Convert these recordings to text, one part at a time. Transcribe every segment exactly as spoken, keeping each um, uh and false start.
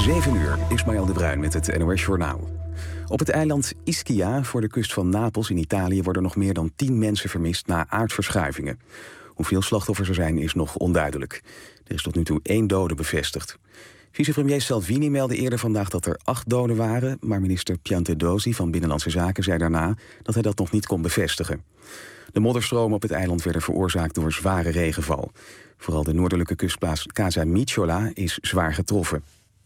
zeven uur, Ismaël de Bruin met het N O S Journaal. Op het eiland Ischia, voor de kust van Napels in Italië, worden nog meer dan tien mensen vermist na aardverschuivingen. Hoeveel slachtoffers er zijn is nog onduidelijk. Er is tot nu toe één dode bevestigd. Vicepremier Salvini meldde eerder vandaag dat er acht doden waren, maar minister Piantedosi van Binnenlandse Zaken zei daarna dat hij dat nog niet kon bevestigen. De modderstromen op het eiland werden veroorzaakt door zware regenval. Vooral de noordelijke kustplaats Casamicciola is zwaar getroffen.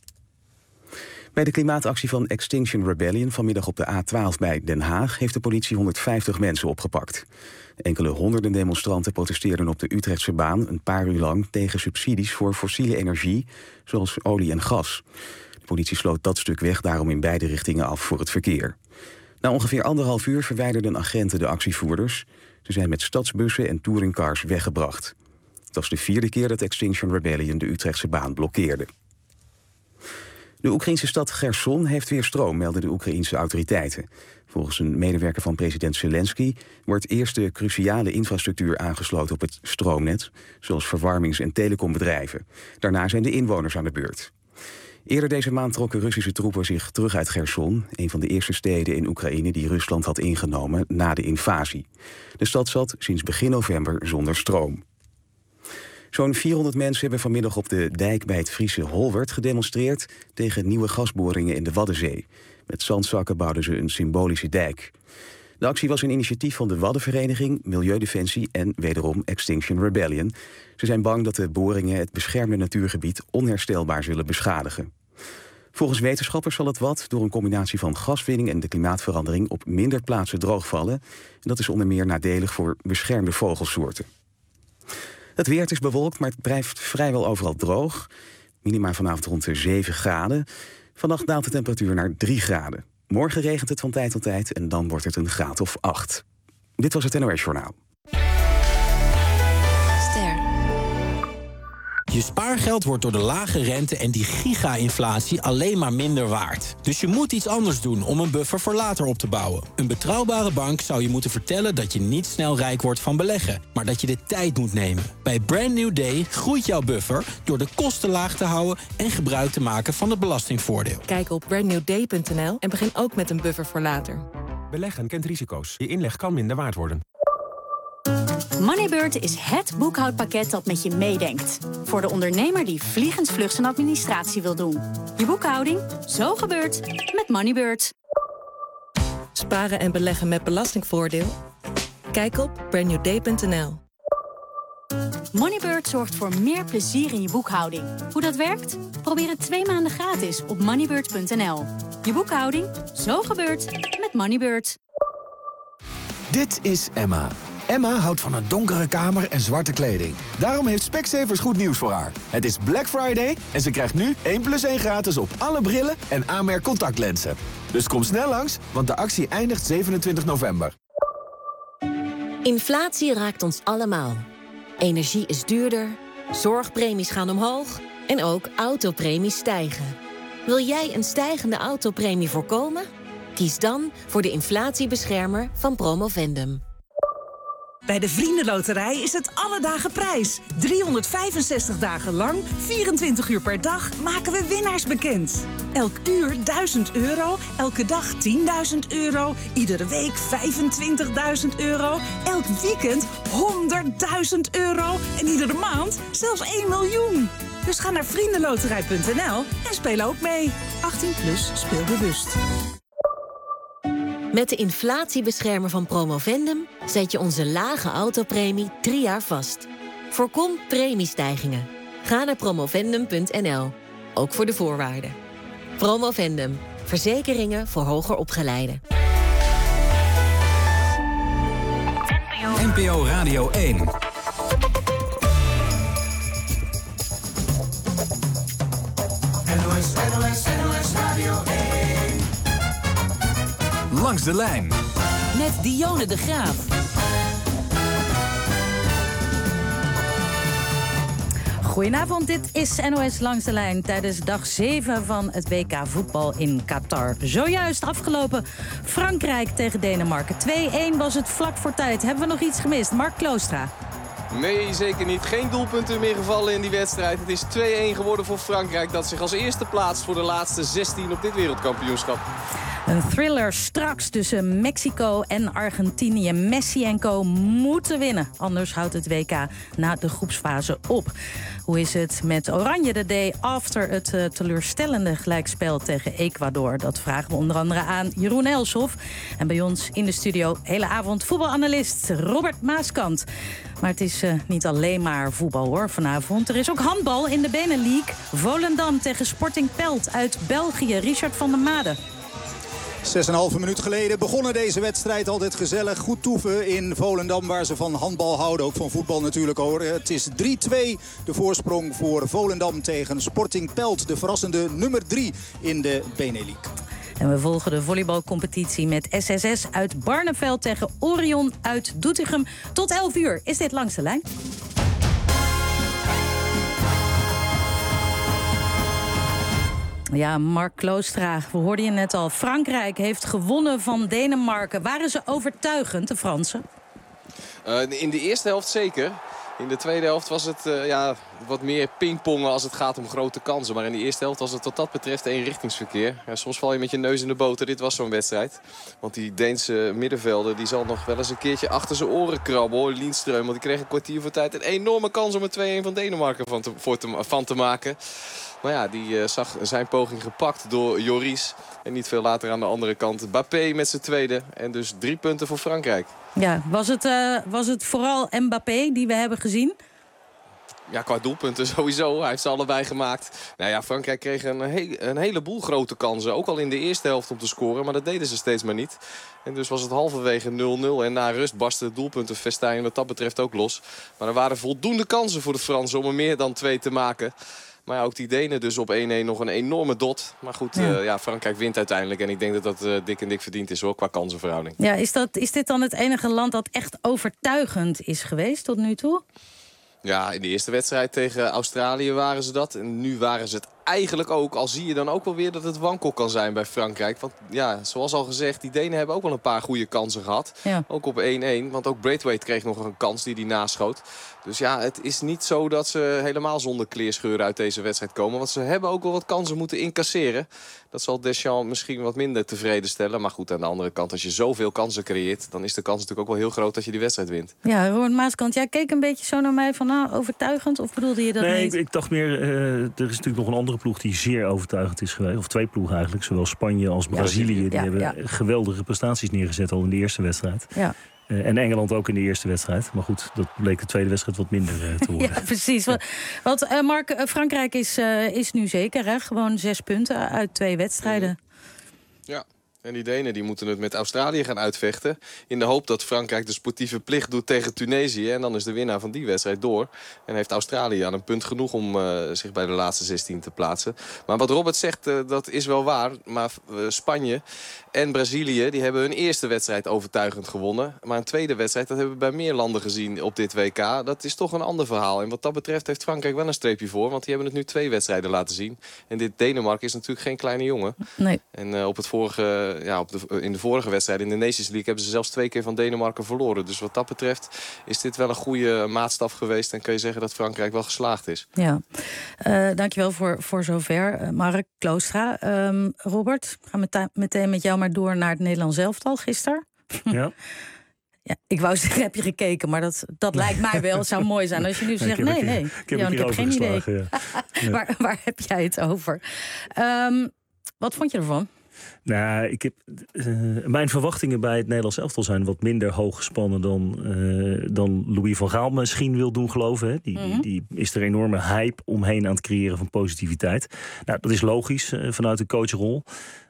Bij de klimaatactie van Extinction Rebellion vanmiddag op de A twaalf bij Den Haag heeft de politie honderdvijftig mensen opgepakt. Enkele honderden demonstranten protesteerden op de Utrechtse baan een paar uur lang tegen subsidies voor fossiele energie, zoals olie en gas. De politie sloot dat stuk weg daarom in beide richtingen af voor het verkeer. Na ongeveer anderhalf uur verwijderden agenten de actievoerders. Ze zijn met stadsbussen en touringcars weggebracht. Het was de vierde keer dat Extinction Rebellion de Utrechtse baan blokkeerde. De Oekraïnse stad Cherson heeft weer stroom, melden de Oekraïense autoriteiten. Volgens een medewerker van president Zelensky wordt eerst de cruciale infrastructuur aangesloten op het stroomnet, zoals verwarmings- en telecombedrijven. Daarna zijn de inwoners aan de beurt. Eerder deze maand trokken Russische troepen zich terug uit Cherson, een van de eerste steden in Oekraïne die Rusland had ingenomen na de invasie. De stad zat sinds begin november zonder stroom. Zo'n vierhonderd mensen hebben vanmiddag op de dijk bij het Friese Holwerd gedemonstreerd tegen nieuwe gasboringen in de Waddenzee. Met zandzakken bouwden ze een symbolische dijk. De actie was een initiatief van de Waddenvereniging, Milieudefensie en wederom Extinction Rebellion. Ze zijn bang dat de boringen het beschermde natuurgebied onherstelbaar zullen beschadigen. Volgens wetenschappers zal het Wad door een combinatie van gaswinning en de klimaatverandering op minder plaatsen droogvallen. En dat is onder meer nadelig voor beschermde vogelsoorten. Het weer, het is bewolkt, maar het blijft vrijwel overal droog. Minima vanavond rond de zeven graden. Vannacht daalt de temperatuur naar drie graden. Morgen regent het van tijd tot tijd en dan wordt het een graad of acht. Dit was het N O S Journaal. Je spaargeld wordt door de lage rente en die giga-inflatie alleen maar minder waard. Dus je moet iets anders doen om een buffer voor later op te bouwen. Een betrouwbare bank zou je moeten vertellen dat je niet snel rijk wordt van beleggen, maar dat je de tijd moet nemen. Bij Brand New Day groeit jouw buffer door de kosten laag te houden en gebruik te maken van het belastingvoordeel. Kijk op brand new day punt n l en begin ook met een buffer voor later. Beleggen kent risico's. Je inleg kan minder waard worden. Moneybird is het boekhoudpakket dat met je meedenkt. Voor de ondernemer die vliegensvlug zijn administratie wil doen. Je boekhouding, zo gebeurt, met Moneybird. Sparen en beleggen met belastingvoordeel? Kijk op brand new day punt n l. Moneybird zorgt voor meer plezier in je boekhouding. Hoe dat werkt? Probeer het twee maanden gratis op moneybird punt n l. Je boekhouding, zo gebeurt, met Moneybird. Dit is Emma. Emma houdt van een donkere kamer en zwarte kleding. Daarom heeft Specsavers goed nieuws voor haar. Het is Black Friday en ze krijgt nu één plus één gratis op alle brillen en aanmerk contactlenzen. Dus kom snel langs, want de actie eindigt zevenentwintig november. Inflatie raakt ons allemaal. Energie is duurder, zorgpremies gaan omhoog en ook autopremies stijgen. Wil jij een stijgende autopremie voorkomen? Kies dan voor de inflatiebeschermer van Promovendum. Bij de Vriendenloterij is het alle dagen prijs. driehonderdvijfenzestig dagen lang, vierentwintig uur per dag, maken we winnaars bekend. Elk uur duizend euro, elke dag tienduizend euro, iedere week vijfentwintigduizend euro, elk weekend honderdduizend euro en iedere maand zelfs één miljoen. Dus ga naar vriendenloterij punt n l en speel ook mee. achttien plus, speel bewust. Met de inflatiebeschermer van Promovendum zet je onze lage autopremie drie jaar vast. Voorkom premiestijgingen. Ga naar promovendum punt n l, ook voor de voorwaarden. Promovendum, verzekeringen voor hoger opgeleiden. N P O Radio één. N O S, N O S, N O S Radio één. Langs de lijn. Met Dionne de Graaf. Goedenavond, dit is N O S Langs de Lijn tijdens dag zeven van het W K voetbal in Qatar. Zojuist afgelopen Frankrijk tegen Denemarken. twee-een was het vlak voor tijd. Hebben we nog iets gemist? Mark Kloostra. Nee, zeker niet. Geen doelpunten meer gevallen in die wedstrijd. Het is twee-een geworden voor Frankrijk, dat zich als eerste plaatst voor de laatste zestien op dit wereldkampioenschap. Een thriller straks tussen Mexico en Argentinië. Messi en co moeten winnen, anders houdt het W K na de groepsfase op. Hoe is het met Oranje de day after het uh, teleurstellende gelijkspel tegen Ecuador? Dat vragen we onder andere aan Jeroen Elshoff. En bij ons in de studio hele avond voetbalanalist Robert Maaskant. Maar het is uh, niet alleen maar voetbal hoor vanavond. Er is ook handbal in de Benelux. Volendam tegen Sporting Pelt uit België. Richard van der Made. Zes en een halve minuut geleden begonnen deze wedstrijd. Altijd gezellig, goed toeven in Volendam, waar ze van handbal houden. Ook van voetbal natuurlijk hoor. Het is drie twee de voorsprong voor Volendam tegen Sporting Pelt. De verrassende nummer drie in de Benelux. En we volgen de volleybalcompetitie met S S S uit Barneveld tegen Orion uit Doetinchem. Tot elf uur is dit Langs de Lijn. Ja, Mark Kloostra, we hoorden je net al. Frankrijk heeft gewonnen van Denemarken. Waren ze overtuigend, de Fransen? Uh, in de eerste helft zeker. In de tweede helft was het uh, ja, wat meer pingpongen als het gaat om grote kansen. Maar in de eerste helft was het wat dat betreft eenrichtingsverkeer. Ja, soms val je met je neus in de boter. Dit was zo'n wedstrijd. Want die Deense middenvelder die zal nog wel eens een keertje achter zijn oren krabben. Hoor. Lindström, want die kreeg een kwartier voor tijd een enorme kans om er twee-een van Denemarken van te, voor te, van te maken. Maar ja, die uh, zag zijn poging gepakt door Joris. En niet veel later aan de andere kant Mbappé met zijn tweede. En dus drie punten voor Frankrijk. Ja, was het, uh, was het vooral Mbappé die we hebben gezien? Ja, qua doelpunten sowieso. Hij heeft ze allebei gemaakt. Nou ja, Frankrijk kreeg een, he- een heleboel grote kansen. Ook al in de eerste helft om te scoren. Maar dat deden ze steeds maar niet. En dus was het halverwege nul nul. En na rust barstte het doelpuntenfestijn wat dat betreft ook los. Maar er waren voldoende kansen voor de Fransen om er meer dan twee te maken. Maar ja, ook die Denen dus op één-één nog een enorme dot. Maar goed, ja. Uh, ja, Frankrijk wint uiteindelijk. En ik denk dat dat uh, dik en dik verdiend is hoor, qua kansenverhouding. Ja, is, dat, is dit dan het enige land dat echt overtuigend is geweest tot nu toe? Ja, in de eerste wedstrijd tegen Australië waren ze dat. En nu waren ze het eigenlijk ook. Al zie je dan ook wel weer dat het wankel kan zijn bij Frankrijk. Want ja, zoals al gezegd, die Denen hebben ook wel een paar goede kansen gehad. Ja. Ook op één-één. Want ook Braithwaite kreeg nog een kans die hij naschoot. Dus ja, het is niet zo dat ze helemaal zonder kleerscheuren uit deze wedstrijd komen. Want ze hebben ook wel wat kansen moeten incasseren. Dat zal Deschamps misschien wat minder tevreden stellen. Maar goed, aan de andere kant, als je zoveel kansen creëert, dan is de kans natuurlijk ook wel heel groot dat je die wedstrijd wint. Ja, Robert Maaskant, jij keek een beetje zo naar mij van nou, overtuigend? Of bedoelde je dat nee, niet? Nee, ik, ik dacht meer, uh, er is natuurlijk nog een andere ploeg die zeer overtuigend is geweest. Of twee ploegen eigenlijk, zowel Spanje als Brazilië. Ja, die ja, hebben ja. geweldige prestaties neergezet al in de eerste wedstrijd. Ja. Uh, en Engeland ook in de eerste wedstrijd. Maar goed, dat bleek de tweede wedstrijd wat minder uh, te worden. Ja, precies. Ja. Want uh, Mark, uh, Frankrijk is, uh, is nu zeker, hè? Gewoon zes punten uit twee wedstrijden. Ja. En die Denen die moeten het met Australië gaan uitvechten. In de hoop dat Frankrijk de sportieve plicht doet tegen Tunesië. En dan is de winnaar van die wedstrijd door. En heeft Australië aan een punt genoeg om uh, zich bij de laatste zestien te plaatsen. Maar wat Robert zegt, uh, dat is wel waar. Maar uh, Spanje en Brazilië die hebben hun eerste wedstrijd overtuigend gewonnen. Maar een tweede wedstrijd, dat hebben we bij meer landen gezien op dit W K. Dat is toch een ander verhaal. En wat dat betreft heeft Frankrijk wel een streepje voor. Want die hebben het nu twee wedstrijden laten zien. En dit Denemarken is natuurlijk geen kleine jongen. Nee. En uh, op het vorige... Ja, op de, in de vorige wedstrijd in de Nations League hebben ze zelfs twee keer van Denemarken verloren. Dus wat dat betreft is dit wel een goede maatstaf geweest. En kan je zeggen dat Frankrijk wel geslaagd is. Ja, uh, dankjewel voor, voor zover. Uh, Mark Kloostra. Um, Robert, ga met meteen met jou maar door naar het Nederlands elftal gisteren. Ja. Ja, ik wou zeggen, heb je gekeken, maar dat, dat lijkt mij wel. Het zou mooi zijn als je nu zegt, nee, nee. Ik heb, Jan, ik heb geen idee. Ja. Ja. waar, waar heb jij het over? Um, wat vond je ervan? Nou, ik heb, uh, mijn verwachtingen bij het Nederlands elftal zijn wat minder hoog gespannen dan, uh, dan Louis van Gaal misschien wil doen geloven. Hè. Die, mm-hmm. die, die is er enorme hype omheen aan het creëren van positiviteit. Nou, dat is logisch uh, vanuit de coachrol.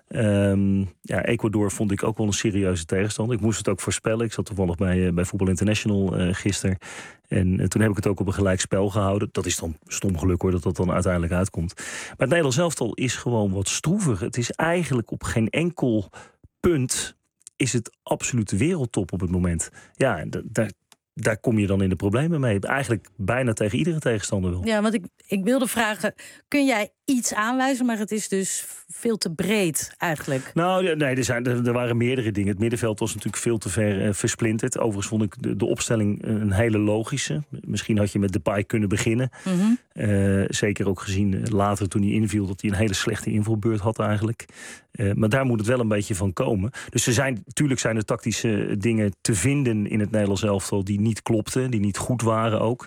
Um, ja, Ecuador vond ik ook wel een serieuze tegenstander. Ik moest het ook voorspellen. Ik zat toevallig bij, uh, bij Voetbal International uh, gisteren. En uh, toen heb ik het ook op een gelijk spel gehouden. Dat is dan stom geluk hoor, dat dat dan uiteindelijk uitkomt. Maar het Nederlands elftal is gewoon wat stroevig. Het is eigenlijk op geen enkel punt is het absolute wereldtop op het moment. Ja, en d- daar daar kom je dan in de problemen mee. Eigenlijk bijna tegen iedere tegenstander wel. Ja, want ik, ik wilde vragen, kun jij iets aanwijzen, maar het is dus veel te breed eigenlijk. Nou, nee, er, zijn, er, er waren meerdere dingen. Het middenveld was natuurlijk veel te ver uh, versplinterd. Overigens vond ik de, de opstelling een hele logische. Misschien had je met Depay kunnen beginnen. Mm-hmm. Uh, zeker ook gezien uh, later toen hij inviel dat hij een hele slechte invalbeurt had eigenlijk. Uh, maar daar moet het wel een beetje van komen. Dus er zijn, natuurlijk zijn er tactische dingen te vinden in het Nederlands elftal die niet klopten, die niet goed waren ook.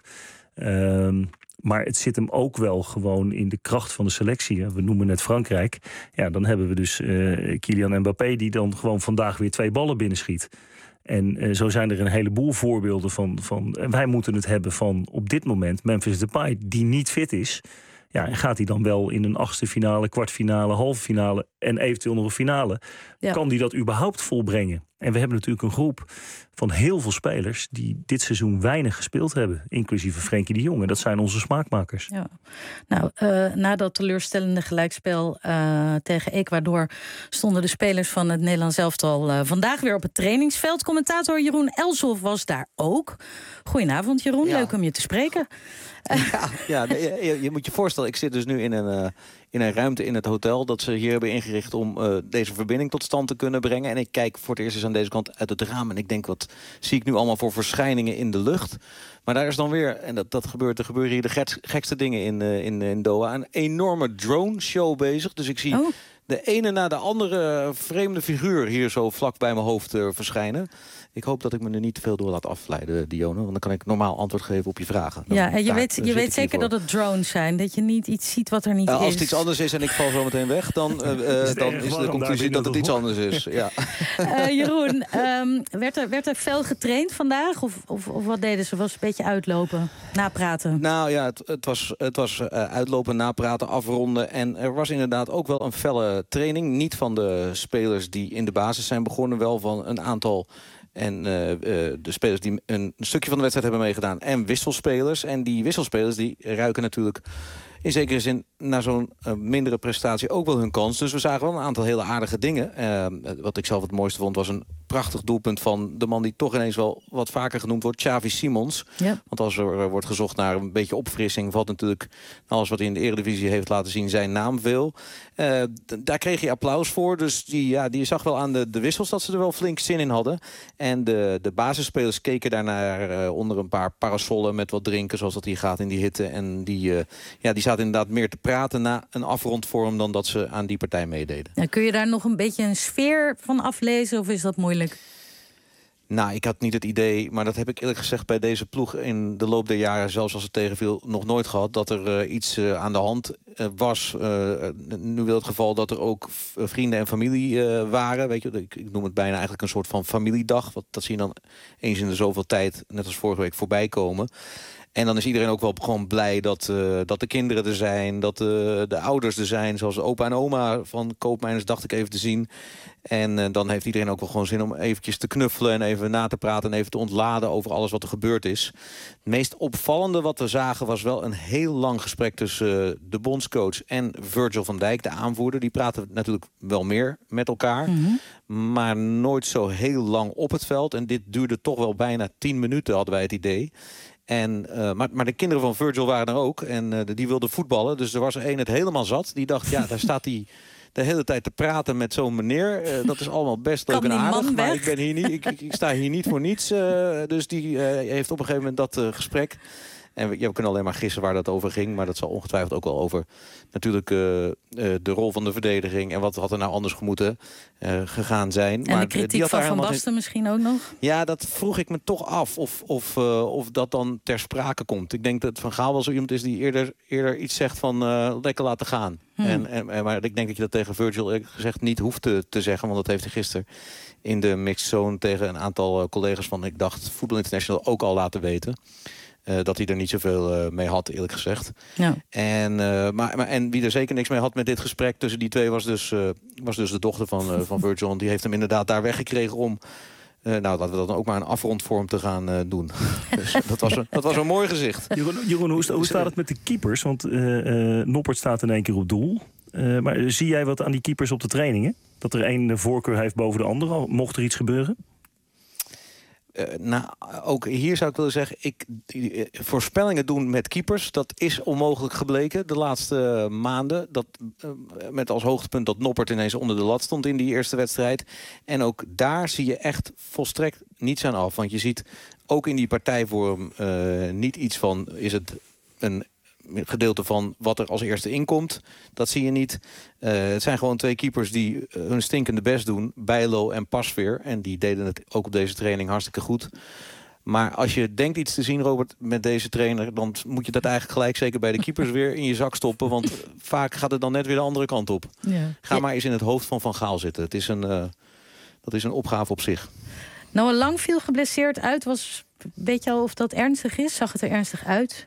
Uh, Maar het zit hem ook wel gewoon in de kracht van de selectie. We noemen het Frankrijk. Ja, dan hebben we dus uh, Kylian Mbappé die dan gewoon vandaag weer twee ballen binnenschiet. En uh, zo zijn er een heleboel voorbeelden van, van... En wij moeten het hebben van op dit moment Memphis Depay die niet fit is. Ja, en gaat hij dan wel in een achtste finale, kwartfinale, halve finale en eventueel nog een finale? Ja. Kan die dat überhaupt volbrengen? En we hebben natuurlijk een groep van heel veel spelers die dit seizoen weinig gespeeld hebben. Inclusief Frenkie de Jong. En dat zijn onze smaakmakers. Ja. Nou, uh, na dat teleurstellende gelijkspel uh, tegen Ecuador stonden de spelers van het Nederlands elftal uh, vandaag weer op het trainingsveld. Commentator Jeroen Elshoff was daar ook. Goedenavond Jeroen, ja. Leuk om je te spreken. Ja, ja je, je moet je voorstellen, ik zit dus nu in een, uh, in een ruimte in het hotel dat ze hier hebben ingericht om uh, deze verbinding tot stand te kunnen brengen. En ik kijk voor het eerst eens aan deze kant uit het raam en ik denk, wat zie ik nu allemaal voor verschijningen in de lucht? Maar daar is dan weer, en dat, dat gebeurt, er gebeuren hier de geks, gekste dingen in, uh, in, in Doha, een enorme drone show bezig. Dus ik zie oh. de ene na de andere vreemde figuur hier zo vlak bij mijn hoofd uh, verschijnen. Ik hoop dat ik me er niet te veel door laat afleiden, Dionne. Want dan kan ik normaal antwoord geven op je vragen. Dan, ja, en je daar, weet, je weet zeker dat het drones zijn. Dat je niet iets ziet wat er niet uh, is. Als het iets anders is en ik val zo meteen weg, dan, uh, uh, is, dan is de conclusie dat het iets anders is. Ja. Uh, Jeroen, um, werd, er, werd er fel getraind vandaag? Of, of, of wat deden ze? Was het een beetje uitlopen, napraten? Nou ja, het, het was, het was uh, uitlopen, napraten, afronden. En er was inderdaad ook wel een felle training. Niet van de spelers die in de basis zijn begonnen, wel van een aantal... En uh, uh, de spelers die een stukje van de wedstrijd hebben meegedaan. En wisselspelers. En die wisselspelers die ruiken natuurlijk in zekere zin naar zo'n uh, mindere prestatie ook wel hun kans. Dus we zagen wel een aantal hele aardige dingen. Uh, wat ik zelf het mooiste vond was een prachtig doelpunt van de man die toch ineens wel wat vaker genoemd wordt, Xavi Simons. Ja. Want als er uh, wordt gezocht naar een beetje opfrissing, valt natuurlijk alles wat hij in de Eredivisie heeft laten zien zijn naam veel. Uh, d- daar kreeg hij applaus voor. Dus die, ja, die zag wel aan de, de wissels dat ze er wel flink zin in hadden. En de, de basisspelers keken daarnaar uh, onder een paar parasollen met wat drinken, zoals dat hier gaat in die hitte. En die, uh, ja, die zaten inderdaad meer te praten na een afrondvorm dan dat ze aan die partij meededen. Ja, kun je daar nog een beetje een sfeer van aflezen of is dat moeilijk? Nou, ik had niet het idee, maar dat heb ik eerlijk gezegd bij deze ploeg in de loop der jaren, zelfs als het tegenviel, nog nooit gehad. Dat er uh, iets uh, aan de hand uh, was. Uh, nu wil het geval dat er ook vrienden en familie uh, waren. Weet je, ik, ik noem het bijna eigenlijk een soort van familiedag. Wat, dat zie je dan eens in de zoveel tijd, net als vorige week, voorbij komen. En dan is iedereen ook wel gewoon blij dat, uh, dat de kinderen er zijn, dat uh, de ouders er zijn, zoals opa en oma van Koopmeiners dacht ik even te zien. En uh, dan heeft iedereen ook wel gewoon zin om eventjes te knuffelen en even na te praten en even te ontladen over alles wat er gebeurd is. Het meest opvallende wat we zagen was wel een heel lang gesprek tussen uh, de bondscoach en Virgil van Dijk, de aanvoerder. Die praten natuurlijk wel meer met elkaar, mm-hmm. maar nooit zo heel lang op het veld. En dit duurde toch wel bijna tien minuten, hadden wij het idee. En, uh, maar, maar de kinderen van Virgil waren er ook. En uh, die wilden voetballen. Dus er was er één het helemaal zat. Die dacht, ja, daar staat hij de hele tijd te praten met zo'n meneer. Uh, dat is allemaal best leuk en aardig. Maar ik, ben hier niet, ik, ik, ik sta hier niet voor niets. Uh, dus die uh, heeft op een gegeven moment dat uh, gesprek. En we, ja, we kunnen alleen maar gissen waar dat over ging. Maar dat zal ongetwijfeld ook wel over natuurlijk uh, uh, de rol van de verdediging. En wat had er nou anders moeten uh, gegaan zijn. En maar de kritiek van Van Basten in... misschien ook nog? Ja, dat vroeg ik me toch af. Of, of, uh, of dat dan ter sprake komt. Ik denk dat Van Gaal wel zo iemand is die eerder, eerder iets zegt van uh, lekker laten gaan. Hmm. En, en, en, maar ik denk dat je dat tegen Virgil gezegd niet hoeft te, te zeggen. Want dat heeft hij gisteren in de mixed zone tegen een aantal uh, collega's van, ik dacht, Voetbal International ook al laten weten. Uh, dat hij er niet zoveel uh, mee had, eerlijk gezegd. Ja. En, uh, maar, maar, en wie er zeker niks mee had met dit gesprek tussen die twee was dus, uh, was dus de dochter van, uh, van Virgil. En die heeft hem inderdaad daar weggekregen om, uh, nou, laten we dat dan ook maar een afrondvorm te gaan uh, doen. Dus dat was, een, dat was een mooi gezicht. Jeroen, Jeroen hoe, hoe staat het met de keepers? Want uh, uh, Noppert staat in één keer op doel. Uh, maar zie jij wat aan die keepers op de trainingen? Dat er één voorkeur heeft boven de andere, mocht er iets gebeuren? Uh, nou, ook hier zou ik willen zeggen, ik, uh, voorspellingen doen met keepers, dat is onmogelijk gebleken de laatste uh, maanden. Dat, uh, met als hoogtepunt dat Noppert ineens onder de lat stond in die eerste wedstrijd. En ook daar zie je echt volstrekt niets aan af. Want je ziet ook in die partijvorm uh, niet iets van, is het een gedeelte van wat er als eerste inkomt. Dat zie je niet. Uh, het zijn gewoon twee keepers die uh, hun stinkende best doen. Bijlo en Pasveer. En die deden het ook op deze training hartstikke goed. Maar als je denkt iets te zien, Robert, met deze trainer, dan moet je dat eigenlijk gelijk zeker bij de keepers weer in je zak stoppen. Want vaak gaat het dan net weer de andere kant op. Ja. Ga maar eens in het hoofd van Van Gaal zitten. Het is een, uh, dat is een opgave op zich. Noah Lang viel geblesseerd uit. Was, weet je al of dat ernstig is? Zag het er ernstig uit?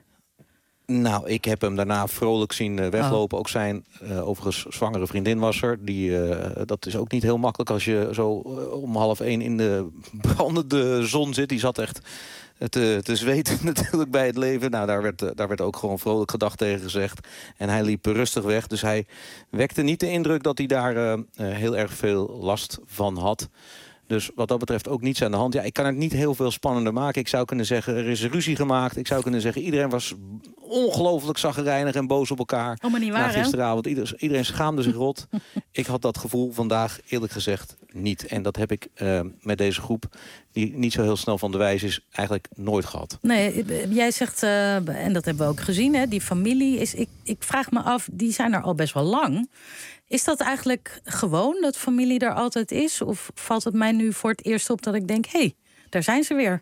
Nou, ik heb hem daarna vrolijk zien uh, weglopen. Oh. Ook zijn uh, overigens zwangere vriendin was er. Die, uh, dat is ook niet heel makkelijk als je zo uh, om half één in de brandende zon zit. Die zat echt te, te zweten natuurlijk bij het leven. Nou, daar werd, uh, daar werd ook gewoon vrolijk gedag tegen gezegd. En hij liep rustig weg. Dus hij wekte niet de indruk dat hij daar uh, uh, heel erg veel last van had. Dus wat dat betreft ook niets aan de hand. Ja, ik kan het niet heel veel spannender maken. Ik zou kunnen zeggen, er is ruzie gemaakt. Ik zou kunnen zeggen, iedereen was ongelooflijk chagrijnig en boos op elkaar. Oh, maar niet waar, na gisteravond. Ieder, iedereen schaamde zich rot. Ik had dat gevoel vandaag eerlijk gezegd niet. En dat heb ik uh, met deze groep, die niet zo heel snel van de wijs is, eigenlijk nooit gehad. Nee, jij zegt, uh, en dat hebben we ook gezien, hè, die familie is... Ik, ik vraag me af, die zijn er al best wel lang. Is dat eigenlijk gewoon, dat familie er altijd is? Of valt het mij nu voor het eerst op dat ik denk, hé, hey, daar zijn ze weer?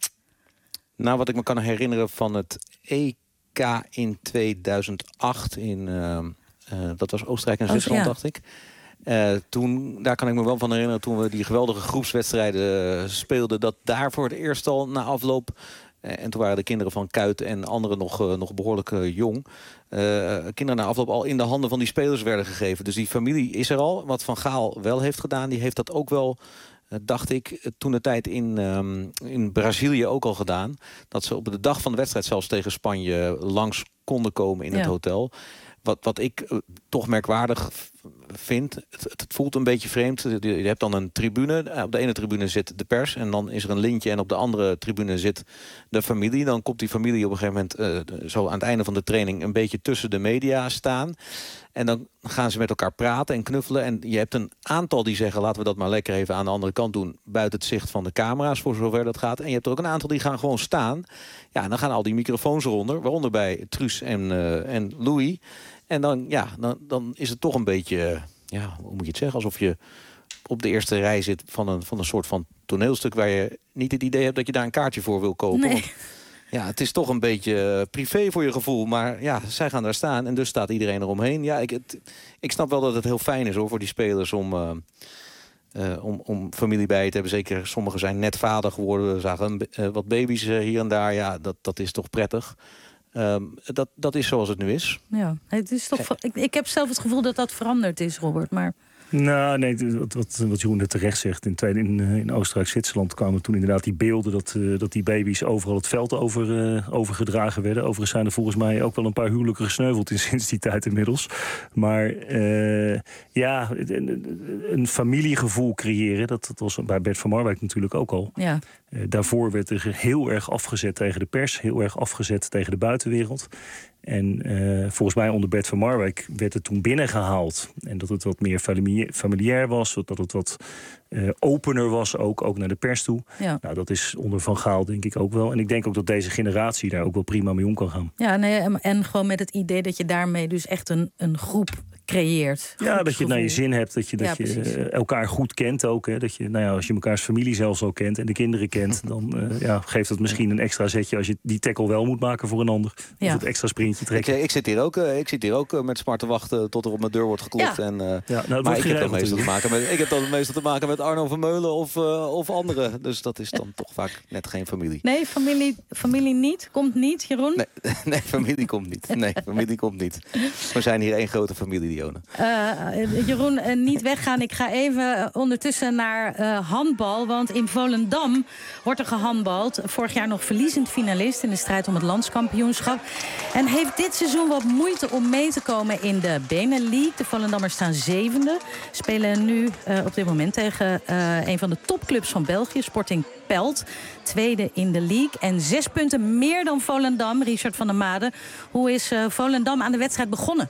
Nou, wat ik me kan herinneren van het E K in tweeduizend acht... in uh, uh, dat was Oostenrijk en Zwitserland, oh, ja. dacht ik. Uh, toen, daar kan ik me wel van herinneren, toen we die geweldige groepswedstrijden uh, speelden, dat daar voor het eerst al na afloop, uh, en toen waren de kinderen van Kuyt en anderen nog, uh, nog behoorlijk uh, jong, Uh, kinderen na afloop al in de handen van die spelers werden gegeven. Dus die familie is er al. Wat Van Gaal wel heeft gedaan, die heeft dat ook wel, uh, dacht ik, toen de tijd in, um, in Brazilië ook al gedaan. Dat ze op de dag van de wedstrijd zelfs tegen Spanje langs konden komen in ja. het hotel. Wat, wat ik uh, toch merkwaardig vind, het, het voelt een beetje vreemd. Je hebt dan een tribune. Op de ene tribune zit de pers en dan is er een lintje. En op de andere tribune zit de familie. Dan komt die familie op een gegeven moment uh, zo aan het einde van de training een beetje tussen de media staan. En dan gaan ze met elkaar praten en knuffelen. En je hebt een aantal die zeggen, laten we dat maar lekker even aan de andere kant doen, buiten het zicht van de camera's, voor zover dat gaat. En je hebt er ook een aantal die gaan gewoon staan. Ja, en dan gaan al die microfoons eronder, waaronder bij Truus en, uh, en Louis. En dan, ja, dan, dan is het toch een beetje, ja, hoe moet je het zeggen, alsof je op de eerste rij zit van een, van een soort van toneelstuk waar je niet het idee hebt dat je daar een kaartje voor wil kopen. Nee. Want, ja, het is toch een beetje privé voor je gevoel. Maar ja, zij gaan daar staan en dus staat iedereen eromheen. Ja, ik, het, ik snap wel dat het heel fijn is hoor voor die spelers om, uh, uh, om, om familie bij te hebben. Zeker sommigen zijn net vader geworden. We zagen uh, wat baby's uh, hier en daar. Ja, dat, dat is toch prettig. Um, dat, dat is zoals het nu is. Ja, het is toch. Ik, ik heb zelf het gevoel dat dat veranderd is, Robert. Maar Nou, nee, wat, wat, wat Jeroen net terecht zegt. In, in, in Oostenrijk-Zwitserland kwamen toen inderdaad die beelden dat, uh, dat die baby's overal het veld over, uh, overgedragen werden. Overigens zijn er volgens mij ook wel een paar huwelijken gesneuveld in, sinds die tijd inmiddels. Maar uh, ja, een, een familiegevoel creëren, dat, dat was bij Bert van Marwijk natuurlijk ook al. Ja. Uh, daarvoor werd er heel erg afgezet tegen de pers, heel erg afgezet tegen de buitenwereld. En uh, volgens mij onder Bert van Marwijk werd het toen binnengehaald. En dat het wat meer familiair, familiair was, dat het wat uh, opener was, ook, ook naar de pers toe. Ja. Nou, dat is onder Van Gaal denk ik ook wel. En ik denk ook dat deze generatie daar ook wel prima mee om kan gaan. Ja, nee, en, en gewoon met het idee dat je daarmee dus echt een, een groep creëert. Ja, dat je het naar je zin hebt, dat je, dat ja, je uh, elkaar goed kent ook. Hè. Dat je, nou ja, als je elkaars familie zelfs al kent en de kinderen kent, dan uh, ja, geeft dat misschien een extra zetje als je die tackle wel moet maken voor een ander. Ja. Of het extra sprintje trekken. Ik, ik zit hier ook, uh, ik zit hier ook uh, met smart te wachten tot er op mijn deur wordt geklopt. Ja. En, uh, ja, nou, maar ik heb, dan meestal te maken met, ik heb dan meestal te maken met Arno Vermeulen of, uh, of anderen. Dus dat is dan toch vaak net geen familie. Nee, familie, familie niet? Komt niet, Jeroen? Nee, nee, familie komt niet. Nee, familie komt niet. We zijn hier één grote familie Dionne. Uh, Jeroen, uh, niet weggaan. Ik ga even uh, ondertussen naar uh, handbal. Want in Volendam wordt er gehandbald. Vorig jaar nog verliezend finalist in de strijd om het landskampioenschap. En heeft dit seizoen wat moeite om mee te komen in de Benelux. De Volendammers staan zevende. Spelen nu uh, op dit moment tegen uh, een van de topclubs van België, Sporting Pelt. Tweede in de league. En zes punten meer dan Volendam. Richard van der Made. Hoe is uh, Volendam aan de wedstrijd begonnen?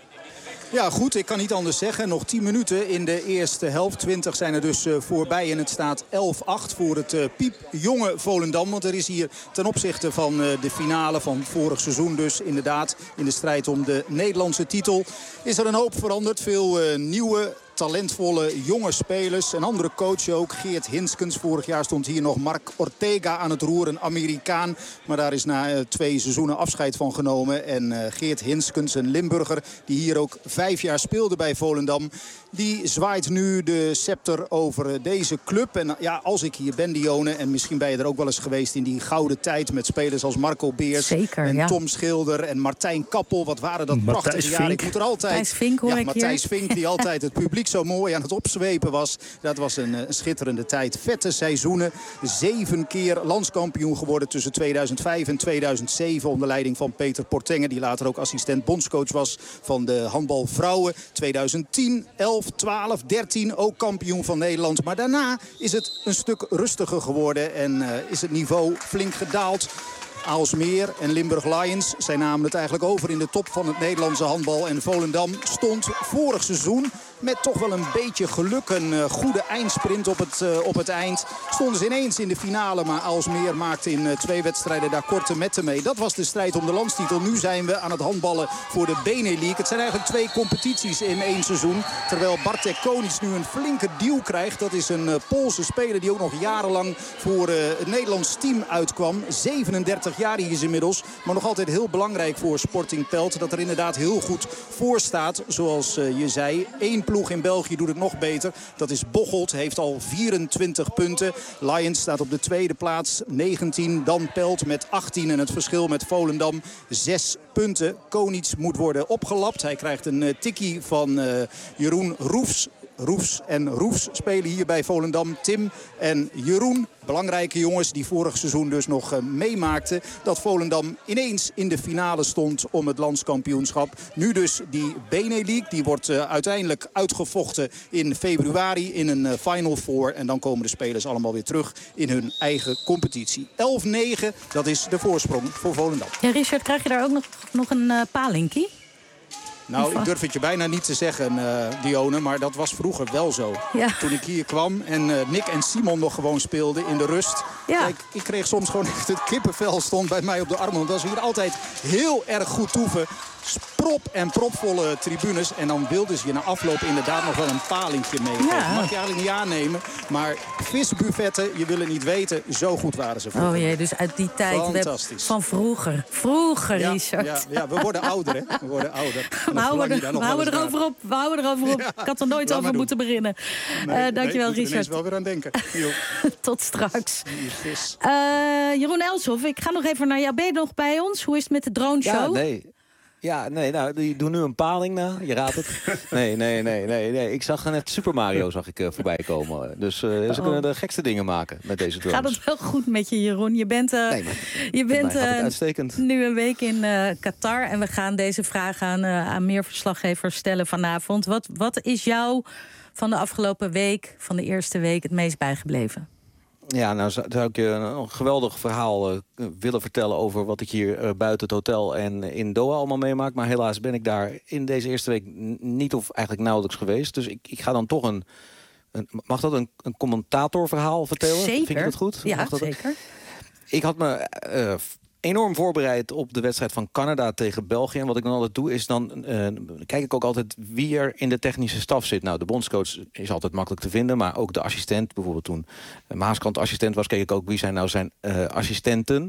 Ja, goed, ik kan niet anders zeggen. Nog tien minuten in de eerste helft. twintig zijn er dus uh, voorbij en het staat elf acht voor het uh, piepjonge Volendam. Want er is hier ten opzichte van uh, de finale van vorig seizoen dus inderdaad in de strijd om de Nederlandse titel is er een hoop veranderd. Veel uh, nieuwe talentvolle jonge spelers. Een andere coach ook, Geert Hinskens. Vorig jaar stond hier nog Mark Ortega aan het roer, een Amerikaan. Maar daar is na uh, twee seizoenen afscheid van genomen. En uh, Geert Hinskens, een Limburger, die hier ook vijf jaar speelde bij Volendam, die zwaait nu de scepter over deze club. En ja, als ik hier ben, Dionne, en misschien ben je er ook wel eens geweest in die gouden tijd met spelers als Marco Beers. Zeker, en ja. Tom Schilder en Martijn Kappel. Wat waren dat Matthijs prachtige jaren. Vink. Ik moet er altijd... Matthijs Vink hoor ja, ik Matthijs hier. Vink, die altijd het publiek zo mooi aan het opzwepen was. Dat was een, een schitterende tijd. Vette seizoenen. Zeven keer landskampioen geworden tussen tweeduizend vijf en tweeduizend zeven. Onder leiding van Peter Portengen. Die later ook assistent bondscoach was van de handbalvrouwen. tweeduizend tien, elf, twaalf, dertien. Ook kampioen van Nederland. Maar daarna is het een stuk rustiger geworden. En uh, is het niveau flink gedaald. Aalsmeer en Limburg Lions, zij namen het eigenlijk over in de top van het Nederlandse handbal. En Volendam stond vorig seizoen met toch wel een beetje geluk. Een uh, goede eindsprint op het, uh, op het eind. Stonden ze ineens in de finale, maar Aalsmeer maakte in uh, twee wedstrijden daar korte metten mee. Dat was de strijd om de landstitel. Nu zijn we aan het handballen voor de Benelux. Het zijn eigenlijk twee competities in één seizoen. Terwijl Bartek Konic nu een flinke deal krijgt. Dat is een uh, Poolse speler die ook nog jarenlang voor uh, het Nederlands team uitkwam. zevenendertig jaar is inmiddels, maar nog altijd heel belangrijk voor Sporting Pelt. Dat er inderdaad heel goed voor staat, zoals uh, je zei. Eén ploeg in België doet het nog beter. Dat is Bocholt, heeft al vierentwintig punten. Lions staat op de tweede plaats, negentien. Dan Pelt met achttien en het verschil met Volendam zes punten. Konic moet worden opgelapt. Hij krijgt een uh, tikkie van uh, Jeroen Roefs. Roefs en Roefs spelen hier bij Volendam. Tim en Jeroen, belangrijke jongens die vorig seizoen dus nog uh, meemaakten dat Volendam ineens in de finale stond om het landskampioenschap. Nu dus die Benelux, die wordt uh, uiteindelijk uitgevochten in februari in een uh, Final Four. En dan komen de spelers allemaal weer terug in hun eigen competitie. elf negen, dat is de voorsprong voor Volendam. Ja, Richard, krijg je daar ook nog, nog een uh, palinkie? Nou, ik durf het je bijna niet te zeggen, uh, Dionne, maar dat was vroeger wel zo. Ja. Toen ik hier kwam en uh, Nick en Simon nog gewoon speelden in de rust. Ja. Kijk, ik kreeg soms gewoon echt het kippenvel stond bij mij op de armen. Want dat was hier altijd heel erg goed toeven. Prop en propvolle tribunes. En dan wilden ze je na afloop inderdaad nog wel een palingje meegeven. Ja. Mag je eigenlijk niet aannemen. Maar visbuffetten, je wil het niet weten, zo goed waren ze vroeger. Oh jee, dus uit die tijd Fantastisch. van vroeger. Vroeger, Ja, Richard. ja, ja, we worden ouder, hè. We worden ouder. We houden, er, we, houden erover op, we houden erover op. Ja, ik had er nooit over doen. moeten beginnen. Nee, uh, dankjewel, nee, ik moet er Richard. ineens wel weer aan denken. Tot straks. Vis. Uh, Jeroen Elshoff, ik ga nog even naar jou. Ben je nog bij ons? Hoe is het met de drone show? Ja, nee. Ja, nee, nou, die doen nu een paling na. Je raadt het. Nee, nee, nee, nee, nee. Ik zag net Super Mario zag ik uh, voorbij komen. Dus uh, ze oh. kunnen de gekste dingen maken met deze drones. Gaat het wel goed met je, Jeroen? Je bent, uh, nee, je bent uh, nu een week in uh, Qatar. En we gaan deze vraag aan, uh, aan meer verslaggevers stellen vanavond. Wat, wat is jou van de afgelopen week, van de eerste week, het meest bijgebleven? Ja, nou zou, zou ik je een geweldig verhaal uh, willen vertellen over wat ik hier uh, buiten het hotel en in Doha allemaal meemaak. Maar helaas ben ik daar in deze eerste week niet of eigenlijk nauwelijks geweest. Dus ik, ik ga dan toch een, een mag dat een, een commentatorverhaal vertellen? Zeker. Vind je dat goed? Ja, mag dat? zeker. Ik had me uh, enorm voorbereid op de wedstrijd van Canada tegen België. En wat ik dan altijd doe, is dan uh, kijk ik ook altijd wie er in de technische staf zit. Nou, de bondscoach is altijd makkelijk te vinden, maar ook de assistent. Bijvoorbeeld toen Maaskant assistent was, keek ik ook wie zijn nou zijn uh, assistenten.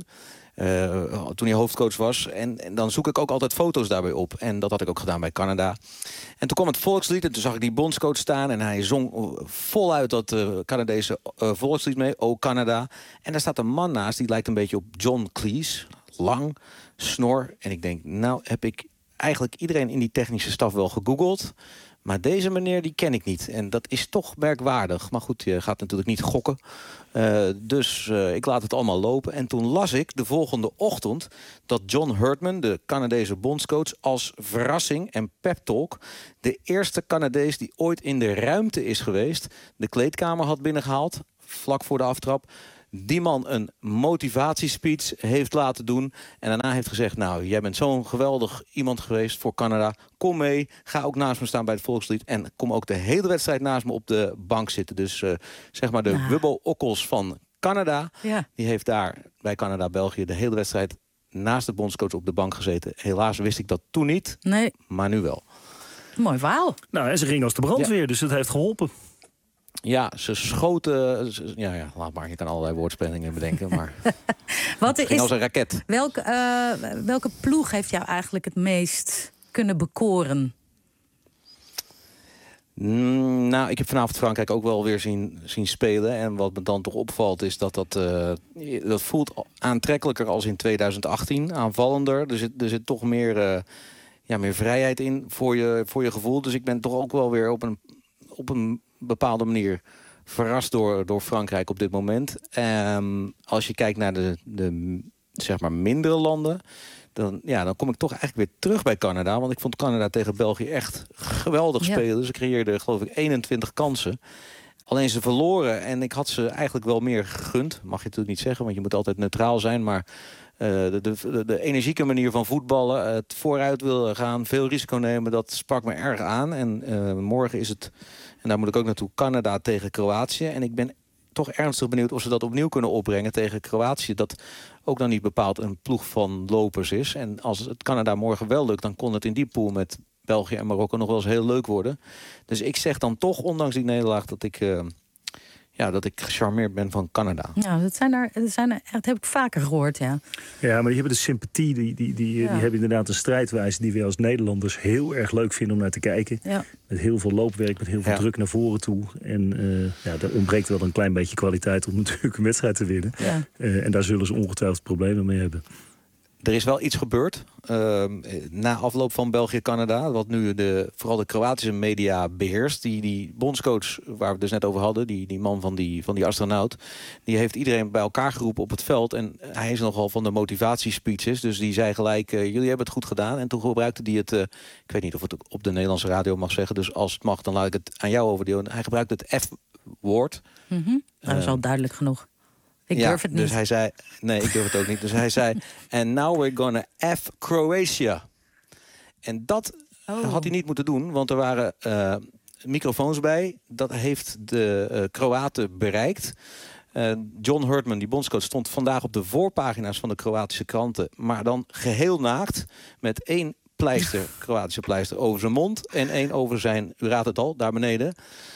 Uh, toen hij hoofdcoach was. En, en dan zoek ik ook altijd foto's daarbij op. En dat had ik ook gedaan bij Canada. En toen kwam het volkslied en toen zag ik die bondscoach staan. En hij zong voluit dat uh, Canadese uh, volkslied mee. Oh Canada. En daar staat een man naast, die lijkt een beetje op John Cleese. Lang, snor. En ik denk, nou heb ik eigenlijk iedereen in die technische staf wel gegoogeld. Maar deze meneer, die ken ik niet. En dat is toch merkwaardig. Maar goed, je gaat natuurlijk niet gokken. Uh, dus uh, ik laat het allemaal lopen. En toen las ik de volgende ochtend dat John Herdman, de Canadese bondscoach, als verrassing en pep talk de eerste Canadees die ooit in de ruimte is geweest, de kleedkamer had binnengehaald, vlak voor de aftrap. Die man een motivatiespeech heeft laten doen. En daarna heeft gezegd, nou, jij bent zo'n geweldig iemand geweest voor Canada. Kom mee, ga ook naast me staan bij het volkslied. En kom ook de hele wedstrijd naast me op de bank zitten. Dus uh, zeg maar de ja. Wubbo Okkels van Canada. Ja. Die heeft daar bij Canada-België de hele wedstrijd naast de bondscoach op de bank gezeten. Helaas wist ik dat toen niet, nee. maar nu wel. Mooi verhaal. Nou, en ze ging als de brandweer, ja. dus het heeft geholpen. Ja, ze schoten... Ze, ja, ja, laat maar. Je kan allerlei woordspelingen bedenken, maar... Wat het ging is, als een raket. Welke, uh, welke ploeg heeft jou eigenlijk het meest kunnen bekoren? Mm, nou, ik heb vanavond Frankrijk ook wel weer zien, zien spelen. En wat me dan toch opvalt is dat dat... Uh, dat voelt aantrekkelijker als in tweeduizend achttien. Aanvallender. Er zit, er zit toch meer, uh, ja, meer vrijheid in voor je, voor je gevoel. Dus ik ben toch ook wel weer op een... op een bepaalde manier verrast door, door Frankrijk op dit moment. Um, als je kijkt naar de, de zeg maar mindere landen, dan, ja, dan kom ik toch eigenlijk weer terug bij Canada. Want ik vond Canada tegen België echt geweldig ja. spelen. Ze creëerden geloof ik eenentwintig kansen. Alleen ze verloren en ik had ze eigenlijk wel meer gegund. Mag je natuurlijk niet zeggen, want je moet altijd neutraal zijn. Maar uh, de, de, de energieke manier van voetballen, het vooruit willen gaan, veel risico nemen, dat sprak me erg aan. En uh, morgen is het... En daar moet ik ook naartoe, Canada tegen Kroatië. En ik ben toch ernstig benieuwd of ze dat opnieuw kunnen opbrengen tegen Kroatië. Dat ook dan niet bepaald een ploeg van lopers is. En als het Canada morgen wel lukt, dan kon het in die pool met België en Marokko nog wel eens heel leuk worden. Dus ik zeg dan toch, ondanks die nederlaag, dat ik... Uh, Ja, dat ik gecharmeerd ben van Canada. Ja, dat, zijn er, dat, zijn er, dat heb ik vaker gehoord, ja. Ja, maar die hebben de sympathie, die, die, die, ja. die hebben inderdaad een strijdwijze die we als Nederlanders heel erg leuk vinden om naar te kijken. Ja. Met heel veel loopwerk, met heel veel ja. druk naar voren toe. En uh, ja, er ontbreekt wel een klein beetje kwaliteit om natuurlijk een wedstrijd te winnen. Ja. Uh, en daar zullen ze ongetwijfeld problemen mee hebben. Er is wel iets gebeurd uh, na afloop van België-Canada... wat nu de, vooral de Kroatische media beheerst. Die, die bondscoach, waar we het dus net over hadden... die, die man van die, van die astronaut... die heeft iedereen bij elkaar geroepen op het veld. En hij is nogal van de motivatiespeeches. Dus die zei gelijk, uh, jullie hebben het goed gedaan. En toen gebruikte hij het... Uh, ik weet niet of het op de Nederlandse radio mag zeggen... dus als het mag, dan laat ik het aan jou over. Hij gebruikte het F-woord. Mm-hmm. Uh, dat is al duidelijk genoeg. Ik ja, durf het niet. Dus hij zei, nee, ik durf het ook niet. Dus hij zei, and now we're gonna F Croatia. En dat oh. had hij niet moeten doen, want er waren uh, microfoons bij. Dat heeft de uh, Kroaten bereikt. Uh, John Herdman, die bondscoach, stond vandaag op de voorpagina's van de Kroatische kranten. Maar dan geheel naakt, met één pleister, Kroatische pleister, over zijn mond. En één over zijn, u raadt het al, daar beneden.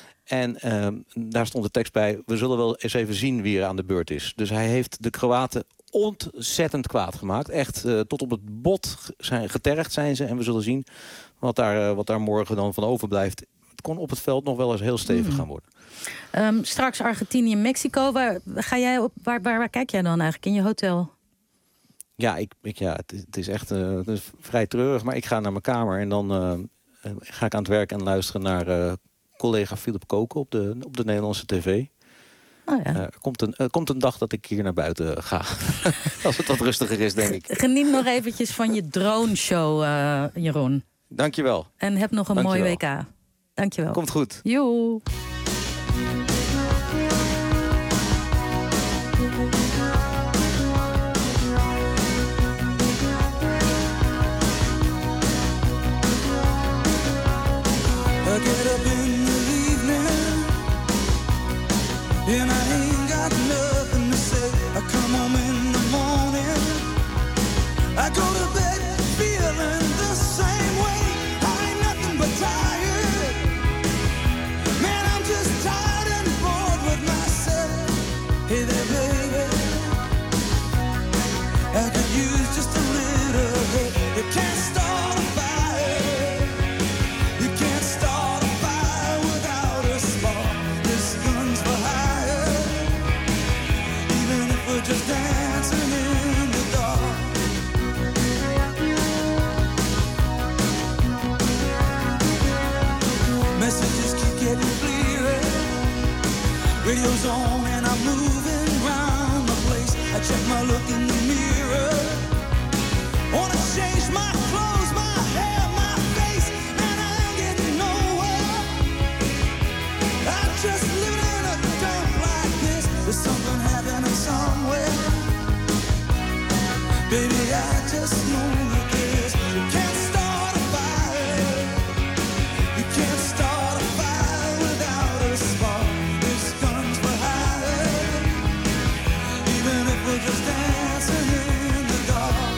En uh, daar stond de tekst bij, we zullen wel eens even zien wie er aan de beurt is. Dus hij heeft de Kroaten ontzettend kwaad gemaakt. Echt uh, tot op het bot zijn, getergd zijn ze. En we zullen zien wat daar, uh, wat daar morgen dan van overblijft. Het kon op het veld nog wel eens heel stevig mm. gaan worden. Um, straks Argentinië en Mexico. Waar, ga jij op, waar, waar, waar kijk jij dan eigenlijk? In je hotel? Ja, ik, ik, ja het, het is echt uh, het is vrij treurig. Maar ik ga naar mijn kamer en dan uh, ga ik aan het werk en luisteren naar... Uh, collega Philip Koken op de, op de Nederlandse tv. Oh ja. uh, er, komt een, er komt een dag dat ik hier naar buiten ga. Als het wat rustiger is, denk ik. Geniet nog eventjes van je drone-show, uh, Jeroen. Dankjewel. En heb nog een Dankjewel. mooi W K. Dankjewel. Komt goed. Joe. I get up in the evening and I ain't got nothing to say. I come home in the morning, I go to bed feeling the same way. I ain't nothing but tired. Man, I'm getting clearer. Radio's on and I'm moving around the place. I check my look in the mirror. Wanna change my clothes, my hair, my face, and I ain't getting nowhere. I'm just living in a dump like this. There's something happening somewhere. Baby, I just know this. You can't start a fire. You can't start a fire without a spark. This gun's for hire. Even if we're just dancing in the dark.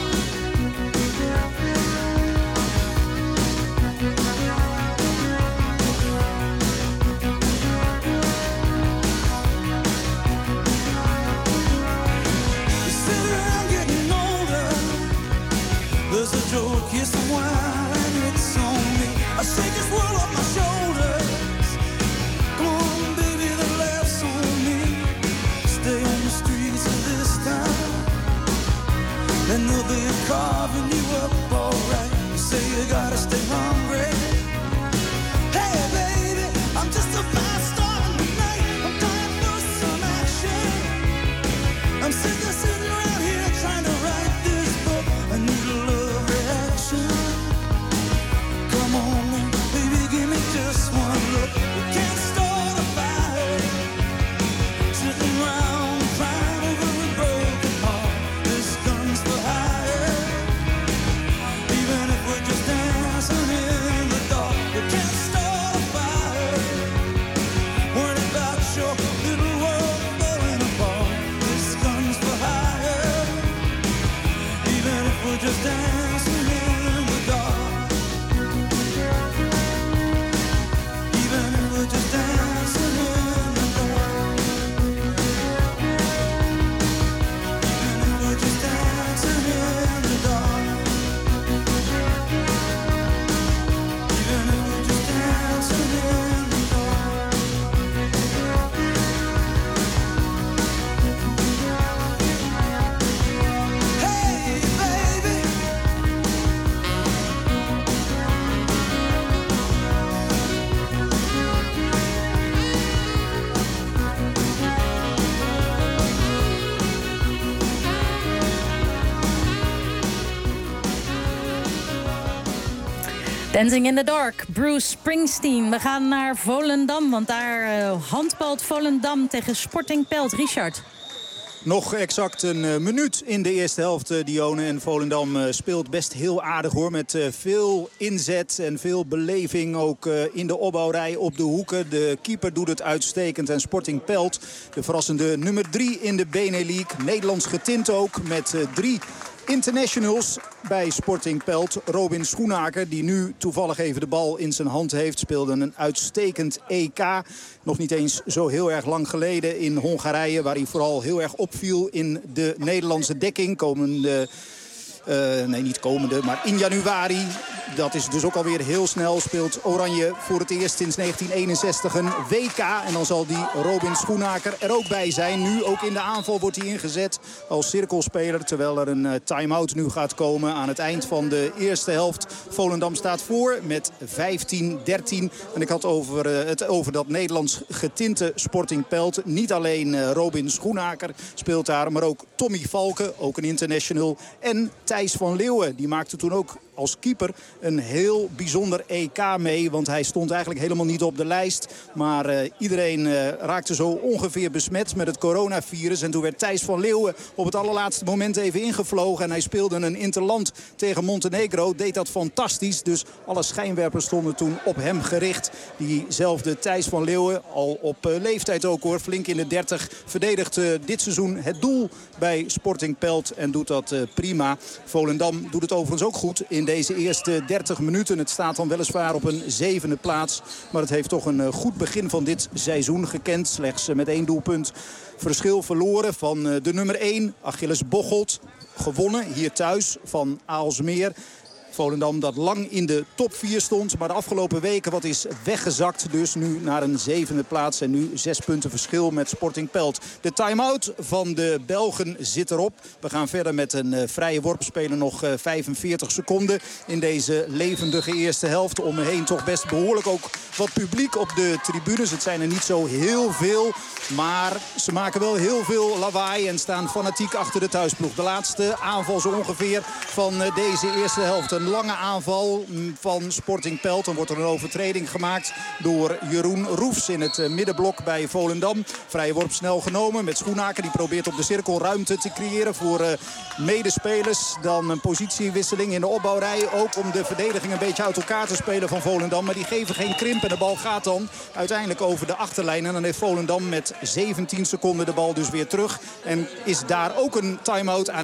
You sit around getting older. There's a joke, here's some wine, and it's on me. I shake this world off my shoulders. Come on, baby, the laugh's on me. Stay on the streets of this town, and they'll be carving you up alright. You say you gotta stay hungry. Hey, baby, I'm just a fast star tonight. I'm dying for some action. I'm sick of sitting around here trying to write this book. I need a love reaction. Come on, baby, give me just one look. You can't start a fire. Sitting around crying over a broken heart. This gun's for hire. Even if we're just dancing in the dark. You can't start a fire. Worried about your little world falling apart. This gun's for hire. Even if we're just dancing in the dark. Even if we're just dancing in the dark. Even if we're just dancing in the dark. Even if we're just dancing in the dark. Hey, baby. Dancing in the Dark, Bruce Springsteen. We gaan naar Volendam, want daar uh, handbalt Volendam tegen Sporting Pelt. Richard. Nog exact een uh, minuut in de eerste helft, uh, Dione. En Volendam uh, speelt best heel aardig hoor. Met uh, veel inzet en veel beleving. Ook uh, in de opbouwrij op de hoeken. De keeper doet het uitstekend. En Sporting Pelt, de verrassende nummer drie in de Benelux. Nederlands getint ook met uh, drie internationals bij Sporting Pelt. Robin Schoenaker, die nu toevallig even de bal in zijn hand heeft, speelde een uitstekend E K. Nog niet eens zo heel erg lang geleden in Hongarije, waar hij vooral heel erg opviel in de Nederlandse dekking. Komende, uh, nee niet komende, maar in januari. Dat is dus ook alweer heel snel. Speelt Oranje voor het eerst sinds negentien eenenzestig een W K. En dan zal die Robin Schoenaker er ook bij zijn. Nu ook in de aanval wordt hij ingezet als cirkelspeler. Terwijl er een uh, time-out nu gaat komen aan het eind van de eerste helft. Volendam staat voor met vijftien dertien. En ik had over, uh, het over dat Nederlands getinte Sporting Pelt. Niet alleen uh, Robin Schoenaker speelt daar, maar ook Tommy Valken, ook een international. En Thijs van Leeuwen, die maakte toen ook als keeper een heel bijzonder E K mee. Want hij stond eigenlijk helemaal niet op de lijst. Maar uh, iedereen uh, raakte zo ongeveer besmet met het coronavirus. En toen werd Thijs van Leeuwen op het allerlaatste moment even ingevlogen. En hij speelde een interland tegen Montenegro. Deed dat fantastisch. Dus alle schijnwerpers stonden toen op hem gericht. Diezelfde Thijs van Leeuwen, al op uh, leeftijd ook hoor. Flink in de dertig. Verdedigt uh, dit seizoen het doel bij Sporting Pelt. En doet dat uh, prima. Volendam doet het overigens ook goed in deze eerste dertig minuten. Het staat dan weliswaar op een zevende plaats. Maar het heeft toch een uh, goed begin van dit seizoen gekend. Slechts uh, met één doelpunt verschil verloren van uh, de nummer één. Achilles Bocholt. Gewonnen hier thuis van Aalsmeer. Volendam dat lang in de top vier stond. Maar de afgelopen weken wat is weggezakt. Dus nu naar een zevende plaats. En nu zes punten verschil met Sporting Pelt. De time-out van de Belgen zit erop. We gaan verder met een uh, vrije worp. Spelen nog uh, vijfenveertig seconden in deze levendige eerste helft. Om me heen toch best behoorlijk ook wat publiek op de tribunes. Het zijn er niet zo heel veel. Maar ze maken wel heel veel lawaai en staan fanatiek achter de thuisploeg. De laatste aanval zo ongeveer van uh, deze eerste helft. Een lange aanval van Sporting Pelt. Dan wordt er een overtreding gemaakt door Jeroen Roefs in het uh, middenblok bij Volendam. Vrije worp snel genomen met Schoenaker. Die probeert op de cirkel ruimte te creëren voor uh, medespelers. Dan een positiewisseling in de opbouwrij. Ook om de verdediging een beetje uit elkaar te spelen van Volendam. Maar die geven geen krimp en de bal gaat dan uiteindelijk over de achterlijn. En dan heeft Volendam met zeventien seconden de bal dus weer terug. En is daar ook een time-out aan.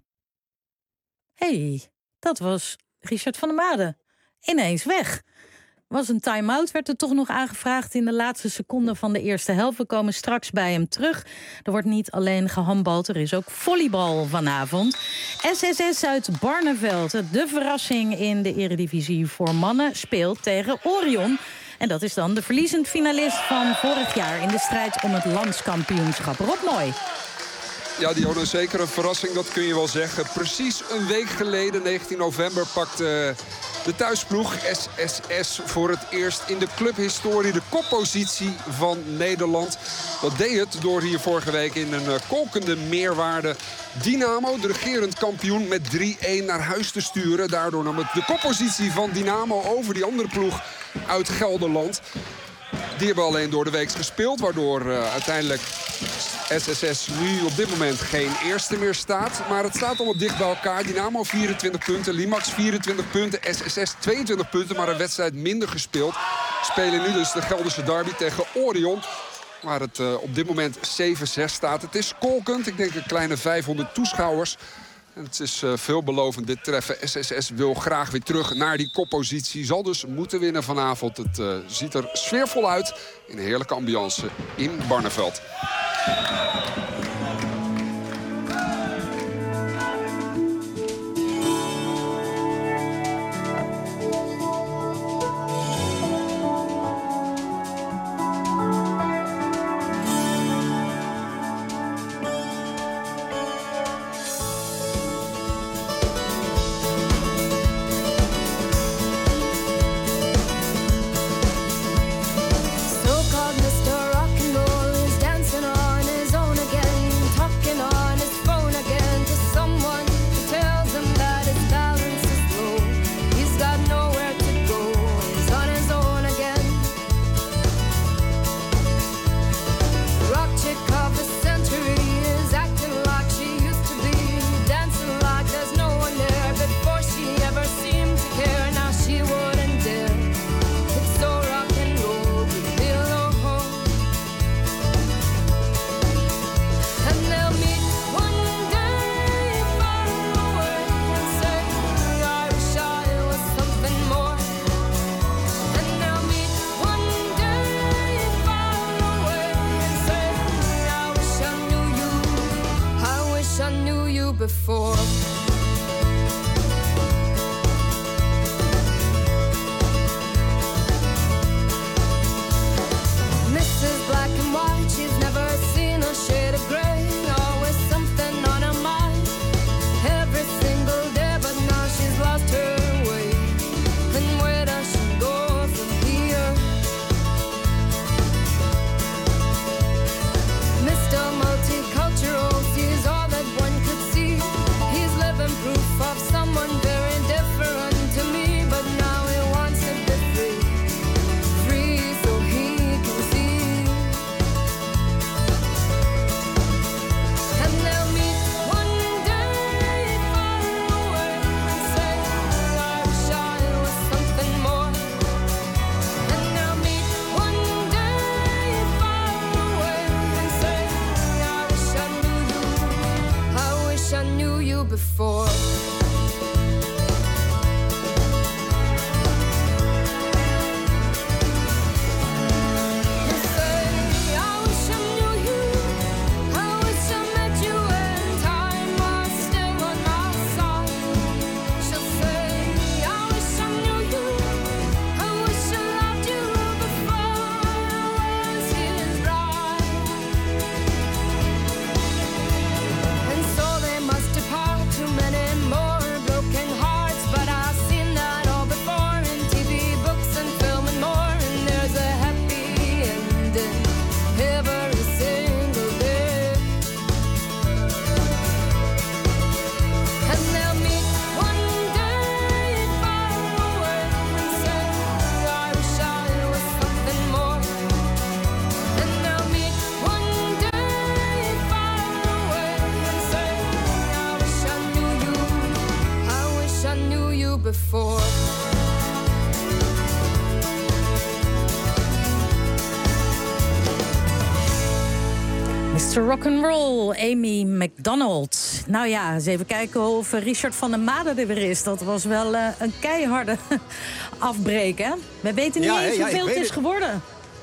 Hey, dat was Richard van der Made. Ineens weg. Was een time-out, werd er toch nog aangevraagd in de laatste seconde van de eerste helft. We komen straks bij hem terug. Er wordt niet alleen gehandbald, er is ook volleybal vanavond. S S S uit Barneveld, de verrassing in de eredivisie voor mannen, speelt tegen Orion. En dat is dan de verliezend finalist van vorig jaar in de strijd om het landskampioenschap. Rob Mooi. Ja, Dionne, zeker een verrassing, dat kun je wel zeggen. Precies een week geleden, negentien november, pakte de thuisploeg S S S voor het eerst in de clubhistorie de koppositie van Nederland. Dat deed het door hier vorige week in een kolkende meerwaarde Dynamo, de regerend kampioen, met drie-een naar huis te sturen. Daardoor nam het de koppositie van Dynamo over die andere ploeg uit Gelderland. Die hebben alleen door de week gespeeld, waardoor uh, uiteindelijk S S S nu op dit moment geen eerste meer staat. Maar het staat allemaal dicht bij elkaar. Dynamo vierentwintig punten, Limax vierentwintig punten, S S S tweeëntwintig punten, maar een wedstrijd minder gespeeld. Spelen nu dus de Gelderse derby tegen Orion, waar het uh, op dit moment zeven zes staat. Het is kolkend, ik denk een kleine vijfhonderd toeschouwers. En het is uh, veelbelovend, dit treffen. S S S wil graag weer terug naar die koppositie. Zal dus moeten winnen vanavond. Het uh, ziet er sfeervol uit in een heerlijke ambiance in Barneveld. Before. Missus Black and White, she's never seen a shade of gray. Always something on her mind, every single day, but now she's lost her way. And where does she go from here? Mister Multicultural sees all that one could see. He's living mister Rock'n'Roll, Amy McDonald. Nou ja, eens even kijken of Richard van der Maden er weer is. Dat was wel uh, een keiharde afbreek, hè? We weten niet Ja, eens ja, hoeveel ik het weet is het. geworden.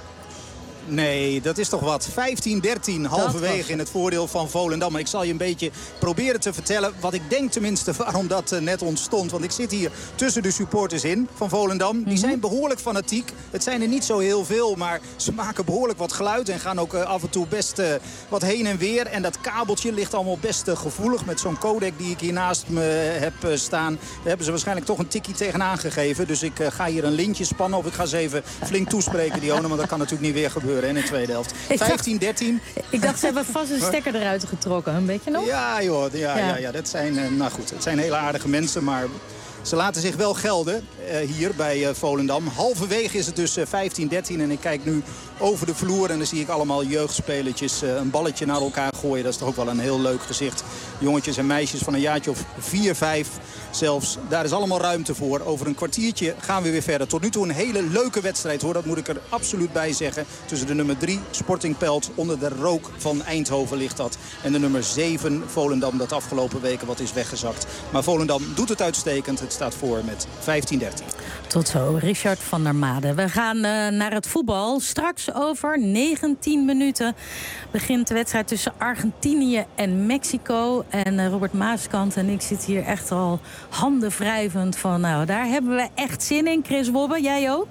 Nee, dat is toch wat. vijftien dertien halverwege was in het voordeel van Volendam. Maar ik zal je een beetje proberen te vertellen wat ik denk tenminste waarom dat uh, net ontstond. Want ik zit hier tussen de supporters in van Volendam. Die zijn behoorlijk fanatiek. Het zijn er niet zo heel veel, maar ze maken behoorlijk wat geluid. En gaan ook uh, af en toe best uh, wat heen en weer. En dat kabeltje ligt allemaal best uh, gevoelig. Met zo'n codec die ik hier naast me heb uh, staan. Daar hebben ze waarschijnlijk toch een tikkie tegenaan gegeven. Dus ik uh, ga hier een lintje spannen. Of ik ga ze even flink toespreken, Dionne. Want dat kan natuurlijk niet weer gebeuren. In de tweede helft. vijftien dertien. Ik dacht, ze hebben vast een stekker eruit getrokken. Een beetje nog? Ja, joh. Ja, ja. Ja, ja, dat zijn, uh, nou goed, het zijn hele aardige mensen, maar ze laten zich wel gelden uh, hier bij uh, Volendam. Halverwege is het dus uh, vijftien dertien en ik kijk nu over de vloer en dan zie ik allemaal jeugdspelertjes uh, een balletje naar elkaar gooien. Dat is toch ook wel een heel leuk gezicht. Jongetjes en meisjes van een jaartje of vier, vijf zelfs. Daar is allemaal ruimte voor. Over een kwartiertje gaan we weer verder. Tot nu toe een hele leuke wedstrijd, hoor. Dat moet ik er absoluut bij zeggen. Tussen de nummer drie, Sporting Pelt, onder de rook van Eindhoven ligt dat. En de nummer zeven, Volendam, dat afgelopen weken wat is weggezakt. Maar Volendam doet het uitstekend. Het staat voor met vijftien dertien. Tot zo, Richard van der Maden. We gaan uh, naar het voetbal. Straks over negentien minuten begint de wedstrijd tussen Argentinië en Mexico. En uh, Robert Maaskant en ik zitten hier echt al handen wrijvend van, nou, daar hebben we echt zin in. Chris Wobbe, jij ook?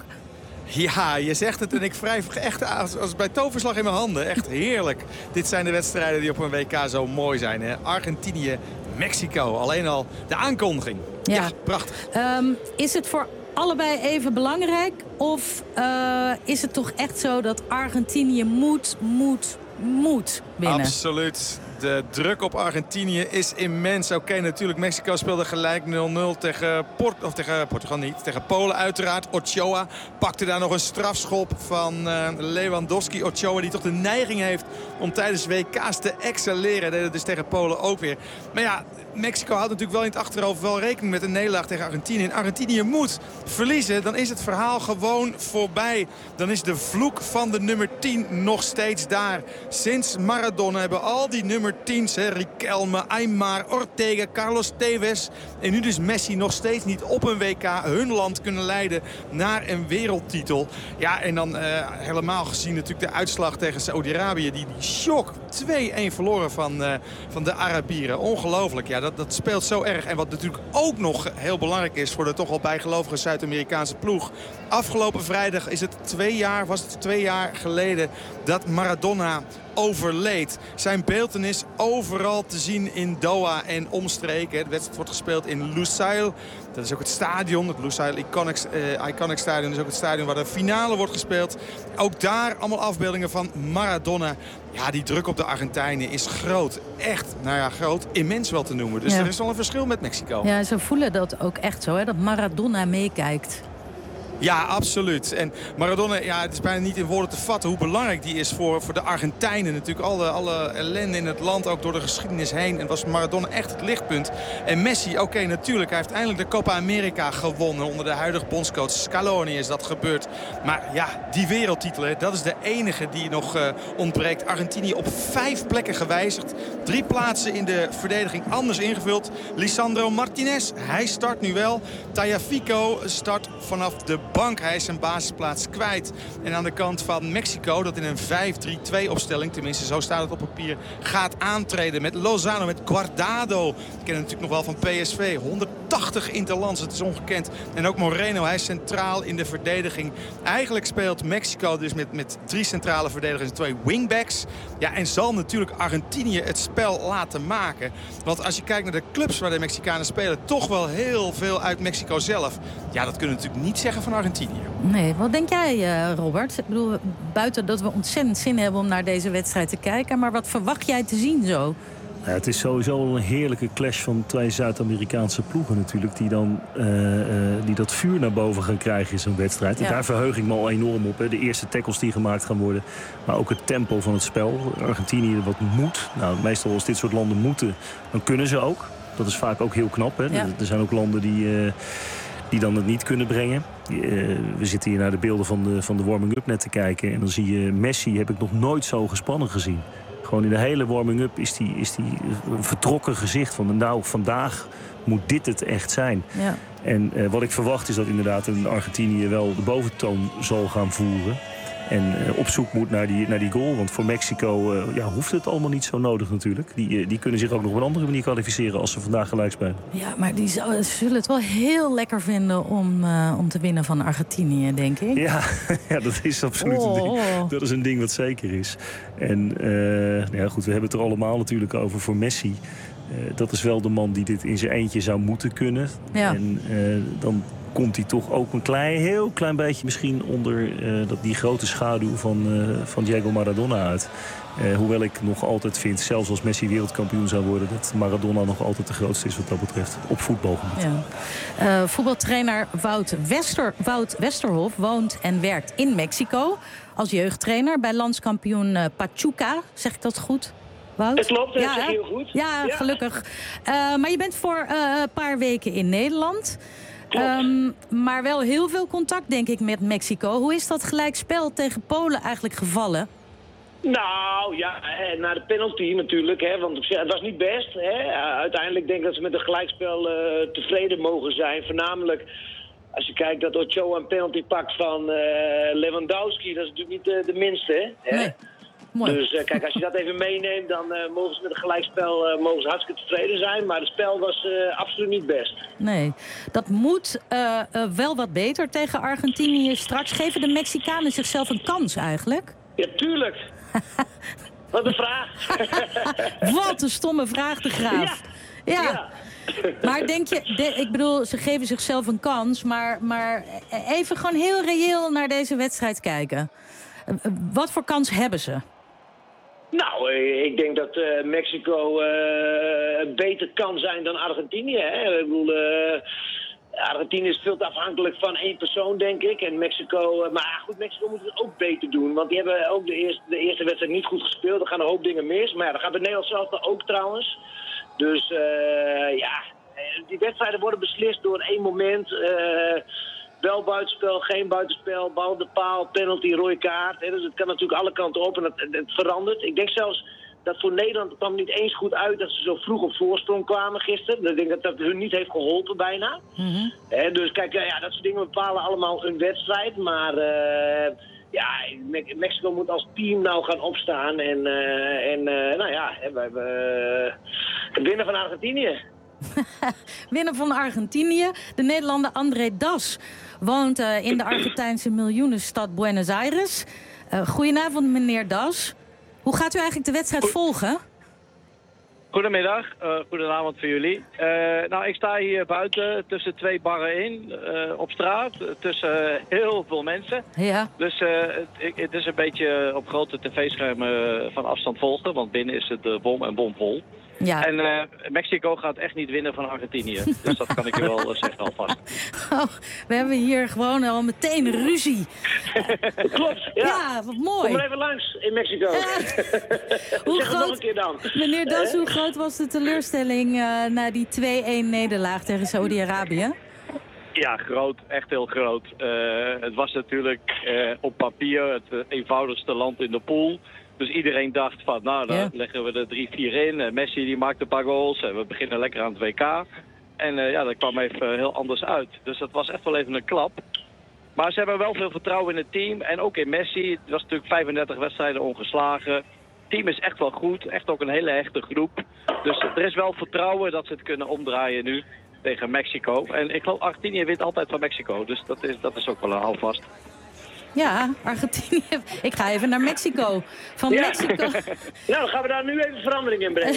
Ja, je zegt het en ik wrijf echt als, als bij toverslag in mijn handen. Echt heerlijk. Dit zijn de wedstrijden die op een W K zo mooi zijn. Hè? Argentinië, Mexico. Alleen al de aankondiging. Ja, ja prachtig. Um, is het voor allebei even belangrijk? Of uh, is het toch echt zo dat Argentinië moet, moet, moet winnen? Absoluut. De druk op Argentinië is immens. Oké, okay, natuurlijk, Mexico speelde gelijk nul nul tegen, Port of tegen Portugal niet. Tegen Polen uiteraard. Ochoa pakte daar nog een strafschop van uh, Lewandowski. Ochoa die toch de neiging heeft om tijdens W K's te excelleren. Deed het dus tegen Polen ook weer. Maar ja, Mexico houdt natuurlijk wel in het achterhoofd wel rekening met een nederlaag tegen Argentinië. En Argentinië moet verliezen. Dan is het verhaal gewoon voorbij. Dan is de vloek van de nummer tien nog steeds daar. Sinds Maradona hebben al die nummer tien's, Riquelme, Aymar, Ortega, Carlos Tevez en nu dus Messi nog steeds niet op een W K hun land kunnen leiden naar een wereldtitel. Ja, en dan uh, helemaal gezien natuurlijk de uitslag tegen Saudi-Arabië. Die, die shock twee-een verloren van, uh, van de Arabieren. Ongelooflijk. Ja, dat, dat speelt zo erg. En wat natuurlijk ook nog heel belangrijk is voor de toch al bijgelovige Zuid-Amerikaanse ploeg. Afgelopen vrijdag is het twee jaar, was het twee jaar geleden dat Maradona overleed. Zijn beeltenis overal te zien in Doha en omstreken. De wedstrijd wordt gespeeld in Lusail. Dat is ook het stadion, het Lusail Iconic, uh, Iconic Stadion. Dat is ook het stadion waar de finale wordt gespeeld. Ook daar allemaal afbeeldingen van Maradona. Ja, die druk op de Argentijnen is groot. Echt, nou ja, groot. Immens wel te noemen. Dus ja. Er is wel een verschil met Mexico. Ja, ze voelen dat ook echt zo, hè, dat Maradona meekijkt. Ja, absoluut. En Maradona, ja, het is bijna niet in woorden te vatten hoe belangrijk die is voor, voor de Argentijnen. Natuurlijk alle, alle ellende in het land, ook door de geschiedenis heen. En was Maradona echt het lichtpunt. En Messi, oké, okay, natuurlijk. Hij heeft eindelijk de Copa America gewonnen. Onder de huidige bondscoach Scaloni is dat gebeurd. Maar ja, die wereldtitel, hè, dat is de enige die nog uh, ontbreekt. Argentinië op vijf plekken gewijzigd. Drie plaatsen in de verdediging anders ingevuld. Lisandro Martinez, hij start nu wel. Tagliafico start vanaf de bank. Hij is zijn basisplaats kwijt. En aan de kant van Mexico, dat in een vijf drie twee opstelling, tenminste zo staat het op papier, gaat aantreden met Lozano, met Guardado. Ik ken hem natuurlijk nog wel van P S V. honderdtachtig interlands, het is ongekend. En ook Moreno, hij is centraal in de verdediging. Eigenlijk speelt Mexico dus met, met drie centrale verdedigers en twee wingbacks. Ja, en zal natuurlijk Argentinië het spel laten maken. Want als je kijkt naar de clubs waar de Mexicanen spelen, toch wel heel veel uit Mexico zelf. Ja, dat kunnen we natuurlijk niet zeggen van Argentinië. Nee, wat denk jij, uh, Robert? Ik bedoel, buiten dat we ontzettend zin hebben om naar deze wedstrijd te kijken, maar wat verwacht jij te zien zo? Ja, het is sowieso een heerlijke clash van twee Zuid-Amerikaanse ploegen natuurlijk, die dan uh, uh, die dat vuur naar boven gaan krijgen in zo'n wedstrijd. Ja. En daar verheug ik me al enorm op. Hè. De eerste tackles die gemaakt gaan worden, maar ook het tempo van het spel. Argentinië wat moet. Nou, meestal als dit soort landen moeten, dan kunnen ze ook. Dat is vaak ook heel knap. Hè. Ja. Er zijn ook landen die, uh, die dan het niet kunnen brengen. Uh, we zitten hier naar de beelden van de, van de warming-up net te kijken. En dan zie je Messi, heb ik nog nooit zo gespannen gezien. gewoon in de hele warming-up is die, is die een vertrokken gezicht van nou, vandaag moet dit het echt zijn. Ja. En uh, wat ik verwacht is dat inderdaad een Argentinië wel de boventoon zal gaan voeren. En uh, op zoek moet naar die, naar die goal. Want voor Mexico uh, ja, hoeft het allemaal niet zo nodig natuurlijk. Die, uh, die kunnen zich ook nog op een andere manier kwalificeren als ze vandaag gelijk spelen. Ja, maar die zou, spelen het wel heel lekker vinden om, uh, om te winnen van Argentinië, denk ik. Ja, ja dat is absoluut oh. een ding. Dat is een ding wat zeker is. En uh, nou ja, goed, we hebben het er allemaal natuurlijk over voor Messi. Uh, dat is wel de man die dit in zijn eentje zou moeten kunnen. Ja. En uh, dan komt hij toch ook een klein, heel klein beetje misschien onder uh, dat, die grote schaduw van, uh, van Diego Maradona uit. Uh, hoewel ik nog altijd vind, zelfs als Messi wereldkampioen zou worden, dat Maradona nog altijd de grootste is wat dat betreft. Op voetbalgebied. Ja. Uh, voetbaltrainer Wout, Wester, Wout Westerhof woont en werkt in Mexico als jeugdtrainer bij landskampioen uh, Pachuca. Zeg ik dat goed? Wout? Het klopt, dat ja, zeg je heel goed. Ja, ja. gelukkig. Uh, maar je bent voor uh, een paar weken in Nederland. Um, maar wel heel veel contact, denk ik, met Mexico. Hoe is dat gelijkspel tegen Polen eigenlijk gevallen? Nou, ja, na de penalty natuurlijk, hè, want het was niet best. Hè. Uiteindelijk denk ik dat ze met een gelijkspel uh, tevreden mogen zijn. Voornamelijk als je kijkt dat Ochoa een penalty pakt van uh, Lewandowski. Dat is natuurlijk niet uh, de minste, hè. Nee. Mooi. Dus uh, kijk, als je dat even meeneemt, dan uh, mogen ze met een gelijkspel uh, mogen ze hartstikke tevreden zijn. Maar het spel was uh, absoluut niet best. Nee, dat moet uh, uh, wel wat beter tegen Argentinië straks. Geven de Mexicanen zichzelf een kans eigenlijk? Ja, tuurlijk. Wat een vraag. Wat een stomme vraag, de Graaf. Ja. ja. ja. Maar denk je, de, ik bedoel, ze geven zichzelf een kans. Maar, maar even gewoon heel reëel naar deze wedstrijd kijken. Uh, wat voor kans hebben ze? Nou, ik denk dat uh, Mexico uh, beter kan zijn dan Argentinië. Hè? Ik bedoel, uh, Argentinië is veel te afhankelijk van één persoon, denk ik. En Mexico, uh, maar goed, Mexico moet het ook beter doen. Want die hebben ook de eerste, de eerste wedstrijd niet goed gespeeld. Er gaan een hoop dingen mis. Maar ja, dat gaat bij Nederland zelf ook trouwens. Dus uh, ja, die wedstrijden worden beslist door één moment. Uh, Wel buitenspel, geen buitenspel, bal op de paal, penalty, rode kaart. Hè. Dus het kan natuurlijk alle kanten op en het, het verandert. Ik denk zelfs dat voor Nederland kwam niet eens goed uit dat ze zo vroeg op voorsprong kwamen gisteren. Ik denk dat dat hun niet heeft geholpen bijna. Mm-hmm. Hè, dus kijk, ja, dat soort dingen bepalen allemaal een wedstrijd. Maar uh, ja, Mexico moet als team nou gaan opstaan. En, uh, en uh, nou ja, we hebben uh, winnen van Argentinië. Winnen van Argentinië. De Nederlander André Das woont uh, in de Argentijnse miljoenenstad Buenos Aires. Uh, goedenavond, meneer Das. Hoe gaat u eigenlijk de wedstrijd volgen? Goedemiddag, uh, goedenavond voor jullie. Uh, nou, ik sta hier buiten tussen twee barren in, uh, op straat, tussen heel veel mensen. Ja. Dus uh, het, het is een beetje op grote tv-schermen van afstand volgen, want binnen is het uh, bom en bomvol. Ja. En uh, Mexico gaat echt niet winnen van Argentinië. Dus dat kan ik je wel uh, zeggen alvast. Oh, we hebben hier gewoon al meteen ruzie. Klopt, ja. Ja, wat mooi. Kom maar even langs in Mexico. Uh, hoe zeg groot, het nog een keer dan. Meneer Das, hoe groot was de teleurstelling uh, na die twee-een nederlaag tegen Saudi-Arabië? Ja, groot. Echt heel groot. Uh, het was natuurlijk uh, op papier het uh, eenvoudigste land in de pool. Dus iedereen dacht van, nou, dan yeah. leggen we er drie vier in. Uh, Messi die maakt een paar goals. En we beginnen lekker aan het W K. En uh, ja, dat kwam even heel anders uit. Dus dat was echt wel even een klap. Maar ze hebben wel veel vertrouwen in het team. En ook in Messi. Het was natuurlijk vijfendertig wedstrijden ongeslagen. Het team is echt wel goed. Echt ook een hele hechte groep. Dus er is wel vertrouwen dat ze het kunnen omdraaien nu tegen Mexico. En ik geloof, Argentinië wint altijd van Mexico. Dus dat is, dat is ook wel een houvast. Ja, Argentinië. Ik ga even naar Mexico. Van ja. Mexico. Nou, dan gaan we daar nu even verandering in brengen.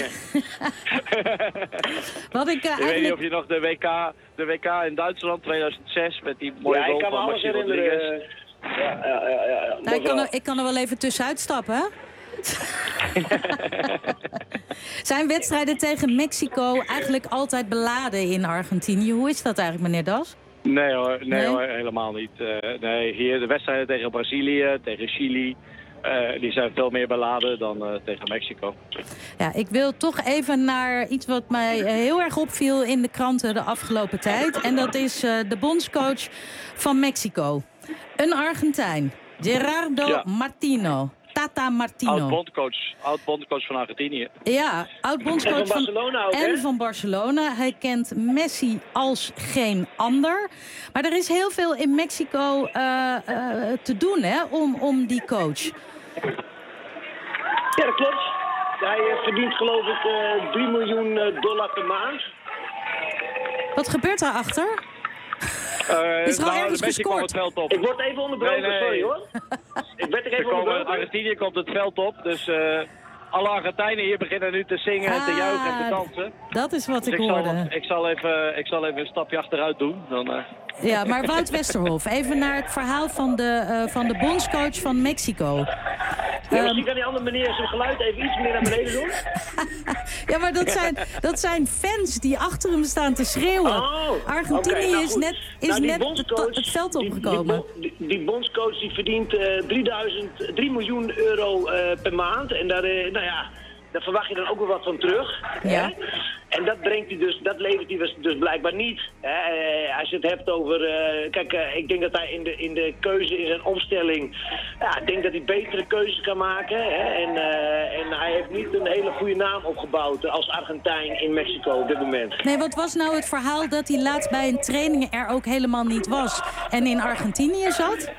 Wat ik, uh, ik weet niet of je nog de W K, de W K in Duitsland tweeduizend zes met die mooie goal van Maxi Rodriguez. Ja, ja, ja, ja, ja. Nou, ik, kan er, ik kan er wel even tussenuit stappen, hè? Zijn wedstrijden tegen Mexico eigenlijk altijd beladen in Argentinië? Hoe is dat eigenlijk, meneer Das? Nee hoor, nee, nee? hoor helemaal niet. Uh, nee, hier de wedstrijden tegen Brazilië, tegen Chili, uh, die zijn veel meer beladen dan uh, tegen Mexico. Ja, ik wil toch even naar iets wat mij uh, heel erg opviel in de kranten de afgelopen tijd. En dat is uh, de bondscoach van Mexico. Een Argentijn, Gerardo ja. Martino. Tata Martino. Oud-bondcoach oud bondcoach van Argentinië. Ja, oud-bondscoach En van Barcelona ook, en hè? van Barcelona. Hij kent Messi als geen ander. Maar er is heel veel in Mexico uh, uh, te doen, hè, om, om die coach. Ja, dat klopt. Hij uh, verdient geloof ik uh, drie miljoen dollar per maand. Wat gebeurt daarachter? Uh, Is er al nou, ergens de Messi gescoord? komt het veld op. Ik word even onderbroken, Nee, nee. sorry hoor. Ik werd er Er even komen, onderbroken. Argentinië komt het veld op, dus uh, alle Argentijnen hier beginnen nu te zingen en te Ah, juichen en te dansen. Dat is wat Dus ik ik, zal, hoorde. ik, zal even, ik zal even een stapje achteruit doen. Dan, uh... Ja, maar Wout Westerhof, even naar het verhaal van de, uh, van de bondscoach van Mexico. Ja, misschien kan die andere meneer zijn geluid even iets meer naar beneden doen. Ja, maar dat zijn, dat zijn fans die achter hem staan te schreeuwen. Oh, Argentinië oké, nou is goed. net, is Nou, die net het, bondscoach, het veld die- opgekomen. Die, die, die bondscoach die verdient uh, drieduizend, drie miljoen euro uh, per maand. En daar, uh, nou ja, daar verwacht je dan ook wel wat van terug. Ja. Hè? En dat brengt hij dus, dat levert hij dus, dus blijkbaar niet. Hè? Uh, als je het hebt over, uh, kijk, uh, ik denk dat hij in de, in de keuze, in zijn opstelling, ja, ik denk dat hij betere keuzes kan maken. Hè? En, uh, en hij heeft niet een hele goede naam opgebouwd als Argentijn in Mexico op dit moment. Nee, wat was nou het verhaal dat hij laatst bij een training er ook helemaal niet was en in Argentinië zat?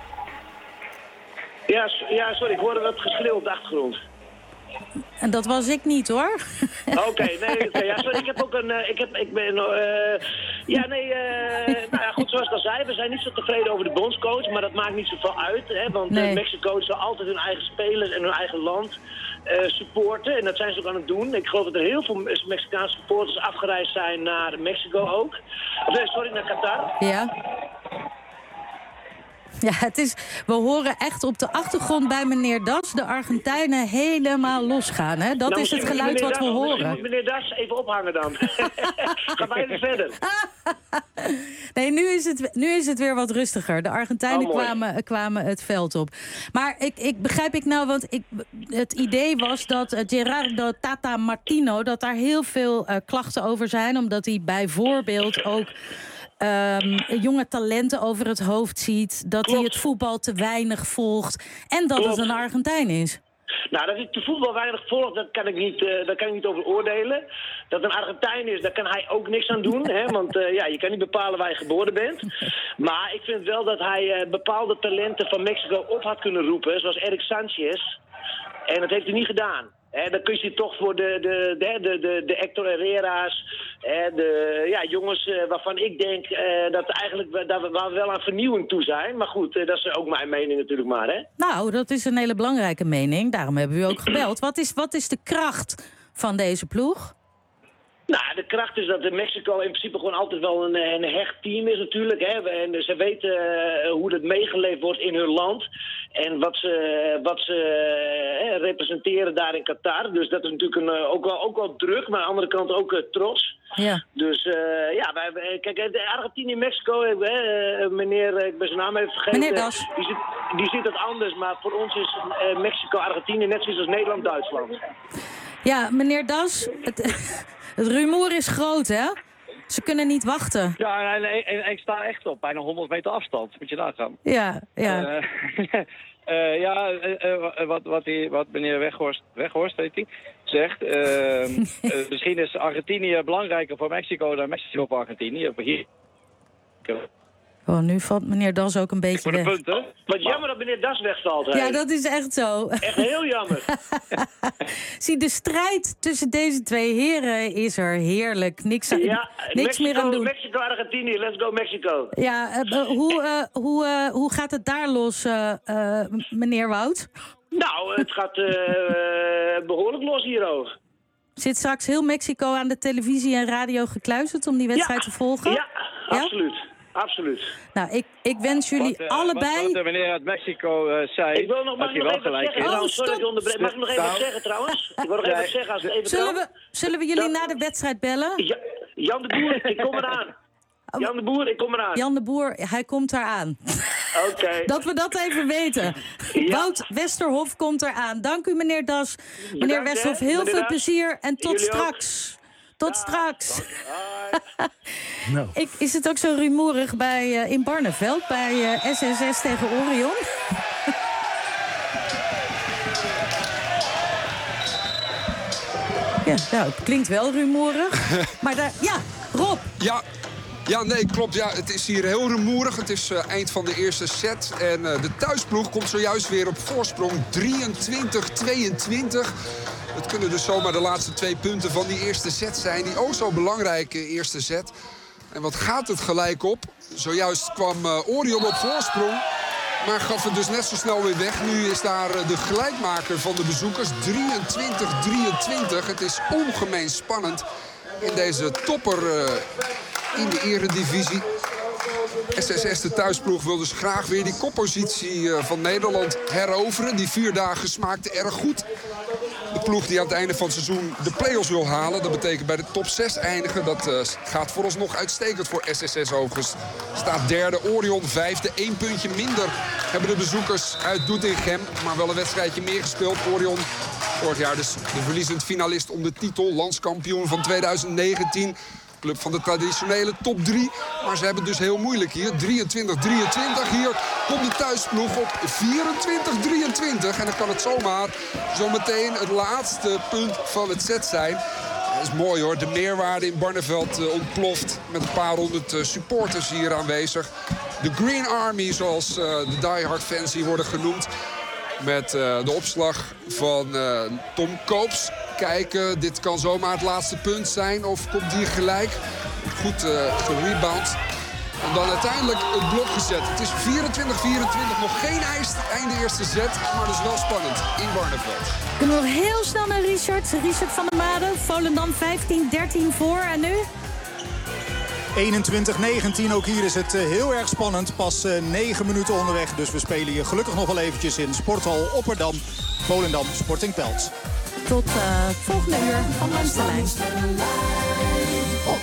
Ja, s- ja, sorry, ik hoorde wat geschreeuw op de achtergrond. En dat was ik niet, hoor. Oké, nee, oké, ja, sorry, ik heb ook een, uh, ik heb, ik ben, uh, ja, nee, uh, nou ja, goed, zoals ik al zei, we zijn niet zo tevreden over de bondscoach, maar dat maakt niet zoveel uit, hè, want Nee. uh, Mexico zal altijd hun eigen spelers en hun eigen land uh, supporten, en dat zijn ze ook aan het doen. Ik geloof dat er heel veel Mexicaanse supporters afgereisd zijn naar Mexico ook. Of, nee, sorry, naar Qatar. Ja. Ja, het is, we horen echt op de achtergrond bij meneer Das de Argentijnen helemaal losgaan. Hè? Dat Nou, is het misschien geluid moet wat we meneer Das- misschien horen. moet meneer Das even ophangen dan. Gaan wij weer verder. Nee, nu is, het, nu is het weer wat rustiger. De Argentijnen Oh, mooi. kwamen, kwamen het veld op. Maar ik, ik begrijp ik nou, want ik, het idee was dat uh, Gerardo Tata Martino, dat daar heel veel uh, klachten over zijn, omdat hij bijvoorbeeld ook Um, jonge talenten over het hoofd ziet, dat Klopt. hij het voetbal te weinig volgt en dat Klopt. het een Argentijn is. Nou, dat ik de voetbal weinig volg, dat kan ik niet, uh, daar kan ik niet over oordelen. Dat een Argentijn is, daar kan hij ook niks aan doen. Hè? Want uh, ja, je kan niet bepalen waar je geboren bent. Maar ik vind wel dat hij uh, bepaalde talenten van Mexico op had kunnen roepen. Zoals Eric Sanchez. En dat heeft hij niet gedaan. Hè, dan kun je toch voor de, de, de, de, de, de Héctor Herrera's, hè, de ja, jongens uh, waarvan ik denk uh, dat, eigenlijk, we- dat we waar we wel aan vernieuwing toe zijn. Maar goed, uh, dat is ook mijn mening natuurlijk maar. Hè? Nou, dat is een hele belangrijke mening. Daarom hebben we u ook gebeld. Wat is, wat is de kracht van deze ploeg? Nou, de kracht is dat de Mexico in principe gewoon altijd wel een, een hecht team is natuurlijk. Hè. En ze weten uh, hoe dat meegeleefd wordt in hun land. En wat ze, wat ze uh, representeren daar in Qatar. Dus dat is natuurlijk een, uh, ook, wel, ook wel druk, maar aan de andere kant ook uh, trots. Ja. Dus uh, ja, wij, wij- kijk, de Argentinië, Mexico, uh, uh, meneer, uh, ik ben zijn naam even vergeten. Meneer Das. Die ziet, die ziet het anders, maar voor ons is uh, Mexico, Argentinië net zoals Nederland, Duitsland. Ja, meneer Das, het, het rumoer is groot, hè? Ze kunnen niet wachten. Ja, en, en, en ik sta echt op bijna honderd meter afstand, moet je nagaan. Ja, ja. Uh, uh, ja, uh, uh, wat, wat, die, wat meneer Weghorst, Weghorst weet hij, zegt. Uh, uh, misschien is Argentinië belangrijker voor Mexico dan Mexico voor Argentinië. Hier. Oh, nu valt meneer Das ook een beetje Voor de weg. punten. Wat jammer dat meneer Das wegvalt. hè. Ja, dat is echt zo. Echt heel jammer. Zie, de strijd tussen deze twee heren is er heerlijk. Niks, aan- Ja, niks Mexico, meer aan doen. Mexico, Argentinië, let's go Mexico. Ja, uh, uh, hoe, uh, hoe, uh, hoe gaat het daar los, uh, uh, m- meneer Wout? Nou, het gaat uh, behoorlijk los hier ook. Zit straks heel Mexico aan de televisie en radio gekluisterd om die wedstrijd te volgen? Ja, absoluut. Absoluut. Nou, ik, ik wens jullie Wat, uh, allebei... Wat, wat de meneer uit Mexico uh, zei, Ik wil nog, mag dat ik hij nog wel even gelijk zeggen, is. trouwens, sorry dat ik onderbreek. Mag ik nog even Nou, wat zeggen trouwens? Ik wil nog even nee. wat zeggen als het even Zullen kan. we, zullen we jullie na de wedstrijd bellen? Ja, Jan de Boer, ik kom eraan. Jan de Boer, ik kom eraan. Jan de Boer, hij komt eraan. Oké. Dat we dat even weten. Wout Westerhof komt eraan. Dank u, meneer Das. Meneer Bedankt, Westerhof, hè, heel meneer veel Das. plezier en tot Jullie ook. straks. Tot straks. Nou. Ik, is het ook zo rumoerig bij, uh, in Barneveld bij uh, S S S tegen Orion? Ja, nou, het klinkt wel rumoerig. Maar daar, ja, Rob. Ja. Ja, nee, klopt. Ja, het is hier heel rumoerig. Het is uh, eind van de eerste set. En uh, de thuisploeg komt zojuist weer op voorsprong. drieëntwintig tweeëntwintig. Het kunnen dus zomaar de laatste twee punten van die eerste set zijn. Die ook zo belangrijke eerste set. En wat gaat het gelijk op? Zojuist kwam uh, Orion op voorsprong. Maar gaf het dus net zo snel weer weg. Nu is daar uh, de gelijkmaker van de bezoekers. drieëntwintig drieëntwintig. Het is ongemeen spannend in deze topper uh, in de eredivisie. S S S, de thuisploeg, wil dus graag weer die koppositie uh, van Nederland heroveren. Die vier dagen smaakte erg goed. De ploeg die aan het einde van het seizoen de play-offs wil halen. Dat betekent bij de top zes eindigen. Dat uh, gaat vooralsnog uitstekend voor S S S overigens. Staat derde, Orion vijfde. Eén puntje minder hebben de bezoekers uit Doetinchem. Maar wel een wedstrijdje meer gespeeld. Orion vorig jaar dus de verliezend finalist om de titel. Landskampioen van twintig negentien. Club van de traditionele top drie. Maar ze hebben het dus heel moeilijk hier. drieëntwintig drieëntwintig. Hier komt de thuisploeg op vierentwintig drieëntwintig. En dan kan het zomaar zometeen het laatste punt van het set zijn. Dat is mooi hoor. De meerwaarde in Barneveld uh, ontploft. Met een paar honderd uh, supporters hier aanwezig. De Green Army, zoals uh, de diehard fans hier worden genoemd. Met uh, de opslag van uh, Tom Koops. Kijken, dit kan zomaar het laatste punt zijn. Of komt hier gelijk? Goed uh, gerebound. En dan uiteindelijk het blok gezet. Het is vierentwintig vierentwintig. Nog geen einde eerste set. Maar dus wel spannend in Barneveld. Kunnen we nog heel snel naar Richard. Richard van der Made. Volendam vijftien dertien voor. En nu? eenentwintig negentien, ook hier is het heel erg spannend. Pas uh, negen minuten onderweg, dus we spelen hier gelukkig nog wel eventjes in Sporthal Opperdam. Volendam Sporting Pels. Tot uh, het volgende uur van Langs de Lijn. Op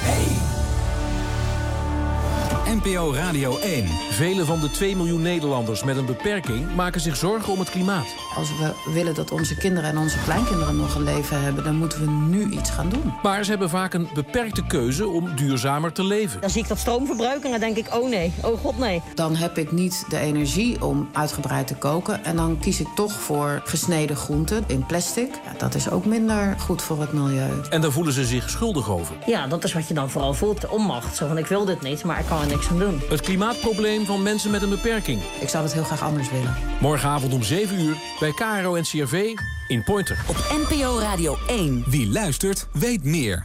N P O Radio één. Velen van de twee miljoen Nederlanders met een beperking maken zich zorgen om het klimaat. Als we willen dat onze kinderen en onze kleinkinderen nog een leven hebben, dan moeten we nu iets gaan doen. Maar ze hebben vaak een beperkte keuze om duurzamer te leven. Dan zie ik dat stroomverbruik en dan denk ik, oh nee, oh god nee. Dan heb ik niet de energie om uitgebreid te koken. En dan kies ik toch voor gesneden groenten in plastic. Ja, dat is ook minder goed voor het milieu. En daar voelen ze zich schuldig over. Ja, dat is wat je dan vooral voelt, de onmacht. Zo van, ik wil dit niet, maar ik kan er niks aan doen. Het klimaatprobleem van mensen met een beperking. Ik zou het heel graag anders willen. Morgenavond om zeven uur bij K R O en C R V in Pointer. Op N P O Radio één. Wie luistert, weet meer.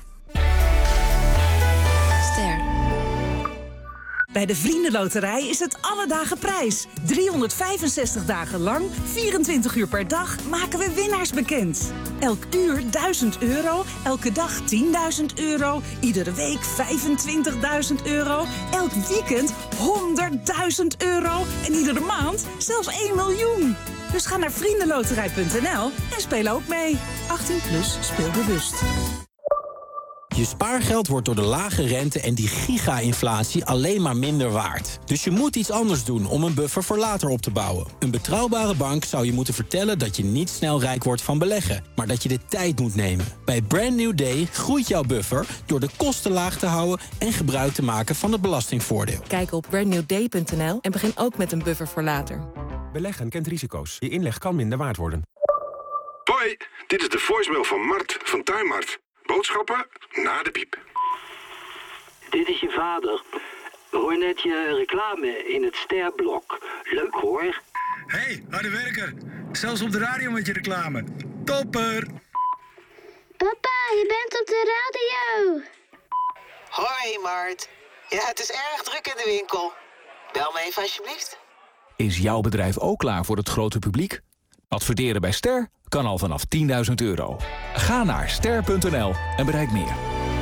Ster. Bij de Vriendenloterij is het alle dagen prijs. driehonderdvijfenzestig dagen lang, vierentwintig uur per dag, maken we winnaars bekend. Elk uur duizend euro, elke dag tienduizend euro, iedere week vijfentwintigduizend euro, elk weekend honderdduizend euro en iedere maand zelfs één miljoen. Dus ga naar vriendenloterij punt n l en speel ook mee. achttien plus, speel bewust. Je spaargeld wordt door de lage rente en die giga-inflatie alleen maar minder waard. Dus je moet iets anders doen om een buffer voor later op te bouwen. Een betrouwbare bank zou je moeten vertellen dat je niet snel rijk wordt van beleggen, maar dat je de tijd moet nemen. Bij Brand New Day groeit jouw buffer door de kosten laag te houden en gebruik te maken van het belastingvoordeel. Kijk op brand new day punt n l en begin ook met een buffer voor later. Beleggen kent risico's. Je inleg kan minder waard worden. Hoi, dit is de voicemail van Mart van Tuinmart. Boodschappen na de piep. Dit is je vader. Hoor net je reclame in het Sterblok. Leuk hoor. Hey, harde werker. Zelfs op de radio met je reclame. Topper. Papa, je bent op de radio. Hoi Mart. Ja, het is erg druk in de winkel. Bel me even alsjeblieft. Is jouw bedrijf ook klaar voor het grote publiek? Adverteren bij Ster kan al vanaf tienduizend euro. Ga naar ster punt n l en bereik meer.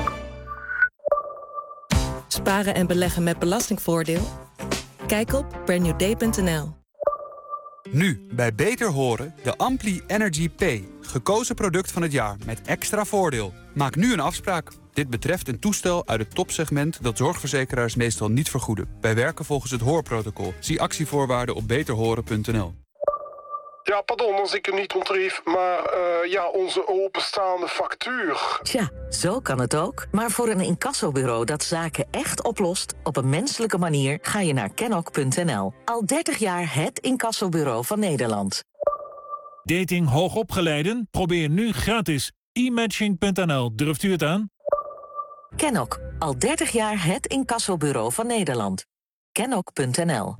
Sparen en beleggen met belastingvoordeel? Kijk op brand new day punt n l. Nu, bij Beter Horen, de Ampli Energy Pay. Gekozen product van het jaar met extra voordeel. Maak nu een afspraak. Dit betreft een toestel uit het topsegment dat zorgverzekeraars meestal niet vergoeden. Wij werken volgens het hoorprotocol. Zie actievoorwaarden op beter horen punt n l. Ja, pardon als ik hem niet ontrief, maar uh, ja, onze openstaande factuur. Tja, zo kan het ook. Maar voor een incassobureau dat zaken echt oplost op een menselijke manier ga je naar kenok punt n l. Al dertig jaar het incassobureau van Nederland. Dating hoogopgeleiden? Probeer nu gratis e matching punt n l. Durft u het aan? Kenok, al dertig jaar het incassobureau van Nederland. Kenok punt n l.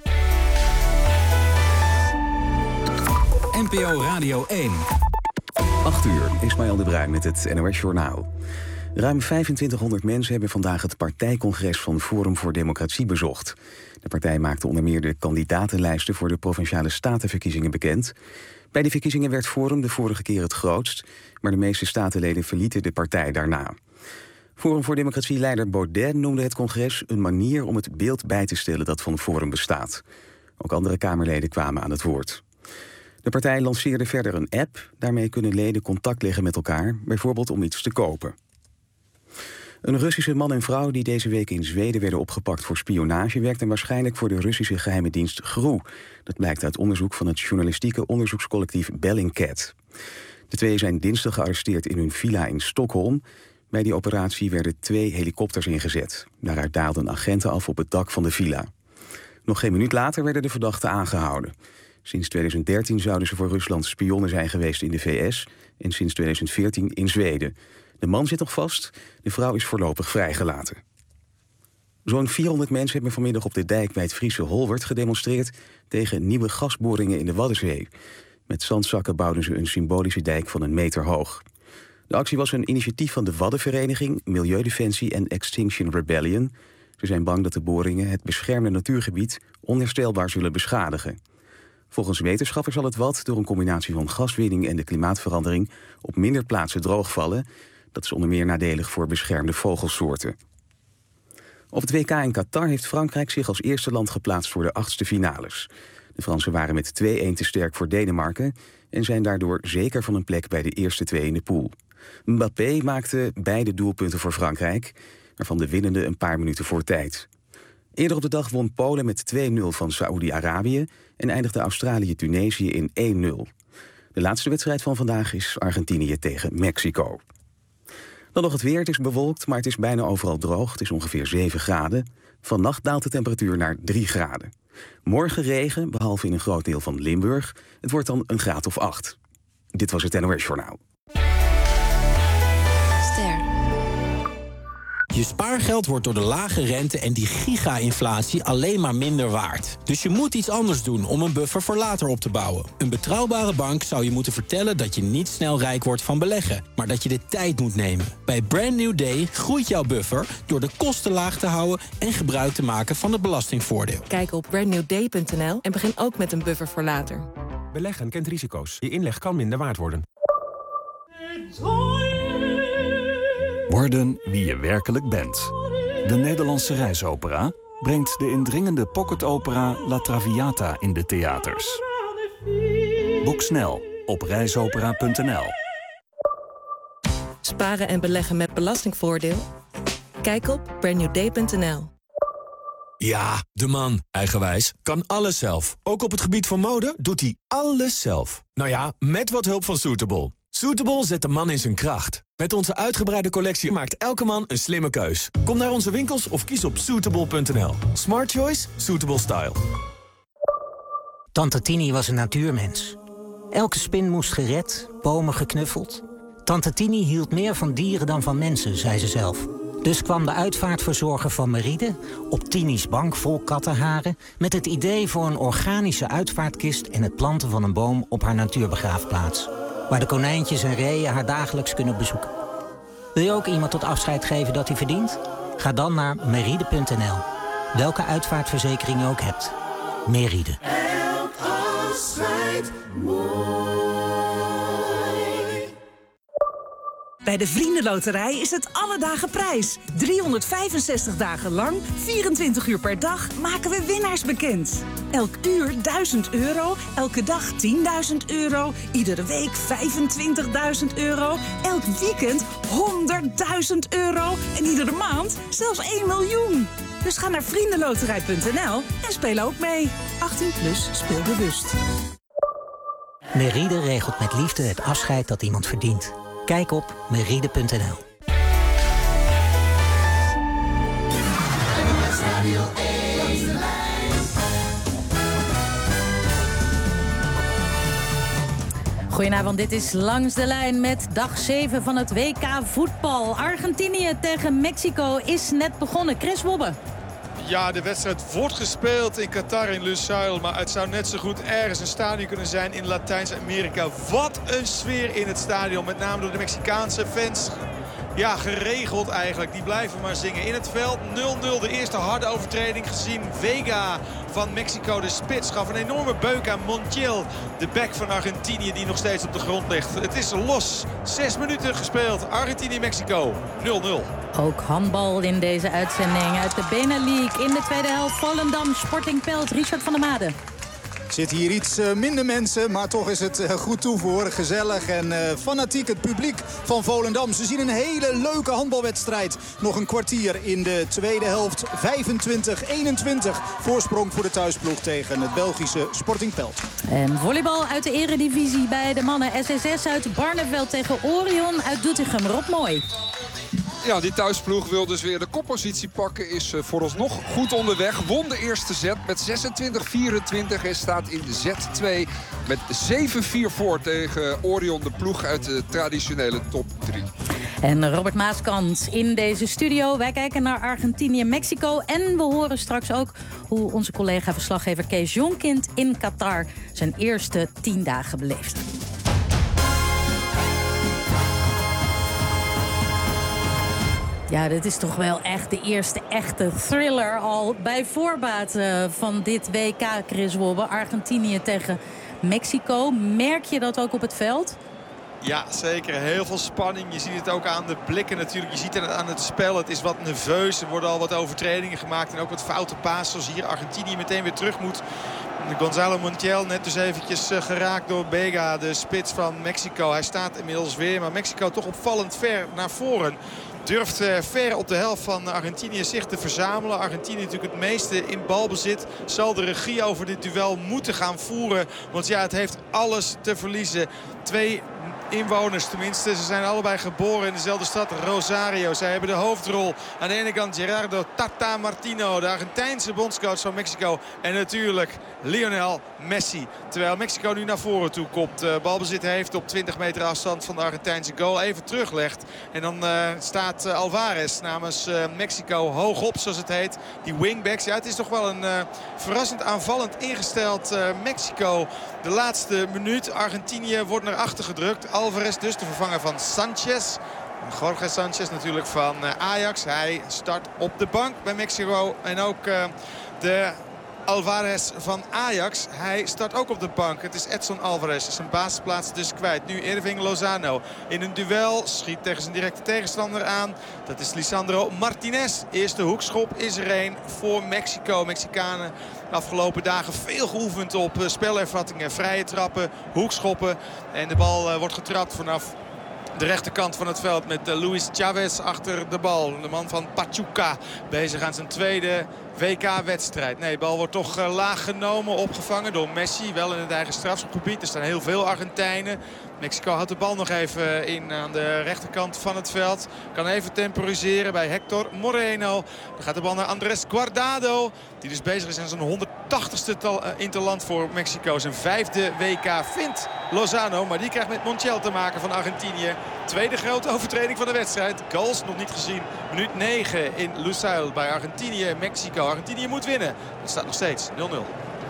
N P O Radio één. acht uur, Ismaël de Bruin met het N O S Journaal. Ruim vijfentwintighonderd mensen hebben vandaag het partijcongres van Forum voor Democratie bezocht. De partij maakte onder meer de kandidatenlijsten voor de Provinciale Statenverkiezingen bekend. Bij de verkiezingen werd Forum de vorige keer het grootst, maar de meeste statenleden verlieten de partij daarna. Forum voor Democratie-leider Baudet noemde het congres een manier om het beeld bij te stellen dat van Forum bestaat. Ook andere Kamerleden kwamen aan het woord. De partij lanceerde verder een app. Daarmee kunnen leden contact leggen met elkaar, bijvoorbeeld om iets te kopen. Een Russische man en vrouw die deze week in Zweden werden opgepakt voor spionage werkten waarschijnlijk voor de Russische geheime dienst G R U. Dat blijkt uit onderzoek van het journalistieke onderzoekscollectief Bellingcat. De twee zijn dinsdag gearresteerd in hun villa in Stockholm. Bij die operatie werden twee helikopters ingezet. Daaruit daalden agenten af op het dak van de villa. Nog geen minuut later werden de verdachten aangehouden. Sinds tweeduizend dertien zouden ze voor Rusland spionnen zijn geweest in de V S en sinds tweeduizend veertien in Zweden. De man zit nog vast, de vrouw is voorlopig vrijgelaten. Zo'n vierhonderd mensen hebben vanmiddag op de dijk bij het Friese Holwert gedemonstreerd tegen nieuwe gasboringen in de Waddenzee. Met zandzakken bouwden ze een symbolische dijk van een meter hoog. De actie was een initiatief van de Waddenvereniging, Milieudefensie en Extinction Rebellion. Ze zijn bang dat de boringen het beschermde natuurgebied onherstelbaar zullen beschadigen. Volgens wetenschappers zal het Wad door een combinatie van gaswinning en de klimaatverandering op minder plaatsen droogvallen. Dat is onder meer nadelig voor beschermde vogelsoorten. Op het W K in Qatar heeft Frankrijk zich als eerste land geplaatst voor de achtste finales. De Fransen waren met twee-een te sterk voor Denemarken en zijn daardoor zeker van een plek bij de eerste twee in de pool. Mbappé maakte beide doelpunten voor Frankrijk, waarvan de winnende een paar minuten voor tijd. Eerder op de dag won Polen met twee nul van Saoedi-Arabië en eindigde Australië-Tunesië in één nul. De laatste wedstrijd van vandaag is Argentinië tegen Mexico. Dan nog het weer. Het is bewolkt, maar het is bijna overal droog. Het is ongeveer zeven graden. Vannacht daalt de temperatuur naar drie graden. Morgen regen, behalve in een groot deel van Limburg. Het wordt dan een graad of acht. Dit was het N O S Journaal. Je spaargeld wordt door de lage rente en die giga-inflatie alleen maar minder waard. Dus je moet iets anders doen om een buffer voor later op te bouwen. Een betrouwbare bank zou je moeten vertellen dat je niet snel rijk wordt van beleggen, maar dat je de tijd moet nemen. Bij Brand New Day groeit jouw buffer door de kosten laag te houden en gebruik te maken van het belastingvoordeel. Kijk op brand new day punt n l en begin ook met een buffer voor later. Beleggen kent risico's. Je inleg kan minder waard worden. Worden wie je werkelijk bent. De Nederlandse Reisopera brengt de indringende pocketopera La Traviata in de theaters. Boek snel op reisopera punt n l. Sparen en beleggen met belastingvoordeel? Kijk op brand new day punt n l. Ja, de man, eigenwijs, kan alles zelf. Ook op het gebied van mode doet hij alles zelf. Nou ja, met wat hulp van Suitable. Suitable zet de man in zijn kracht. Met onze uitgebreide collectie maakt elke man een slimme keus. Kom naar onze winkels of kies op suitable punt n l. Smart choice, suitable style. Tante Tini was een natuurmens. Elke spin moest gered, bomen geknuffeld. Tante Tini hield meer van dieren dan van mensen, zei ze zelf. Dus kwam de uitvaartverzorger van Meride op Tini's bank vol kattenharen met het idee voor een organische uitvaartkist en het planten van een boom op haar natuurbegraafplaats. Waar de konijntjes en reeën haar dagelijks kunnen bezoeken. Wil je ook iemand tot afscheid geven dat hij verdient? Ga dan naar meride punt n l. Welke uitvaartverzekering je ook hebt. Meride. Elk afscheid Bij de Vriendenloterij is het alle dagen prijs. driehonderdvijfenzestig dagen lang, vierentwintig uur per dag, maken we winnaars bekend. Elk uur duizend euro, elke dag tienduizend euro, iedere week vijfentwintigduizend euro, elk weekend honderdduizend euro en iedere maand zelfs één miljoen. Dus ga naar vriendenloterij punt n l en speel ook mee. achttien plus, speel bewust. Meride regelt met liefde het afscheid dat iemand verdient. Kijk op meride punt n l. Goedenavond, dit is Langs de Lijn met dag zeven van het W K voetbal. Argentinië tegen Mexico is net begonnen. Chris Wobbe. Ja, de wedstrijd wordt gespeeld in Qatar, in Lusail. Maar het zou net zo goed ergens een stadion kunnen zijn in Latijns-Amerika. Wat een sfeer in het stadion, met name door de Mexicaanse fans. Ja, geregeld eigenlijk. Die blijven maar zingen. In het veld nul nul. De eerste harde overtreding gezien. Vega van Mexico, de spits, gaf een enorme beuk aan Montiel. De back van Argentinië die nog steeds op de grond ligt. Het is los. Zes minuten gespeeld. Argentinië-Mexico nul nul. Ook handbal in deze uitzending uit de Benelux. In de tweede helft Volendam, Sporting Pelt, Richard van der Made. Zit hier iets uh, minder mensen, maar toch is het uh, goed toevoer. Gezellig en uh, fanatiek het publiek van Volendam. Ze zien een hele leuke handbalwedstrijd. Nog een kwartier in de tweede helft. vijfentwintig eenentwintig voorsprong voor de thuisploeg tegen het Belgische Sporting Pelt. En volleybal uit de eredivisie bij de mannen. S S S uit Barneveld tegen Orion uit Doetinchem. Rob Mooi. Ja, die thuisploeg wil dus weer de koppositie pakken. Is uh, vooralsnog goed onderweg. Won de eerste set met zesentwintig vierentwintig. En staat in zet twee met zeven vier voor tegen Orion. De ploeg uit de traditionele top drie. En Robert Maaskant in deze studio. Wij kijken naar Argentinië-Mexico. En we horen straks ook hoe onze collega-verslaggever Kees Jonkind in Qatar zijn eerste tien dagen beleeft. Ja, dit is toch wel echt de eerste echte thriller al bij voorbaat uh, van dit W K, Chris Wobbe. Argentinië tegen Mexico. Merk je dat ook op het veld? Ja, zeker. Heel veel spanning. Je ziet het ook aan de blikken natuurlijk. Je ziet het aan het spel. Het is wat nerveus. Er worden al wat overtredingen gemaakt. En ook wat foute paas. Zoals hier Argentinië meteen weer terug moet. Gonzalo Montiel net dus eventjes uh, geraakt door Vega, de spits van Mexico. Hij staat inmiddels weer. Maar Mexico toch opvallend ver naar voren. Durft uh, ver op de helft van Argentinië zich te verzamelen. Argentinië natuurlijk het meeste in balbezit. Zal de regie over dit duel moeten gaan voeren. Want ja, het heeft alles te verliezen. Twee inwoners tenminste. Ze zijn allebei geboren in dezelfde stad, Rosario. Zij hebben de hoofdrol. Aan de ene kant Gerardo Tata Martino, de Argentijnse bondscoach van Mexico. En natuurlijk Lionel Messi. Terwijl Mexico nu naar voren toe komt. Uh, balbezit heeft op twintig meter afstand van de Argentijnse goal. Even teruglegt. En dan uh, staat uh, Alvarez namens uh, Mexico hoog op, zoals het heet. Die wingbacks. Ja, het is toch wel een uh, verrassend aanvallend ingesteld uh, Mexico. De laatste minuut. Argentinië wordt naar achter gedrukt. Alvarez dus, de vervanger van Sanchez. Jorge Sanchez natuurlijk van uh, Ajax. Hij start op de bank bij Mexico. En ook uh, de Alvarez van Ajax. Hij start ook op de bank. Het is Edson Alvarez. Zijn basisplaats dus kwijt. Nu Irving Lozano in een duel. Schiet tegen zijn directe tegenstander aan. Dat is Lisandro Martinez. Eerste hoekschop is er een voor Mexico. Mexicanen de afgelopen dagen veel geoefend op spelervattingen. Vrije trappen, hoekschoppen. En de bal uh, wordt getrapt vanaf de rechterkant van het veld met uh, Luis Chavez achter de bal. De man van Pachuca bezig aan zijn tweede W K-wedstrijd. Nee, de bal wordt toch uh, laag genomen, opgevangen door Messi. Wel in het eigen strafschopgebied. Er staan heel veel Argentijnen. Mexico houdt de bal nog even in aan de rechterkant van het veld. Kan even temporiseren bij Hector Moreno. Dan gaat de bal naar Andrés Guardado. Die dus bezig is aan zijn honderdtachtigste interland voor Mexico. Zijn vijfde W K vindt Lozano. Maar die krijgt met Montiel te maken van Argentinië. Tweede grote overtreding van de wedstrijd. Goals nog niet gezien. Minuut negen in Lusail bij Argentinië en Mexico. Argentinië moet winnen. Het staat nog steeds nul nul.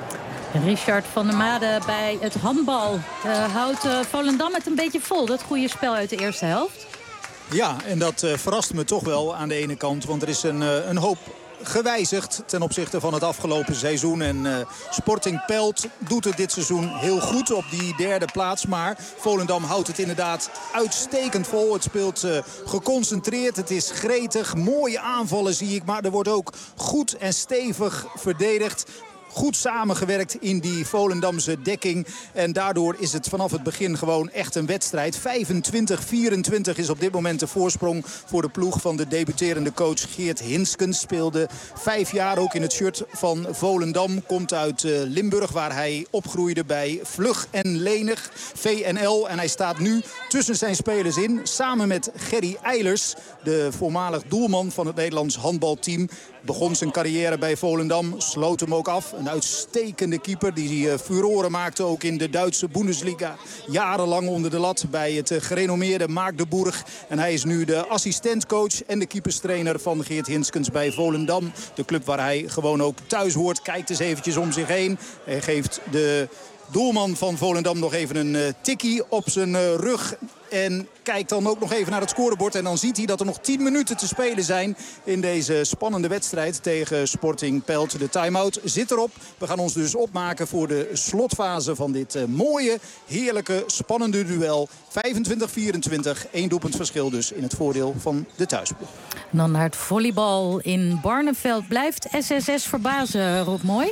Richard van der Made bij het handbal. Uh, houdt uh, Volendam het een beetje vol, dat goede spel uit de eerste helft? Ja, en dat uh, verrast me toch wel aan de ene kant. Want er is een, uh, een hoop gewijzigd ten opzichte van het afgelopen seizoen. En uh, Sporting Pelt doet het dit seizoen heel goed op die derde plaats. Maar Volendam houdt het inderdaad uitstekend vol. Het speelt uh, geconcentreerd, het is gretig. Mooie aanvallen zie ik, maar er wordt ook goed en stevig verdedigd. Goed samengewerkt in die Volendamse dekking. En daardoor is het vanaf het begin gewoon echt een wedstrijd. vijfentwintig vierentwintig is op dit moment de voorsprong voor de ploeg van de debuterende coach Geert Hinskens. Speelde vijf jaar ook in het shirt van Volendam. Komt uit uh, Limburg waar hij opgroeide bij Vlug en Lenig, V N L. En hij staat nu tussen zijn spelers in. Samen met Gerry Eilers, de voormalig doelman van het Nederlands handbalteam. Begon zijn carrière bij Volendam, sloot hem ook af. Een uitstekende keeper die uh, furoren maakte ook in de Duitse Bundesliga. Jarenlang onder de lat bij het uh, gerenommeerde Magdeburg. En hij is nu de assistentcoach en de keeperstrainer van Geert Hinskens bij Volendam. De club waar hij gewoon ook thuis hoort. Kijkt eens eventjes om zich heen. Hij geeft de doelman van Volendam nog even een uh, tikkie op zijn uh, rug. En kijkt dan ook nog even naar het scorebord. En dan ziet hij dat er nog tien minuten te spelen zijn in deze spannende wedstrijd tegen Sporting Pelt. De time-out zit erop. We gaan ons dus opmaken voor de slotfase van dit uh, mooie, heerlijke, spannende duel. vijfentwintig vierentwintig. Eén doelpunt verschil dus in het voordeel van de thuisploeg. Dan naar het volleybal in Barneveld. Blijft S S S verbazen, Rob Mooi?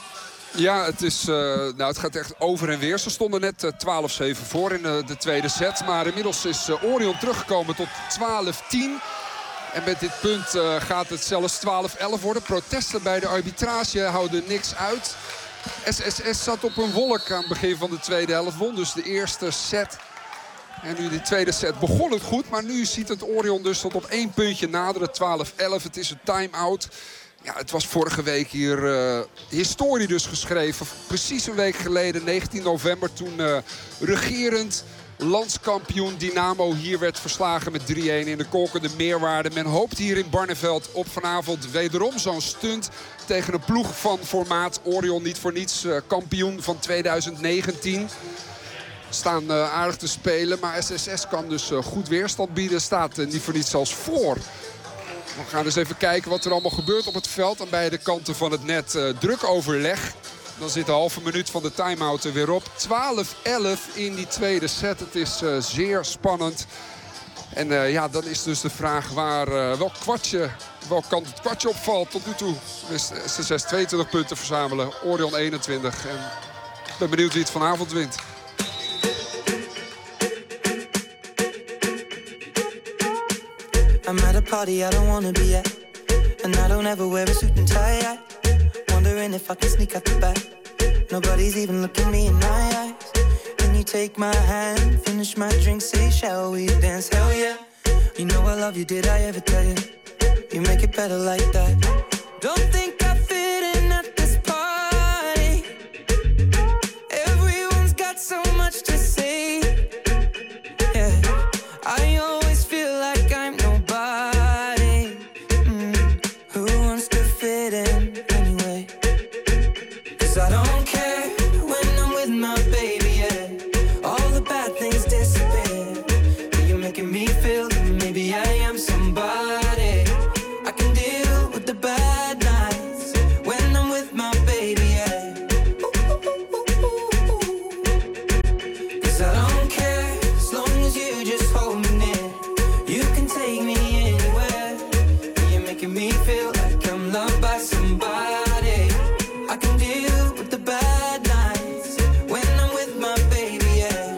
Ja, het, is, uh, nou, het gaat echt over en weer. Ze stonden net uh, twaalf zeven voor in uh, de tweede set. Maar inmiddels is uh, Orion teruggekomen tot twaalf tien. En met dit punt uh, gaat het zelfs twaalf elf worden. Protesten bij de arbitrage houden niks uit. S S S zat op een wolk aan het begin van de tweede helft. Won dus de eerste set. En nu de tweede set begon het goed. Maar nu ziet het Orion dus tot op één puntje naderen. twaalf elf. Het is een time-out. Ja, het was vorige week hier uh, historie dus geschreven. Precies een week geleden, negentien november, toen uh, regerend landskampioen Dynamo hier werd verslagen met drie-een in de kolkende meerwaarde. Men hoopt hier in Barneveld op vanavond wederom zo'n stunt tegen een ploeg van formaat Orion. Niet voor niets uh, kampioen van tweeduizend negentien. Staan uh, aardig te spelen, maar S S S kan dus uh, goed weerstand bieden. Staat uh, niet voor niets zelfs voor. We gaan dus even kijken wat er allemaal gebeurt op het veld. Aan beide kanten van het net uh, druk overleg. Dan zit de halve minuut van de time-out er weer op. twaalf elf in die tweede set. Het is uh, zeer spannend. En uh, ja, dan is dus de vraag waar uh, welk kwartje, welk kant het kwartje opvalt. Tot nu toe is S S S tweeëntwintig punten verzamelen. Orion eenentwintig. En ik ben benieuwd wie het vanavond wint. I'm at a party I don't wanna be at, and I don't ever wear a suit and tie. I wondering if I can sneak out the back. Nobody's even looking me in my eyes. Can you take my hand, finish my drink, say shall we dance? Hell yeah. You know I love you, did I ever tell you? You make it better like that. Don't think I fit in at this party. Everyone's got so much to say. Yeah, I always feel like I'm nobody. Mm. Who wants to fit in anyway? 'Cause I don't care when I'm with my baby, yeah. All the bad things disappear. You're making me feel that maybe I am somebody. I can deal with the bad nights when I'm with my baby, yeah. 'Cause I don't care as long as you just hold me near. You can take me anywhere. You're making me feel like I'm loved by somebody. I can deal with the bad nights when I'm with my baby, yeah.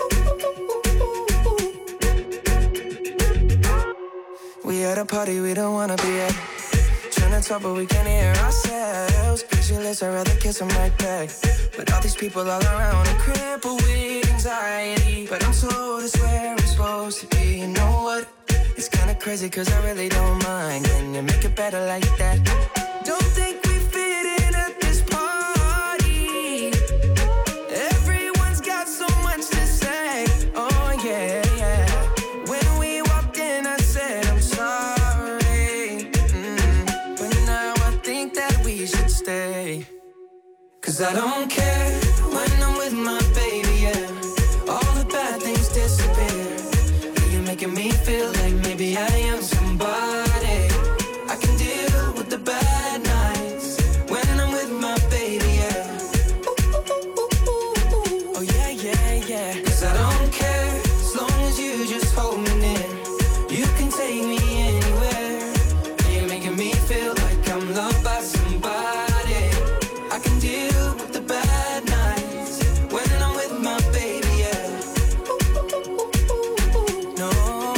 We at a party we don't wanna be at. Trying to talk but we can't hear ourselves. Pictureless, I'd rather kiss them right back. But all these people all around are crippled with anxiety. But I'm told it's where I'm supposed to be. You know what? It's kinda crazy 'cause I really don't mind. Can you make it better like that? Don't think we fit in at this party. Everyone's got so much to say. Oh yeah, yeah. When we walked in I said I'm sorry. Mm. But now I think that we should stay. 'Cause I don't care when I'm with my baby, yeah. All the bad things disappear. You're making me feel like maybe I am somebody. I can deal with the bad nights when I'm with my baby, yeah. Oh yeah, yeah, yeah. 'Cause I don't care as long as you just hold me near. You can take me anywhere. You're making me feel like I'm loved by somebody. I can deal with the bad nights when I'm with my baby, yeah. No,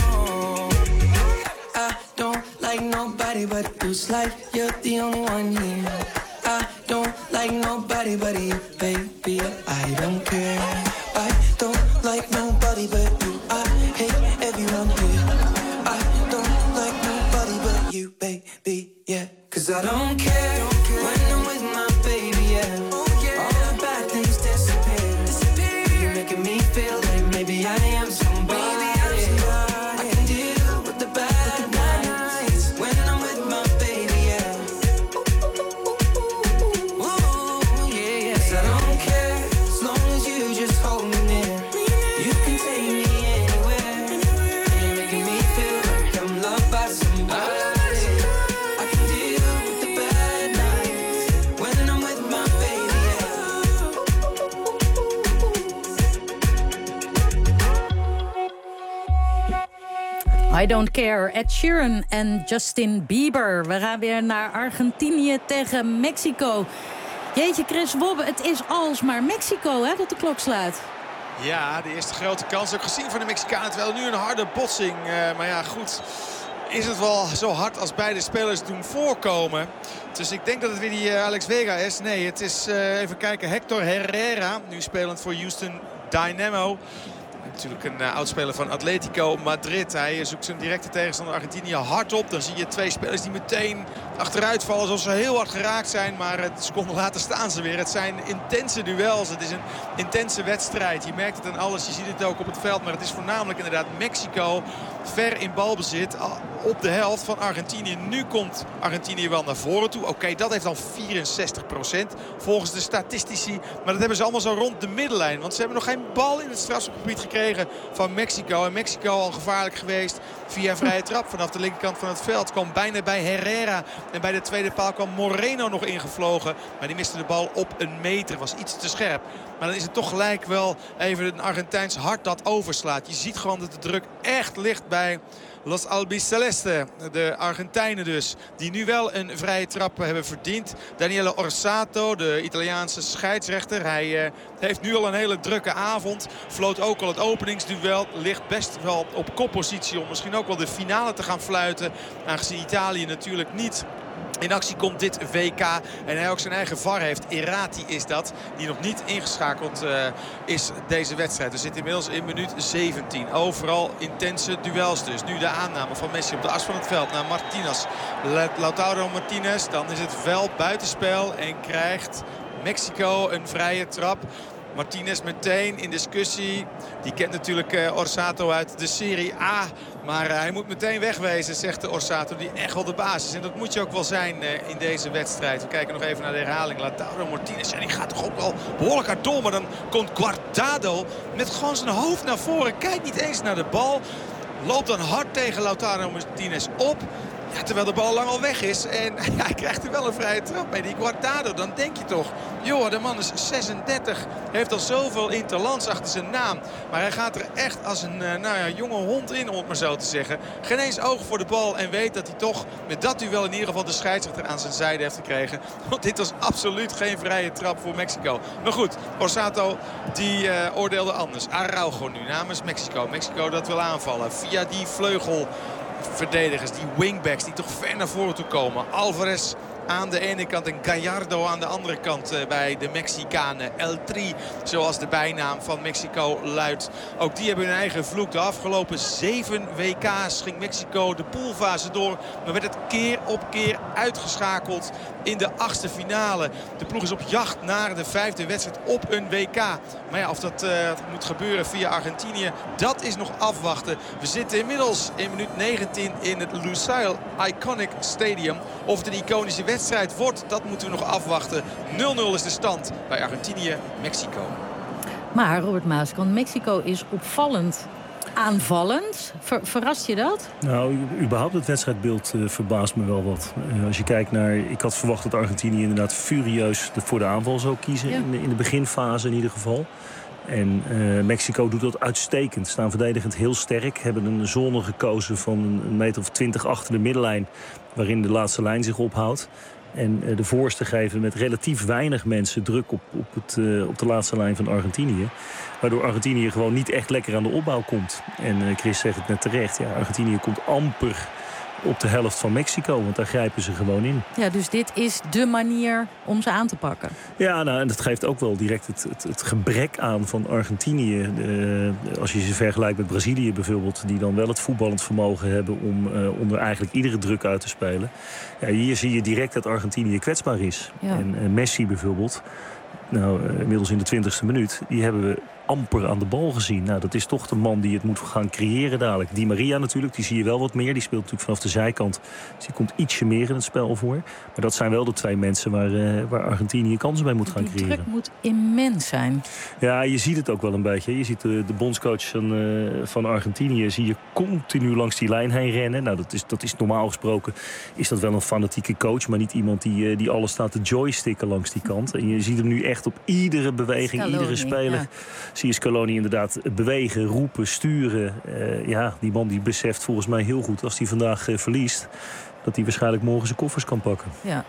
I don't like nobody but you. It's like you're the only one here. I don't like nobody but you, baby. I don't care. I don't like nobody but you. I hate everyone here. I don't like nobody but you, baby, yeah. 'Cause 'Cause I don't care when I'm with my baby, yeah. All the bad things disappear. You're making me feel like maybe I am somebody. I can deal with the bad nights when I'm with my baby, yeah. Ooh, yeah, yeah. 'Cause I don't care as long as you just hold me near. You can take me anywhere. You're making me feel like I'm loved by somebody. I Don't Care, Ed Sheeran en Justin Bieber. We gaan weer naar Argentinië tegen Mexico. Jeetje, Chris Wobbe, het is alsmaar Mexico, hè, dat de klok slaat. Ja, de eerste grote kans ook gezien van de Mexicanen. Terwijl nu een harde botsing. Uh, maar ja, goed. Is het wel zo hard als beide spelers doen voorkomen. Dus ik denk dat het weer die uh, Alex Vega is. Nee, het is, uh, even kijken, Hector Herrera. Nu spelend voor Houston Dynamo. Natuurlijk een uh, oudspeler van Atletico Madrid. Hij zoekt zijn directe tegenstander Argentinië hard op. Dan zie je twee spelers die meteen achteruit vallen. Alsof ze heel hard geraakt zijn. Maar een seconde later staan ze weer. Het zijn intense duels. Het is een intense wedstrijd. Je merkt het aan alles. Je ziet het ook op het veld. Maar het is voornamelijk inderdaad Mexico ver in balbezit. Op de helft van Argentinië. Nu komt Argentinië wel naar voren toe. Oké, okay, dat heeft dan vierenzestig procent volgens de statistici. Maar dat hebben ze allemaal zo rond de middenlijn. Want ze hebben nog geen bal in het strafschopgebied gekregen van Mexico. En Mexico al gevaarlijk geweest via vrije trap vanaf de linkerkant van het veld. Kwam bijna bij Herrera. En bij de tweede paal kwam Moreno nog ingevlogen. Maar die miste de bal op een meter. Was iets te scherp. Maar dan is het toch gelijk wel even een Argentijns hart dat overslaat. Je ziet gewoon dat de druk echt ligt bij Los Albiceleste, de Argentijnen dus, die nu wel een vrije trap hebben verdiend. Daniele Orsato, de Italiaanse scheidsrechter. Hij uh, heeft nu al een hele drukke avond. Floot ook al het openingsduel. Ligt best wel op koppositie om misschien ook wel de finale te gaan fluiten. Aangezien Italië natuurlijk niet in actie komt dit W K. En hij ook zijn eigen V A R heeft. Errati is dat. Die nog niet ingeschakeld uh, is deze wedstrijd. We zitten inmiddels in minuut zeventien. Overal intense duels dus. Nu de aanname van Messi op de as van het veld naar Martinez. Lautaro Martinez. Dan is het wel buitenspel. En krijgt Mexico een vrije trap. Martinez meteen in discussie. Die kent natuurlijk uh, Orsato uit de Serie A. Maar uh, hij moet meteen wegwezen, zegt de Orsato. Die echt wel de baas is. En dat moet je ook wel zijn uh, in deze wedstrijd. We kijken nog even naar de herhaling. Lautaro Martinez, ja, die gaat toch ook wel behoorlijk hard door. Maar dan komt Guardado met gewoon zijn hoofd naar voren. Kijkt niet eens naar de bal. Loopt dan hard tegen Lautaro Martinez op. Ja, terwijl de bal lang al weg is. En ja, hij krijgt er wel een vrije trap mee. Die Guardado, dan denk je toch, joh, de man is zesendertig. Heeft al zoveel interlands achter zijn naam. Maar hij gaat er echt als een uh, nou ja, jonge hond in, om het maar zo te zeggen. Geen eens oog voor de bal. En weet dat hij toch met dat duel in ieder geval de scheidsrechter aan zijn zijde heeft gekregen. Want dit was absoluut geen vrije trap voor Mexico. Maar goed, Orsato die uh, oordeelde anders. Araujo nu namens Mexico. Mexico dat wil aanvallen via die vleugel. Verdedigers, die wingbacks die toch ver naar voren toe komen. Alvarez aan de ene kant en Gallardo aan de andere kant uh, bij de Mexicanen. El Tri, zoals de bijnaam van Mexico luidt. Ook die hebben hun eigen vloek. De afgelopen zeven W K's ging Mexico de poolfase door. Maar werd het keer op keer uitgeschakeld in de achtste finale. De ploeg is op jacht naar de vijfde wedstrijd op een W K. Maar ja, of dat uh, moet gebeuren via Argentinië, dat is nog afwachten. We zitten inmiddels in minuut negentien in het Lusail Iconic Stadium. Of het een iconische wedstrijd wordt, dat moeten we nog afwachten. nul nul is de stand bij Argentinië-Mexico. Maar Robert Maaskant, Mexico is opvallend aanvallend. Ver, verrast je dat? Nou, überhaupt het wedstrijdbeeld uh, verbaast me wel wat. Uh, als je kijkt naar... Ik had verwacht dat Argentinië inderdaad furieus de, voor de aanval zou kiezen. Ja. In, de, in de beginfase in ieder geval. En uh, Mexico doet dat uitstekend. Staan verdedigend heel sterk. Hebben een zone gekozen van een meter of twintig achter de middenlijn, waarin de laatste lijn zich ophoudt. En uh, de voorste geven met relatief weinig mensen druk op, op, het, uh, op de laatste lijn van Argentinië. Waardoor Argentinië gewoon niet echt lekker aan de opbouw komt. En uh, Chris zegt het net terecht. Ja, Argentinië komt amper op de helft van Mexico. Want daar grijpen ze gewoon in. Ja, dus dit is de manier om ze aan te pakken. Ja, nou, en dat geeft ook wel direct het, het, het gebrek aan van Argentinië. Uh, als je ze vergelijkt met Brazilië bijvoorbeeld, die dan wel het voetballend vermogen hebben om uh, onder eigenlijk iedere druk uit te spelen. Ja, hier zie je direct dat Argentinië kwetsbaar is. Ja. En uh, Messi bijvoorbeeld, nou, uh, inmiddels in de twintigste minuut, die hebben we amper aan de bal gezien. Nou, dat is toch de man die het moet gaan creëren dadelijk. Di Maria natuurlijk, die zie je wel wat meer. Die speelt natuurlijk vanaf de zijkant. Dus die komt ietsje meer in het spel voor. Maar dat zijn wel de twee mensen waar, uh, waar Argentinië kansen bij moet gaan die creëren. Die druk moet immens zijn. Ja, je ziet het ook wel een beetje. Je ziet de, de bondscoach van, uh, van Argentinië zie je continu langs die lijn heen rennen. Nou, dat is, dat is normaal gesproken is dat wel een fanatieke coach, maar niet iemand die, uh, die alles staat te joysticken langs die kant. En je ziet hem nu echt op iedere beweging, Scaloni, iedere speler. Ja. Zie je Scaloni inderdaad bewegen, roepen, sturen. Uh, ja, die man die beseft volgens mij heel goed als hij vandaag uh, verliest, dat hij waarschijnlijk morgen zijn koffers kan pakken. Ja.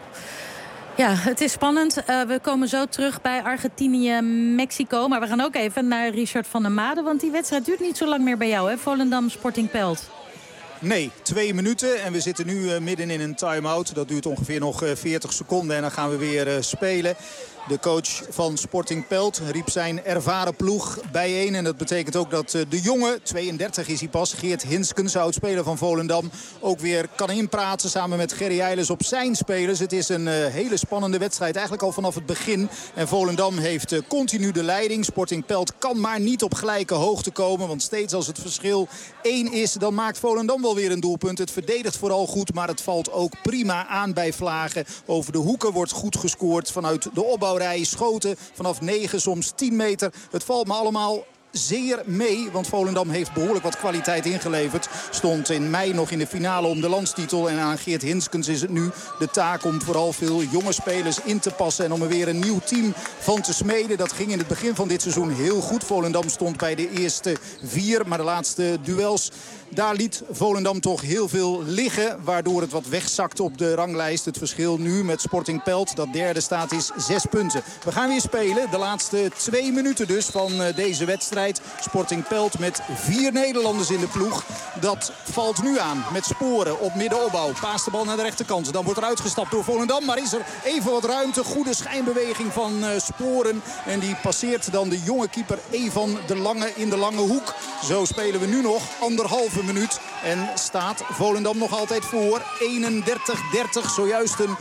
Ja, het is spannend. Uh, we komen zo terug bij Argentinië-Mexico. Maar we gaan ook even naar Richard van der Made. Want die wedstrijd duurt niet zo lang meer bij jou, hè? Volendam Sporting Pelt. Nee, twee minuten en we zitten nu uh, midden in een time-out. Dat duurt ongeveer nog uh, veertig seconden en dan gaan we weer uh, spelen. De coach van Sporting Pelt riep zijn ervaren ploeg bijeen. En dat betekent ook dat uh, de jonge, tweeëndertig is hij pas, Geert Hinskens, oudspeler van Volendam, ook weer kan inpraten samen met Gerry Eiles op zijn spelers. Het is een uh, hele spannende wedstrijd, eigenlijk al vanaf het begin. En Volendam heeft uh, continu de leiding. Sporting Pelt kan maar niet op gelijke hoogte komen. Want steeds als het verschil één is, dan maakt Volendam wel weer een doelpunt. Het verdedigt vooral goed, maar het valt ook prima aan bij Vlagen. Over de hoeken wordt goed gescoord vanuit de opbouwrij. Schoten vanaf negen, soms tien meter. Het valt me allemaal zeer mee, want Volendam heeft behoorlijk wat kwaliteit ingeleverd. Stond in mei nog in de finale om de landstitel. En aan Geert Hinskens is het nu de taak om vooral veel jonge spelers in te passen en om er weer een nieuw team van te smeden. Dat ging in het begin van dit seizoen heel goed. Volendam stond bij de eerste vier, maar de laatste duels, daar liet Volendam toch heel veel liggen, waardoor het wat wegzakt op de ranglijst. Het verschil nu met Sporting Pelt, dat derde staat, is zes punten. We gaan weer spelen. De laatste twee minuten dus van deze wedstrijd. Sporting Pelt met vier Nederlanders in de ploeg. Dat valt nu aan met Sporen op middenopbouw. Paast de bal naar de rechterkant. Dan wordt er uitgestapt door Volendam. Maar is er even wat ruimte. Goede schijnbeweging van uh, Sporen. En die passeert dan de jonge keeper Evan de Lange in de lange hoek. Zo spelen we nu nog anderhalve minuut. En staat Volendam nog altijd voor. eenendertig dertig. Zojuist een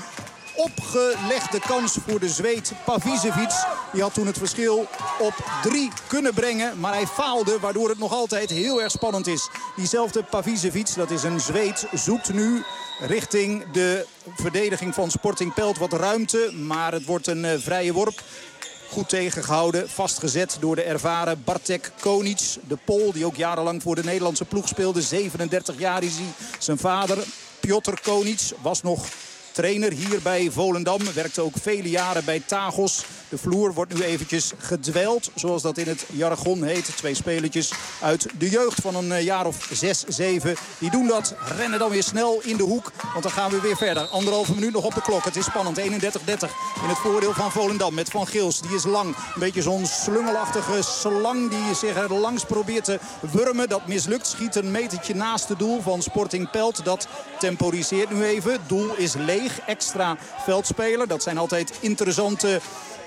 opgelegde kans voor de Zweed Pavisevic. Die had toen het verschil op drie kunnen brengen. Maar hij faalde, waardoor het nog altijd heel erg spannend is. Diezelfde Pavisevic, dat is een Zweed, zoekt nu richting de verdediging van Sporting Pelt wat ruimte. Maar het wordt een uh, vrije worp. Goed tegengehouden, vastgezet door de ervaren Bartek Konic. De Pool, die ook jarenlang voor de Nederlandse ploeg speelde. zevenendertig jaar is hij. Zijn vader, Piotr Konic, was nog trainer hier bij Volendam. Werkte ook vele jaren bij Tagos. De vloer wordt nu eventjes gedweld, zoals dat in het jargon heet. Twee spelertjes uit de jeugd van een jaar of zes, zeven. Die doen dat, rennen dan weer snel in de hoek. Want dan gaan we weer verder. Anderhalve minuut nog op de klok. Het is spannend, eenendertig dertig in het voordeel van Volendam. Met Van Gils, die is lang. Een beetje zo'n slungelachtige slang die zich er langs probeert te wurmen. Dat mislukt, schiet een metertje naast het doel van Sporting Pelt. Dat temporiseert nu even. Het doel is leeg. Extra veldspeler. Dat zijn altijd interessante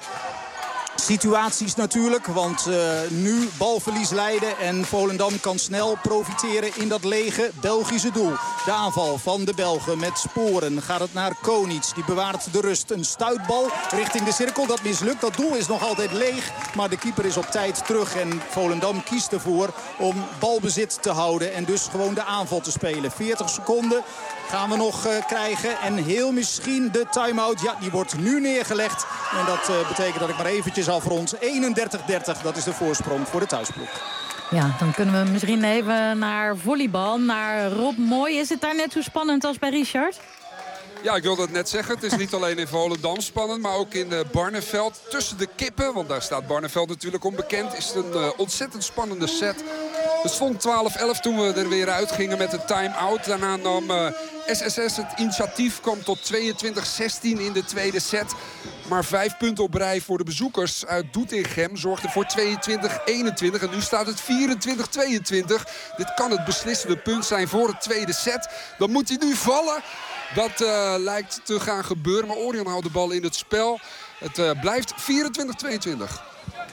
situaties natuurlijk, want uh, nu balverlies leiden en Volendam kan snel profiteren in dat lege Belgische doel. De aanval van de Belgen met Sporen. Gaat het naar Konic, die bewaart de rust. Een stuitbal richting de cirkel, dat mislukt. Dat doel is nog altijd leeg, maar de keeper is op tijd terug en Volendam kiest ervoor om balbezit te houden en dus gewoon de aanval te spelen. veertig seconden gaan we nog uh, krijgen en heel misschien de time-out. Ja, die wordt nu neergelegd en dat uh, betekent dat ik maar eventjes afrond. eenendertig dertig, dat is de voorsprong voor de thuisploeg. Ja, dan kunnen we misschien even naar volleybal, naar Rob Mooi. Is het daar net zo spannend als bij Richard? Ja, ik wilde het net zeggen. Het is niet alleen in Volendam spannend, maar ook in uh, Barneveld. Tussen de kippen, want daar staat Barneveld natuurlijk onbekend, is het een uh, ontzettend spannende set. Het stond twaalf elf toen we er weer uitgingen met de time-out. Daarna nam uh, S S S, het initiatief, kwam tot tweeëntwintig zestien in de tweede set. Maar vijf punten op rij voor de bezoekers uit Doetinchem zorgde voor tweeëntwintig eenentwintig. En nu staat het vierentwintig tweeëntwintig. Dit kan het beslissende punt zijn voor de tweede set. Dan moet hij nu vallen. Dat uh, lijkt te gaan gebeuren. Maar Orion houdt de bal in het spel. Het uh, blijft vierentwintig tweeëntwintig.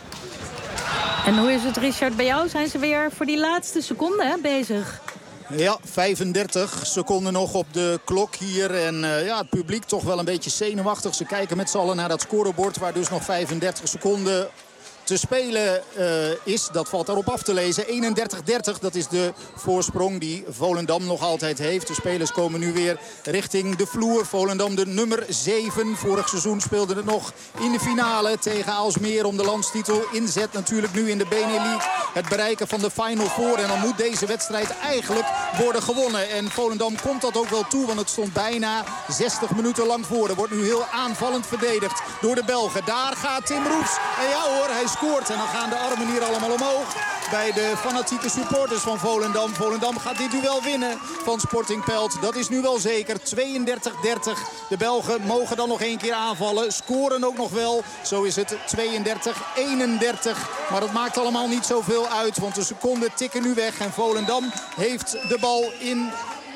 En hoe is het, Richard, bij jou? Zijn ze weer voor die laatste seconde hè, bezig? Ja, vijfendertig seconden nog op de klok hier. En uh, ja, het publiek toch wel een beetje zenuwachtig. Ze kijken met z'n allen naar dat scorebord waar dus nog vijfendertig seconden te spelen uh, is. Dat valt daarop af te lezen. eenendertig dertig, dat is de voorsprong die Volendam nog altijd heeft. De spelers komen nu weer richting de vloer. Volendam de nummer zeven. Vorig seizoen speelde het nog in de finale tegen Aalsmeer om de landstitel. Inzet natuurlijk nu in de Benelux. Het bereiken van de Final Four. En dan moet deze wedstrijd eigenlijk worden gewonnen. En Volendam komt dat ook wel toe, want het stond bijna zestig minuten lang voor. Er wordt nu heel aanvallend verdedigd door de Belgen. Daar gaat Tim Roefs. En ja hoor, hij scoort. En dan gaan de armen hier allemaal omhoog bij de fanatieke supporters van Volendam. Volendam gaat dit duel winnen van Sporting Pelt. Dat is nu wel zeker. tweeëndertig dertig. De Belgen mogen dan nog één keer aanvallen. Scoren ook nog wel. Zo is het tweeëndertig eenendertig. Maar dat maakt allemaal niet zoveel uit. Want de seconden tikken nu weg. En Volendam heeft de bal in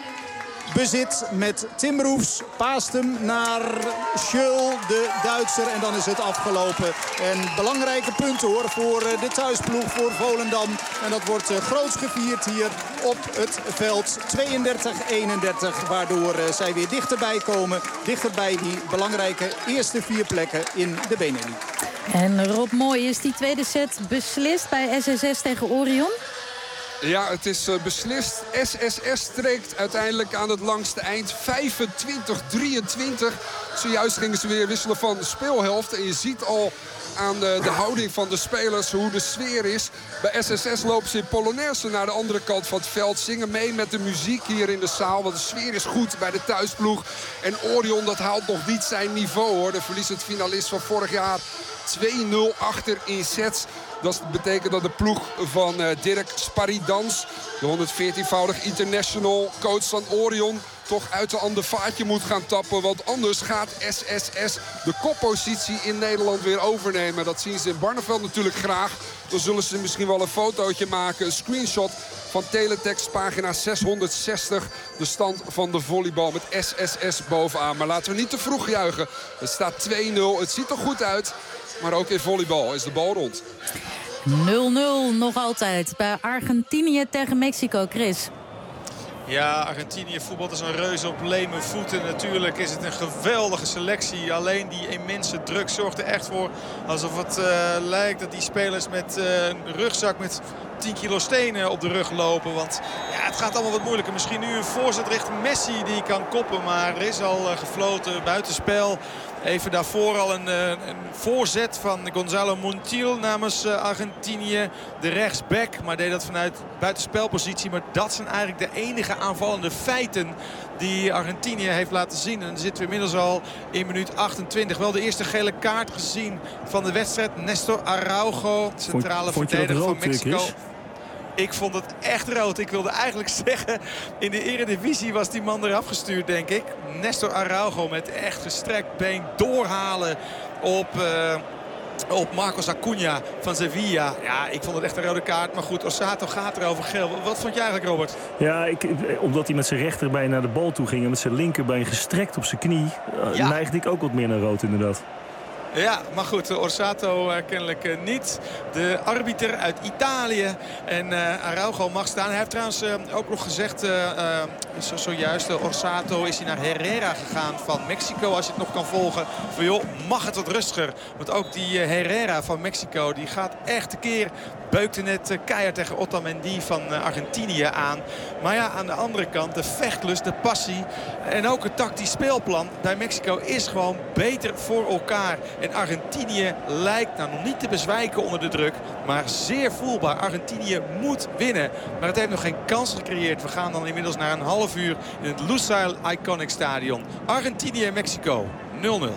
bezit met Tim Roefs. Paast hem naar Schöll, de Duitser. En dan is het afgelopen. En belangrijke punten hoor voor de thuisploeg, voor Volendam. En dat wordt groots gevierd hier op het veld. tweeëndertig eenendertig. Waardoor zij weer dichterbij komen. Dichterbij die belangrijke eerste vier plekken in de Benelux. En Rob Mooi, is die tweede set beslist bij S S S tegen Orion? Ja, het is uh, beslist. S S S trekt uiteindelijk aan het langste eind. vijfentwintig drieëntwintig. Zojuist gingen ze weer wisselen van de speelhelft. En je ziet al aan de, de houding van de spelers hoe de sfeer is. Bij S S S lopen ze in Polonaise naar de andere kant van het veld. Zingen mee met de muziek hier in de zaal. Want de sfeer is goed bij de thuisploeg. En Orion, dat haalt nog niet zijn niveau hoor. De verliezend finalist van vorig jaar. twee nul achter in sets. Dat betekent dat de ploeg van uh, Dirk Sparidans, de honderdveertienvoudig international coach van Orion, toch uit de ander vaatje moet gaan tappen. Want anders gaat S S S de koppositie in Nederland weer overnemen. Dat zien ze in Barneveld natuurlijk graag. Dan zullen ze misschien wel een fotootje maken. Een screenshot van Teletext pagina zeshonderdzestig. De stand van de volleybal met S S S bovenaan. Maar laten we niet te vroeg juichen. Het staat twee nul. Het ziet er goed uit. Maar ook in volleybal is de bal rond. nul nul nog altijd bij Argentinië tegen Mexico. Chris. Ja, Argentinië voetbalt als een reus op leme voeten. Natuurlijk is het een geweldige selectie. Alleen die immense druk zorgt er echt voor alsof het uh, lijkt dat die spelers met uh, een rugzak met tien kilo stenen op de rug lopen. Want ja, het gaat allemaal wat moeilijker. Misschien nu een voorzet richting Messi die kan koppen. Maar er is al uh, gefloten buitenspel. Even daarvoor al een, een voorzet van Gonzalo Montiel namens Argentinië. De rechtsback, maar deed dat vanuit buitenspelpositie. Maar dat zijn eigenlijk de enige aanvallende feiten die Argentinië heeft laten zien. En dan zitten we inmiddels al in minuut achtentwintig. Wel de eerste gele kaart gezien van de wedstrijd. Nestor Araujo, centrale vond, vond verdediger rood, van Mexico. Chris? Ik vond het echt rood. Ik wilde eigenlijk zeggen, in de Eredivisie was die man eraf gestuurd, denk ik. Nestor Araujo met echt gestrekt been doorhalen op, uh, op Marcos Acuna van Sevilla. Ja, ik vond het echt een rode kaart. Maar goed, Osato gaat erover geel. Wat vond jij eigenlijk, Robert? Ja, ik, omdat hij met zijn rechterbeen naar de bal toe ging en met zijn linkerbeen gestrekt op zijn knie, uh, ja. neigde ik ook wat meer naar rood inderdaad. Ja, maar goed, Orsato uh, kennelijk uh, niet. De arbiter uit Italië. En uh, Araujo mag staan. Hij heeft trouwens uh, ook nog gezegd, uh, uh, zo, zojuist, uh, Orsato is hij naar Herrera gegaan van Mexico. Als je het nog kan volgen. Van joh, mag het wat rustiger. Want ook die uh, Herrera van Mexico, die gaat echt een keer... beukte net uh, keihard tegen Otamendi van uh, Argentinië aan. Maar ja, aan de andere kant, de vechtlust, de passie en ook het tactisch speelplan bij Mexico is gewoon beter voor elkaar. En Argentinië lijkt nou nog niet te bezwijken onder de druk. Maar zeer voelbaar. Argentinië moet winnen. Maar het heeft nog geen kans gecreëerd. We gaan dan inmiddels naar een half uur in het Lusail Iconic Stadion. Argentinië en Mexico nul nul.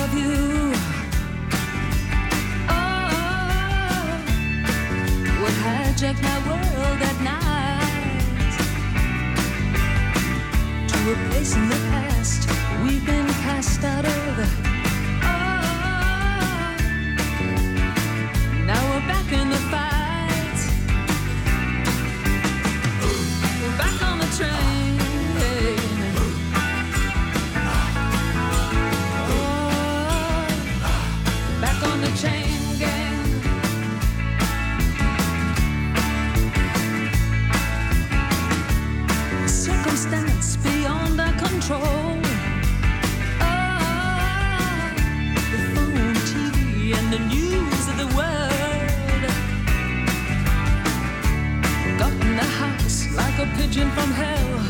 of you. Oh, what hijacked my world at night to a place in the past we've been cast out of. Oh, now we're back in the fight. We're back on the train. Chain gang. Circumstance beyond our control. Oh, the phone, T V, and the news of the world got in the house like a pigeon from hell.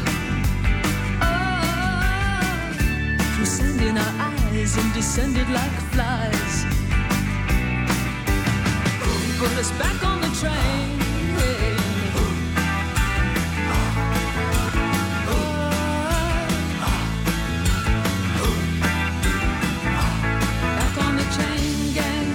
Oh, through sand in our eyes and descended like flies. Put us back on the train. Back on the chain gang.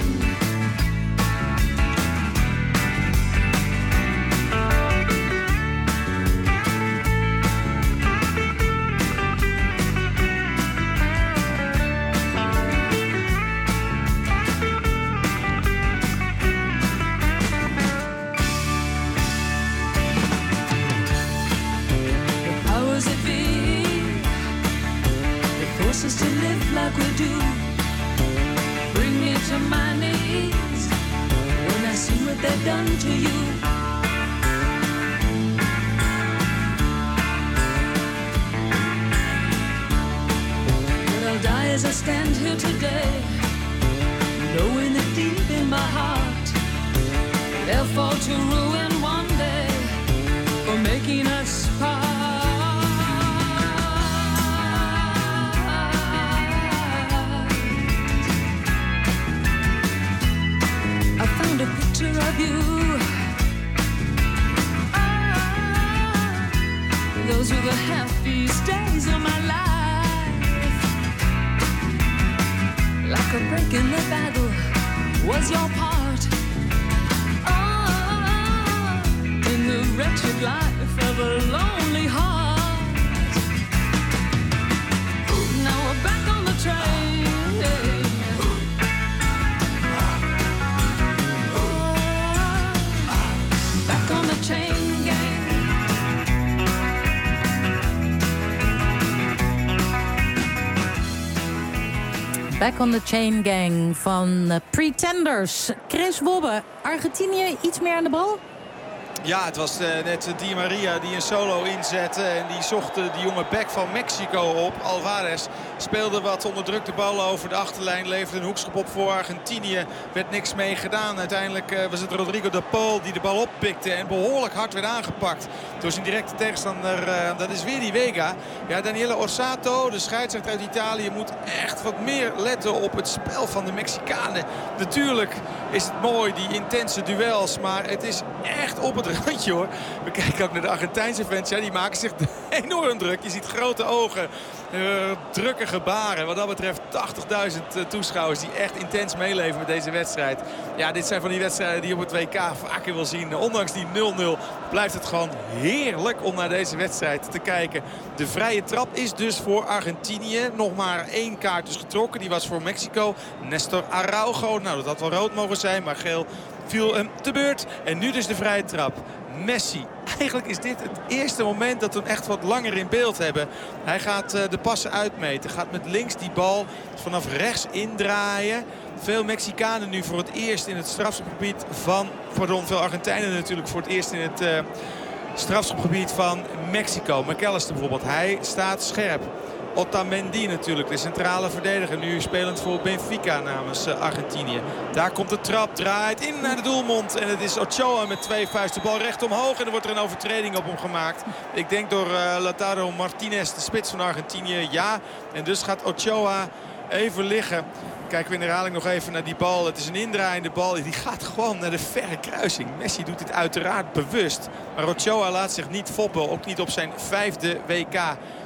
Us to live like we do. Bring me to my knees when I see what they've done to you. But I'll die as I stand here today, knowing that deep in my heart they'll fall to ruin one day for making us part. A picture of you. Ah, those were the happiest days of my life. Like a break in the battle was your part. Ah, in the wretched life of a lonely heart. Now we're back on the train. Chain gang. Back on the Chain Gang van uh, Pretenders. Chris Wobbe, Argentinië iets meer aan de bal? Ja, het was uh, net Di Maria die een solo inzette. En die zocht uh, die jonge back van Mexico op. Alvarez speelde wat onderdrukte ballen over de achterlijn. Leverde een hoekschop op voor Argentinië. Werd niks mee gedaan. Uiteindelijk uh, was het Rodrigo de Paul die de bal oppikte. En behoorlijk hard werd aangepakt door zijn directe tegenstander. Uh, dat is weer die Vega. Ja, Daniele Orsato, de scheidsrechter uit Italië, moet echt wat meer letten op het spel van de Mexicanen. Natuurlijk is het mooi, die intense duels. Maar het is echt op het randje, hoor. We kijken ook naar de Argentijnse fans. Ja, die maken zich enorm druk. Je ziet grote ogen, uh, drukke gebaren. Wat dat betreft tachtigduizend uh, toeschouwers die echt intens meeleven met deze wedstrijd. Ja, dit zijn van die wedstrijden die je op het W K vaker wil zien. Ondanks die nul nul blijft het gewoon heerlijk om naar deze wedstrijd te kijken. De vrije trap is dus voor Argentinië. Nog maar één kaart dus getrokken. Die was voor Mexico. Nestor Araujo. Nou, dat had wel rood mogen zijn, maar geel viel hem te beurt. En nu dus de vrije trap. Messi. Eigenlijk is dit het eerste moment dat we hem echt wat langer in beeld hebben. Hij gaat uh, de passen uitmeten. Gaat met links die bal vanaf rechts indraaien. Veel Mexicanen nu voor het eerst in het strafschopgebied van... Pardon, veel Argentijnen natuurlijk voor het eerst in het uh, strafschopgebied van Mexico. McAllister bijvoorbeeld. Hij staat scherp. Otamendi natuurlijk, de centrale verdediger. Nu spelend voor Benfica namens uh, Argentinië. Daar komt de trap, draait in naar de doelmond. En het is Ochoa met twee vuisten. Bal recht omhoog en er wordt er een overtreding op hem gemaakt. Ik denk door uh, Lautaro Martinez, de spits van Argentinië. Ja, en dus gaat Ochoa even liggen. Kijken we in de herhaling nog even naar die bal. Het is een indraaiende bal. Die gaat gewoon naar de verre kruising. Messi doet dit uiteraard bewust. Maar Ochoa laat zich niet foppen. Ook niet op zijn vijfde W K.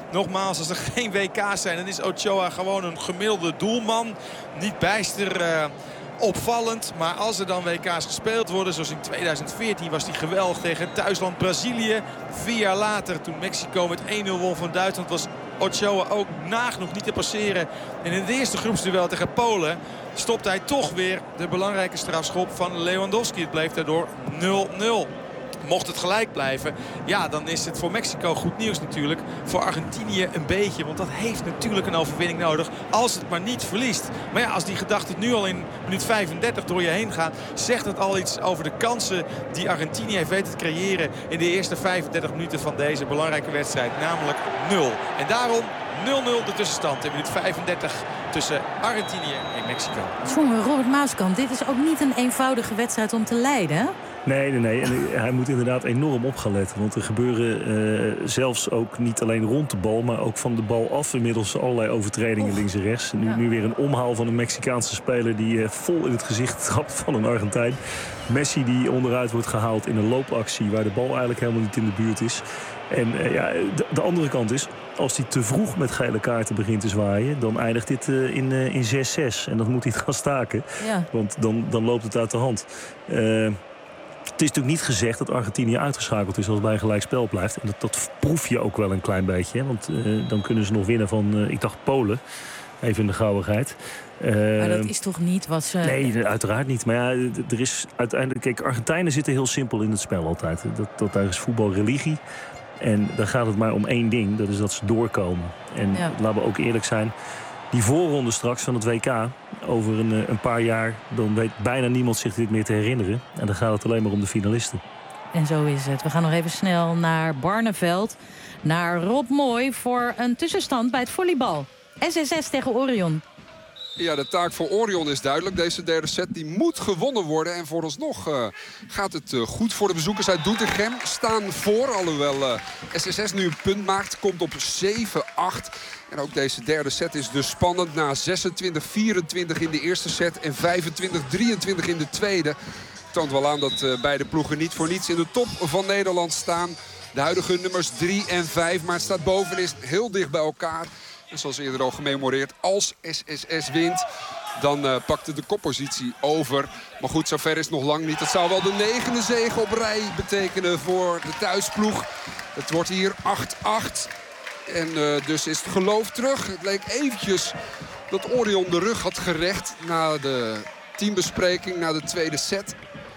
Nogmaals, als er geen W K's zijn, dan is Ochoa gewoon een gemiddelde doelman. Niet bijster uh, opvallend. Maar als er dan W K's gespeeld worden, zoals in tweeduizend veertien was hij geweldig tegen thuisland Brazilië. Vier jaar later, toen Mexico met één nul won van Duitsland, was Ochoa ook nagenoeg niet te passeren. En in het eerste groepsduel tegen Polen stopt hij toch weer de belangrijke strafschop van Lewandowski. Het bleef daardoor nul nul. Mocht het gelijk blijven, ja, dan is het voor Mexico goed nieuws natuurlijk. Voor Argentinië een beetje, want dat heeft natuurlijk een overwinning nodig als het maar niet verliest. Maar ja, als die gedachte nu al in minuut vijfendertig door je heen gaat, zegt het al iets over de kansen die Argentinië heeft weten te creëren in de eerste vijfendertig minuten van deze belangrijke wedstrijd. Namelijk nul. En daarom nul nul de tussenstand in minuut vijfendertig tussen Argentinië en Mexico. Jongen, Robert Maaskant, dit is ook niet een eenvoudige wedstrijd om te leiden, hè? Nee, nee, nee. En hij moet inderdaad enorm op gaan letten. Want er gebeuren uh, zelfs ook niet alleen rond de bal, maar ook van de bal af inmiddels allerlei overtredingen links en rechts. Nu, nu weer een omhaal van een Mexicaanse speler die uh, vol in het gezicht trapt van een Argentijn. Messi die onderuit wordt gehaald in een loopactie waar de bal eigenlijk helemaal niet in de buurt is. En uh, ja, de, de andere kant is, als hij te vroeg met gele kaarten begint te zwaaien, dan eindigt dit uh, in, uh, in zes zes. En dat moet hij gaan staken. Ja. Want dan, dan loopt het uit de hand. Uh, Het is natuurlijk niet gezegd dat Argentinië uitgeschakeld is als het bij een gelijkspel blijft. En dat, dat proef je ook wel een klein beetje. Hè? Want uh, dan kunnen ze nog winnen van, uh, ik dacht, Polen. Even in de gauwigheid. Uh, maar dat is toch niet wat ze... Nee, uiteraard niet. Maar ja, er is uiteindelijk... Kijk, Argentijnen zitten heel simpel in het spel altijd. Dat, dat daar is voetbal religie. En dan gaat het maar om één ding. Dat is dat ze doorkomen. En ja. Laten we ook eerlijk zijn. Die voorronde straks van het W K, over een, een paar jaar, dan weet bijna niemand zich dit meer te herinneren. En dan gaat het alleen maar om de finalisten. En zo is het. We gaan nog even snel naar Barneveld, naar Rob Mooi voor een tussenstand bij het volleybal. S S S tegen Orion. Ja, de taak voor Orion is duidelijk. Deze derde set die moet gewonnen worden. En vooralsnog uh, gaat het uh, goed voor de bezoekers uit Doetinchem. Staan voor, alhoewel uh, S S S nu een punt maakt. Komt op zeven acht. En ook deze derde set is dus spannend. Na zesentwintig vierentwintig in de eerste set en vijfentwintig drieëntwintig in de tweede. Toont wel aan dat uh, beide ploegen niet voor niets in de top van Nederland staan. De huidige nummers drie en vijf. Maar het staat boven, is heel dicht bij elkaar. En zoals eerder al gememoreerd, als S S S wint, dan uh, pakt het de koppositie over. Maar goed, zover is het nog lang niet. Dat zou wel de negende zege op rij betekenen voor de thuisploeg. Het wordt hier acht acht. En uh, dus is het geloof terug. Het leek eventjes dat Orion de rug had gerecht na de teambespreking, na de tweede set.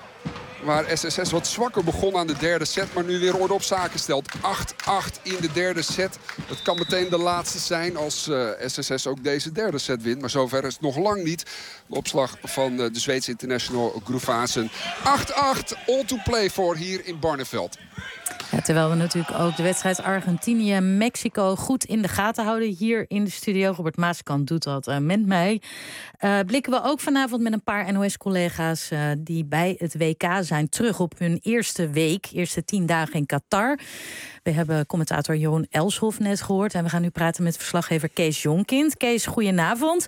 Waar S S S wat zwakker begon aan de derde set. Maar nu weer orde op zaken stelt. acht acht in de derde set. Het kan meteen de laatste zijn als uh, S S S ook deze derde set wint. Maar zover is het nog lang niet. De opslag van uh, de Zweedse international Groevazen. acht acht all to play voor hier in Barneveld. Ja, terwijl we natuurlijk ook de wedstrijd Argentinië-Mexico goed in de gaten houden hier in de studio. Robert Maaskant doet dat uh, met mij. Uh, blikken we ook vanavond met een paar N O S-collega's uh, die bij het W K zijn terug op hun eerste week, eerste tien dagen in Qatar. We hebben commentator Jeroen Elshoff net gehoord en we gaan nu praten met verslaggever Kees Jonkind. Kees, goedenavond.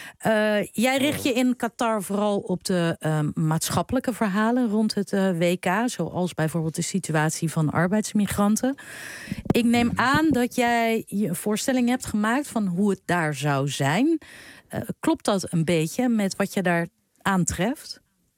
Uh, jij richt je in Qatar vooral op de uh, maatschappelijke verhalen rond het uh, W K, zoals bijvoorbeeld de situatie van arbeidsmigranten. Ik neem aan dat jij je een voorstelling hebt gemaakt van hoe het daar zou zijn. Uh, klopt dat een beetje met wat je daar aantreft?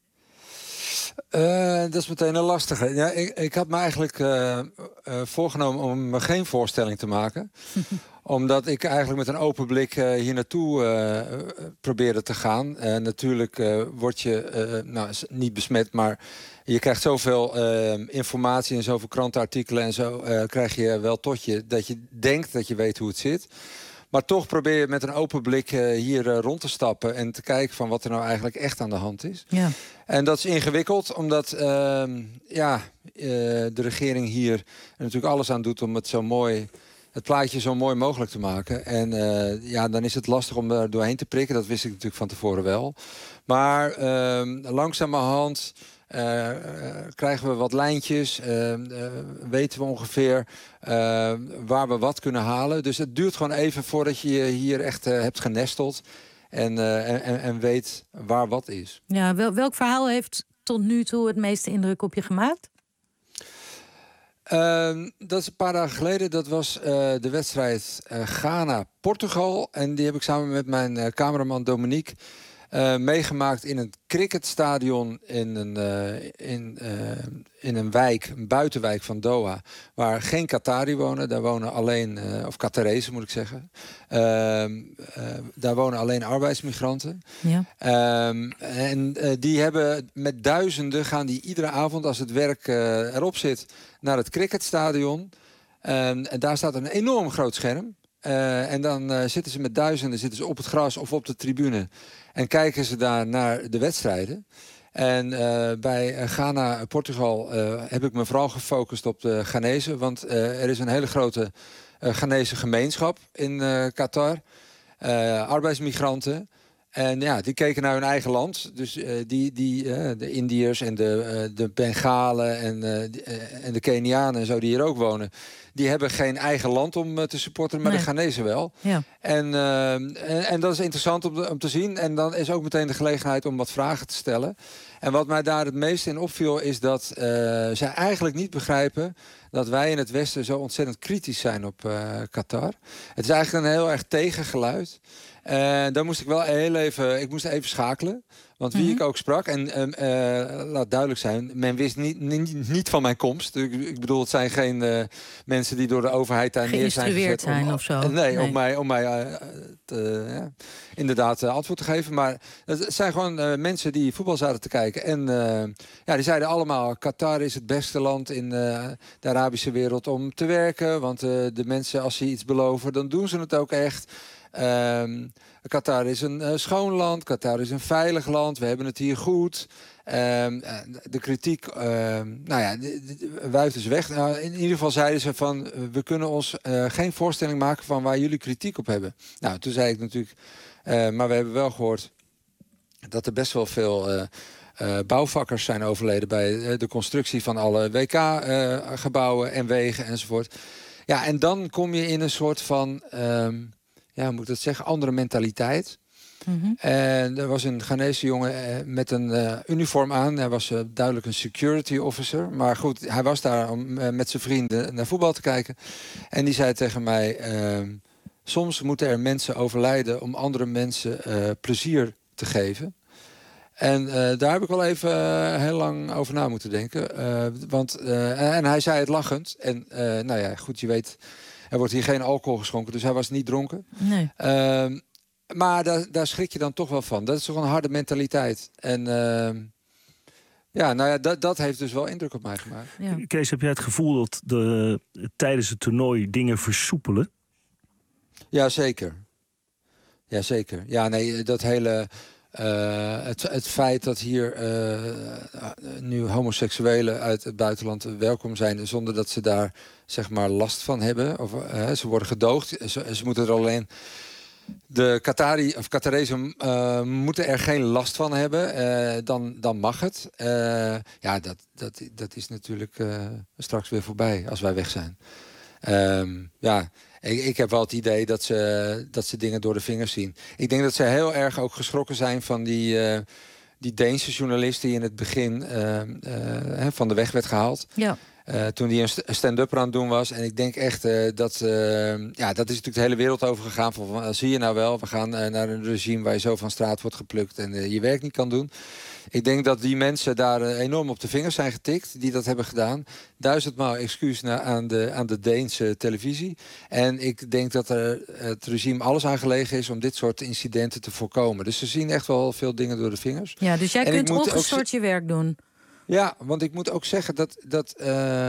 Uh, dat is meteen een lastige. Ja, ik, ik had me eigenlijk uh, uh, voorgenomen om me geen voorstelling te maken. Omdat ik eigenlijk met een open blik uh, hier naartoe uh, probeerde te gaan. Uh, natuurlijk uh, word je uh, nou, niet besmet, maar je krijgt zoveel uh, informatie en zoveel krantenartikelen en zo uh, krijg je wel tot je dat je denkt dat je weet hoe het zit. Maar toch probeer je met een open blik uh, hier uh, rond te stappen en te kijken van wat er nou eigenlijk echt aan de hand is. Ja. En dat is ingewikkeld, omdat uh, ja, uh, de regering hier er natuurlijk alles aan doet om het zo mooi, het plaatje zo mooi mogelijk te maken. En uh, ja, dan is het lastig om er doorheen te prikken. Dat wist ik natuurlijk van tevoren wel. Maar uh, langzamerhand Uh, uh, krijgen we wat lijntjes, uh, uh, weten we ongeveer uh, waar we wat kunnen halen. Dus het duurt gewoon even voordat je je hier echt uh, hebt genesteld en, uh, en, en weet waar wat is. Ja, wel, welk verhaal heeft tot nu toe het meeste indruk op je gemaakt? Uh, dat is een paar dagen geleden. Dat was uh, de wedstrijd uh, Ghana-Portugal. En die heb ik samen met mijn uh, cameraman Dominique uh, meegemaakt in een cricketstadion in een, uh, in, uh, in een wijk, een buitenwijk van Doha, waar geen Qatari wonen. Daar wonen alleen, uh, of Qatarezen moet ik zeggen. Uh, uh, daar wonen alleen arbeidsmigranten. Ja. Um, en uh, die hebben met duizenden gaan die iedere avond als het werk uh, erop zit naar het cricketstadion. Um, en daar staat een enorm groot scherm. Uh, en dan uh, zitten ze met duizenden zitten ze op het gras of op de tribune. En kijken ze daar naar de wedstrijden. En uh, bij Ghana, Portugal, uh, heb ik me vooral gefocust op de Ghanezen. Want uh, er is een hele grote uh, Ghanese gemeenschap in uh, Qatar. Uh, arbeidsmigranten. En ja, die keken naar hun eigen land. Dus uh, die, die, uh, de Indiërs en de, uh, de Bengalen en, uh, die, uh, en de Kenianen en zo die hier ook wonen, die hebben geen eigen land om uh, te supporteren, maar nee. de Ghanezen wel. Ja. En, uh, en, en dat is interessant om, om te zien. En dan is ook meteen de gelegenheid om wat vragen te stellen. En wat mij daar het meest in opviel is dat uh, zij eigenlijk niet begrijpen dat wij in het Westen zo ontzettend kritisch zijn op uh, Qatar. Het is eigenlijk een heel erg tegengeluid. En uh, daar moest ik wel heel even, ik moest even schakelen. Want wie mm-hmm. ik ook sprak, en uh, uh, laat duidelijk zijn, men wist niet, niet, niet van mijn komst. Ik, ik bedoel, het zijn geen uh, mensen die door de overheid daar neer zijn gezet. zijn om, of zo. Nee, nee. om mij, om mij uh, te, ja, inderdaad uh, antwoord te geven. Maar het zijn gewoon uh, mensen die voetbal zaten te kijken. En uh, ja, die zeiden allemaal, Qatar is het beste land in uh, de Arabische wereld om te werken. Want uh, de mensen, als ze iets beloven, dan doen ze het ook echt. Um, Qatar is een uh, schoon land, Qatar is een veilig land, we hebben het hier goed. Um, de kritiek, uh, nou ja, wuift dus weg. Nou, in ieder geval zeiden ze van, uh, we kunnen ons uh, geen voorstelling maken van waar jullie kritiek op hebben. Nou, toen zei ik natuurlijk, uh, maar we hebben wel gehoord dat er best wel veel uh, uh, bouwvakkers zijn overleden bij uh, de constructie van alle W K-gebouwen uh, en wegen enzovoort. Ja, en dan kom je in een soort van, um, ja, hoe moet ik dat zeggen, andere mentaliteit. Mm-hmm. En er was een Ghanese jongen uh, met een uh, uniform aan. Hij was uh, duidelijk een security officer. Maar goed, hij was daar om uh, met zijn vrienden naar voetbal te kijken. En die zei tegen mij, uh, soms moeten er mensen overlijden om andere mensen uh, plezier te geven. En uh, daar heb ik wel even uh, heel lang over na moeten denken. Uh, want, uh, en hij zei het lachend. En uh, nou ja, goed, je weet, er wordt hier geen alcohol geschonken. Dus hij was niet dronken. Nee. Uh, maar daar, daar schrik je dan toch wel van. Dat is toch een harde mentaliteit. En uh, ja, nou ja, dat, dat heeft dus wel indruk op mij gemaakt. Ja. Kees, heb jij het gevoel dat de, tijdens het toernooi dingen versoepelen? Ja, zeker. Ja, zeker. Ja, nee, dat hele... Uh, het, het feit dat hier uh, nu homoseksuelen uit het buitenland welkom zijn zonder dat ze daar zeg maar last van hebben. Of, uh, ze worden gedoogd. Ze, ze moeten er alleen. De Qatari of Qatarezen uh, moeten er geen last van hebben. Uh, dan, dan mag het. Uh, ja, dat, dat, dat is natuurlijk uh, straks weer voorbij als wij weg zijn. Um, ja. Ik, ik heb wel het idee dat ze, dat ze dingen door de vingers zien. Ik denk dat ze heel erg ook geschrokken zijn van die, uh, die Deense journalist die in het begin uh, uh, van de weg werd gehaald. Ja. Uh, toen hij een stand-up aan het doen was. En ik denk echt uh, dat... Uh, ja, dat is natuurlijk de hele wereld over gegaan. Van, van, zie je nou wel, we gaan uh, naar een regime waar je zo van straat wordt geplukt en uh, je werk niet kan doen. Ik denk dat die mensen daar uh, enorm op de vingers zijn getikt, die dat hebben gedaan. Duizendmaal excuus naar, aan, de, aan de Deense televisie. En ik denk dat er het regime alles aan gelegen is om dit soort incidenten te voorkomen. Dus ze zien echt wel veel dingen door de vingers. Ja, dus jij en kunt ongestoord je werk doen. Ja, want ik moet ook zeggen dat, dat, uh,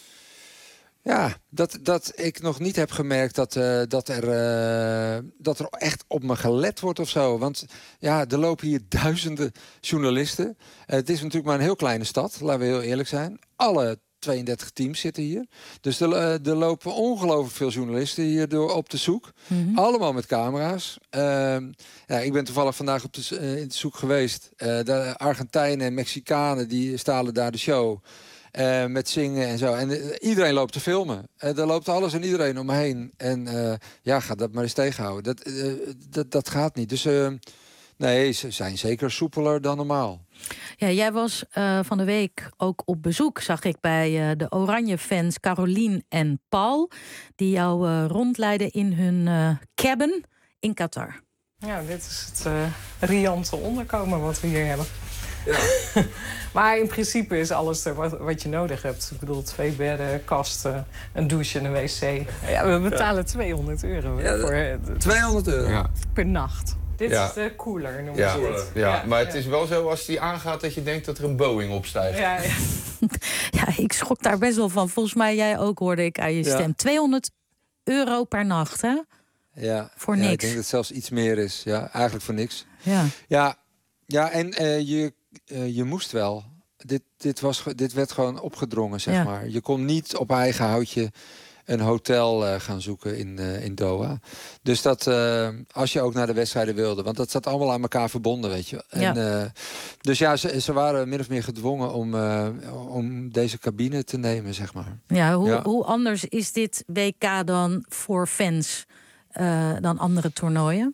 ja, dat, dat ik nog niet heb gemerkt dat, uh, dat, er, uh, dat er echt op me gelet wordt of zo. Want ja, er lopen hier duizenden journalisten. Uh, het is natuurlijk maar een heel kleine stad, laten we heel eerlijk zijn. Alle tweeëndertig teams zitten hier. Dus er, uh, er lopen ongelooflijk veel journalisten hier door op de zoek. Mm-hmm. Allemaal met camera's. Uh, ja, ik ben toevallig vandaag op de, uh, in de zoek geweest. Uh, de Argentijnen en Mexicanen die stalen daar de show. Uh, met zingen en zo. En uh, iedereen loopt te filmen. Uh, er loopt alles en iedereen om me heen. En uh, ja, ga dat maar eens tegenhouden. Dat, uh, dat, dat gaat niet. Dus... Uh, Nee, ze zijn zeker soepeler dan normaal. Ja, jij was uh, van de week ook op bezoek, zag ik, bij uh, de Oranje-fans Carolien en Paul. Die jou uh, rondleiden in hun uh, cabin in Qatar. Ja, dit is het uh, riante onderkomen wat we hier hebben. Ja. Maar in principe is alles er wat, wat je nodig hebt. Ik bedoel, twee bedden, kasten, een douche en een wc. Ja, we betalen ja. tweehonderd euro ja, voor, uh, tweehonderd euro? Ja. Per nacht. Dit ja. is de cooler, noemen ja. ze dit. Ja, ja, maar het ja. is wel zo als die aangaat dat je denkt dat er een Boeing opstijgt. Ja, ja. ja, ik schrok daar best wel van. Volgens mij jij ook, hoorde ik aan je stem. Ja. tweehonderd euro per nacht, hè? Ja. Voor ja, niks. Ik denk dat het zelfs iets meer is. Ja, eigenlijk voor niks. Ja, ja, ja en uh, je, uh, je moest wel. Dit, dit, was, dit werd gewoon opgedrongen, zeg ja. maar. Je kon niet op eigen houtje een hotel uh, gaan zoeken in, uh, in Doha. Dus dat, uh, als je ook naar de wedstrijden wilde. Want dat zat allemaal aan elkaar verbonden, weet je. En, ja. uh, dus ja, ze, ze waren min of meer gedwongen om, uh, om deze cabine te nemen, zeg maar. Ja, hoe, ja. hoe anders is dit W K dan voor fans uh, dan andere toernooien?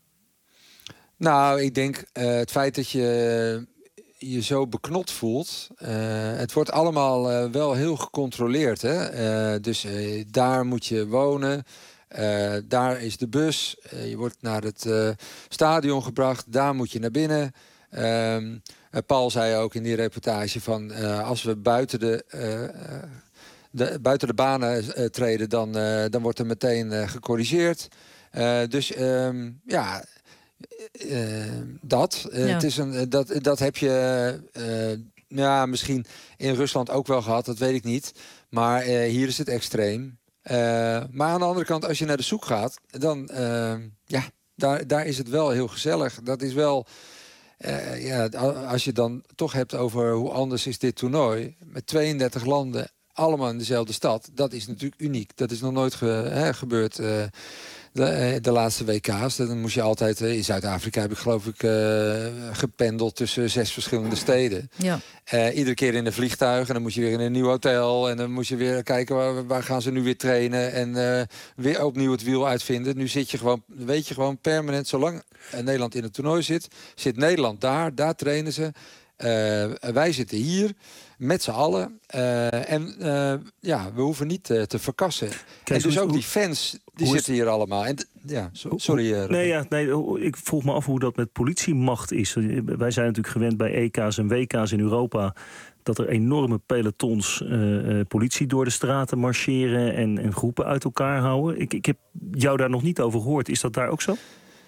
Nou, ik denk uh, het feit dat je je zo beknot voelt. Uh, het wordt allemaal uh, wel heel gecontroleerd. Hè? Uh, dus uh, daar moet je wonen. Uh, daar is de bus. Uh, je wordt naar het uh, stadion gebracht. Daar moet je naar binnen. Uh, uh, Paul zei ook in die reportage van uh, als we buiten de, uh, de, buiten de banen uh, treden, dan, uh, dan wordt er meteen uh, gecorrigeerd. Uh, dus um, ja... Uh, dat. Uh, ja. het is een, uh, dat. Dat heb je uh, ja, misschien in Rusland ook wel gehad, dat weet ik niet. Maar uh, hier is het extreem. Uh, maar aan de andere kant, als je naar de zoek gaat, dan uh, ja, daar, daar is het wel heel gezellig. Dat is wel, uh, ja, als je het dan toch hebt over hoe anders is dit toernooi, met tweeëndertig landen, allemaal in dezelfde stad, dat is natuurlijk uniek. Dat is nog nooit ge, hè, gebeurd. Uh, De, de laatste W K's. Dan moest je altijd... In Zuid-Afrika heb ik geloof ik uh, gependeld tussen zes verschillende steden. Ja. Uh, iedere keer in een vliegtuig. En dan moet je weer in een nieuw hotel. En dan moet je weer kijken waar, waar gaan ze nu weer trainen. En uh, weer opnieuw het wiel uitvinden. Nu zit je gewoon, weet je gewoon permanent, zolang Nederland in het toernooi zit, zit Nederland daar. Daar trainen ze. Uh, wij zitten hier met z'n allen. Uh, en uh, ja, we hoeven niet uh, te verkassen. Kijk, en dus ook die fans, die zitten hier allemaal. En ja, so, sorry. Uh, nee, ja, nee, ik vroeg me af hoe dat met politiemacht is. Wij zijn natuurlijk gewend bij E K's en W K's in Europa dat er enorme pelotons uh, politie door de straten marcheren en, en groepen uit elkaar houden. Ik, ik heb jou daar nog niet over gehoord. Is dat daar ook zo?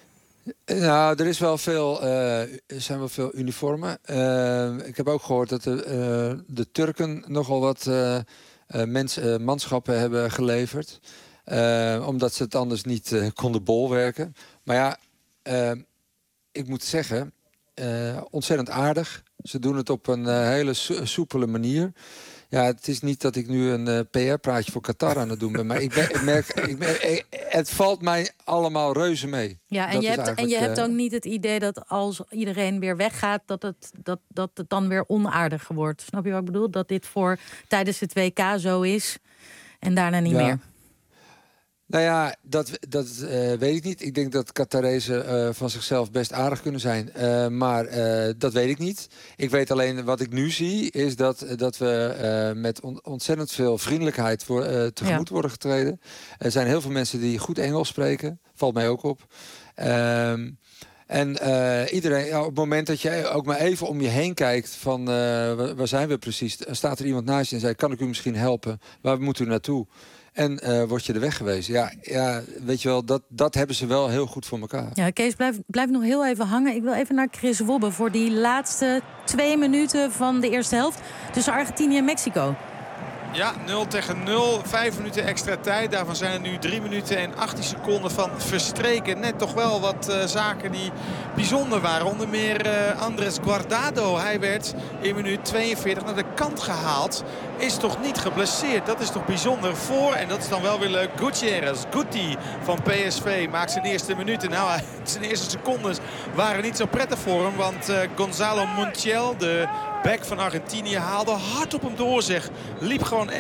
Nou, er is wel veel, uh, er zijn wel veel uniformen. Uh, ik heb ook gehoord dat de, uh, de Turken nogal wat uh, uh, mens, uh, manschappen hebben geleverd. Uh, omdat ze het anders niet uh, konden bolwerken. Maar ja, uh, ik moet zeggen, uh, ontzettend aardig. Ze doen het op een uh, hele so- soepele manier. Ja, het is niet dat ik nu een uh, P R-praatje voor Qatar aan het doen ben. Maar ik, ben, ik merk, ik ben, ik, het valt mij allemaal reuze mee. Ja, en je, hebt, en je uh, hebt ook niet het idee dat als iedereen weer weggaat, dat het, dat, dat het dan weer onaardig wordt. Snap je wat ik bedoel? Dat dit voor tijdens het W K zo is en daarna niet ja. meer. Nou ja, dat, dat uh, weet ik niet. Ik denk dat Qatarezen uh, van zichzelf best aardig kunnen zijn. Uh, maar uh, dat weet ik niet. Ik weet alleen, wat ik nu zie, is dat, dat we uh, met on- ontzettend veel vriendelijkheid voor, uh, tegemoet ja. worden getreden. Er zijn heel veel mensen die goed Engels spreken. Valt mij ook op. Um, En uh, iedereen, ja, op het moment dat je ook maar even om je heen kijkt van uh, waar, waar zijn we precies, staat er iemand naast je en zei, kan ik u misschien helpen? Waar moet u naartoe? En uh, word je er weg geweest. Ja, ja, weet je wel, dat, dat hebben ze wel heel goed voor elkaar. Ja, Kees, blijf, blijf nog heel even hangen. Ik wil even naar Chris Wobbe voor die laatste twee minuten van de eerste helft tussen Argentinië en Mexico. Ja, nul tegen nul. Vijf minuten extra tijd. Daarvan zijn er nu drie minuten en achttien seconden van verstreken. Net toch wel wat uh, zaken die bijzonder waren. Onder meer uh, Andres Guardado. Hij werd in minuut tweeënveertig naar de kant gehaald. Is toch niet geblesseerd. Dat is toch bijzonder voor. En dat is dan wel weer leuk. Gutierrez, Guti van P S V maakt zijn eerste minuten. Nou, zijn eerste seconden waren niet zo prettig voor hem. Want uh, Gonzalo Montiel, de back van Argentinië, haalde hard op hem door, zeg. Liep gewoon echt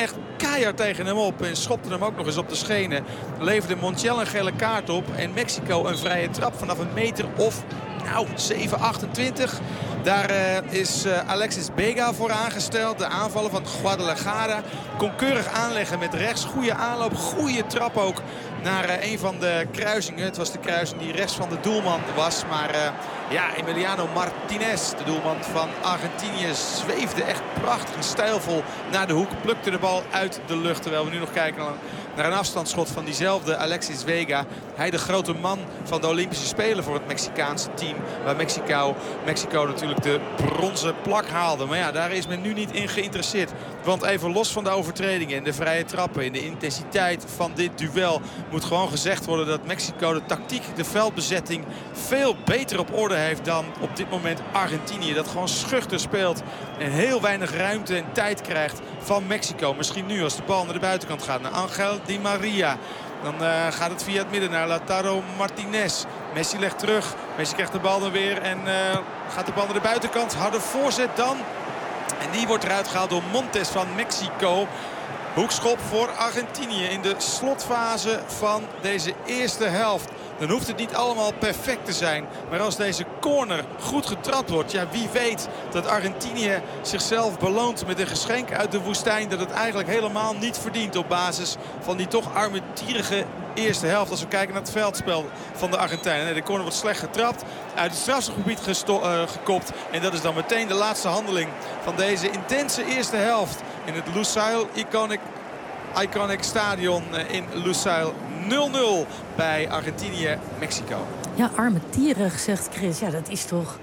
keihard tegen hem op. En schopte hem ook nog eens op de schenen. Leverde Montiel een gele kaart op. En Mexico een vrije trap vanaf een meter of nou, zeven achtentwintig. Daar uh, is uh, Alexis Vega voor aangesteld. De aanvaller van Guadalajara. Kon keurig aanleggen met rechts. Goede aanloop, goede trap ook naar uh, een van de kruisingen. Het was de kruising die rechts van de doelman was. Maar uh, ja, Emiliano Martinez, de doelman van Argentinië, zweefde echt prachtig en stijlvol naar de hoek. Plukte de bal uit de lucht. Terwijl we nu nog kijken naar een afstandsschot van diezelfde Alexis Vega. Hij de grote man van de Olympische Spelen voor het Mexicaanse team. Waar Mexico, Mexico natuurlijk de bronzen plak haalde. Maar ja, daar is men nu niet in geïnteresseerd. Want even los van de overtredingen en de vrije trappen, in de intensiteit van dit duel, moet gewoon gezegd worden dat Mexico de tactiek, de veldbezetting veel beter op orde heeft dan op dit moment Argentinië. Dat gewoon schuchter speelt en heel weinig ruimte en tijd krijgt van Mexico. Misschien nu als de bal naar de buitenkant gaat naar Angel Di Maria. Dan uh, gaat het via het midden naar Lautaro Martinez. Messi legt terug. Messi krijgt de bal dan weer en uh, gaat de bal naar de buitenkant. Harde voorzet dan. En die wordt eruit gehaald door Montes van Mexico. Hoekschop voor Argentinië in de slotfase van deze eerste helft. Dan hoeft het niet allemaal perfect te zijn. Maar als deze corner goed getrapt wordt, ja, wie weet dat Argentinië zichzelf beloont met een geschenk uit de woestijn dat het eigenlijk helemaal niet verdient op basis van die toch armetierige eerste helft. Als we kijken naar het veldspel van de Argentijnen. Nee, de corner wordt slecht getrapt, uit het strafschopgebied uh, gekopt. En dat is dan meteen de laatste handeling van deze intense eerste helft in het Lusail Iconic, Iconic Stadion in Lusail. nul nul bij Argentinië-Mexico. Ja, armetierig, zegt Chris. Ja, dat is toch...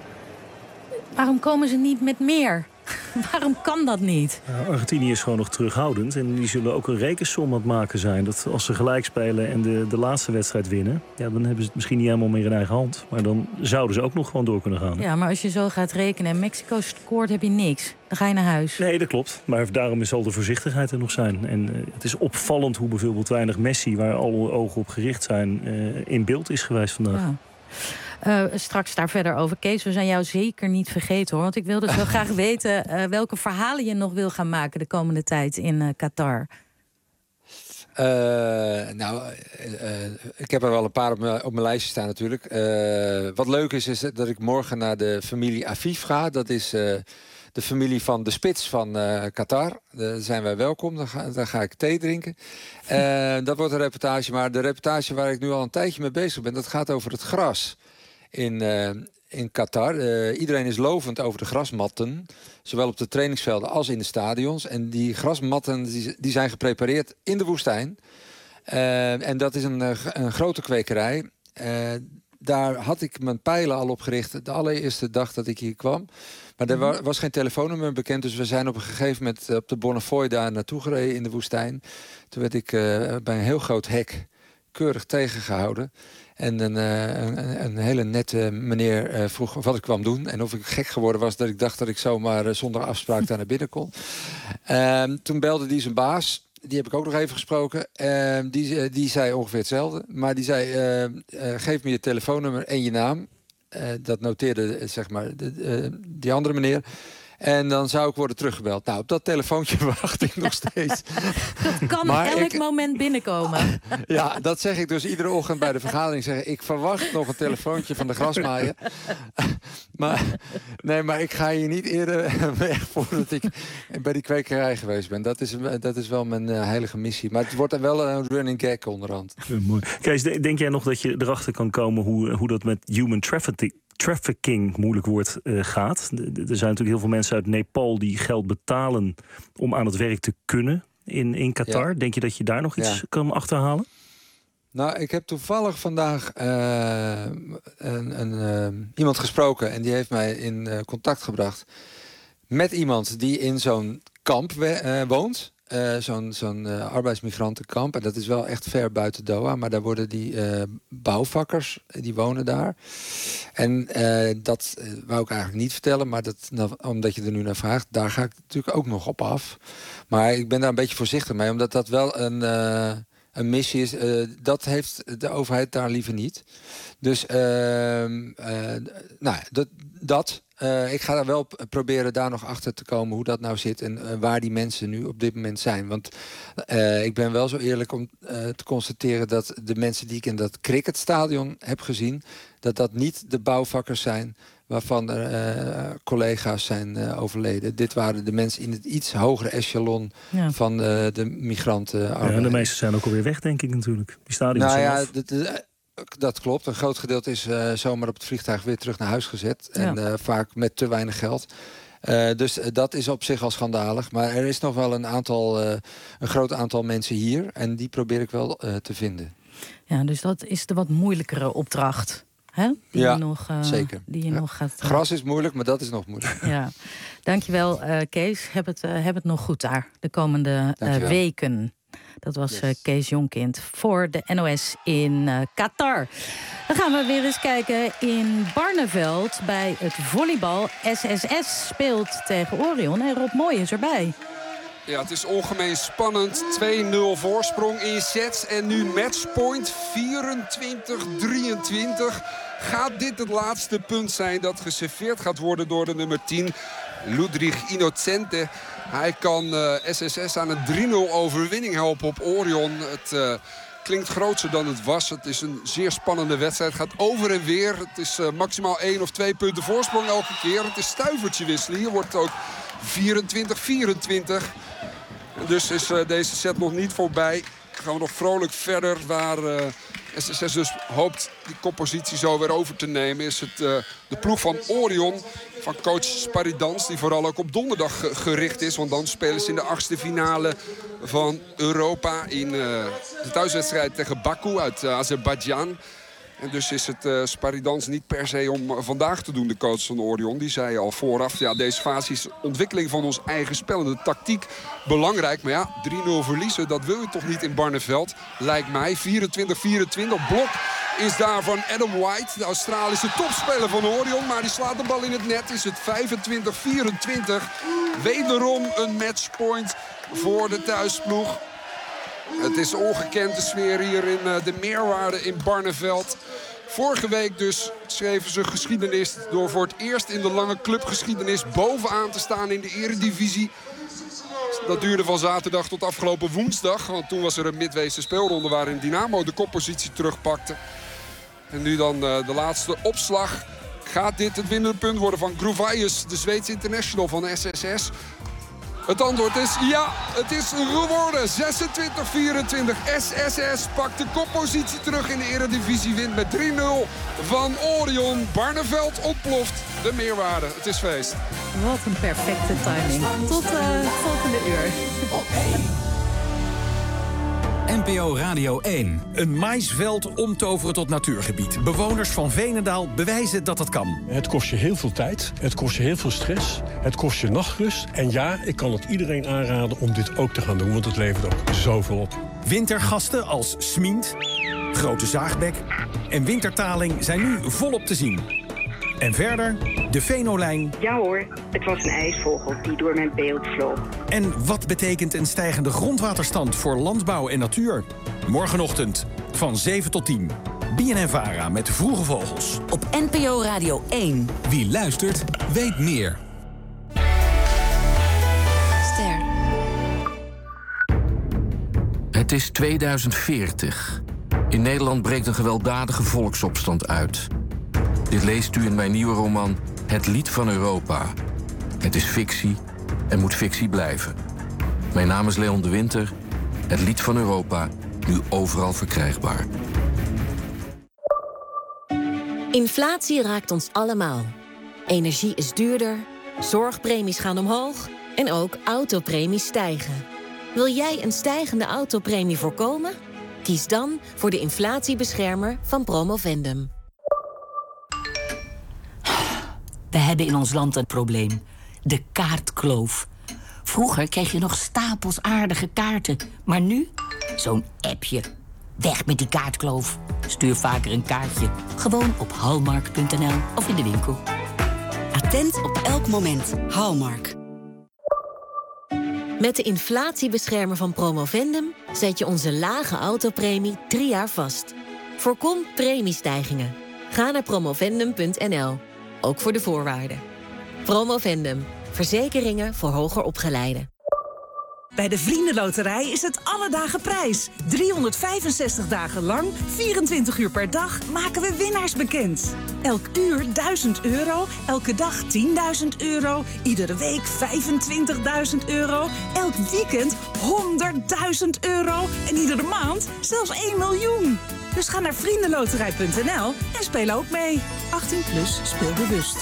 Waarom komen ze niet met meer? Waarom kan dat niet? Ja, Argentinië is gewoon nog terughoudend. En die zullen ook een rekensom aan het maken zijn. Dat als ze gelijk spelen en de, de laatste wedstrijd winnen, ja, dan hebben ze het misschien niet helemaal meer in eigen hand. Maar dan zouden ze ook nog gewoon door kunnen gaan. Hè? Ja, maar als je zo gaat rekenen en Mexico scoort, heb je niks. Dan ga je naar huis. Nee, dat klopt. Maar daarom zal de voorzichtigheid er nog zijn. En uh, het is opvallend hoe bijvoorbeeld weinig Messi, waar alle ogen op gericht zijn, uh, in beeld is geweest vandaag. Ja. Uh, straks daar verder over. Kees, we zijn jou zeker niet vergeten, hoor. Want ik wilde zo graag weten uh, welke verhalen je nog wil gaan maken de komende tijd in uh, Qatar. Uh, nou, uh, ik heb er wel een paar op mijn, op mijn lijstje staan natuurlijk. Uh, wat leuk is, is dat ik morgen naar de familie Afif ga. Dat is uh, de familie van de spits van uh, Qatar. Daar zijn wij welkom. Dan ga, dan ga ik thee drinken. Uh, dat wordt een reportage. Maar de reportage waar ik nu al een tijdje mee bezig ben, dat gaat over het gras in, uh, in Qatar. Uh, iedereen is lovend over de grasmatten. Zowel op de trainingsvelden als in de stadions. En die grasmatten die, die zijn geprepareerd in de woestijn. Uh, en dat is een, een grote kwekerij. Uh, daar had ik mijn pijlen al op gericht de allereerste dag dat ik hier kwam. Maar er wa- was geen telefoonnummer bekend. Dus we zijn op een gegeven moment op de Bonnefoy daar naartoe gereden in de woestijn. Toen werd ik uh, bij een heel groot hek keurig tegengehouden. En een, uh, een, een hele nette meneer uh, vroeg wat ik kwam doen. En of ik gek geworden was dat ik dacht dat ik zomaar uh, zonder afspraak daar naar binnen kon. Uh, toen belde die zijn baas. Die heb ik ook nog even gesproken. Uh, die, uh, die zei ongeveer hetzelfde. Maar die zei, uh, uh, geef me je telefoonnummer en je naam. Uh, dat noteerde uh, zeg maar de, uh, die andere meneer. En dan zou ik worden teruggebeld. Nou, op dat telefoontje wacht ik nog steeds. Dat kan maar elk ik... moment binnenkomen. Ja, dat zeg ik dus iedere ochtend bij de vergadering. Zeg, ik verwacht nog een telefoontje van de grasmaaier. maar, nee, maar ik ga hier niet eerder weg voordat ik bij die kwekerij geweest ben. Dat is, dat is wel mijn uh, heilige missie. Maar het wordt er wel een running gag onderhand. Ja, mooi. Kees, denk jij nog dat je erachter kan komen hoe, hoe dat met human trafficking... trafficking, moeilijk woord, uh, gaat. Er zijn natuurlijk heel veel mensen uit Nepal die geld betalen om aan het werk te kunnen in, in Qatar. Ja. Denk je dat je daar nog iets ja. kan achterhalen? Nou, ik heb toevallig vandaag uh, een, een, uh, iemand gesproken en die heeft mij in uh, contact gebracht met iemand die in zo'n kamp we, uh, woont. Uh, zo'n zo'n uh, arbeidsmigrantenkamp. En dat is wel echt ver buiten Doha. Maar daar worden die uh, bouwvakkers, die wonen daar. En uh, dat uh, wou ik eigenlijk niet vertellen. Maar dat, nou, omdat je er nu naar vraagt, daar ga ik natuurlijk ook nog op af. Maar ik ben daar een beetje voorzichtig mee. Omdat dat wel een, uh, een missie is. Uh, dat heeft de overheid daar liever niet. Dus uh, uh, nou, dat... dat Uh, ik ga daar wel p- proberen daar nog achter te komen hoe dat nou zit en uh, waar die mensen nu op dit moment zijn. Want uh, ik ben wel zo eerlijk om uh, te constateren dat de mensen die ik in dat cricketstadion heb gezien, dat dat niet de bouwvakkers zijn waarvan er uh, collega's zijn uh, overleden. Dit waren de mensen in het iets hogere echelon ja. van uh, de migranten. Ja, en de meeste zijn ook alweer weg, denk ik natuurlijk. Die stadions nou zijn ja, af. de, de, dat klopt. Een groot gedeelte is uh, zomaar op het vliegtuig weer terug naar huis gezet. Ja. En uh, vaak met te weinig geld. Uh, dus uh, dat is op zich al schandalig. Maar er is nog wel een aantal, uh, een groot aantal mensen hier. En die probeer ik wel uh, te vinden. Ja, dus dat is de wat moeilijkere opdracht. Hè? Die ja, je nog, uh, zeker. Die je ja. nog gaat, uh... Gras is moeilijk, maar dat is nog moeilijk. Ja. Dankjewel, uh, Kees. Heb het, uh, heb het nog goed daar de komende uh, weken. Dat was yes. uh, Kees Jonkind voor de N O S in uh, Qatar. Dan gaan we weer eens kijken in Barneveld bij het volleybal. S S S speelt tegen Orion en Rob Mooij is erbij. Ja, het is ongemeen spannend. twee nul voorsprong in sets. En nu matchpoint vierentwintig drieëntwintig. Gaat dit het laatste punt zijn dat geserveerd gaat worden door de nummer tien, Ludwig Innocente. Hij kan uh, S S S aan een drie nul overwinning helpen op Orion. Het uh, klinkt groter dan het was. Het is een zeer spannende wedstrijd. Het gaat over en weer. Het is uh, maximaal één of twee punten voorsprong elke keer. Het is stuivertje wisselen. Hier wordt het ook vierentwintig vierentwintig. Dus is uh, deze set nog niet voorbij. Gaan we nog vrolijk verder waar uh, S S S dus hoopt die koppositie zo weer over te nemen. Is het uh, de ploeg van Orion, van coach Sparidans, die vooral ook op donderdag ge gericht is. Want dan spelen ze in de achtste finale van Europa in uh, de thuiswedstrijd tegen Baku uit uh, Azerbeidzjan. En dus is het uh, Sparidans niet per se om uh, vandaag te doen, de coach van Orion. Die zei al vooraf, ja, deze fase is ontwikkeling van ons eigen spel. En de tactiek belangrijk. Maar ja, drie nul verliezen, dat wil je toch niet in Barneveld, lijkt mij. vierentwintig vierentwintig, blok is daar van Adam White, de Australische topspeler van Orion. Maar die slaat de bal in het net, is het vijfentwintig vierentwintig. Wederom een matchpoint voor de thuisploeg. Het is ongekend, de sfeer hier in uh, de Meerwaarde in Barneveld. Vorige week dus schreven ze geschiedenis door voor het eerst in de lange clubgeschiedenis bovenaan te staan in de eredivisie. Dat duurde van zaterdag tot afgelopen woensdag. Want toen was er een midweekse speelronde waarin Dynamo de koppositie terugpakte. En nu dan uh, de laatste opslag. Gaat dit het winnende punt worden van Groevaius, de Zweedse international van S S S? Het antwoord is ja, het is geworden. zesentwintig vierentwintig. S S S pakt de koppositie terug in de eredivisie. Wint met drie nul van Orion. Barneveld ontploft. De Meerwaarde. Het is feest. Wat een perfecte timing. Tot uh, volgende uur. N P O Radio één. Een maïsveld omtoveren tot natuurgebied. Bewoners van Veenendaal bewijzen dat dat kan. Het kost je heel veel tijd. Het kost je heel veel stress. Het kost je nachtrust. En ja, ik kan het iedereen aanraden om dit ook te gaan doen. Want het levert ook zoveel op. Wintergasten als Smient, Grote Zaagbek en Wintertaling zijn nu volop te zien. En verder de Venolijn. Ja hoor, het was een ijsvogel die door mijn beeld vloog. En wat betekent een stijgende grondwaterstand voor landbouw en natuur? Morgenochtend van zeven tot tien. B N N Vara met Vroege Vogels. Op N P O Radio één. Wie luistert, weet meer. Ster. Het is tweeduizend veertig. In Nederland breekt een gewelddadige volksopstand uit. Dit leest u in mijn nieuwe roman Het Lied van Europa. Het is fictie en moet fictie blijven. Mijn naam is Leon de Winter. Het Lied van Europa, nu overal verkrijgbaar. Inflatie raakt ons allemaal. Energie is duurder, zorgpremies gaan omhoog en ook autopremies stijgen. Wil jij een stijgende autopremie voorkomen? Kies dan voor de inflatiebeschermer van Promovendum. We hebben in ons land een probleem. De kaartkloof. Vroeger kreeg je nog stapels aardige kaarten. Maar nu? Zo'n appje. Weg met die kaartkloof. Stuur vaker een kaartje. Gewoon op hallmark punt n l of in de winkel. Attent op elk moment. Hallmark. Met de inflatiebeschermer van Promovendum zet je onze lage autopremie drie jaar vast. Voorkom premiestijgingen. Ga naar promovendum punt n l. Ook voor de voorwaarden. Promovendum. Verzekeringen voor hoger opgeleiden. Bij de Vriendenloterij is het alle dagen prijs. driehonderdvijfenzestig dagen lang, vierentwintig uur per dag, maken we winnaars bekend. Elk uur duizend euro, elke dag tienduizend euro, iedere week vijfentwintigduizend euro, elk weekend honderdduizend euro en iedere maand zelfs één miljoen. Dus ga naar vriendenloterij punt n l en speel ook mee. achttien plus, speel bewust.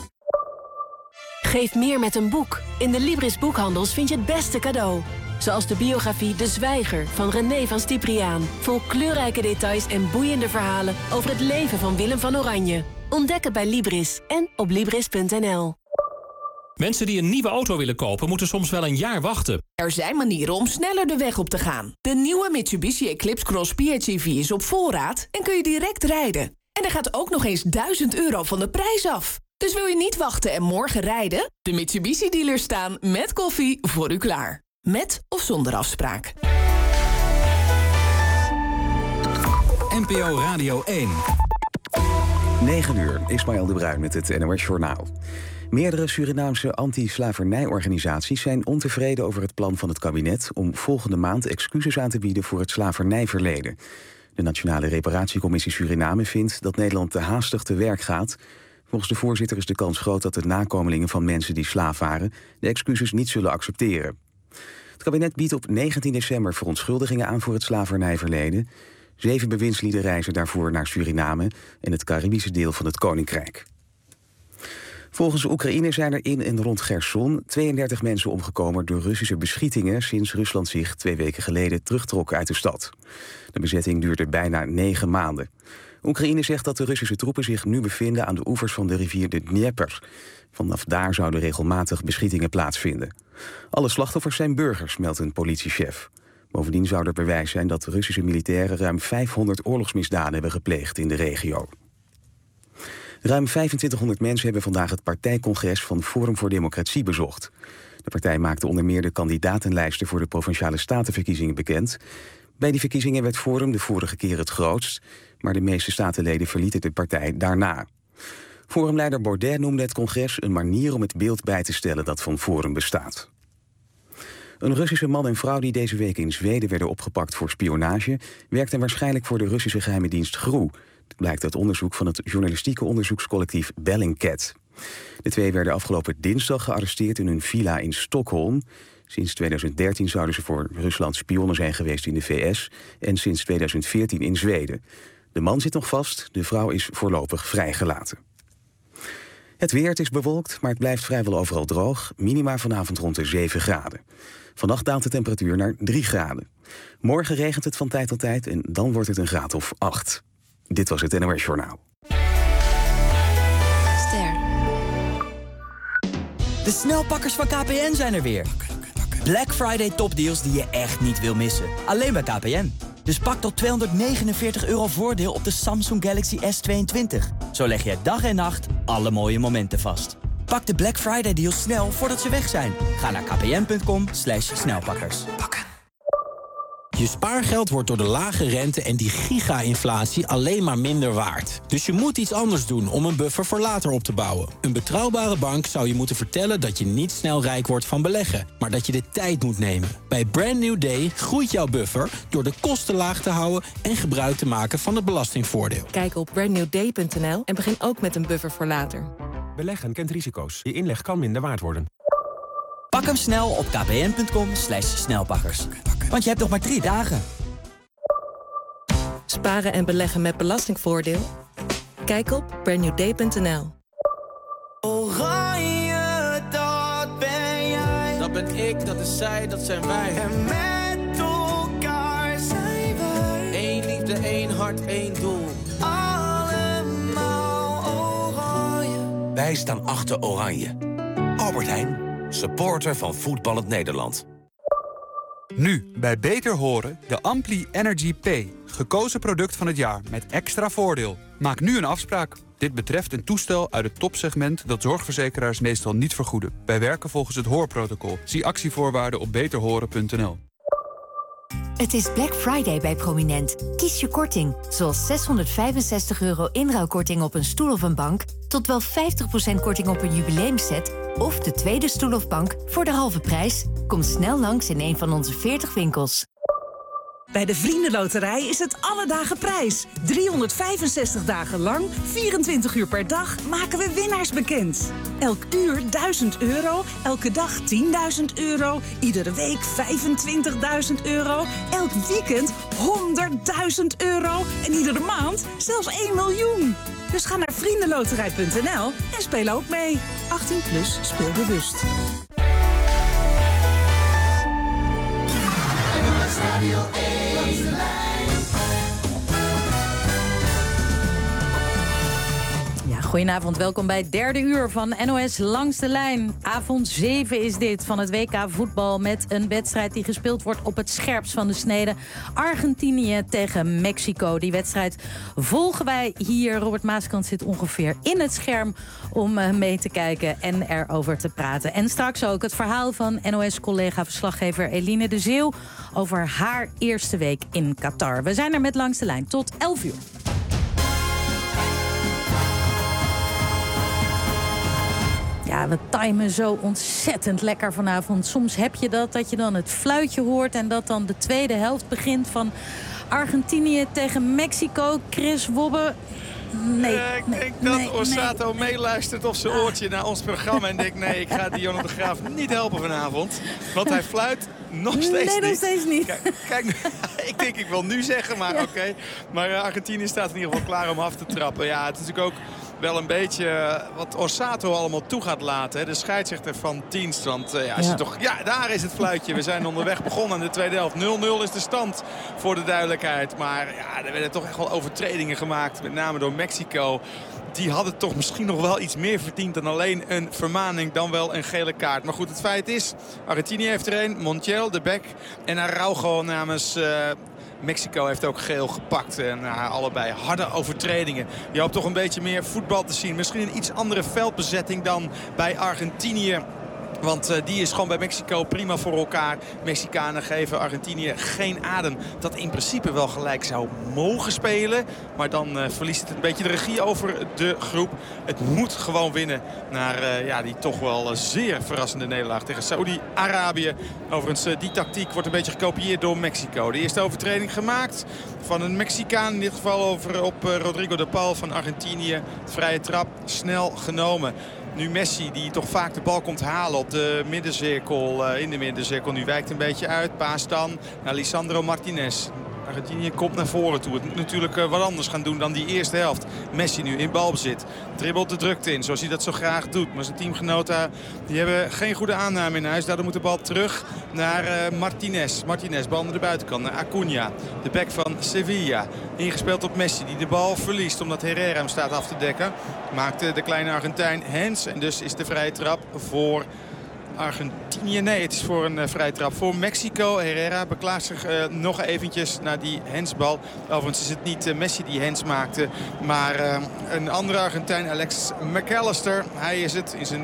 Geef meer met een boek. In de Libris boekhandels vind je het beste cadeau. Zoals de biografie De Zwijger van René van Stipriaan. Vol kleurrijke details en boeiende verhalen over het leven van Willem van Oranje. Ontdek het bij Libris en op libris punt n l. Mensen die een nieuwe auto willen kopen, moeten soms wel een jaar wachten. Er zijn manieren om sneller de weg op te gaan. De nieuwe Mitsubishi Eclipse Cross P H E V is op voorraad en kun je direct rijden. En er gaat ook nog eens duizend euro van de prijs af. Dus wil je niet wachten en morgen rijden? De Mitsubishi-dealers staan met koffie voor u klaar. Met of zonder afspraak. N P O Radio één. negen uur, Ismaël de Bruin met het N O S Journaal. Meerdere Surinaamse anti-slavernijorganisaties zijn ontevreden over het plan van het kabinet om volgende maand excuses aan te bieden voor het slavernijverleden. De Nationale Reparatiecommissie Suriname vindt dat Nederland te haastig te werk gaat. Volgens de voorzitter is de kans groot dat de nakomelingen van mensen die slaaf waren de excuses niet zullen accepteren. Het kabinet biedt op negentien december verontschuldigingen aan voor het slavernijverleden. Zeven bewindslieden reizen daarvoor naar Suriname en het Caribische deel van het Koninkrijk. Volgens Oekraïne zijn er in en rond Cherson tweeëndertig mensen omgekomen door Russische beschietingen sinds Rusland zich twee weken geleden terugtrok uit de stad. De bezetting duurde bijna negen maanden. Oekraïne zegt dat de Russische troepen zich nu bevinden aan de oevers van de rivier de Dnieper. Vanaf daar zouden regelmatig beschietingen plaatsvinden. Alle slachtoffers zijn burgers, meldt een politiechef. Bovendien zou er bewijs zijn dat Russische militairen ruim vijfhonderd oorlogsmisdaden hebben gepleegd in de regio. Ruim vijfentwintighonderd mensen hebben vandaag het partijcongres van Forum voor Democratie bezocht. De partij maakte onder meer de kandidatenlijsten voor de Provinciale Statenverkiezingen bekend. Bij die verkiezingen werd Forum de vorige keer het grootst, maar de meeste statenleden verlieten de partij daarna. Forumleider Baudet noemde het congres een manier om het beeld bij te stellen dat van Forum bestaat. Een Russische man en vrouw die deze week in Zweden werden opgepakt voor spionage, werkten waarschijnlijk voor de Russische geheime dienst G R U. Dat blijkt uit onderzoek van het journalistieke onderzoekscollectief Bellingcat. De twee werden afgelopen dinsdag gearresteerd in hun villa in Stockholm. Sinds tweeduizend dertien zouden ze voor Rusland spionnen zijn geweest in de V S en sinds tweeduizend veertien in Zweden. De man zit nog vast, de vrouw is voorlopig vrijgelaten. Het weer, het is bewolkt, maar het blijft vrijwel overal droog. Minima vanavond rond de zeven graden. Vannacht daalt de temperatuur naar drie graden. Morgen regent het van tijd tot tijd en dan wordt het een graad of acht. Dit was het N O S Journaal. Ster. De snelpakkers van K P N zijn er weer. Black Friday topdeals die je echt niet wil missen. Alleen bij K P N. Dus pak tot tweehonderdnegenenveertig euro voordeel op de Samsung Galaxy S tweeëntwintig. Zo leg je dag en nacht alle mooie momenten vast. Pak de Black Friday deals snel voordat ze weg zijn. Ga naar kpn.com slash snelpakkers. Je spaargeld wordt door de lage rente en die giga-inflatie alleen maar minder waard. Dus je moet iets anders doen om een buffer voor later op te bouwen. Een betrouwbare bank zou je moeten vertellen dat je niet snel rijk wordt van beleggen, maar dat je de tijd moet nemen. Bij Brand New Day groeit jouw buffer door de kosten laag te houden en gebruik te maken van het belastingvoordeel. Kijk op brand new day punt n l en begin ook met een buffer voor later. Beleggen kent risico's. Je inleg kan minder waard worden. Pak hem snel op kpn.com slash snelpakkers. Want je hebt nog maar drie dagen. Sparen en beleggen met belastingvoordeel? Kijk op brand new day punt n l. Oranje, dat ben jij. Dat ben ik, dat is zij, dat zijn wij. En met elkaar zijn wij. Eén liefde, één hart, één doel. Allemaal oranje. Wij staan achter Oranje. Albert Heijn, supporter van Voetballend Nederland. Nu, bij Beter Horen, de Ampli Energy P. Gekozen product van het jaar met extra voordeel. Maak nu een afspraak. Dit betreft een toestel uit het topsegment dat zorgverzekeraars meestal niet vergoeden. Wij werken volgens het hoorprotocol. Zie actievoorwaarden op beter horen punt n l. Het is Black Friday bij Prominent. Kies je korting, zoals zeshonderdvijfenzestig euro inruilkorting op een stoel of een bank, tot wel vijftig procent korting op een jubileumset of de tweede stoel of bank voor de halve prijs. Kom snel langs in een van onze veertig winkels. Bij de Vriendenloterij is het alle dagen prijs. driehonderdvijfenzestig dagen lang, vierentwintig uur per dag, maken we winnaars bekend. Elk uur duizend euro, elke dag tienduizend euro, iedere week vijfentwintigduizend euro, elk weekend honderdduizend euro en iedere maand zelfs één miljoen. Dus ga naar vriendenloterij punt n l en speel ook mee. achttien plus, speel bewust. Ja, goedenavond, welkom bij het derde uur van N O S Langs de Lijn. Avond zeven is dit van het W K voetbal met een wedstrijd die gespeeld wordt op het scherpst van de snede. Argentinië tegen Mexico. Die wedstrijd volgen wij hier. Robert Maaskant zit ongeveer in het scherm om mee te kijken en erover te praten. En straks ook het verhaal van N O S-collega-verslaggever Eline de Zeeuw over haar eerste week in Qatar. We zijn er met Langs de Lijn tot elf uur. Ja, we timen zo ontzettend lekker vanavond. Soms heb je dat, dat je dan het fluitje hoort en dat dan de tweede helft begint van Argentinië tegen Mexico. Chris Wobbe. Nee, uh, ik nee, denk dat nee, Osato nee. meeluistert op zijn oortje naar ons programma en denkt, nee, ik ga Dionne de Graaf niet helpen vanavond. Want hij fluit nog steeds nee, niet. Nee, nog steeds niet. Kijk, kijk ik denk ik wil nu zeggen, maar ja. oké. Okay. Maar uh, Argentinië staat in ieder geval klaar om af te trappen. Ja, het is natuurlijk ook wel een beetje wat Osato allemaal toe gaat laten. Hè. De scheidsrechter van dienst. Want uh, ja, als ja. Je toch, ja, daar is het fluitje. We zijn onderweg begonnen in de tweede helft. nul nul is de stand voor de duidelijkheid. Maar ja, er werden toch echt wel overtredingen gemaakt. Met name door Mexico. Die hadden toch misschien nog wel iets meer verdiend dan alleen een vermaning, dan wel een gele kaart. Maar goed, het feit is, Argentinië heeft er een, Montiel, de bek en Araujo namens Uh, Mexico heeft ook geel gepakt. En uh, allebei harde overtredingen. Je hoopt toch een beetje meer voetbal te zien. Misschien een iets andere veldbezetting dan bij Argentinië. Want uh, die is gewoon bij Mexico prima voor elkaar. Mexicanen geven Argentinië geen adem. Dat in principe wel gelijk zou mogen spelen. Maar dan uh, verliest het een beetje de regie over de groep. Het moet gewoon winnen naar uh, ja, die toch wel uh, zeer verrassende nederlaag tegen Saoedi-Arabië. Overigens, uh, die tactiek wordt een beetje gekopieerd door Mexico. De eerste overtreding gemaakt van een Mexicaan. In dit geval over op uh, Rodrigo de Paul van Argentinië. Vrije trap, snel genomen. Nu Messi, die toch vaak de bal komt halen op de middencirkel, uh, in de middencirkel. Nu wijkt een beetje uit. Paas dan naar Lisandro Martinez. Argentinië komt naar voren toe. Het moet natuurlijk uh, wat anders gaan doen dan die eerste helft. Messi nu in balbezit. Dribbelt de drukte in, zoals hij dat zo graag doet. Maar zijn teamgenoten die hebben geen goede aanname in huis. Daardoor moet de bal terug naar uh, Martinez. Martinez, bal naar de buitenkant. Naar Acuna, de bek van Sevilla. Ingespeeld op Messi, die de bal verliest omdat Herrera hem staat af te dekken. Maakte de kleine Argentijn Hens. En dus is de vrije trap voor Argentinië. Nee, het is voor een uh, vrije trap voor Mexico. Herrera beklaagt zich uh, nog eventjes naar die hensbal. Overigens is het niet uh, Messi die hens maakte, maar uh, een andere Argentijn, Alex McAllister. Hij is het in zijn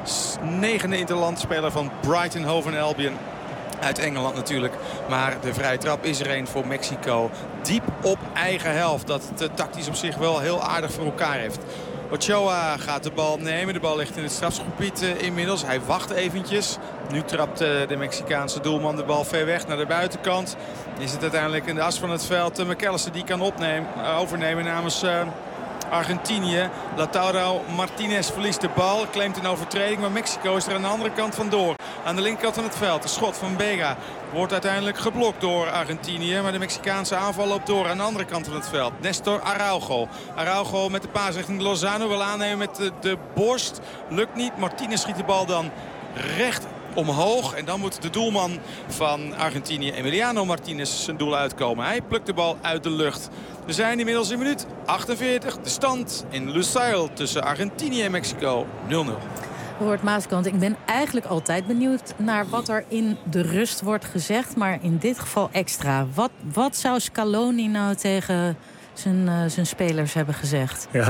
negende interland, speler van Brighton Hove and Albion. Uit Engeland natuurlijk. Maar de vrije trap is er een voor Mexico. Diep op eigen helft. Dat het uh, tactisch op zich wel heel aardig voor elkaar heeft. Ochoa gaat de bal nemen. De bal ligt in het strafschopgebied uh, inmiddels. Hij wacht eventjes. Nu trapt uh, de Mexicaanse doelman de bal ver weg naar de buitenkant. Is het uiteindelijk in de as van het veld. Uh, McAllister die kan opnemen, uh, overnemen namens Uh, Argentinië. Lautaro Martinez verliest de bal. Claimt een overtreding. Maar Mexico is er aan de andere kant vandoor. Aan de linkerkant van het veld. De schot van Vega wordt uiteindelijk geblokt door Argentinië. Maar de Mexicaanse aanval loopt door aan de andere kant van het veld. Nestor Araujo. Araujo met de paas richting Lozano. Wil aannemen met de, de borst. Lukt niet. Martinez schiet de bal dan recht omhoog. En dan moet de doelman van Argentinië, Emiliano Martinez, zijn doel uitkomen. Hij plukt de bal uit de lucht. We zijn inmiddels in minuut achtenveertig. De stand in Lusail tussen Argentinië en Mexico nul nul. Robert Maaskant, ik ben eigenlijk altijd benieuwd naar wat er in de rust wordt gezegd. Maar in dit geval extra. Wat, wat zou Scaloni nou tegen zijn, uh, zijn spelers hebben gezegd. Ja,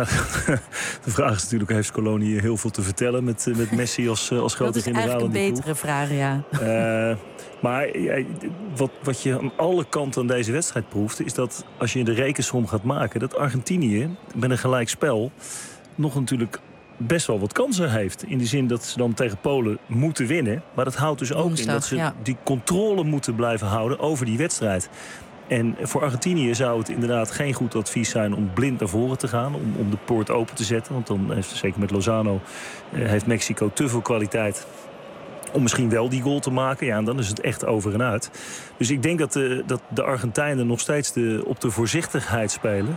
de vraag is natuurlijk, heeft Scaloni heel veel te vertellen met, met Messi als, als grote generaal? Dat is eigenlijk een betere vraag, ja. Uh, maar ja, wat, wat je aan alle kanten aan deze wedstrijd proeft, is dat als je de rekensom gaat maken, dat Argentinië met een gelijk spel nog natuurlijk best wel wat kansen heeft. In de zin dat ze dan tegen Polen moeten winnen. Maar dat houdt dus ook Woensdag, in dat ze ja. die controle moeten blijven houden over die wedstrijd. En voor Argentinië zou het inderdaad geen goed advies zijn om blind naar voren te gaan. Om, om de poort open te zetten. Want dan heeft zeker met Lozano eh, heeft Mexico te veel kwaliteit om misschien wel die goal te maken. Ja, en dan is het echt over en uit. Dus ik denk dat de, dat de Argentijnen nog steeds de, op de voorzichtigheid spelen.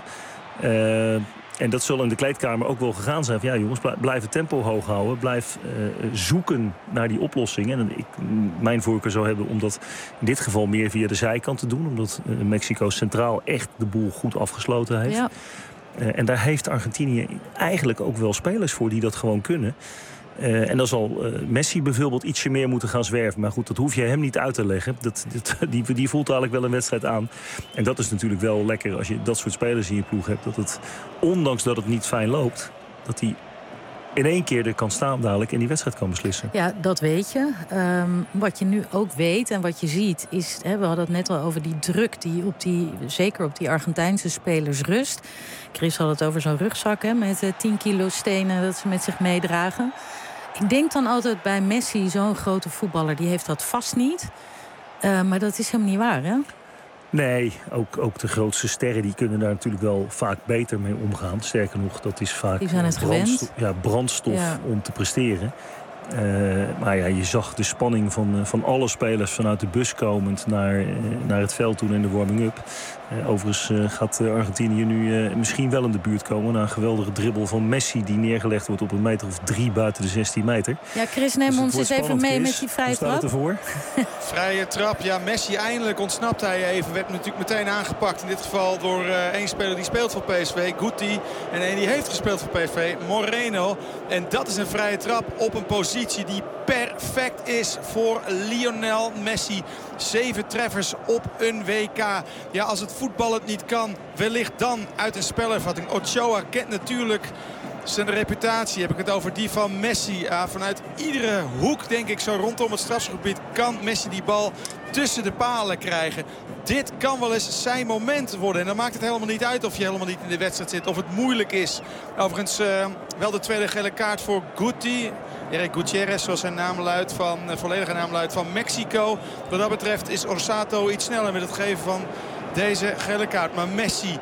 Uh, en dat zal in de kleedkamer ook wel gegaan zijn. Van, ja jongens, blijf het tempo hoog houden. Blijf uh, zoeken naar die oplossingen. En ik mijn voorkeur zou hebben om dat in dit geval meer via de zijkant te doen. Omdat uh, Mexico centraal echt de boel goed afgesloten heeft. Ja. Uh, en daar heeft Argentinië eigenlijk ook wel spelers voor die dat gewoon kunnen. Uh, en dan zal uh, Messi bijvoorbeeld ietsje meer moeten gaan zwerven. Maar goed, dat hoef je hem niet uit te leggen. Dat, dat, die, die voelt eigenlijk wel een wedstrijd aan. En dat is natuurlijk wel lekker als je dat soort spelers in je ploeg hebt. Dat het, ondanks dat het niet fijn loopt, dat hij in één keer er kan staan dadelijk en die wedstrijd kan beslissen. Ja, dat weet je. Um, wat je nu ook weet en wat je ziet is, hè, we hadden het net al over die druk die op die, zeker op die Argentijnse spelers rust. Chris had het over zo'n rugzak hè, met uh, tien kilo stenen dat ze met zich meedragen. Ik denk dan altijd bij Messi, zo'n grote voetballer, die heeft dat vast niet. Uh, maar dat is helemaal niet waar, hè? Nee, ook, ook de grootste sterren die kunnen daar natuurlijk wel vaak beter mee omgaan. Sterker nog, dat is vaak die zijn het brandstof, ja, brandstof ja. om te presteren. Uh, maar ja, je zag de spanning van, uh, van alle spelers vanuit de bus komend naar, uh, naar het veld toe in de warming-up. Uh, overigens uh, gaat uh, Argentinië nu uh, misschien wel in de buurt komen na een geweldige dribbel van Messi die neergelegd wordt op een meter of drie buiten de zestien meter. Ja, Chris, neem dus ons eens even mee Chris. met die vrije trap. Ervoor? Vrije trap, ja, Messi eindelijk ontsnapt hij even. Werd natuurlijk meteen aangepakt. In dit geval door uh, één speler die speelt voor P S V, Guti. En één die heeft gespeeld voor P S V, Moreno. En dat is een vrije trap op een positie die perfect is voor Lionel Messi. Zeven treffers op een W K. Ja, als het voetbal het niet kan, wellicht dan uit een spelervatting. Ochoa kent natuurlijk zijn reputatie. Heb ik het over die van Messi. Ja, vanuit iedere hoek, denk ik, zo rondom het strafschopgebied kan Messi die bal tussen de palen krijgen. Dit kan wel eens zijn moment worden. En dan maakt het helemaal niet uit of je helemaal niet in de wedstrijd zit. Of het moeilijk is. Overigens uh, wel de tweede gele kaart voor Guti. Eric Gutierrez, zoals zijn naam luidt, van, uh, volledige naam luidt, van Mexico. Wat dat betreft is Orsato iets sneller met het geven van deze gele kaart. Maar Messi,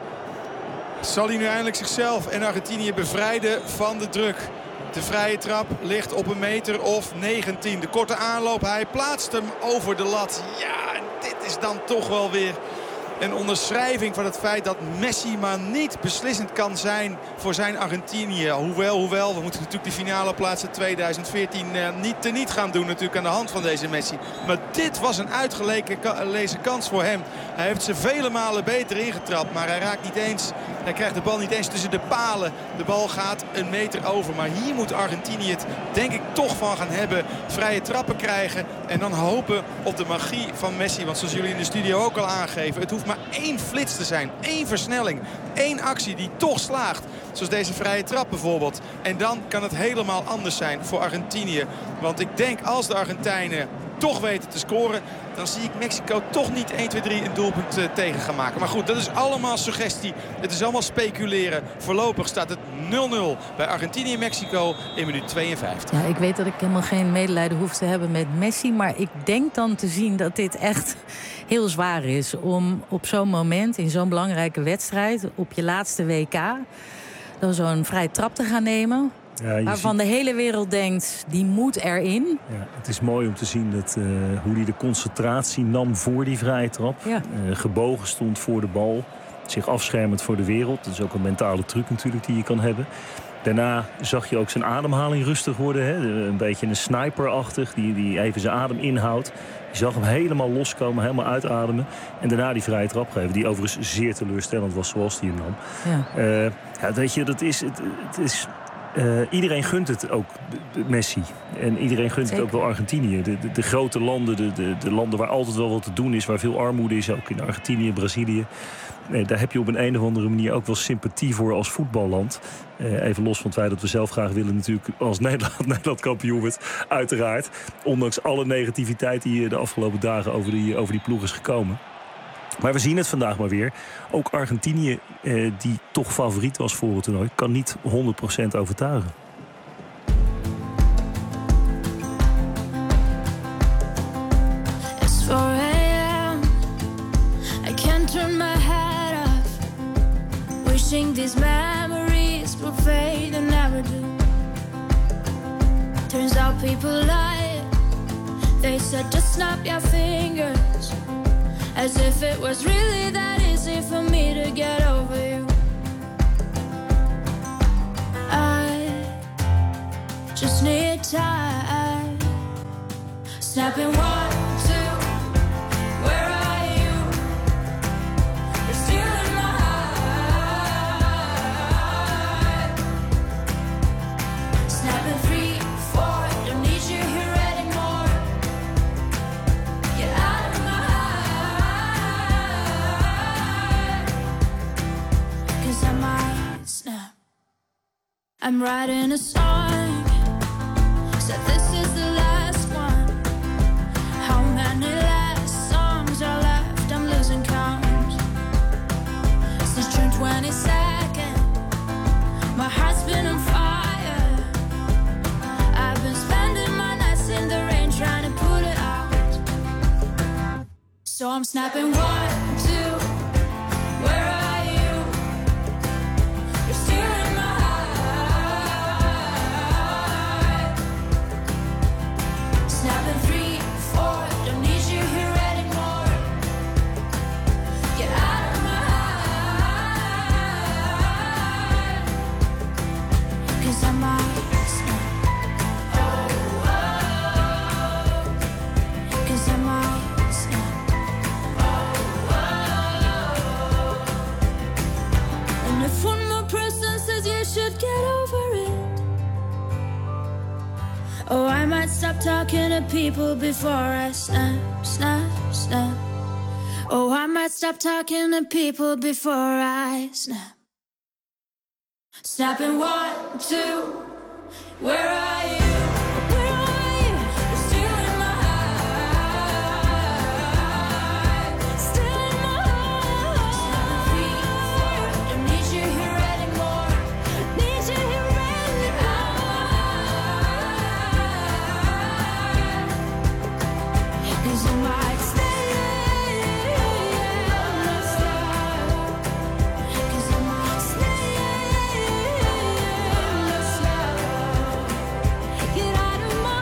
zal hij nu eindelijk zichzelf en Argentinië bevrijden van de druk? De vrije trap ligt op een meter of negentien. De korte aanloop, hij plaatst hem over de lat. Ja, dit is dan toch wel weer een onderschrijving van het feit dat Messi maar niet beslissend kan zijn voor zijn Argentinië. Hoewel, hoewel, we moeten natuurlijk de finale plaatsen tweeduizend veertien uh, niet teniet gaan doen natuurlijk aan de hand van deze Messi. Maar dit was een uitgelezen kans voor hem. Hij heeft ze vele malen beter ingetrapt, maar hij raakt niet eens. Hij krijgt de bal niet eens tussen de palen. De bal gaat een meter over. Maar hier moet Argentinië het denk ik toch van gaan hebben. Vrije trappen krijgen en dan hopen op de magie van Messi. Want zoals jullie in de studio ook al aangeven, het hoeft maar één flits te zijn. Één versnelling. Één actie die toch slaagt. Zoals deze vrije trap bijvoorbeeld. En dan kan het helemaal anders zijn voor Argentinië. Want ik denk als de Argentijnen toch weten te scoren, dan zie ik Mexico toch niet één, twee, drie een doelpunt uh, tegen gaan maken. Maar goed, dat is allemaal suggestie. Het is allemaal speculeren. Voorlopig staat het nul nul bij Argentinië-Mexico in minuut tweeënvijftig. Ja, ik weet dat ik helemaal geen medelijden hoef te hebben met Messi. Maar ik denk dan te zien dat dit echt heel zwaar is. Om op zo'n moment, in zo'n belangrijke wedstrijd, op je laatste W K, dan zo'n vrije trap te gaan nemen. Ja, waarvan ziet de hele wereld denkt, die moet erin. Ja, het is mooi om te zien dat, uh, hoe hij de concentratie nam voor die vrije trap. Ja. Uh, gebogen stond voor de bal. Zich afschermend voor de wereld. Dat is ook een mentale truc natuurlijk die je kan hebben. Daarna zag je ook zijn ademhaling rustig worden. Hè? Een beetje een sniperachtig, die, die even zijn adem inhoudt. Je zag hem helemaal loskomen, helemaal uitademen. En daarna die vrije trap geven, die overigens zeer teleurstellend was zoals hij hem nam. Ja. Uh, ja, weet je, dat is... Het, het is Uh, iedereen gunt het ook, de, de Messi. En iedereen gunt Zeker. het ook wel Argentinië. De, de, de grote landen, de, de, de landen waar altijd wel wat te doen is... waar veel armoede is, ook in Argentinië, Brazilië. Nee, daar heb je op een, een of andere manier ook wel sympathie voor als voetballand. Uh, even los van het feit dat we zelf graag willen natuurlijk... als Nederland, Nederland kampioen wordt, uiteraard. Ondanks alle negativiteit die de afgelopen dagen over die, over die ploeg is gekomen. Maar we zien het vandaag maar weer. Ook Argentinië, eh, die toch favoriet was voor het toernooi... kan niet honderd procent overtuigen. It's four a.m. I can't turn my head off. Wishing these memories will fade and never do. Turns out people lie. They said just snap your fingers. As if it was really that easy for me to get over you. I just need time. Snapping one, two, where are you? You're still in my heart. Snapping three, four, don't need you here anymore. Get out of my I might snap. I'm writing a song. Said this is the last one. How many last songs are left? I'm losing count. Since June twenty-second, my heart's been on fire. I've been spending my nights in the rain trying to put it out. So I'm snapping one, two, where are Oh, I might stop talking to people before I snap, snap, snap. Oh, I might stop talking to people before I snap. Snapping one, two, where are you? Where are you? You're still in my heart. Still in my heart. Snapping three, four, don't need you here anymore. Need you here anymore. You might stay, let's stop. 'Cause I might stay, let's stop. Get out of my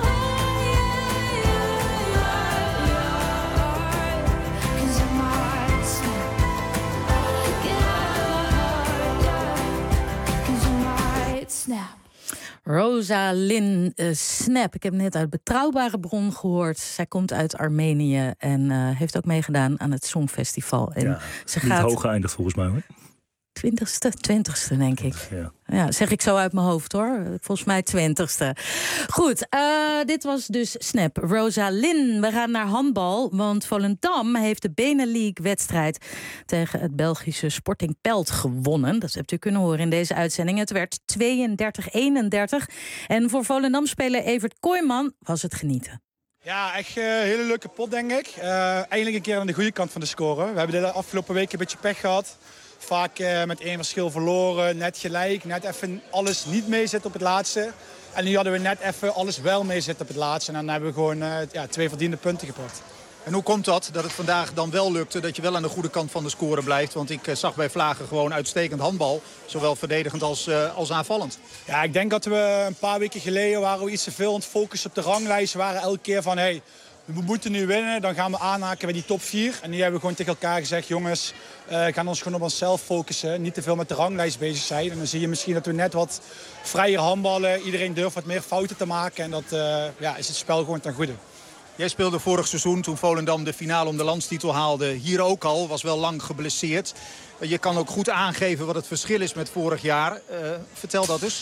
heart, 'cause I might snap. Get out of my heart, 'cause I might snap. Rosalind uh, Snap. Ik heb net uit betrouwbare bron gehoord. Zij komt uit Armenië en uh, heeft ook meegedaan aan het Songfestival. En ja, ze niet gaat... hoog geëindigd volgens mij hoor. Twintigste, twintigste denk ik. Ja. Ja, zeg ik zo uit mijn hoofd hoor. Volgens mij twintigste. Goed, uh, dit was dus Snap. Rosalind. We gaan naar handbal, want Volendam heeft de Benelux-wedstrijd tegen het Belgische Sporting Pelt gewonnen. Dat hebt u kunnen horen in deze uitzending. Het werd tweeëndertig eenendertig. En voor Volendam-speler Evert Kooijman was het genieten. Ja, echt een uh, hele leuke pot denk ik. Uh, eindelijk een keer aan de goede kant van de score. We hebben de afgelopen weken een beetje pech gehad. Vaak uh, met één verschil verloren, net gelijk, net even alles niet meezitten op het laatste. En nu hadden we net even alles wel meezitten op het laatste. En dan hebben we gewoon uh, ja, twee verdiende punten gepakt. En hoe komt dat, dat het vandaag dan wel lukte, dat je wel aan de goede kant van de score blijft? Want ik uh, zag bij Vlagen gewoon uitstekend handbal, zowel verdedigend als, uh, als aanvallend. Ja, ik denk dat we een paar weken geleden waren we iets te veel aan het focussen op de ranglijst. We waren elke keer van, hey, we moeten nu winnen, dan gaan we aanhaken bij die top vier. En nu hebben we gewoon tegen elkaar gezegd, jongens, uh, gaan ons gewoon op onszelf focussen. Niet te veel met de ranglijst bezig zijn. En dan zie je misschien dat we net wat vrijer handballen. Iedereen durft wat meer fouten te maken. En dat uh, ja, is het spel gewoon ten goede. Jij speelde vorig seizoen toen Volendam de finale om de landstitel haalde. Hier ook al, was wel lang geblesseerd. Je kan ook goed aangeven wat het verschil is met vorig jaar. Uh, vertel dat eens.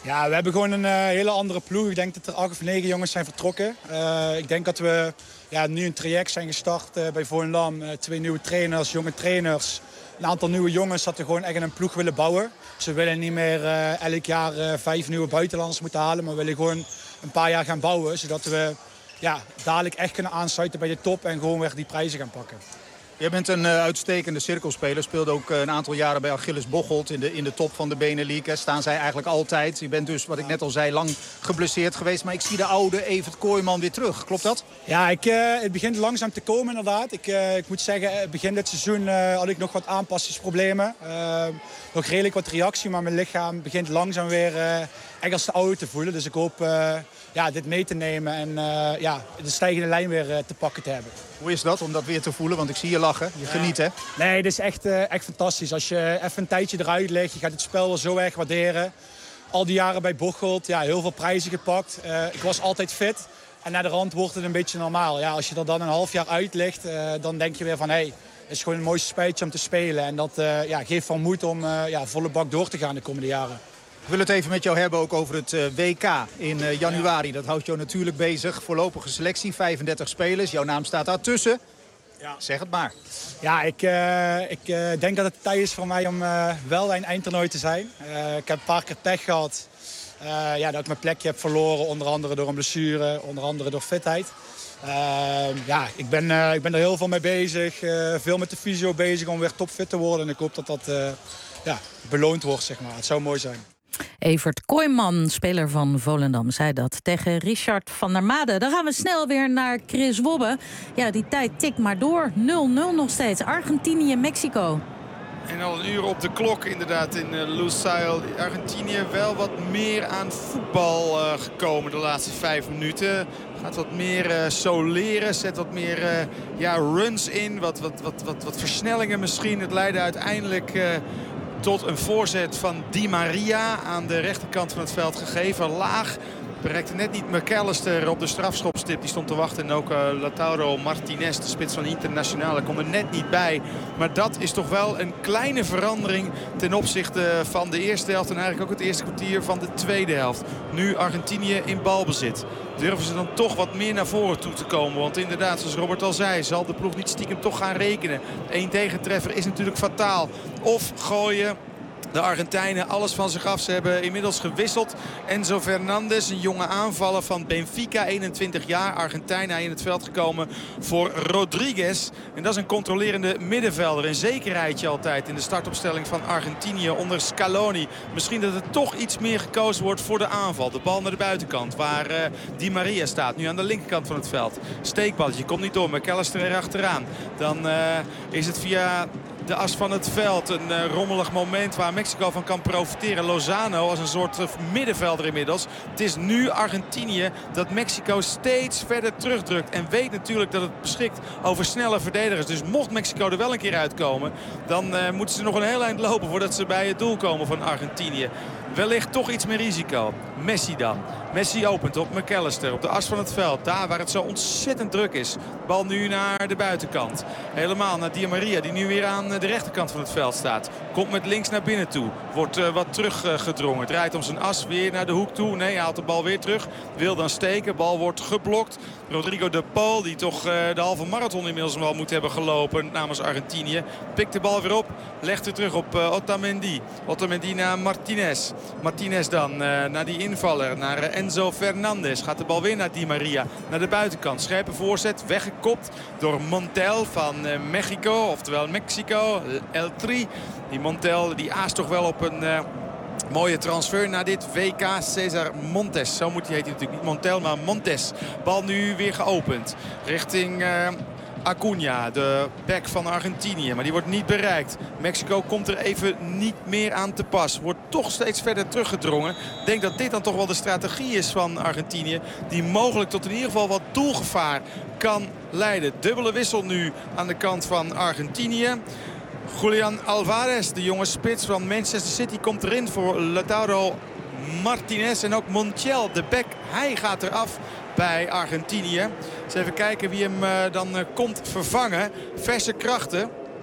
Ja, we hebben gewoon een uh, hele andere ploeg. Ik denk dat er acht of negen jongens zijn vertrokken. Uh, ik denk dat we ja, nu een traject zijn gestart uh, bij Volendam. Uh, twee nieuwe trainers, jonge trainers. Een aantal nieuwe jongens dat we gewoon echt een ploeg willen bouwen. Dus we willen niet meer uh, elk jaar uh, vijf nieuwe buitenlanders moeten halen. Maar we willen gewoon een paar jaar gaan bouwen. Zodat we ja, dadelijk echt kunnen aansluiten bij de top en gewoon weer die prijzen gaan pakken. Jij bent een uh, uitstekende cirkelspeler. Speelde ook uh, een aantal jaren bij Achilles Bocholt in de, in de top van de Benelux. Staan zij eigenlijk altijd. Je bent dus, wat ik net al zei, lang geblesseerd geweest. Maar ik zie de oude Evert Kooijman weer terug. Klopt dat? Ja, ik, uh, het begint langzaam te komen inderdaad. Ik, uh, ik moet zeggen, begin dit seizoen uh, had ik nog wat aanpassingsproblemen. Uh, nog redelijk wat reactie, maar mijn lichaam begint langzaam weer uh, echt als de oude te voelen. Dus ik hoop uh, ja, dit mee te nemen en uh, ja, de stijgende lijn weer uh, te pakken te hebben. Hoe is dat om dat weer te voelen? Want ik zie je lachen. Je geniet, hè? Nee, dit is echt, uh, echt fantastisch. Als je even een tijdje eruit ligt, je gaat het spel wel zo erg waarderen. Al die jaren bij Bocholt, ja, heel veel prijzen gepakt. Uh, ik was altijd fit. En naar de rand wordt het een beetje normaal. Ja, als je er dan een half jaar uit ligt, uh, dan denk je weer van... Hey, het is gewoon een mooi spelletje om te spelen. En dat uh, ja, geeft van moed om uh, ja, volle bak door te gaan de komende jaren. Ik wil het even met jou hebben ook over het uh, W K in uh, januari. Dat houdt jou natuurlijk bezig. Voorlopige selectie, vijfendertig spelers. Jouw naam staat daar tussen. Ja. Zeg het maar. Ja, ik, uh, ik uh, denk dat het tijd is voor mij om uh, wel een eindtoernooi te zijn. Uh, ik heb een paar keer pech gehad. Uh, ja, dat ik mijn plekje heb verloren. Onder andere door een blessure, onder andere door fitheid. Uh, ja, ik ben, uh, ik ben er heel veel mee bezig. Uh, veel met de fysio bezig om weer topfit te worden. En ik hoop dat dat uh, ja, beloond wordt, zeg maar. Het zou mooi zijn. Evert Kooijman, speler van Volendam, zei dat tegen Richard van der Made. Dan gaan we snel weer naar Chris Wobbe. Ja, die tijd tikt maar door. nul nul nog steeds. Argentinië, Mexico. En al een uur op de klok inderdaad in uh, Lusail. Argentinië wel wat meer aan voetbal uh, gekomen de laatste vijf minuten. Gaat wat meer uh, soleren, zet wat meer uh, ja, runs in. Wat, wat, wat, wat, wat versnellingen misschien. Het leidde uiteindelijk... Uh, tot een voorzet van Di Maria aan de rechterkant van het veld gegeven. Laag. Bereikte net niet McAllister op de strafschopstip. Die stond te wachten. En ook uh, Lautaro Martinez, de spits van Internationale, kon er net niet bij. Maar dat is toch wel een kleine verandering ten opzichte van de eerste helft. En eigenlijk ook het eerste kwartier van de tweede helft. Nu Argentinië in balbezit. Durven ze dan toch wat meer naar voren toe te komen. Want inderdaad, zoals Robert al zei, zal de ploeg niet stiekem toch gaan rekenen. Eén tegentreffer is natuurlijk fataal. Of gooien de Argentijnen alles van zich af. Ze hebben inmiddels gewisseld. Enzo Fernandez, een jonge aanvaller van Benfica, eenentwintig jaar. Argentijnen in het veld gekomen voor Rodriguez. En dat is een controlerende middenvelder. Een zekerheidje altijd in de startopstelling van Argentinië onder Scaloni. Misschien dat het toch iets meer gekozen wordt voor de aanval. De bal naar de buitenkant waar uh, Di Maria staat. Nu aan de linkerkant van het veld. Steekballetje, komt niet door. McAllister erachteraan. Dan uh, is het via de as van het veld. Een uh, rommelig moment waar Mexico van kan profiteren. Lozano als een soort uh, middenvelder inmiddels. Het is nu Argentinië dat Mexico steeds verder terugdrukt. En weet natuurlijk dat het beschikt over snelle verdedigers. Dus mocht Mexico er wel een keer uitkomen, dan uh, moeten ze nog een heel eind lopen voordat ze bij het doel komen van Argentinië. Wellicht toch iets meer risico. Messi dan. Messi opent op McAllister op de as van het veld. Daar waar het zo ontzettend druk is. Bal nu naar de buitenkant. Helemaal naar Di Maria die nu weer aan de rechterkant van het veld staat. Komt met links naar binnen toe. Wordt uh, wat teruggedrongen. Uh, Draait om zijn as weer naar de hoek toe. Nee, hij haalt de bal weer terug. Wil dan steken. Bal wordt geblokt. Rodrigo de Paul, die toch uh, de halve marathon inmiddels wel moet hebben gelopen namens Argentinië. Pikt de bal weer op. Legt het terug op uh, Otamendi. Otamendi naar Martinez. Martinez dan uh, naar die invaller. Naar uh, Enzo Fernandez. Gaat de bal weer naar Di Maria. Naar de buitenkant. Scherpe voorzet. Weggekopt door Montel van uh, Mexico. Oftewel Mexico. El Tri. Die Montel die aast toch wel op een... Uh, mooie transfer naar dit W K. Cesar Montes. Zo moet hij heten natuurlijk. Niet Montel, maar Montes. Bal nu weer geopend. Richting uh, Acuña, de back van Argentinië. Maar die wordt niet bereikt. Mexico komt er even niet meer aan te pas. Wordt toch steeds verder teruggedrongen. Ik denk dat dit dan toch wel de strategie is van Argentinië. Die mogelijk tot in ieder geval wat doelgevaar kan leiden. Dubbele wissel nu aan de kant van Argentinië. Julian Alvarez, de jonge spits van Manchester City, komt erin voor Lautaro Martinez. En ook Montiel, de back, hij gaat eraf bij Argentinië. Dus even kijken wie hem uh, dan uh, komt vervangen. Verse krachten.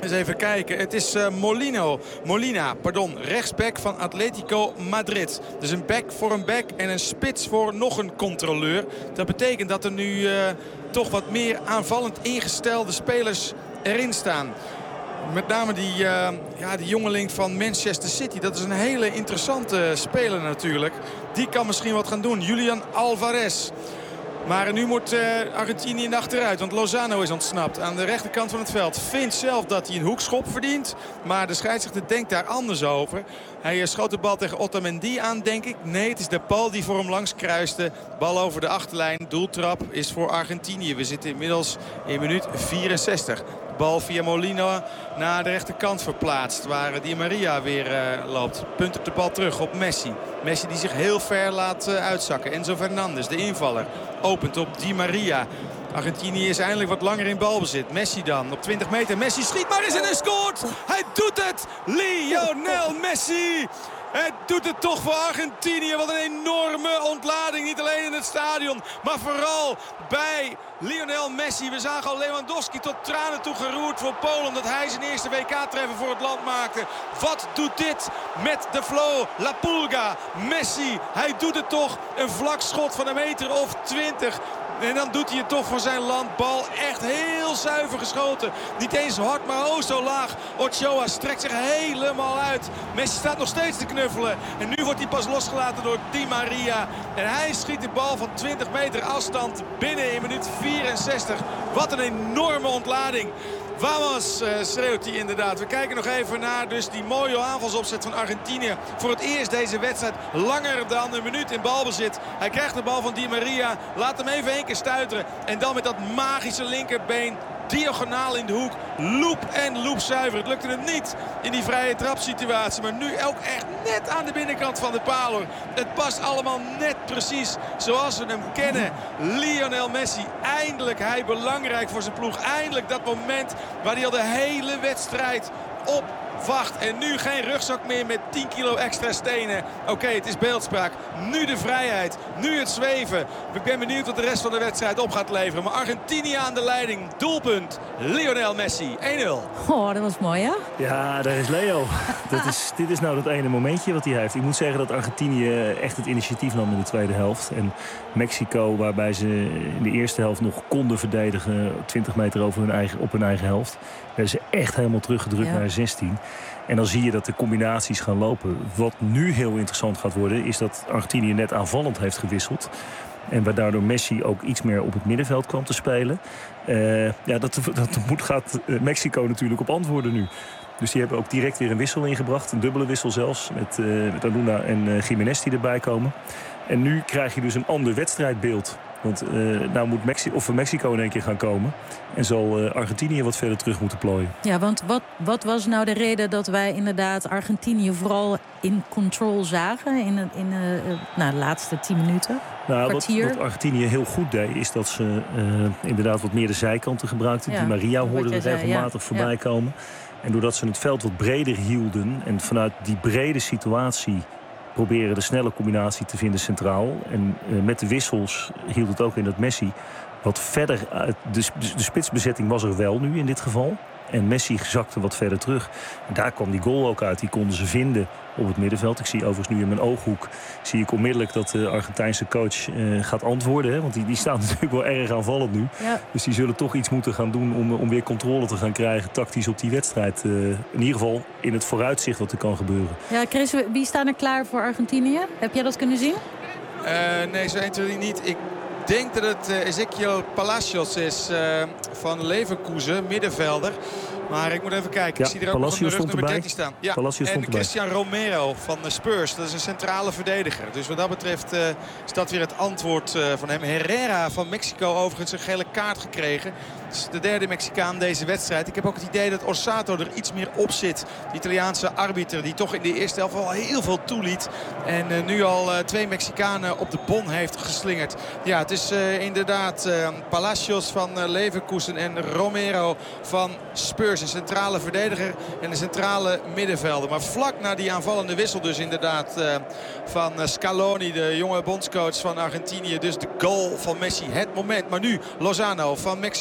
Eens even kijken. Het is uh, Molino. Molina, pardon. Rechtsback van Atletico Madrid. Dus een back voor een back en een spits voor nog een controleur. Dat betekent dat er nu uh, toch wat meer aanvallend ingestelde spelers erin staan. Met name die, uh, ja, die jongeling van Manchester City. Dat is een hele interessante speler natuurlijk. Die kan misschien wat gaan doen. Julian Alvarez. Maar nu moet uh, Argentinië naar achteruit. Want Lozano is ontsnapt aan de rechterkant van het veld. Vindt zelf dat hij een hoekschop verdient. Maar de scheidsrechter denkt daar anders over. Hij uh, schoot de bal tegen Otamendi aan, denk ik. Nee, het is de bal die voor hem langs kruiste. Bal over de achterlijn. Doeltrap is voor Argentinië. We zitten inmiddels in minuut vierenzestig. Bal via Molina naar de rechterkant verplaatst. Waar Di Maria weer uh, loopt. Punt op de bal terug op Messi. Messi die zich heel ver laat uh, uitzakken. Enzo Fernandes, de invaller, opent op Di Maria. Argentinië is eindelijk wat langer in balbezit. Messi dan op twintig meter. Messi schiet maar eens en hij scoort. Hij doet het. Lionel Messi. Hij doet het toch voor Argentinië. Wat een enorme ontlading. Niet alleen in het stadion, maar vooral bij Lionel Messi. We zagen al Lewandowski tot tranen toe geroerd voor Polen. Omdat hij zijn eerste W K-treffer voor het land maakte. Wat doet dit met de flow? La Pulga, Messi. Hij doet het toch. Een vlak schot van een meter of twintig. En dan doet hij het toch voor zijn land. Bal echt heel zuiver geschoten. Niet eens hard, maar oh zo laag. Ochoa strekt zich helemaal uit. Messi staat nog steeds te knuffelen. En nu wordt hij pas losgelaten door Di Maria. En hij schiet de bal van twintig meter afstand binnen in minuut vierenzestig. Wat een enorme ontlading. Vamos, uh, schreeuwt hij inderdaad. We kijken nog even naar dus die mooie aanvalsopzet van Argentinië. Voor het eerst deze wedstrijd langer dan een minuut in balbezit. Hij krijgt de bal van Di Maria. Laat hem even één keer stuiteren. En dan met dat magische linkerbeen diagonaal in de hoek. Loop en loop zuiver. Het lukte hem niet in die vrije trapsituatie. Maar nu ook echt net aan de binnenkant van de paal. Hoor. Het past allemaal net precies zoals we hem kennen. Lionel Messi. Eindelijk hij belangrijk voor zijn ploeg. Eindelijk dat moment waar hij al de hele wedstrijd op wacht. En nu geen rugzak meer met tien kilo extra stenen. Oké, okay, het is beeldspraak. Nu de vrijheid. Nu het zweven. Ik ben benieuwd wat de rest van de wedstrijd op gaat leveren. Maar Argentinië aan de leiding. Doelpunt. Lionel Messi. één nul. Oh, dat was mooi, hè? Ja, daar is Leo. dat is, dit is nou dat ene momentje wat hij heeft. Ik moet zeggen dat Argentinië echt het initiatief nam in de tweede helft. En Mexico, waarbij ze in de eerste helft nog konden verdedigen, twintig meter over hun eigen, op hun eigen helft, werden ze echt helemaal teruggedrukt ja. naar zestien. En dan zie je dat de combinaties gaan lopen. Wat nu heel interessant gaat worden, is dat Argentinië net aanvallend heeft gewisseld. En waardoor Messi ook iets meer op het middenveld kwam te spelen. Uh, ja, dat, dat moet, gaat Mexico natuurlijk op antwoorden nu. Dus die hebben ook direct weer een wissel ingebracht. Een dubbele wissel zelfs. Met, uh, met Aluna en uh, Jiménez die erbij komen. En nu krijg je dus een ander wedstrijdbeeld. Want uh, nou moet Mexi- of Mexico in één keer gaan komen. En zal uh, Argentinië wat verder terug moeten plooien. Ja, want wat, wat was nou de reden dat wij inderdaad Argentinië vooral in control zagen? In, in uh, nou, de laatste tien minuten? Nou, wat, wat Argentinië heel goed deed, is dat ze uh, inderdaad wat meer de zijkanten gebruikten. Ja, die Maria hoorden we regelmatig ja. voorbij ja. komen. En doordat ze het veld wat breder hielden en vanuit die brede situatie proberen de snelle combinatie te vinden centraal. En uh, met de wissels hield het ook in dat Messi wat verder uit. De, de spitsbezetting was er wel nu in dit geval. En Messi zakte wat verder terug. En daar kwam die goal ook uit. Die konden ze vinden op het middenveld. Ik zie overigens nu in mijn ooghoek zie ik onmiddellijk dat de Argentijnse coach uh, gaat antwoorden. Hè? Want die, die staan natuurlijk wel erg aanvallend nu. Ja. Dus die zullen toch iets moeten gaan doen om, om weer controle te gaan krijgen tactisch op die wedstrijd. Uh, in ieder geval in het vooruitzicht wat er kan gebeuren. Ja, Chris, wie staan er klaar voor Argentinië? Heb jij dat kunnen zien? Uh, nee, zo één twee niet. Ik denk dat het uh, Ezequiel Palacios is uh, van Leverkusen, middenvelder. Maar ik moet even kijken. Ja, ik zie er ook Palacios nog een rug nummer dertien erbij. staan. Ja. Palacios en Christian erbij. Romero van de Spurs. Dat is een centrale verdediger. Dus wat dat betreft uh, is dat weer het antwoord uh, van hem. Herrera van Mexico overigens een gele kaart gekregen. Het is de derde Mexicaan deze wedstrijd. Ik heb ook het idee dat Orsato er iets meer op zit. De Italiaanse arbiter die toch in de eerste helft al heel veel toeliet. En uh, nu al uh, twee Mexicanen op de bon heeft geslingerd. Ja, het is uh, inderdaad uh, Palacios van uh, Leverkusen en Romero van Spurs. Een centrale verdediger en een centrale middenvelder. Maar vlak na die aanvallende wissel dus inderdaad uh, van uh, Scaloni, de jonge bondscoach van Argentinië. Dus de goal van Messi, het moment. Maar nu Lozano van Mexico.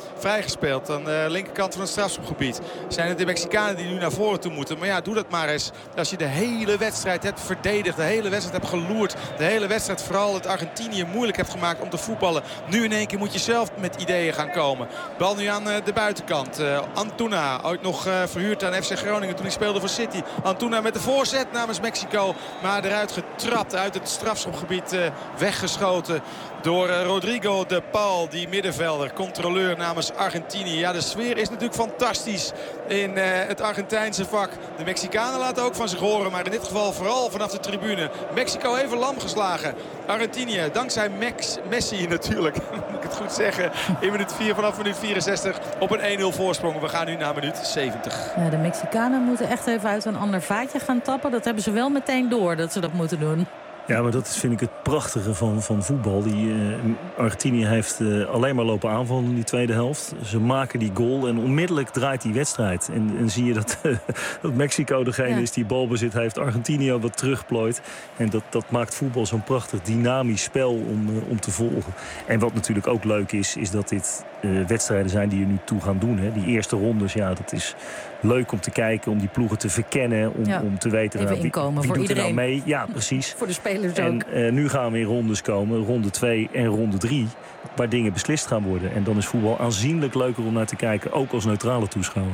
vrijgespeeld aan de linkerkant van het strafschopgebied. Zijn het de Mexicanen die nu naar voren toe moeten. Maar ja, doe dat maar eens. Als je de hele wedstrijd hebt verdedigd, de hele wedstrijd hebt geloerd, de hele wedstrijd vooral het Argentinië moeilijk hebt gemaakt om te voetballen. Nu in één keer moet je zelf met ideeën gaan komen. Bal nu aan de buitenkant. Uh, Antuna, ooit nog uh, verhuurd aan F C Groningen toen hij speelde voor City. Antuna met de voorzet namens Mexico. Maar eruit getrapt, uit het strafschopgebied uh, weggeschoten door uh, Rodrigo de Paul, die middenvelder, controleur namens Argentinië. Ja, de sfeer is natuurlijk fantastisch in uh, het Argentijnse vak. De Mexicanen laten ook van zich horen, maar in dit geval vooral vanaf de tribune. Mexico even lam geslagen. Argentinië, dankzij Max, Messi natuurlijk, moet ik het goed zeggen, in minuut vier vanaf minuut vierenzestig op een één nul voorsprong. We gaan nu naar minuut zeventig. Ja, de Mexicanen moeten echt even uit een ander vaatje gaan tappen. Dat hebben ze wel meteen door dat ze dat moeten doen. Ja, maar dat is, vind ik, het prachtige van, van voetbal. Die, uh, Argentinië heeft uh, alleen maar lopen aanvallen in die tweede helft. Ze maken die goal en onmiddellijk draait die wedstrijd. En, en zie je dat, uh, dat Mexico degene ja. is die balbezit heeft. Argentinië wat terugplooit. En dat, dat maakt voetbal zo'n prachtig dynamisch spel om, uh, om te volgen. En wat natuurlijk ook leuk is, is dat dit uh, wedstrijden zijn die er nu toe gaan doen. Hè. Die eerste rondes, ja, dat is leuk om te kijken, om die ploegen te verkennen. Om, ja. om te weten, even nou, inkomen wie, wie voor doet iedereen. er nou mee? Ja, precies. Voor de spelers en, ook. Uh, nu gaan we in rondes komen, ronde twee en ronde drie, waar dingen beslist gaan worden. En dan is voetbal aanzienlijk leuker om naar te kijken, ook als neutrale toeschouwer.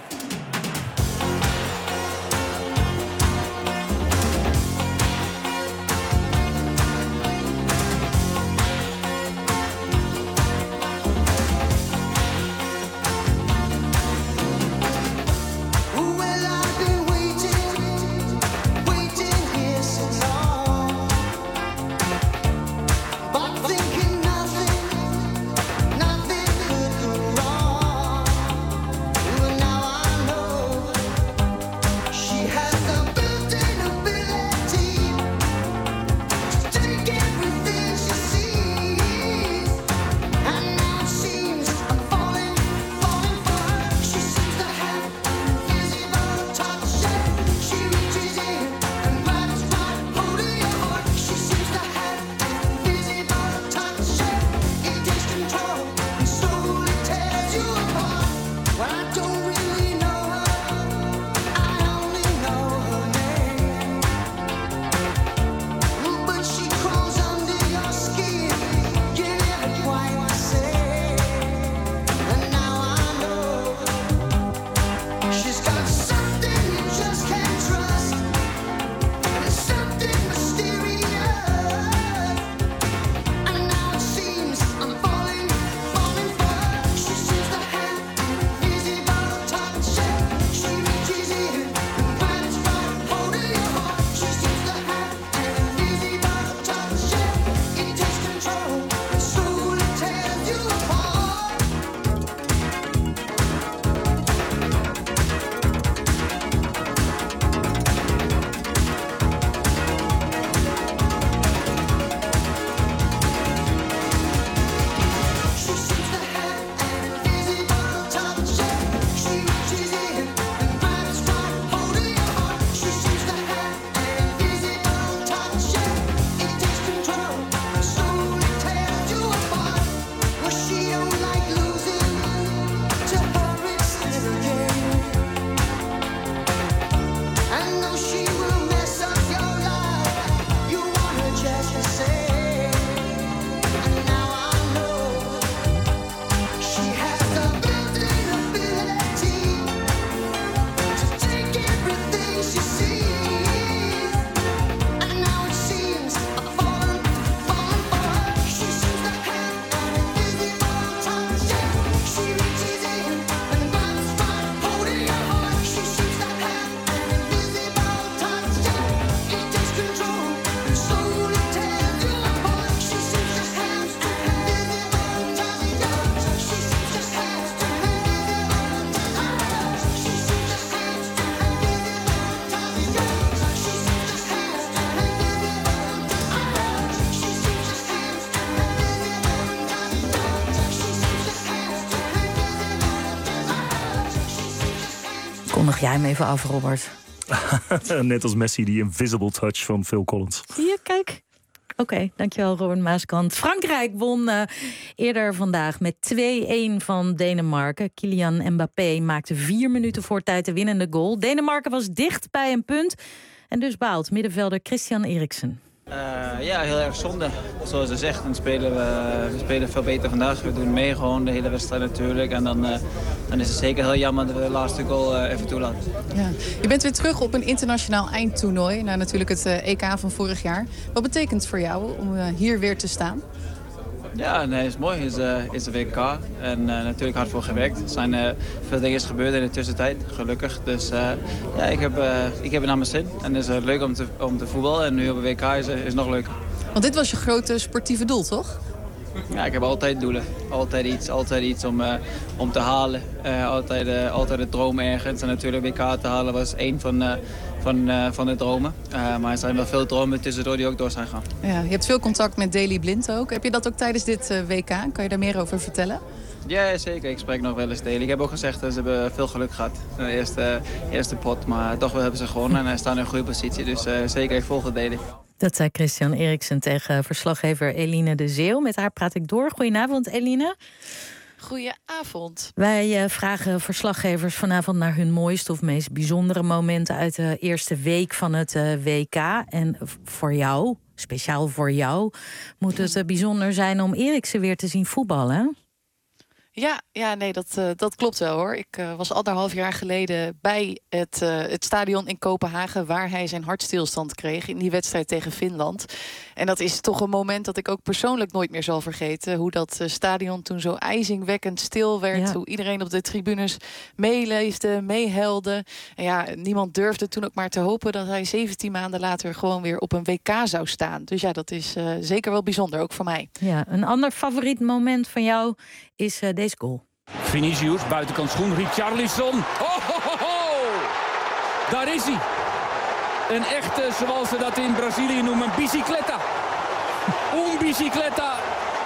Kondig jij hem even af, Robert? Net als Messi, die invisible touch van Phil Collins. Zie je, kijk. Oké, okay, dankjewel Robert Maaskant. Frankrijk won uh, eerder vandaag met twee-een van Denemarken. Kylian Mbappé maakte vier minuten voor tijd de winnende goal. Denemarken was dicht bij een punt en dus baalt middenvelder Christian Eriksen. Uh, ja, heel erg zonde. Zoals ze zegt, dan spelen we, we spelen veel beter vandaag. We doen mee gewoon de hele wedstrijd natuurlijk. En dan, uh, dan is het zeker heel jammer dat we de laatste goal uh, even toelaten. Ja. Je bent weer terug op een internationaal eindtoernooi. Nou, natuurlijk het uh, E K van vorig jaar. Wat betekent het voor jou om uh, hier weer te staan? Ja, nee, het is mooi. Het is, uh, is de W K. En uh, natuurlijk hard voor gewerkt. Er zijn uh, veel dingen gebeurd in de tussentijd, gelukkig. Dus uh, ja, ik heb, uh, ik heb er naar mijn zin. En het is uh, leuk om te, om te voetballen. En nu op de W K is het is nog leuker. Want dit was je grote sportieve doel, toch? Ja, ik heb altijd doelen. Altijd iets, altijd iets om, uh, om te halen. Uh, altijd, uh, altijd de droom ergens. En natuurlijk W K te halen was één van, uh, van, uh, van de dromen. Uh, maar er zijn wel veel dromen tussendoor die ook door zijn gaan. Ja, je hebt veel contact met Daley Blind ook. Heb je dat ook tijdens dit uh, W K? Kan je daar meer over vertellen? Ja, zeker. Ik spreek nog wel eens Daley. Ik heb ook gezegd dat ze hebben veel geluk gehad. De eerste, eerste pot, maar toch wel hebben ze gewonnen. En hij staat in een goede positie. Dus uh, zeker, ik volg Daley. Dat zei Christian Eriksen tegen verslaggever Eline de Zeeuw. Met haar praat ik door. Goedenavond, Eline. Goedenavond. Wij uh, vragen verslaggevers vanavond naar hun mooiste of meest bijzondere momenten uit de eerste week van het uh, W K. En voor jou, speciaal voor jou, moet het uh, bijzonder zijn om Eriksen weer te zien voetballen, hè? Ja, ja, nee, dat, uh, dat klopt wel hoor. Ik uh, was anderhalf jaar geleden bij het, uh, het stadion in Kopenhagen, waar hij zijn hartstilstand kreeg in die wedstrijd tegen Finland. En dat is toch een moment dat ik ook persoonlijk nooit meer zal vergeten. Hoe dat uh, stadion toen zo ijzingwekkend stil werd. Ja. Hoe iedereen op de tribunes meeleefde, meehelde. En ja, niemand durfde toen ook maar te hopen dat hij zeventien maanden later gewoon weer op een W K zou staan. Dus ja, dat is uh, zeker wel bijzonder, ook voor mij. Ja, een ander favoriet moment van jou is uh, deze goal. Vinicius, buitenkant schoen, Richarlison. Oh, ho, ho, ho. Daar is hij. Een echte, zoals ze dat in Brazilië noemen, bicicleta. Un bicicleta.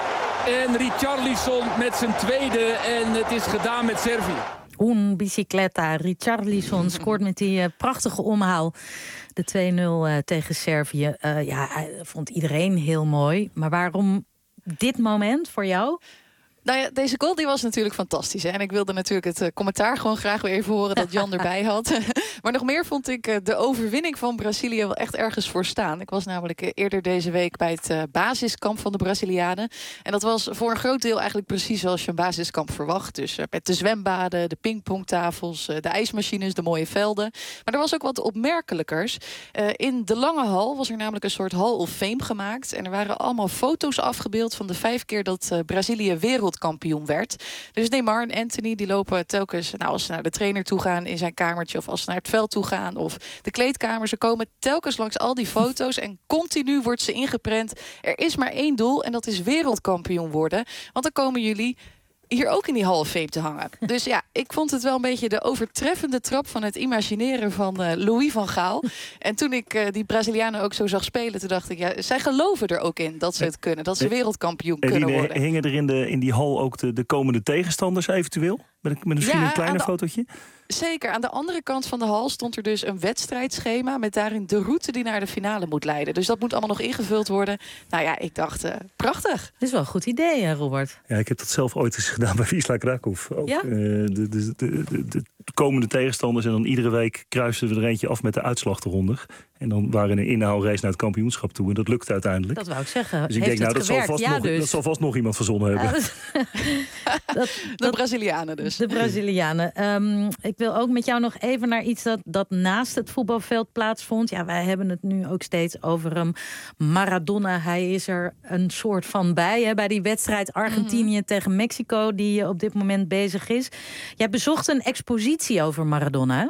En Richarlison met zijn tweede. En het is gedaan met Servië. Un bicicleta. Richarlison scoort met die uh, prachtige omhaal. De twee-nul uh, tegen Servië. Uh, ja, vond iedereen heel mooi. Maar waarom dit moment voor jou? Nou ja, deze goal die was natuurlijk fantastisch. Hè? En ik wilde natuurlijk het uh, commentaar gewoon graag weer even horen dat Jan erbij had. Maar nog meer vond ik uh, de overwinning van Brazilië wel echt ergens voor staan. Ik was namelijk uh, eerder deze week bij het uh, basiskamp van de Brazilianen. En dat was voor een groot deel eigenlijk precies zoals je een basiskamp verwacht. Dus uh, met de zwembaden, de pingpongtafels, uh, de ijsmachines, de mooie velden. Maar er was ook wat opmerkelijkers. Uh, in de lange hal was er namelijk een soort Hall of Fame gemaakt. En er waren allemaal foto's afgebeeld van de vijf keer dat uh, Brazilië wereld kampioen werd. Dus Neymar en Anthony die lopen telkens, nou, als ze naar de trainer toe gaan in zijn kamertje, of als ze naar het veld toe gaan, of de kleedkamer, ze komen telkens langs al die foto's en continu wordt ze ingeprent. Er is maar één doel en dat is wereldkampioen worden. Want dan komen jullie hier ook in die Hall of Fame te hangen. Dus ja, ik vond het wel een beetje de overtreffende trap van het imagineren van uh, Louis van Gaal. En toen ik uh, die Brazilianen ook zo zag spelen, toen dacht ik, ja, zij geloven er ook in dat ze het kunnen. Dat ze wereldkampioen en kunnen die, worden. Hingen er in, de, in die hal ook de, de komende tegenstanders eventueel? Met, met misschien Ja, een kleiner de, fotootje? Zeker. Aan de andere kant van de hal stond er dus een wedstrijdschema met daarin de route die naar de finale moet leiden. Dus dat moet allemaal nog ingevuld worden. Nou ja, ik dacht, uh, prachtig. Dat is wel een goed idee, hè, Robert? Ja, ik heb dat zelf ooit eens gedaan bij Wisla Krakow. Ook, ja? uh, de, de, de, de, de komende tegenstanders en dan iedere week kruisten we er eentje af met de uitslag eronder. En dan waren we een inhaalrace naar het kampioenschap toe. En dat lukte uiteindelijk. Dat wou ik zeggen. Dus ik Heeft denk, nou, dat zal, vast ja, nog, dus. dat zal vast nog iemand verzonnen hebben. Ja, dat, dat, de Brazilianen dus. De Brazilianen. Um, ik wil ook met jou nog even naar iets dat, dat naast het voetbalveld plaatsvond. Ja, wij hebben het nu ook steeds over hem. Maradona, hij is er een soort van bij. Hè, bij die wedstrijd Argentinië mm-hmm. tegen Mexico, die op dit moment bezig is. Jij bezocht een expositie over Maradona, hè?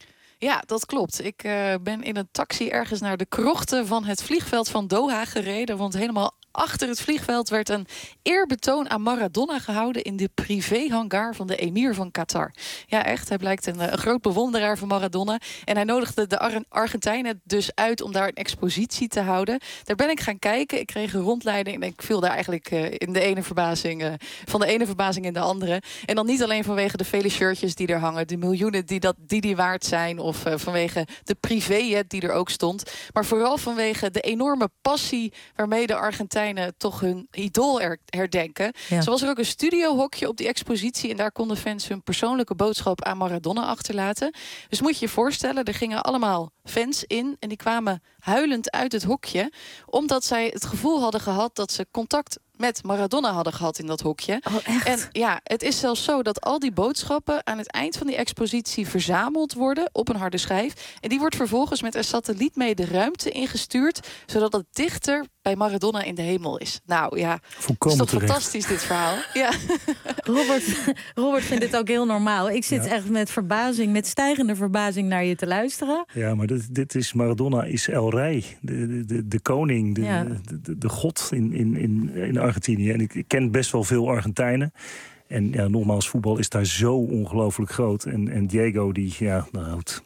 Ja, dat klopt. Ik uh, ben in een taxi ergens naar de krochten van het vliegveld van Doha gereden. Want helemaal achter het vliegveld werd een eerbetoon aan Maradona gehouden in de privéhangar van de emir van Qatar. Ja, echt. Hij blijkt een, een groot bewonderaar van Maradona. En hij nodigde de Ar- Argentijnen dus uit om daar een expositie te houden. Daar ben ik gaan kijken. Ik kreeg een rondleiding en ik viel daar eigenlijk uh, in de ene verbazing, uh, van de ene verbazing in de andere. En dan niet alleen vanwege de vele shirtjes die er hangen, de miljoenen die dat, die, die waard zijn, of uh, vanwege de privéjet die er ook stond. Maar vooral vanwege de enorme passie waarmee de Argentijnen toch hun idool er- herdenken. Ja. Zo was er ook een studiohokje op die expositie en daar konden fans hun persoonlijke boodschap aan Maradona achterlaten. Dus moet je je voorstellen, er gingen allemaal fans in en die kwamen huilend uit het hokje, omdat zij het gevoel hadden gehad dat ze contact met Maradona hadden gehad in dat hokje. Oh, echt? En ja, het is zelfs zo dat al die boodschappen aan het eind van die expositie verzameld worden op een harde schijf. En die wordt vervolgens met een satelliet mee de ruimte ingestuurd, zodat het dichter bij Maradona in de hemel is. Nou ja, Volkomen is toch terecht. fantastisch dit verhaal? Ja. Robert, Robert vindt het ook heel normaal. Ik zit Ja. echt met verbazing, met stijgende verbazing naar je te luisteren. Ja, maar dit, dit is Maradona is El Rey, de, de, de koning, de, Ja. de, de, de god in, in, in, in Argentinië. En ik, ik ken best wel veel Argentijnen. En ja, nogmaals, voetbal is daar zo ongelooflijk groot. En, en Diego, die, ja, nou goed,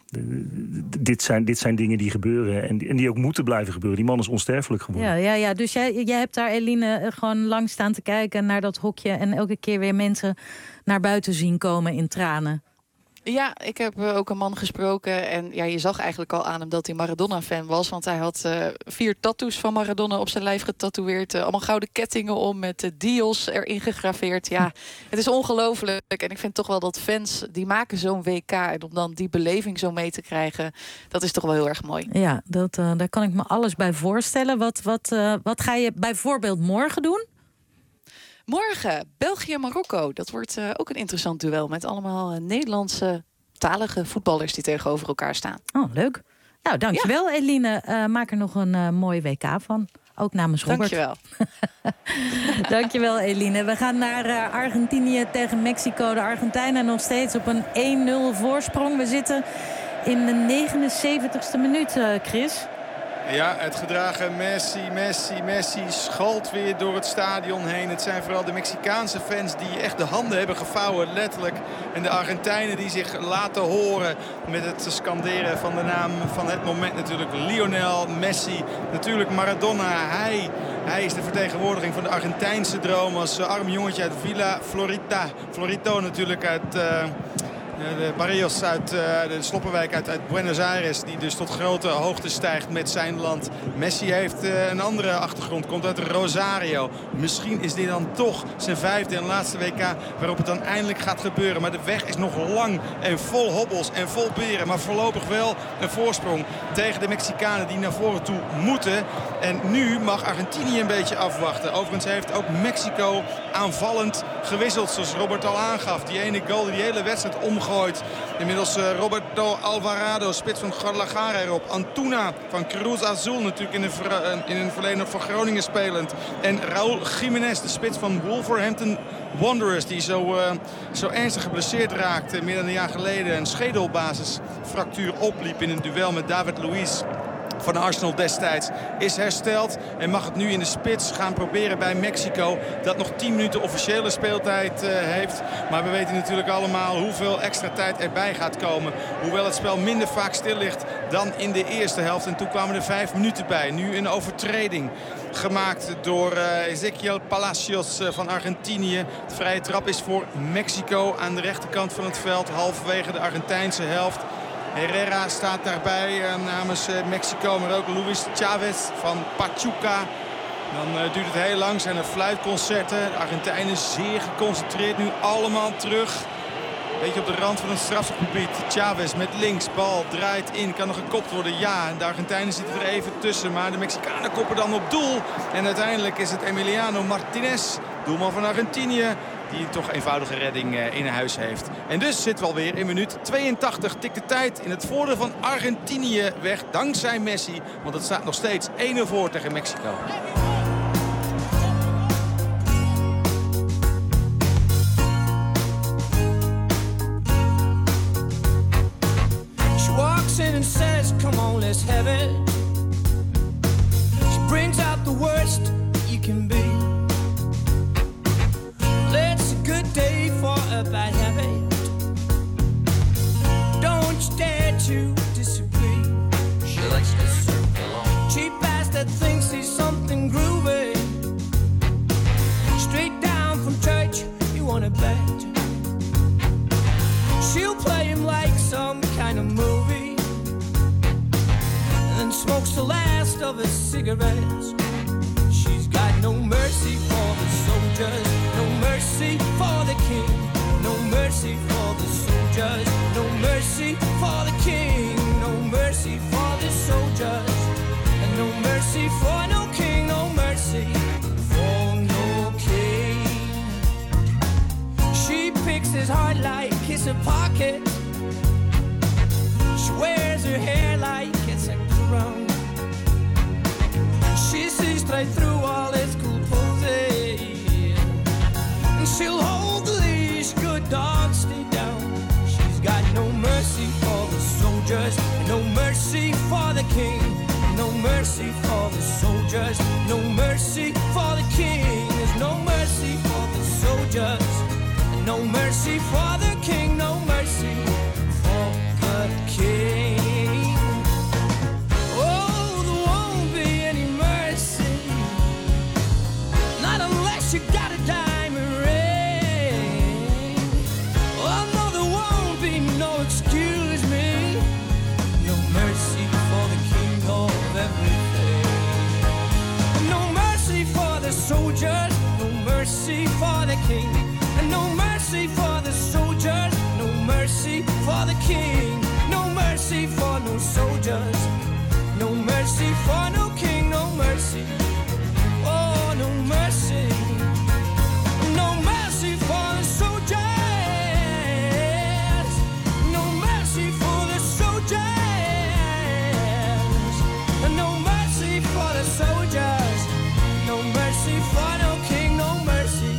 dit zijn, dit zijn dingen die gebeuren. En die, en die ook moeten blijven gebeuren. Die man is onsterfelijk geworden. Ja, ja, ja. Dus jij, jij hebt daar, Eline, gewoon lang staan te kijken naar dat hokje en elke keer weer mensen naar buiten zien komen in tranen. Ja, ik heb uh, ook een man gesproken en ja, je zag eigenlijk al aan hem dat hij Maradona-fan was, want hij had uh, vier tattoos van Maradona op zijn lijf getatoeëerd, uh, allemaal gouden kettingen om met uh, Dios erin gegraveerd. Ja, het is ongelooflijk en ik vind toch wel dat fans, die maken zo'n W K en om dan die beleving zo mee te krijgen, dat is toch wel heel erg mooi. Ja, dat, uh, daar kan ik me alles bij voorstellen. Wat, wat, uh, wat ga je bijvoorbeeld morgen doen? Morgen, België-Marokko. Dat wordt uh, ook een interessant duel met allemaal uh, Nederlandse talige voetballers die tegenover elkaar staan. Oh, leuk. Nou, dankjewel, ja. Eline. Uh, maak er nog een uh, mooie W K van. Ook namens Robert. Dankjewel. Dankjewel, Eline. We gaan naar uh, Argentinië tegen Mexico. De Argentijnen nog steeds op een één nul voorsprong. We zitten in de negenenzeventigste minuut, uh, Chris. Ja, het gedragen Messi, Messi, Messi schalt weer door het stadion heen. Het zijn vooral de Mexicaanse fans die echt de handen hebben gevouwen, letterlijk. En de Argentijnen die zich laten horen met het scanderen van de naam van het moment natuurlijk. Lionel Messi, natuurlijk Maradona. Hij, hij is de vertegenwoordiging van de Argentijnse droom als arm jongetje uit Villa Florita. Florito natuurlijk uit... Uh, De Barrios uit uh, de Sloppenwijk uit, uit Buenos Aires. Die dus tot grote hoogte stijgt met zijn land. Messi heeft uh, een andere achtergrond. Komt uit Rosario. Misschien is dit dan toch zijn vijfde en laatste W K waarop het dan eindelijk gaat gebeuren. Maar de weg is nog lang en vol hobbels en vol beren. Maar voorlopig wel een voorsprong tegen de Mexicanen die naar voren toe moeten. En nu mag Argentinië een beetje afwachten. Overigens heeft ook Mexico aanvallend gewisseld. Zoals Robert al aangaf. Die ene goal die die hele wedstrijd omgooit. Inmiddels uh, Roberto Alvarado, spits van Guadalajara erop. Antuna van Cruz Azul natuurlijk in een, ver, in een verleden nog voor Groningen spelend. En Raúl Jiménez, de spits van Wolverhampton Wanderers. Die zo, uh, zo ernstig geblesseerd raakte meer dan een jaar geleden. Een schedelbasisfractuur opliep in een duel met David Luiz van Arsenal destijds, is hersteld en mag het nu in de spits gaan proberen bij Mexico. Dat nog tien minuten officiële speeltijd uh, heeft. Maar we weten natuurlijk allemaal hoeveel extra tijd erbij gaat komen. Hoewel het spel minder vaak stil ligt dan in de eerste helft. En toen kwamen er vijf minuten bij. Nu een overtreding gemaakt door uh, Ezequiel Palacios uh, van Argentinië. De vrije trap is voor Mexico aan de rechterkant van het veld. Halverwege de Argentijnse helft. Herrera staat daarbij uh, namens uh, Mexico, maar ook Luis Chavez van Pachuca. Dan uh, duurt het heel lang, zijn er fluitconcerten. De Argentijnen zeer geconcentreerd, nu allemaal terug. Beetje op de rand van het strafgebied. Chavez met links, bal draait in, kan nog gekopt worden, ja. De Argentijnen zitten er even tussen, maar de Mexicanen koppen dan op doel. En uiteindelijk is het Emiliano Martinez, doelman van Argentinië, die toch eenvoudige redding uh, in huis heeft. En dus zitten we alweer in minuut tweeëntachtig. Tikt de tijd in het voordeel van Argentinië weg. Dankzij Messi. Want het staat nog steeds één nul voor tegen Mexico. She walks in and says, come on, let's have it. She brings out the worst you can be. mercy for the king, no mercy for the soldiers, and no mercy for no king, no mercy for no king. She picks his heart like it's a pocket. She wears her hair like it's a crown. She sees straight through all his cool poses, and she'll hold the leash, good dog, stay down. She's got no mercy for the soldiers, no mercy for the king, no mercy for the soldiers, no mercy for the king. There's no mercy for the soldiers, no mercy for the king, no mercy for the king. Oh, there won't be any mercy, not unless you got a diamond ring. Oh no, there won't be no excuse me, no mercy for the king of everything. No mercy for the soldiers, no mercy for the king, and no mercy for the soldiers, no mercy for the king, no mercy for no soldiers, no mercy for no king, no mercy, oh no mercy, no mercy for the soldiers, no mercy for the soldiers, no mercy for the soldiers, no mercy for no king, no mercy.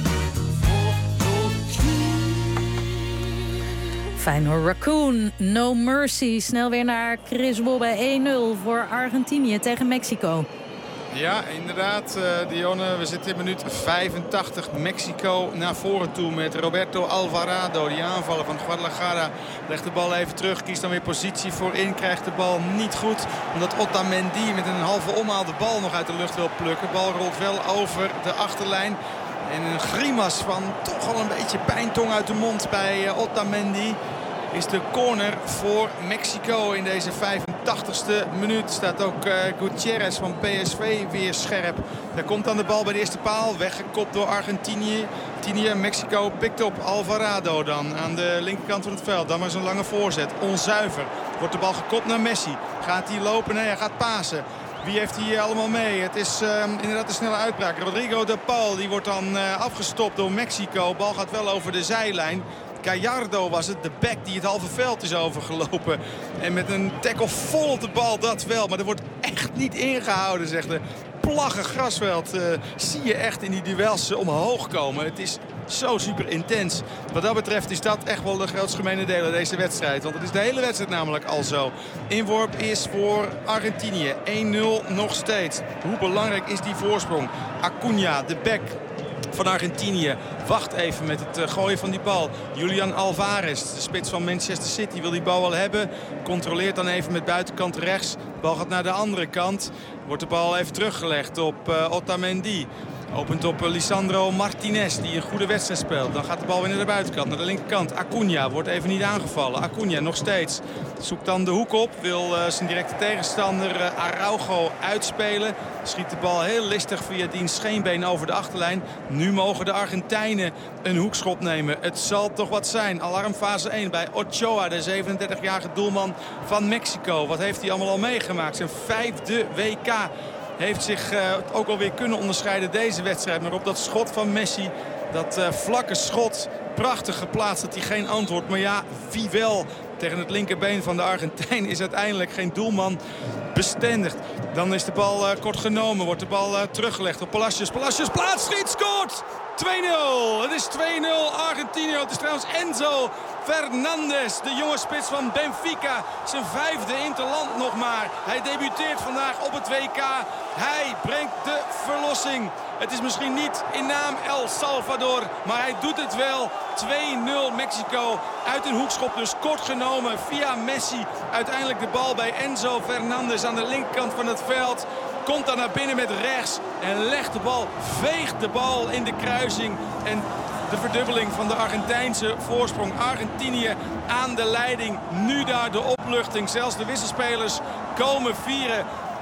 Fijn hoor, Raccoon, No Mercy. Snel weer naar Chris Wobbe, één nul voor Argentinië tegen Mexico. Ja, inderdaad, uh, Dionne. We zitten in minuut vijfentachtig. Mexico naar voren toe met Roberto Alvarado. Die aanvaller van Guadalajara legt de bal even terug. Kiest dan weer positie voorin. Krijgt de bal niet goed. Omdat Otamendi met een halve omhaal de bal nog uit de lucht wil plukken. De bal rolt wel over de achterlijn. En een grimas van toch al een beetje pijntong uit de mond bij uh, Otamendi. Is de corner voor Mexico in deze vijfentachtigste minuut. Staat ook uh, Gutierrez van P S V weer scherp. Daar komt dan de bal bij de eerste paal. Weggekopt door Argentinië. Argentinië, Mexico pikt op Alvarado dan aan de linkerkant van het veld. Dan maar zo'n lange voorzet. Onzuiver. Wordt de bal gekopt naar Messi. Gaat hij lopen? Nee, hij gaat pasen. Wie heeft hier allemaal mee? Het is uh, inderdaad een snelle uitbraak. Rodrigo de Paul, die wordt dan uh, afgestopt door Mexico. Bal gaat wel over de zijlijn. Gallardo was het, de back die het halve veld is overgelopen. En met een tackle vol op de bal, dat wel. Maar er wordt echt niet ingehouden, zegt de plagge grasveld. Uh, zie je echt in die duels omhoog komen. Het is zo super intens. Wat dat betreft is dat echt wel de grootst gemene deler deze wedstrijd. Want het is de hele wedstrijd namelijk al zo. Inworp is voor Argentinië. één nul nog steeds. Hoe belangrijk is die voorsprong? Acuña, de back van Argentinië, wacht even met het gooien van die bal. Julian Alvarez, de spits van Manchester City, wil die bal wel hebben. Controleert dan even met buitenkant rechts. De bal gaat naar de andere kant. Wordt de bal even teruggelegd op uh, Otamendi. Opent op Lisandro Martinez, die een goede wedstrijd speelt. Dan gaat de bal weer naar de buitenkant, naar de linkerkant. Acuña wordt even niet aangevallen. Acuña nog steeds. Zoekt dan de hoek op. Wil uh, zijn directe tegenstander uh, Araujo uitspelen. Schiet de bal heel listig via diens scheenbeen over de achterlijn. Nu mogen de Argentijnen een hoekschop nemen. Het zal toch wat zijn. Alarmfase één bij Ochoa, de zevenendertigjarige doelman van Mexico. Wat heeft hij allemaal al meegemaakt? Zijn vijfde W K. Heeft zich uh, ook alweer kunnen onderscheiden deze wedstrijd. Maar op dat schot van Messi, dat uh, vlakke schot, prachtig geplaatst, dat hij geen antwoord. Maar ja, wie wel? Tegen het linkerbeen van de Argentijn is uiteindelijk geen doelman bestendigd. Dan is de bal uh, kort genomen, wordt de bal uh, teruggelegd op Palacios. Palacios plaatst, schiet, scoort! twee nul. Het is twee nul Argentinië. Het is trouwens Enzo Fernandez, de jonge spits van Benfica. Zijn vijfde interland nog maar. Hij debuteert vandaag op het W K. Hij brengt de verlossing. Het is misschien niet in naam El Salvador, maar hij doet het wel. twee nul Mexico uit een hoekschop, dus kort genomen via Messi. Uiteindelijk de bal bij Enzo Fernandez aan de linkerkant van het veld. Komt dan naar binnen met rechts en legt de bal, veegt de bal in de kruising. En de verdubbeling van de Argentijnse voorsprong. Argentinië aan de leiding. Nu daar de opluchting. Zelfs de wisselspelers komen vieren.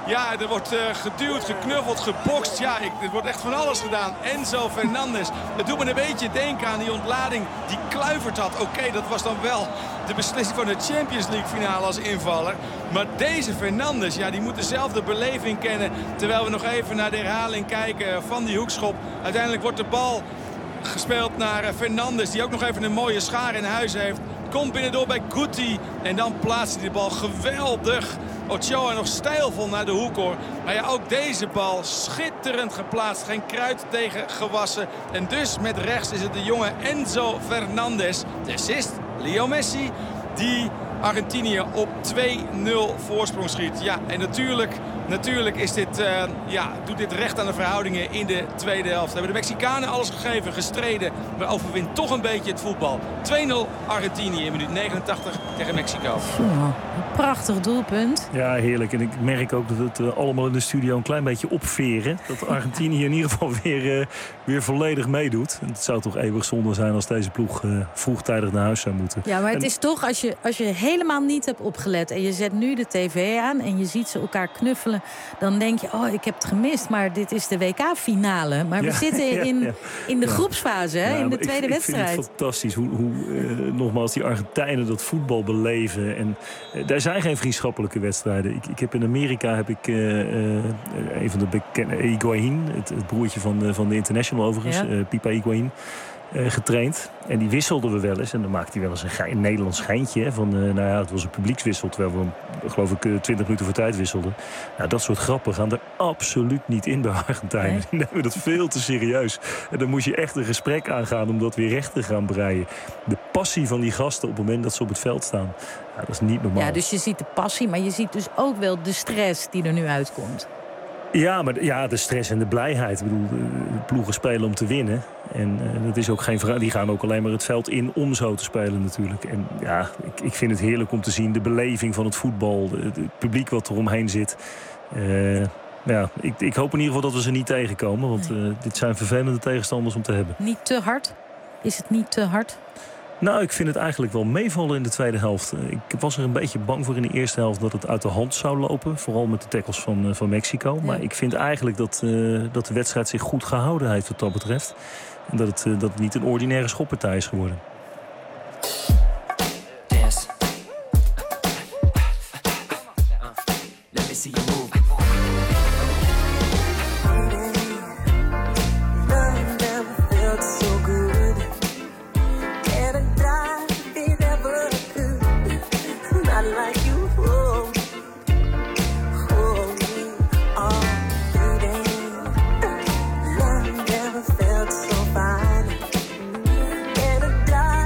Ja, er wordt uh, geduwd, geknuffeld, gebokst. Ja, ik, er wordt echt van alles gedaan. Enzo Fernandez. Het doet me een beetje denken aan die ontlading die Kluivert had. Oké, okay, dat was dan wel de beslissing van de Champions League finale als invaller. Maar deze Fernandez, ja, die moet dezelfde beleving kennen. Terwijl we nog even naar de herhaling kijken van die hoekschop. Uiteindelijk wordt de bal gespeeld naar Fernandez, die ook nog even een mooie schaar in huis heeft. Komt binnendoor bij Guti en dan plaatst hij de bal geweldig. Ochoa nog stijlvol naar de hoek hoor. Maar ja, ook deze bal schitterend geplaatst. Geen kruid tegen gewassen. En dus met rechts is het de jonge Enzo Fernandez. De assist, Leo Messi, die Argentinië op twee nul voorsprong schiet. Ja, en natuurlijk, natuurlijk is dit, uh, ja, doet dit recht aan de verhoudingen in de tweede helft. Hebben de Mexicanen alles gegeven, gestreden, maar overwint toch een beetje het voetbal. twee nul Argentinië in minuut negenentachtig tegen Mexico. Een prachtig doelpunt. Ja, heerlijk. En ik merk ook dat het uh, allemaal in de studio een klein beetje opveren. Dat Argentinië in ieder geval weer, uh, weer volledig meedoet. En het zou toch eeuwig zonde zijn als deze ploeg uh, vroegtijdig naar huis zou moeten. Ja, maar het en... is toch, als je, als je helemaal niet hebt opgelet en je zet nu de tv aan en je ziet ze elkaar knuffelen, dan denk je, oh, ik heb het gemist, maar dit is de W K-finale. Maar we ja, zitten ja, in, ja. in de ja. groepsfase, hè, ja, in de tweede ik, wedstrijd. Ik vind het fantastisch hoe, hoe uh, nogmaals die Argentijnen dat voetbal beleven. En uh, daar zijn geen vriendschappelijke wedstrijden. Ik, ik heb in Amerika heb ik uh, uh, een van de bekende Higuaín, het, het broertje van, uh, van de international overigens, ja. uh, Pipa Higuaín. Uh, getraind. En die wisselden we wel eens. En dan maakte hij wel eens een, ge- een Nederlands geintje. Hè, van, uh, nou ja, het was een publiekswissel. Terwijl we hem, geloof ik, uh, twintig minuten voor tijd wisselden. Nou, dat soort grappen gaan er absoluut niet in bij Argentijnen. Nee. Die nemen dat veel te serieus. En dan moest je echt een gesprek aangaan om dat weer recht te gaan breien. De passie van die gasten op het moment dat ze op het veld staan. Nou, dat is niet normaal. Ja, dus je ziet de passie, maar je ziet dus ook wel de stress die er nu uitkomt. Ja, maar ja, de stress en de blijheid. Ik bedoel, de ploegen spelen om te winnen. En uh, dat is ook geen vraag. Die gaan ook alleen maar het veld in om zo te spelen natuurlijk. En ja, ik, ik vind het heerlijk om te zien. De beleving van het voetbal. De, de, het publiek wat er omheen zit. Uh, ja, ik, ik hoop in ieder geval dat we ze niet tegenkomen. Want uh, dit zijn vervelende tegenstanders om te hebben. Niet te hard? Is het niet te hard? Nou, ik vind het eigenlijk wel meevallen in de tweede helft. Ik was er een beetje bang voor in de eerste helft dat het uit de hand zou lopen. Vooral met de tackles van, uh, van Mexico. Ja. Maar ik vind eigenlijk dat, uh, dat de wedstrijd zich goed gehouden heeft wat dat betreft. En dat het, uh, dat het niet een ordinaire schoppartij is geworden. Dance. Let me see you move. Die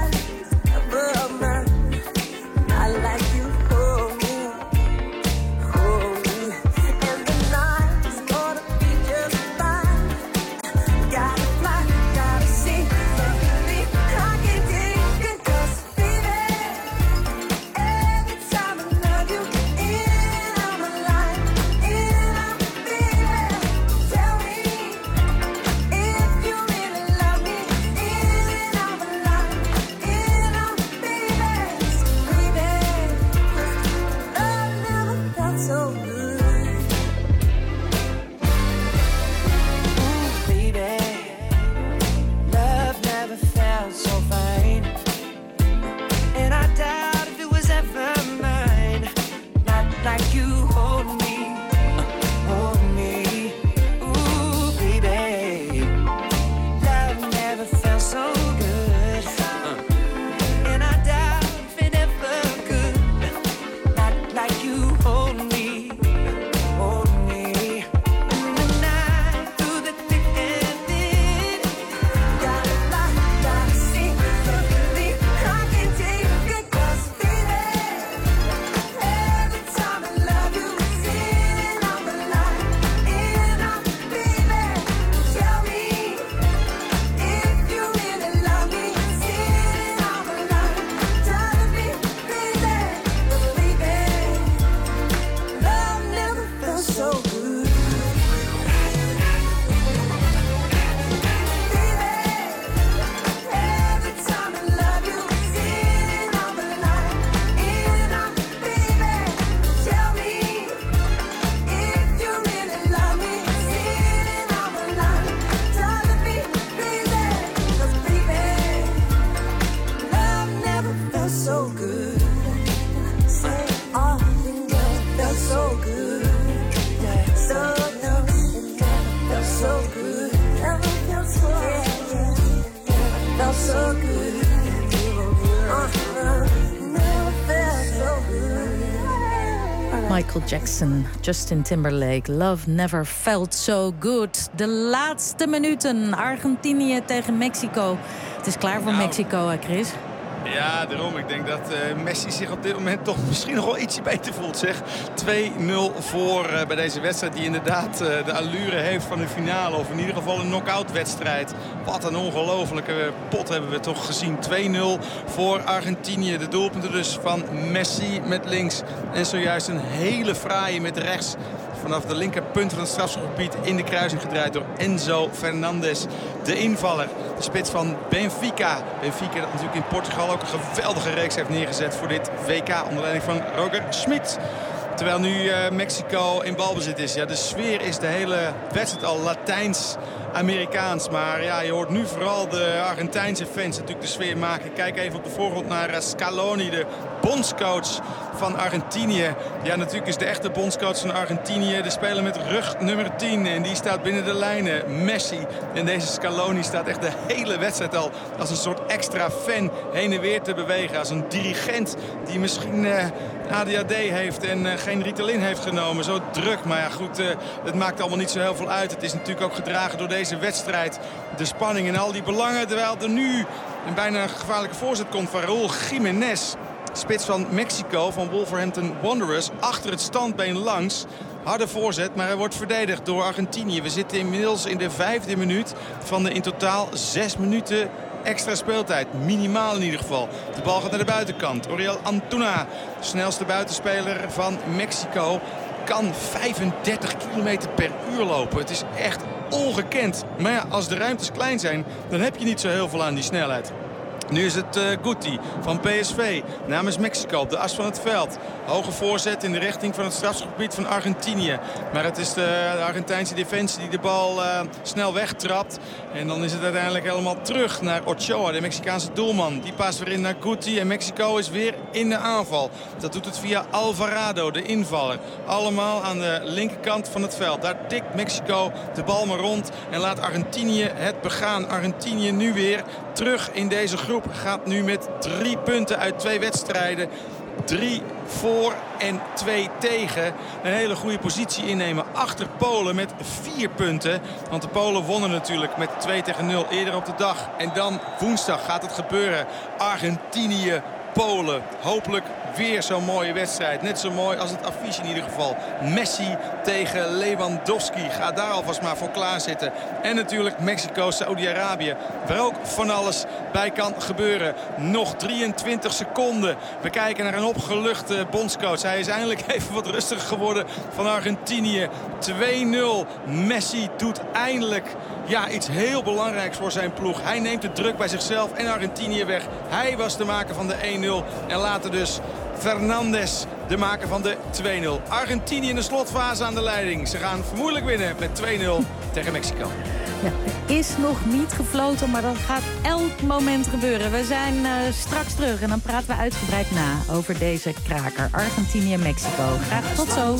so good. Never felt so good. Felt so good. Uh, never felt so good. Michael Jackson, Justin Timberlake, Love Never Felt So Good. De laatste minuten, Argentinië tegen Mexico. Het is klaar voor nou. Mexico, hè Chris? Ja, daarom. Ik denk dat uh, Messi zich op dit moment toch misschien nog wel ietsje beter voelt, zeg. twee nul voor uh, bij deze wedstrijd die inderdaad uh, de allure heeft van de finale. Of in ieder geval een knock-out wedstrijd. Wat een ongelofelijke pot hebben we toch gezien. twee nul voor Argentinië. De doelpunten dus van Messi met links. En zojuist een hele fraaie met rechts. Vanaf de linkerpunt van het strafschopgebied in de kruising gedraaid door Enzo Fernandez. De invaller, de spits van Benfica. Benfica dat natuurlijk in Portugal ook een geweldige reeks heeft neergezet voor dit W K. Onder leiding van Roger Schmid. Terwijl nu uh, Mexico in balbezit is. Ja, de sfeer is de hele wedstrijd al Latijns-Amerikaans. Maar ja, je hoort nu vooral de Argentijnse fans natuurlijk de sfeer maken. Kijk even op de voorgrond naar uh, Scaloni, de bondscoach van Argentinië. Ja, natuurlijk is de echte bondscoach van Argentinië de speler met rug nummer tien. En die staat binnen de lijnen. Messi. En deze Scaloni staat echt de hele wedstrijd al als een soort extra fan heen en weer te bewegen. Als een dirigent die misschien uh, A D H D heeft en uh, geen Ritalin heeft genomen. Zo druk. Maar ja, goed, uh, het maakt allemaal niet zo heel veel uit. Het is natuurlijk ook gedragen door deze wedstrijd. De spanning en al die belangen. Terwijl er nu een bijna gevaarlijke voorzet komt van Raúl Jiménez. Spits van Mexico, van Wolverhampton Wanderers. Achter het standbeen langs. Harde voorzet, maar hij wordt verdedigd door Argentinië. We zitten inmiddels in de vijfde minuut van de in totaal zes minuten extra speeltijd. Minimaal in ieder geval. De bal gaat naar de buitenkant. Oriol Antuna, snelste buitenspeler van Mexico, kan vijfendertig kilometer per uur lopen. Het is echt ongekend. Maar ja, als de ruimtes klein zijn, dan heb je niet zo heel veel aan die snelheid. Nu is het uh, Guti van P S V namens Mexico op de as van het veld. Hoge voorzet in de richting van het strafschopgebied van Argentinië. Maar het is de, de Argentijnse defensie die de bal uh, snel wegtrapt. En dan is het uiteindelijk helemaal terug naar Ochoa, de Mexicaanse doelman. Die past weer in naar Guti en Mexico is weer in de aanval. Dat doet het via Alvarado, de invaller. Allemaal aan de linkerkant van het veld. Daar tikt Mexico de bal maar rond en laat Argentinië het begaan. Argentinië nu weer terug in deze groep. Gaat nu met drie punten uit twee wedstrijden. Drie voor en twee tegen. Een hele goede positie innemen achter Polen met vier punten. Want de Polen wonnen natuurlijk met twee tegen nul eerder op de dag. En dan woensdag gaat het gebeuren. Argentinië, Polen. Hopelijk weer zo'n mooie wedstrijd. Net zo mooi als het affiche in ieder geval. Messi tegen Lewandowski. Ga daar alvast maar voor klaarzitten. En natuurlijk Mexico, Saudi-Arabië. Waar ook van alles bij kan gebeuren. Nog drieëntwintig seconden. We kijken naar een opgeluchte bondscoach. Hij is eindelijk even wat rustiger geworden van Argentinië. twee nul. Messi doet eindelijk ja, iets heel belangrijks voor zijn ploeg. Hij neemt de druk bij zichzelf en Argentinië weg. Hij was de maker van de één nul. En later dus Fernandez, de maker van de twee nul. Argentinië in de slotfase aan de leiding. Ze gaan vermoedelijk winnen met twee nul tegen Mexico. Ja, er is nog niet gefloten, maar dat gaat elk moment gebeuren. We zijn uh, straks terug en dan praten we uitgebreid na over deze kraker. Argentinië-Mexico. Graag tot zo.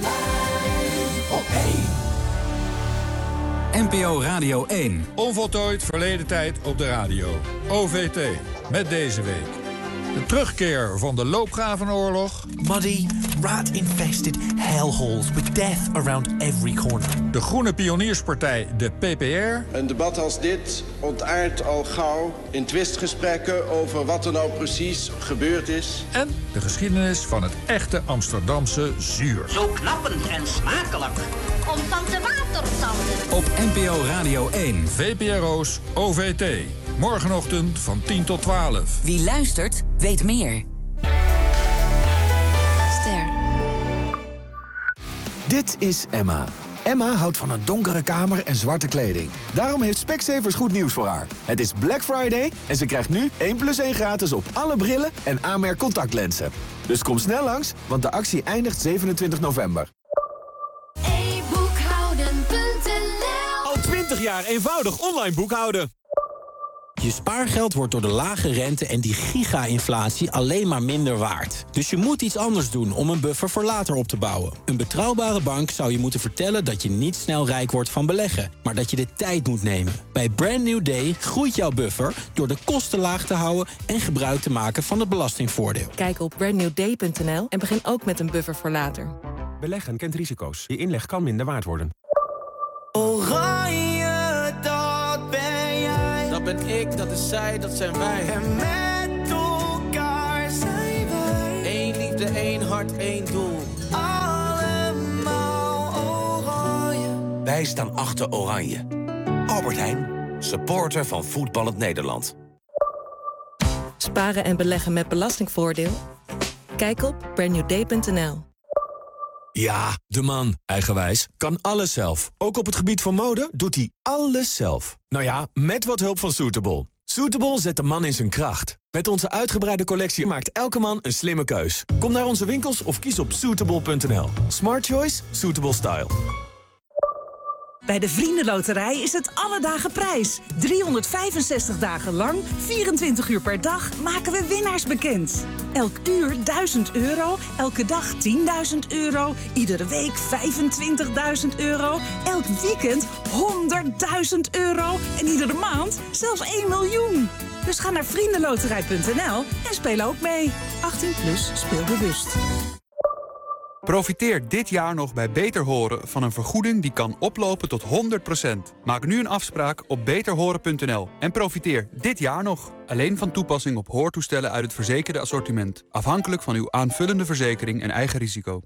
N P O Radio één. Onvoltooid verleden tijd op de radio. O V T. Met deze week de terugkeer van de loopgravenoorlog. Muddy, rat-infested hellholes with death around every corner. De Groene Pionierspartij, de P P R. Een debat als dit ontaardt al gauw in twistgesprekken over wat er nou precies gebeurd is. En de geschiedenis van het echte Amsterdamse zuur. Zo knappend en smakelijk. Om van te watertanden. Op N P O Radio één. V P R O's O V T. Morgenochtend van tien tot twaalf. Wie luistert, weet meer. Ster. Dit is Emma. Emma houdt van een donkere kamer en zwarte kleding. Daarom heeft Specsavers goed nieuws voor haar. Het is Black Friday en ze krijgt nu één plus één gratis op alle brillen en A-merk contactlenzen. Dus kom snel langs, want de actie eindigt zevenentwintig november. e boekhouden punt n l Al twintig jaar eenvoudig online boekhouden. Je spaargeld wordt door de lage rente en die giga-inflatie alleen maar minder waard. Dus je moet iets anders doen om een buffer voor later op te bouwen. Een betrouwbare bank zou je moeten vertellen dat je niet snel rijk wordt van beleggen, maar dat je de tijd moet nemen. Bij Brand New Day groeit jouw buffer door de kosten laag te houden en gebruik te maken van het belastingvoordeel. Kijk op brand new day punt n l en begin ook met een buffer voor later. Beleggen kent risico's. Je inleg kan minder waard worden. Oranje, dat ben jij. Dat ben ik, dat is zij, dat zijn wij. En met elkaar zijn wij. Eén liefde, één hart, één doel. Allemaal oranje. Wij staan achter Oranje. Albert Heijn, supporter van Voetballend Nederland. Sparen en beleggen met belastingvoordeel? Kijk op brand new day punt n l. Ja, de man, eigenwijs, kan alles zelf. Ook op het gebied van mode doet hij alles zelf. Nou ja, met wat hulp van Suitable. Suitable zet de man in zijn kracht. Met onze uitgebreide collectie maakt elke man een slimme keus. Kom naar onze winkels of kies op suitable punt n l. Smart choice, suitable style. Bij de Vriendenloterij is het alle dagen prijs. driehonderdvijfenzestig dagen lang, vierentwintig uur per dag, maken we winnaars bekend. Elk uur duizend euro, elke dag tienduizend euro, iedere week vijfentwintigduizend euro, elk weekend honderdduizend euro en iedere maand zelfs één miljoen. Dus ga naar vriendenloterij punt n l en speel ook mee. achttien plus, speel bewust. Profiteer dit jaar nog bij Beter Horen van een vergoeding die kan oplopen tot honderd procent. Maak nu een afspraak op beter horen punt n l en profiteer dit jaar nog. Alleen van toepassing op hoortoestellen uit het verzekerde assortiment. Afhankelijk van uw aanvullende verzekering en eigen risico.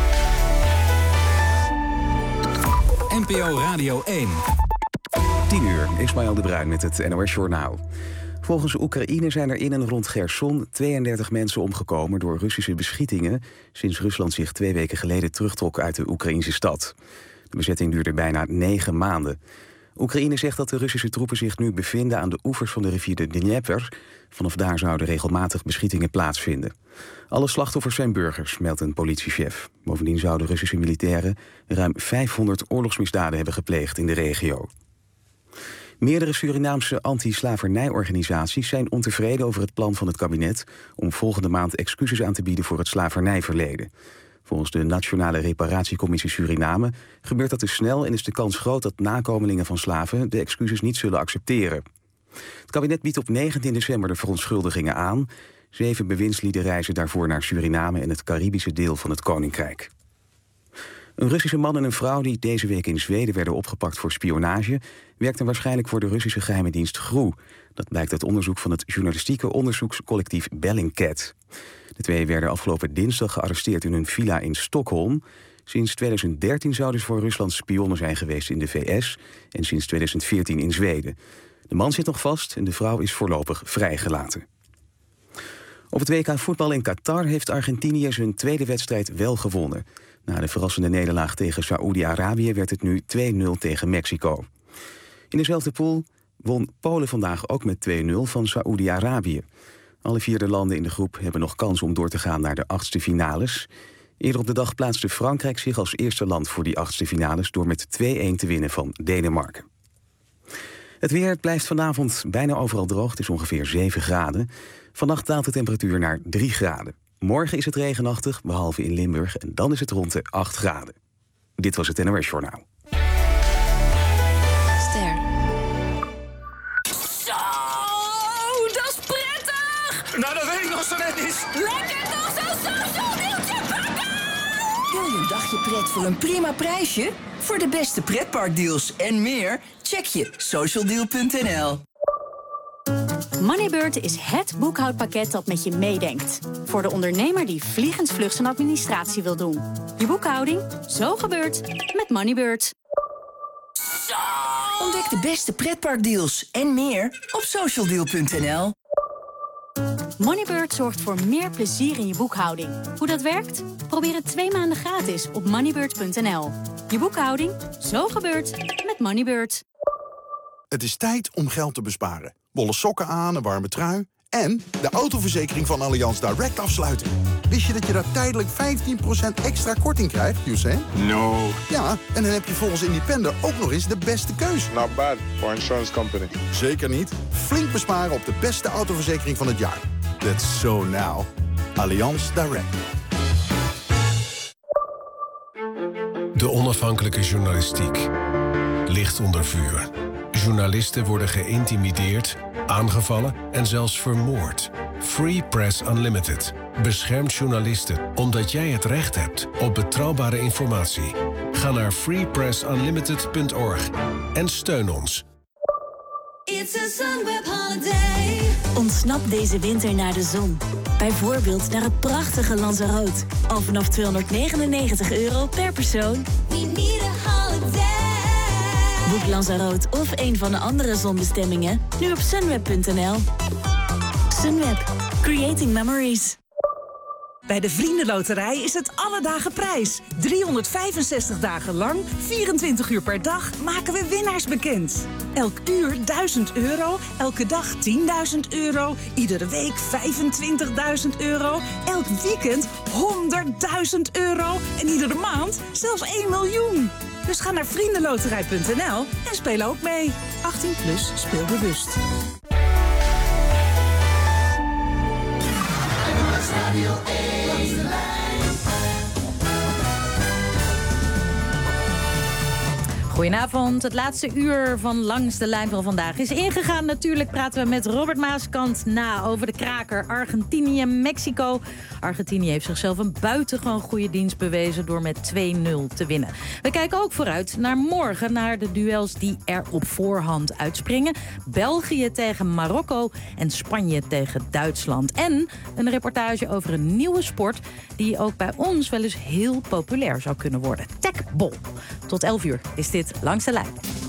N P O Radio één. tien uur, Ismaël de Bruin met het N O S Journaal. Volgens Oekraïne zijn er in en rond Cherson tweeëndertig mensen omgekomen door Russische beschietingen sinds Rusland zich twee weken geleden terugtrok uit de Oekraïnse stad. De bezetting duurde bijna negen maanden. Oekraïne zegt dat de Russische troepen zich nu bevinden aan de oevers van de rivier de Dnieper. Vanaf daar zouden regelmatig beschietingen plaatsvinden. Alle slachtoffers zijn burgers, meldt een politiechef. Bovendien zouden Russische militairen ruim vijfhonderd oorlogsmisdaden hebben gepleegd in de regio. Meerdere Surinaamse anti-slavernijorganisaties zijn ontevreden over het plan van het kabinet om volgende maand excuses aan te bieden voor het slavernijverleden. Volgens de Nationale Reparatiecommissie Suriname gebeurt dat te snel en is de kans groot dat nakomelingen van slaven de excuses niet zullen accepteren. Het kabinet biedt op negentien december de verontschuldigingen aan. Zeven bewindslieden reizen daarvoor naar Suriname en het Caribische deel van het Koninkrijk. Een Russische man en een vrouw die deze week in Zweden werden opgepakt voor spionage werkten waarschijnlijk voor de Russische geheime dienst G R U. Dat blijkt uit onderzoek van het journalistieke onderzoekscollectief Bellingcat. De twee werden afgelopen dinsdag gearresteerd in hun villa in Stockholm. Sinds tweeduizend dertien zouden ze voor Rusland spionnen zijn geweest in de V S en sinds tweeduizend veertien in Zweden. De man zit nog vast en de vrouw is voorlopig vrijgelaten. Op het W K voetbal in Qatar heeft Argentinië zijn tweede wedstrijd wel gewonnen. Na de verrassende nederlaag tegen Saoedi-Arabië werd het nu twee nul tegen Mexico. In dezelfde pool won Polen vandaag ook met twee nul van Saoedi-Arabië. Alle vier de landen in de groep hebben nog kans om door te gaan naar de achtste finales. Eerder op de dag plaatste Frankrijk zich als eerste land voor die achtste finales door met twee-een te winnen van Denemarken. Het weer blijft vanavond bijna overal droog, het is ongeveer zeven graden. Vannacht daalt de temperatuur naar drie graden. Morgen is het regenachtig, behalve in Limburg, en dan is het rond de acht graden. Dit was het N O S Journaal. Ster. Zo, dat is prettig! Nou, dat weet ik nog zo net niet. Lekker toch zo'n social deeltje pakken! Wil je een dagje pret voor een prima prijsje? Voor de beste pretparkdeals en meer, check je socialdeal punt n l. Moneybird is het boekhoudpakket dat met je meedenkt. Voor de ondernemer die vliegensvlug zijn administratie wil doen. Je boekhouding, zo gebeurt, met Moneybird. Ontdek de beste pretparkdeals en meer op socialdeal punt n l. Moneybird zorgt voor meer plezier in je boekhouding. Hoe dat werkt? Probeer het twee maanden gratis op moneybird punt n l. Je boekhouding, zo gebeurt, met Moneybird. Het is tijd om geld te besparen. Wollen sokken aan, een warme trui En de autoverzekering van Allianz Direct afsluiten. Wist je dat je daar tijdelijk vijftien procent extra korting krijgt, Hussein? No. Ja, en dan heb je volgens Independer ook nog eens de beste keus. Not bad for insurance company. Zeker niet. Flink besparen op de beste autoverzekering van het jaar. That's so now. Allianz Direct. De onafhankelijke journalistiek ligt onder vuur. Journalisten worden geïntimideerd, aangevallen en zelfs vermoord. Free Press Unlimited beschermt journalisten omdat jij het recht hebt op betrouwbare informatie. Ga naar free press unlimited punt org en steun ons. It's a Sunweb holiday. Ontsnap deze winter naar de zon. Bijvoorbeeld naar het prachtige Lanzarote. Al vanaf tweehonderdnegenennegentig euro per persoon. We need a holiday. Boek Lanzarote of een van de andere zonbestemmingen nu op sunweb punt n l. Sunweb. Creating memories. Bij de Vriendenloterij is het alle dagen prijs. driehonderdvijfenzestig dagen lang, vierentwintig uur per dag maken we winnaars bekend. Elk uur duizend euro, elke dag tienduizend euro, iedere week vijfentwintigduizend euro, elk weekend honderdduizend euro en iedere maand zelfs één miljoen. Dus ga naar vriendenloterij punt n l en speel ook mee. achttien plus, speel bewust. Goedenavond. Het laatste uur van Langs de Lijn van vandaag is ingegaan. Natuurlijk praten we met Robert Maaskant na over de kraker Argentinië-Mexico. Argentinië heeft zichzelf een buitengewoon goede dienst bewezen door met twee nul te winnen. We kijken ook vooruit naar morgen, naar de duels die er op voorhand uitspringen. België tegen Marokko en Spanje tegen Duitsland. En een reportage over een nieuwe sport die ook bij ons wel eens heel populair zou kunnen worden. Tekbol. Tot elf uur is dit Langs de Lijn.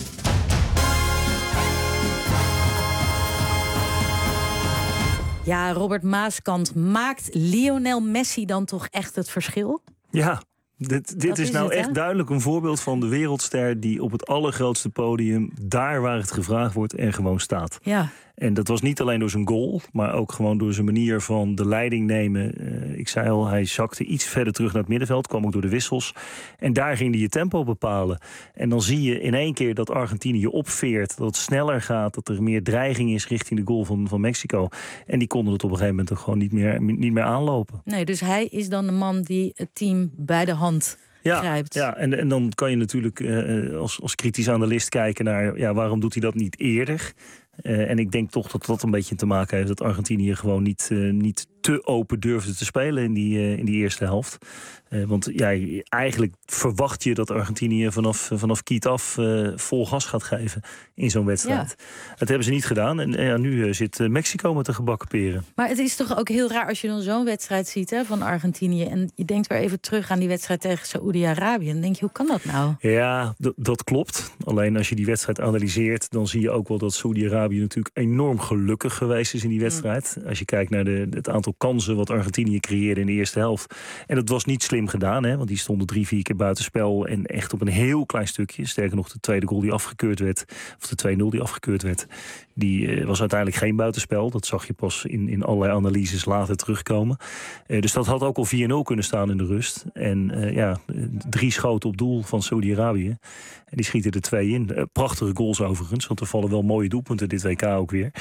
Ja, Robert Maaskant, maakt Lionel Messi dan toch echt het verschil? Ja, dit, dit is, is nou het, echt hè? duidelijk een voorbeeld van de wereldster die op het allergrootste podium, daar waar het gevraagd wordt, er gewoon staat. Ja. En dat was niet alleen door zijn goal, maar ook gewoon door zijn manier van de leiding nemen. Uh, ik zei al, hij zakte iets verder terug naar het middenveld, kwam ook door de wissels. En daar ging hij je tempo bepalen. En dan zie je in één keer dat Argentinië opveert, dat het sneller gaat, dat er meer dreiging is richting de goal van, van Mexico. En die konden het op een gegeven moment ook gewoon niet meer, niet meer aanlopen. Nee, dus hij is dan de man die het team bij de hand Ja, grijpt. ja en, en dan kan je natuurlijk uh, als, als kritisch analist kijken naar, ja, waarom doet hij dat niet eerder? Uh, en ik denk toch dat dat een beetje te maken heeft dat Argentinië gewoon niet, uh, niet te open durfde te spelen in die, uh, in die eerste helft. Uh, want ja, eigenlijk verwacht je dat Argentinië vanaf, vanaf kiet af uh, vol gas gaat geven in zo'n wedstrijd. Ja. Dat hebben ze niet gedaan. En ja, nu uh, zit uh, Mexico met de gebakken peren. Maar het is toch ook heel raar als je dan zo'n wedstrijd ziet, hè, van Argentinië. En je denkt weer even terug aan die wedstrijd tegen Saoedi-Arabië. Dan denk je, hoe kan dat nou? Ja, d- dat klopt. Alleen als je die wedstrijd analyseert, dan zie je ook wel dat Saoedi-Arabië natuurlijk enorm gelukkig geweest is in die wedstrijd. Mm. Als je kijkt naar de, het aantal kansen wat Argentinië creëerde in de eerste helft. En dat was niet slim gedaan, hè, want die stonden drie, vier keer buitenspel en echt op een heel klein stukje. Sterker nog, de tweede goal die afgekeurd werd, of de twee nul die afgekeurd werd, die uh, was uiteindelijk geen buitenspel. Dat zag je pas in, in allerlei analyses later terugkomen. Uh, dus dat had ook al vier nul kunnen staan in de rust. En uh, ja, drie schoten op doel van Saudi-Arabië. En die schieten er twee in. Uh, prachtige goals overigens, want er vallen wel mooie doelpunten dit W K ook weer.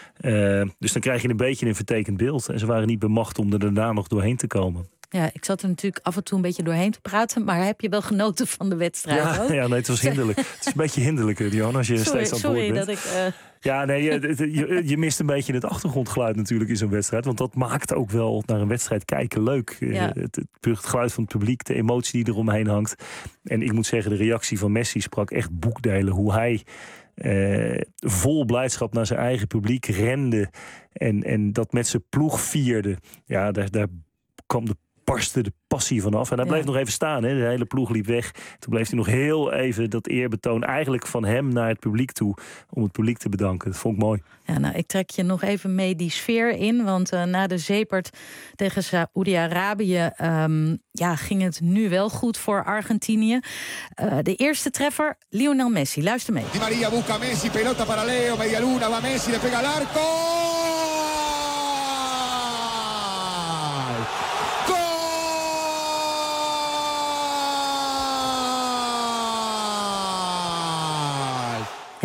Uh, dus dan krijg je een beetje een vertekend beeld. En ze waren niet bemacht om er daarna nog doorheen te komen. Ja, ik zat er natuurlijk af en toe een beetje doorheen te praten, maar heb je wel genoten van de wedstrijd? Ja, ook? ja nee, het was hinderlijk. Het is een beetje hinderlijk, Dion, als je sorry, steeds aan het woord bent. Sorry dat ik... Uh... Ja, nee, je, je, je mist een beetje het achtergrondgeluid natuurlijk in zo'n wedstrijd. Want dat maakt ook wel naar een wedstrijd kijken leuk. Ja. Het, het, het geluid van het publiek, de emotie die eromheen hangt. En ik moet zeggen, de reactie van Messi sprak echt boekdelen. Hoe hij uh, vol blijdschap naar zijn eigen publiek rende. En, en dat met zijn ploeg vierde. Ja, daar, daar kwam de barstte de passie vanaf. En hij bleef ja. nog even staan. Hè. De hele ploeg liep weg. Toen bleef hij nog heel even dat eerbetoon eigenlijk van hem naar het publiek toe. Om het publiek te bedanken. Dat vond ik mooi. Ja, nou, ik trek je nog even mee die sfeer in. Want uh, na de zeepert tegen Saoedi-Arabië um, ja, ging het nu wel goed voor Argentinië. Uh, de eerste treffer, Lionel Messi. Luister mee. Di Maria busca Messi, pelota para Leo, media luna, va Messi, le pega al arco.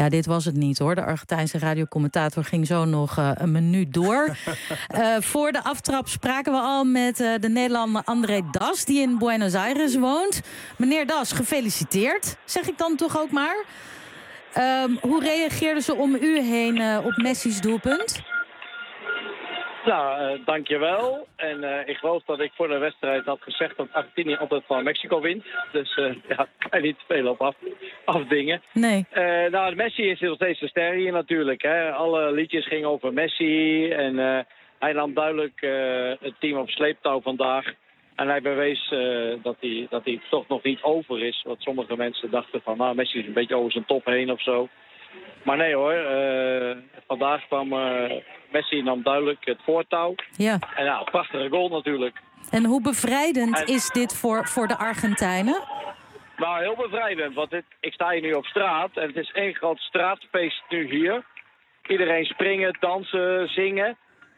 dit was het niet hoor. De Argentijnse radiocommentator ging zo nog uh, een minuut door. uh, voor de aftrap spraken we al met uh, de Nederlander André Das, die in Buenos Aires woont. Meneer Das, gefeliciteerd, zeg ik dan toch ook maar. Um, hoe reageerden ze om u heen uh, op Messi's doelpunt? Nou, uh, dankjewel. En uh, ik geloof dat ik voor de wedstrijd had gezegd dat Argentinië altijd van Mexico wint. Dus uh, ja, kan je niet veel op af, afdingen. Nee. Uh, nou, Messi is nog steeds de ster hier natuurlijk. Hè. Alle liedjes gingen over Messi. En uh, hij nam duidelijk uh, het team op sleeptouw vandaag. En hij bewees uh, dat, hij, dat hij toch nog niet over is. Wat sommige mensen dachten van, nou, Messi is een beetje over zijn top heen of zo. Maar nee hoor, uh, vandaag kwam uh, Messi nam duidelijk het voortouw. Ja. En nou, prachtige goal natuurlijk. En hoe bevrijdend en, is dit voor, voor de Argentijnen? Nou, heel bevrijdend, want dit, ik sta hier nu op straat en het is één groot straatfeest nu hier. Iedereen springen, dansen, zingen.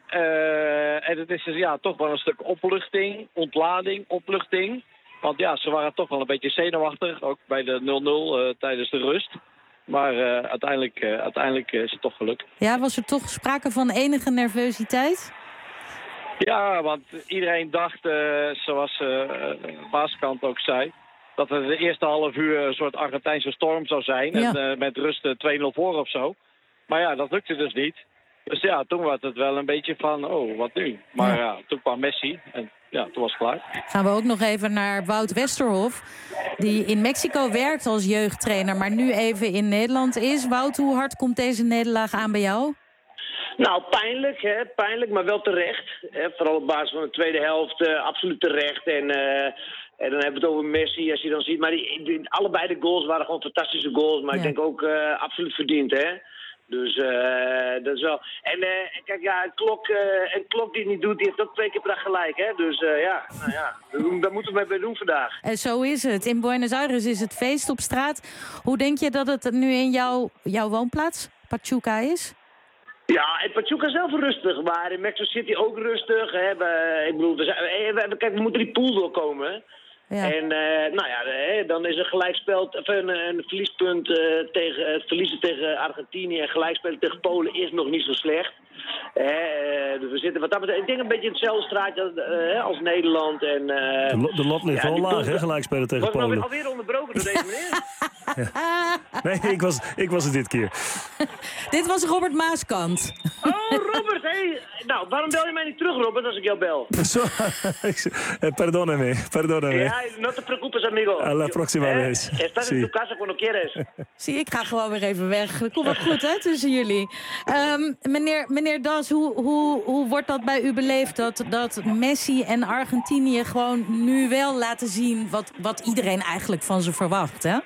Uh, en het is dus, ja, toch wel een stuk opluchting, ontlading, opluchting. Want ja, ze waren toch wel een beetje zenuwachtig, ook bij de nul nul uh, tijdens de rust. Maar uh, uiteindelijk, uh, uiteindelijk is het toch gelukt. Ja, was er toch sprake van enige nervositeit? Ja, want iedereen dacht, uh, zoals uh, Maaskant ook zei, dat het de eerste half uur een soort Argentijnse storm zou zijn. Ja. En uh, met rust uh, twee nul voor of zo. Maar ja, dat lukte dus niet. Dus ja, toen was het wel een beetje van, oh, wat nu? Maar ja, ja toen kwam Messi en ja, toen was het klaar. Gaan we ook nog even naar Wout Westerhof, die in Mexico werkt als jeugdtrainer, maar nu even in Nederland is. Wout, hoe hard komt deze nederlaag aan bij jou? Nou, pijnlijk, hè? Pijnlijk, maar wel terecht. Hè? Vooral op basis van de tweede helft, uh, absoluut terecht. En, uh, en dan hebben we het over Messi, als je dan ziet. Maar die, die, allebei de goals waren gewoon fantastische goals, maar ja. Ik denk ook uh, absoluut verdiend, hè? Dus uh, dat is wel... En uh, kijk, ja, een klok, uh, een klok die het niet doet, die heeft ook twee keer per dag gelijk, hè? Dus uh, ja, nou ja, daar moeten we mee doen vandaag. En zo is het. In Buenos Aires is het feest op straat. Hoe denk je dat het nu in jouw, jouw woonplaats, Pachuca, is? Ja, en Pachuca is zelf rustig, maar in Mexico City ook rustig. Hè? We, ik bedoel, we, zijn, we, kijk, we moeten die pool doorkomen, hè? Ja. En uh, nou ja, hè, dan is een gelijkspel, een, een verliespunt uh, tegen het verliezen tegen Argentinië en gelijkspel tegen Polen is nog niet zo slecht. Uh, dus we zitten wat dat betreft, ik denk een beetje in hetzelfde straatje uh, als Nederland. En, uh, de, de lat ligt ja, wel laag, hè, gelijkspelen tegen Polen. Polen. Was alweer onderbroken door deze meneer? Ja. Nee, ik was, ik was het dit keer. Dit was Robert Maaskant. Oh, Robert, hé. Hey. Nou, waarom bel je mij niet terug, Robert, als ik jou bel? Perdóname, perdóname. Ja, no te preocupes, amigo. A la próxima eh, vez. Estás sí. En tu casa cuando quieres. Zie, ik ga gewoon weer even weg. Kom wel goed, hè, tussen jullie. Um, meneer, meneer Das, hoe, hoe, hoe wordt dat bij u beleefd? Dat, dat Messi en Argentinië gewoon nu wel laten zien wat, wat iedereen eigenlijk van ze verwacht, hè?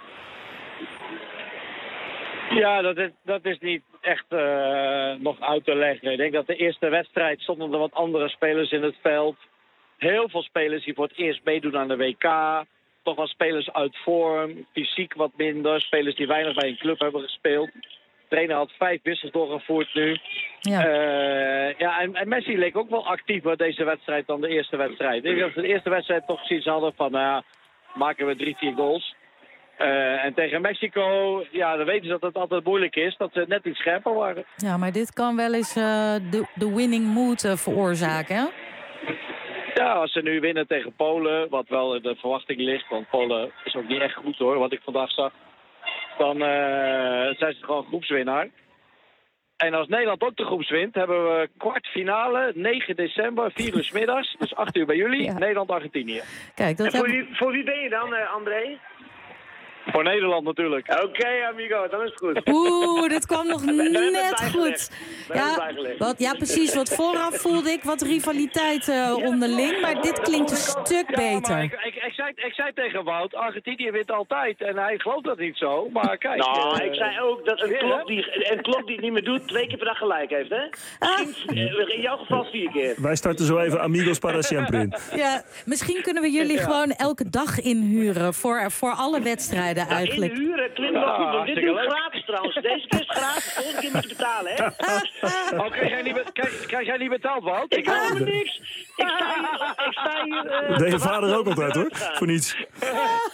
Ja, dat is, dat is niet echt uh, nog uit te leggen. Ik denk dat de eerste wedstrijd stonden er wat andere spelers in het veld. Heel veel spelers die voor het eerst meedoen aan de W K. Toch wel spelers uit vorm, fysiek wat minder. Spelers die weinig bij een club hebben gespeeld. De trainer had vijf wissels doorgevoerd nu. Ja, uh, ja en, en Messi leek ook wel actiever deze wedstrijd dan de eerste wedstrijd. Ik denk dat ze de eerste wedstrijd toch zoiets hadden van, nou ja, maken we drie, vier goals. Uh, en tegen Mexico, ja, dan weten ze dat het altijd moeilijk is. Dat ze net iets scherper waren. Ja, maar dit kan wel eens uh, de, de winning mood uh, veroorzaken, hè? Ja, als ze nu winnen tegen Polen, wat wel in de verwachting ligt, want Polen is ook niet echt goed hoor, wat ik vandaag zag. Dan uh, zijn ze gewoon groepswinnaar. En als Nederland ook de groeps wint, hebben we kwartfinale, negen december, vier uur 's middags. Dus acht uur bij jullie, ja. Nederland-Argentinië. Kijk, dat en voor, wie, voor wie ben je dan, uh, André? Voor Nederland natuurlijk. Oké, okay, amigo, dan is het goed. Oeh, dit kwam nog net goed. Ja, wat, ja, precies. Wat vooraf voelde ik wat rivaliteit uh, onderling, maar dit klinkt een stuk beter. Ja, ik, ik, ik, zei, ik zei tegen Wout, Argentinië wint altijd. En hij gelooft dat niet zo, maar kijk. Nou, uh, ik zei ook dat een klok, die, een klok die het niet meer doet, twee keer per dag gelijk heeft, hè? Ah. In jouw geval vier keer. Wij starten zo even Amigos para siempre in. Ja, misschien kunnen we jullie ja. gewoon elke dag inhuren voor, voor alle wedstrijden. Ja, eigenlijk. Inhuren klinkt wel goed, want dit doe ik gratis trouwens. Deze keer is gratis, volgende keer moet je betalen, hè? Oh, krijg jij niet, be krijg, krijg jij niet betaald, Wout? Ik haal er niks. Ik sta hier... Ik sta hier uh, deed je vader ook altijd, hoor. Voor niets.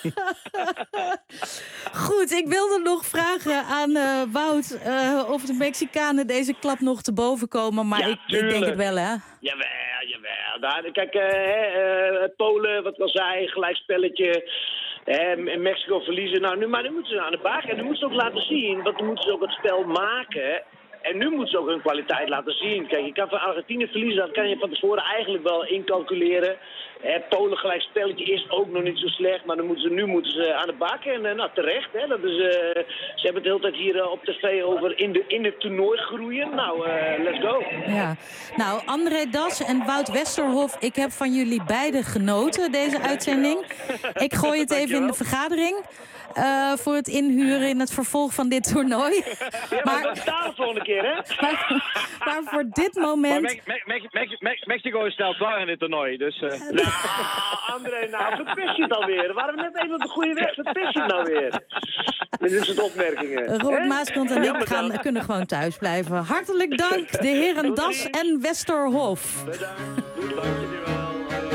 Goed, ik wilde nog vragen aan uh, Wout uh, of de Mexicanen deze klap nog te boven komen. Maar Ja, ik, ik denk het wel, hè? Jawel, jawel. Daar, kijk, uh, uh, Polen, wat ik al zei, gelijkspelletje. Uh, Mexico verliezen. Nou, nu, maar nu moeten ze aan de bak. En nu moeten ze ook laten zien, want nu moeten ze ook het spel maken. En nu moeten ze ook hun kwaliteit laten zien. Kijk, je kan van Argentinië verliezen, dat kan je van tevoren eigenlijk wel incalculeren. Eh, Polen gelijk spelletje is ook nog niet zo slecht, maar dan moeten ze, nu moeten ze aan de bak. En uh, nou, terecht, hè. Dat is, uh, ze hebben het de hele tijd hier uh, op tv over in, de, in het toernooi groeien. Nou, uh, let's go. Ja. Nou, André Das en Wout Westerhof, ik heb van jullie beiden genoten, deze uitzending. Ik gooi het even in de vergadering. Uh, voor het inhuren in het vervolg van dit toernooi. Ja, maar dat staat de volgende keer, hè? Maar, maar voor dit moment... Maar Me Me Me Me Mexico is snel klaar in dit toernooi, dus... Uh... Nou, André, nou, verpest je het alweer. We waren net even op de goede weg, verpest je het nou weer. Dit is het opmerkingen. Robert Maaskant en ik gaan, kunnen gewoon thuis blijven. Hartelijk dank, de heren Das en Westerhof. Bedankt. Doe het leuk, jullie wel.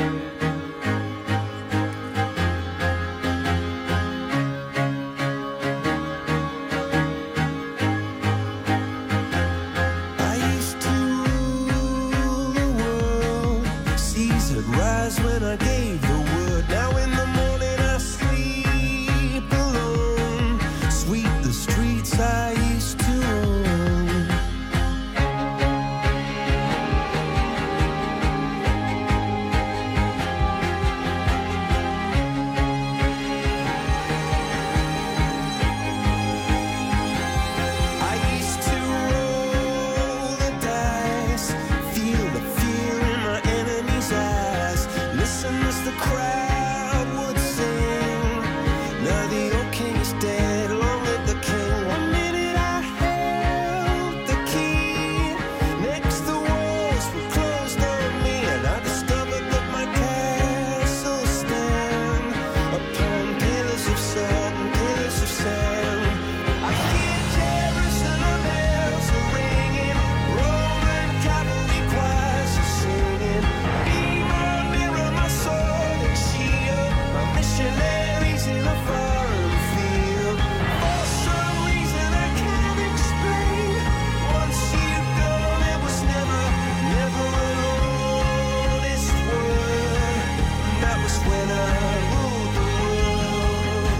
When I gave the word, now in the morning I sleep alone. Sweep the streets I used to own. I used to roll the dice, feel the fear in my enemy's eyes. Listen as the crowd would sing. Now the old king is dead, long live the king. One minute I held the key. Next the walls were closed on me, and I discovered that my castle stand upon pillars of salt and pillars of sand. I hear Jerusalem bells are ringing, Roman cavalry choirs are singing. Be my mirror, my sword and shield, my missionaries in a foreign field. For some reason I can't explain, once you've gone it was never, never an honest word. And that was when I ruled the world.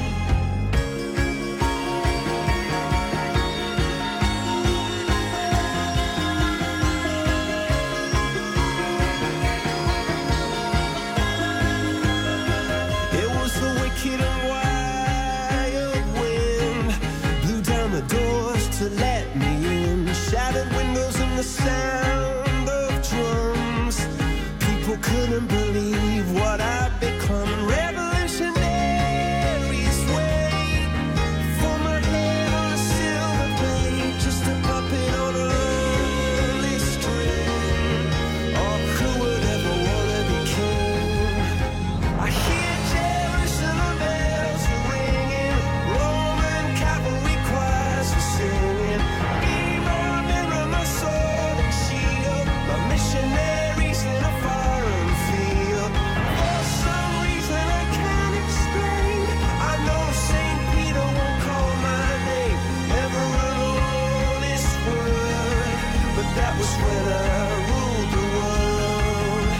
It was the wicked and wild wind, blew down the doors to let me in, shattered windows and the sound of drums. People couldn't believe what I'd become. Revolutionaries wait for my head on a silver plate, just a puppet on a lonely string. Oh, who would ever wanna be king? I hear Jerusalem bells are ringing, Roman cavalry choirs are singing. Be my mirror, my sword and shield, my missionaries in a foreign field. For some reason I can't explain, I know Saint Peter won't call my name, never an honest word, but that was when I ruled the world.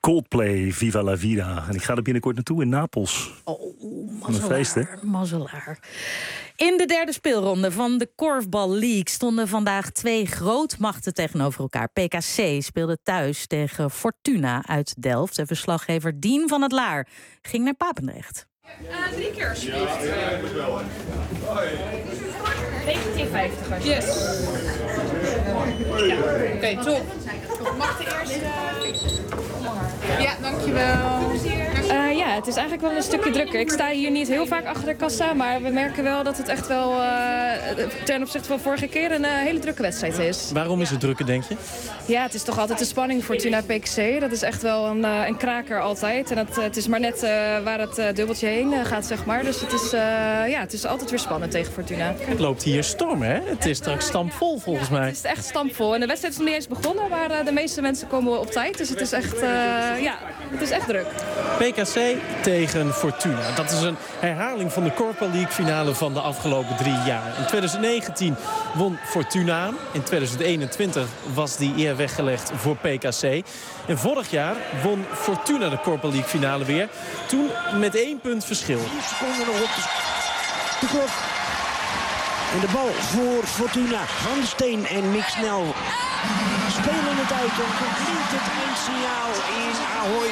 Coldplay, Viva la Vida. En ik ga er binnenkort naartoe in Napels. Oh, Een feest, hè? Mazzelaar. In de derde speelronde van de Korfbal League stonden vandaag twee grootmachten tegenover elkaar. P K C speelde thuis tegen Fortuna uit Delft. En verslaggever Dien van het Laar ging naar Papendrecht. Uh, drie keer alsjeblieft. negentien vijftig alsjeblieft. Yes. Ja. Oké, okay, top. Mag de eerste... Ja, dankjewel. Uh, ja, het is eigenlijk wel een stukje drukker. Ik sta hier niet heel vaak achter de kassa, maar we merken wel dat het echt wel uh, ten opzichte van vorige keer een uh, hele drukke wedstrijd is. Waarom is het drukker, denk je? Ja, het is toch altijd de spanning Fortuna P K C. Dat is echt wel een, uh, een kraker altijd. En het, het is maar net uh, waar het uh, dubbeltje heen uh, gaat, zeg maar. Dus het is, uh, ja, het is altijd weer spannend tegen Fortuna. Het loopt hier storm, hè? Het is straks stampvol, volgens mij. Het is echt stampvol. En de wedstrijd is nog niet eens begonnen, maar uh, de meeste mensen komen op tijd. Dus het is echt, uh, ja, het is echt druk. P K C tegen Fortuna. Dat is een herhaling van de Korfbal League finale van de afgelopen drie jaar. In twintig negentien won Fortuna. In twintig eenentwintig was die eer weggelegd voor P K C. En vorig jaar won Fortuna de Korfbal League finale weer. Toen met één punt verschil. vier seconden nog op de, de klok. En de bal voor Fortuna. Van der Steen en Mick Snel spelen het uit. En dan klinkt het eindsignaal in Ahoy.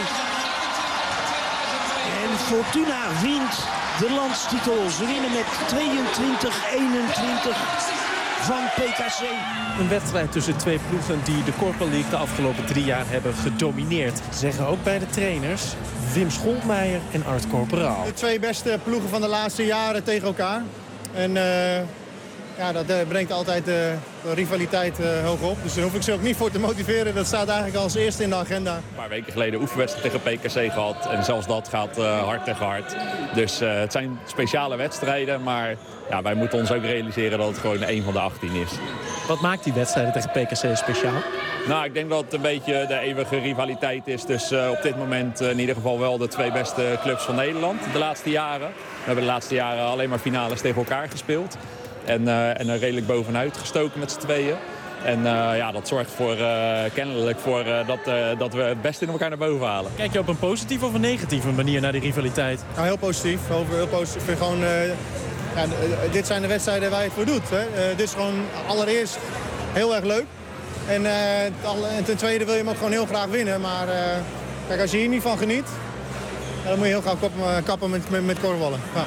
En Fortuna wint de landstitel. Ze winnen met tweeëntwintig eenentwintig van P K C. Een wedstrijd tussen twee ploegen die de Korfbal League de afgelopen drie jaar hebben gedomineerd. Zeggen ook bij de trainers Wim Scholtmeijer en Art Corporaal. De twee beste ploegen van de laatste jaren tegen elkaar. En uh, ja, dat uh, brengt altijd uh, de rivaliteit uh, hoog op. Dus daar hoef ik ze ook niet voor te motiveren. Dat staat eigenlijk als eerste in de agenda. Een paar weken geleden een oefenwedstrijd tegen P K C gehad. En zelfs dat gaat uh, hard tegen hard. Dus uh, het zijn speciale wedstrijden. Maar ja, wij moeten ons ook realiseren dat het gewoon één van de achttien is. Wat maakt die wedstrijden tegen P K C speciaal? Nou, ik denk dat het een beetje de eeuwige rivaliteit is. Dus uh, op dit moment uh, in ieder geval wel de twee beste clubs van Nederland de laatste jaren. We hebben de laatste jaren alleen maar finales tegen elkaar gespeeld. En, uh, en er redelijk bovenuit gestoken met z'n tweeën. En uh, ja, dat zorgt voor, uh, kennelijk voor uh, dat, uh, dat we het beste in elkaar naar boven halen. Kijk je op een positieve of een negatieve manier naar die rivaliteit? Nou, heel positief. Heel positief. Ik vind gewoon, uh, ja, dit zijn de wedstrijden waar je het voor doet. Hè. Uh, dit is gewoon allereerst heel erg leuk. En, uh, en ten tweede wil je hem ook gewoon heel graag winnen. Maar uh, kijk, als je hier niet van geniet, dan moet je heel graag kappen met, met, met korfballen. Ja.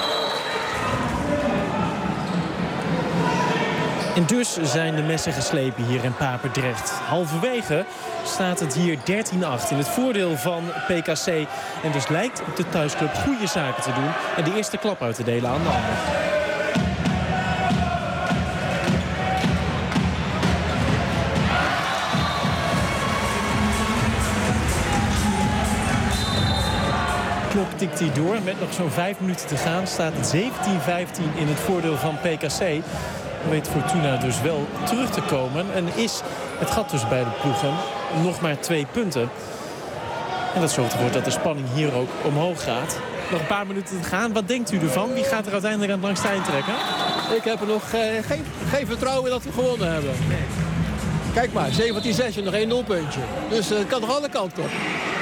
En dus zijn de messen geslepen hier in Papendrecht. Halverwege staat het hier dertien acht in het voordeel van P K C. En dus lijkt de thuisclub goede zaken te doen en de eerste klap uit te delen aan de ander. Klok tikt hier door. Met nog zo'n vijf minuten te gaan staat het zeventien vijftien in het voordeel van P K C. Dan weet Fortuna dus wel terug te komen. En is het gat dus bij de ploegen nog maar twee punten. En dat zorgt ervoor dat de spanning hier ook omhoog gaat. Nog een paar minuten te gaan. Wat denkt u ervan? Wie gaat er uiteindelijk aan het langste eind trekken? Ik heb er nog uh, geen, geen vertrouwen dat we gewonnen hebben. Nee. Kijk maar, zeventien zes en nog één nulpuntje. Dus het uh, kan nog alle kanten op.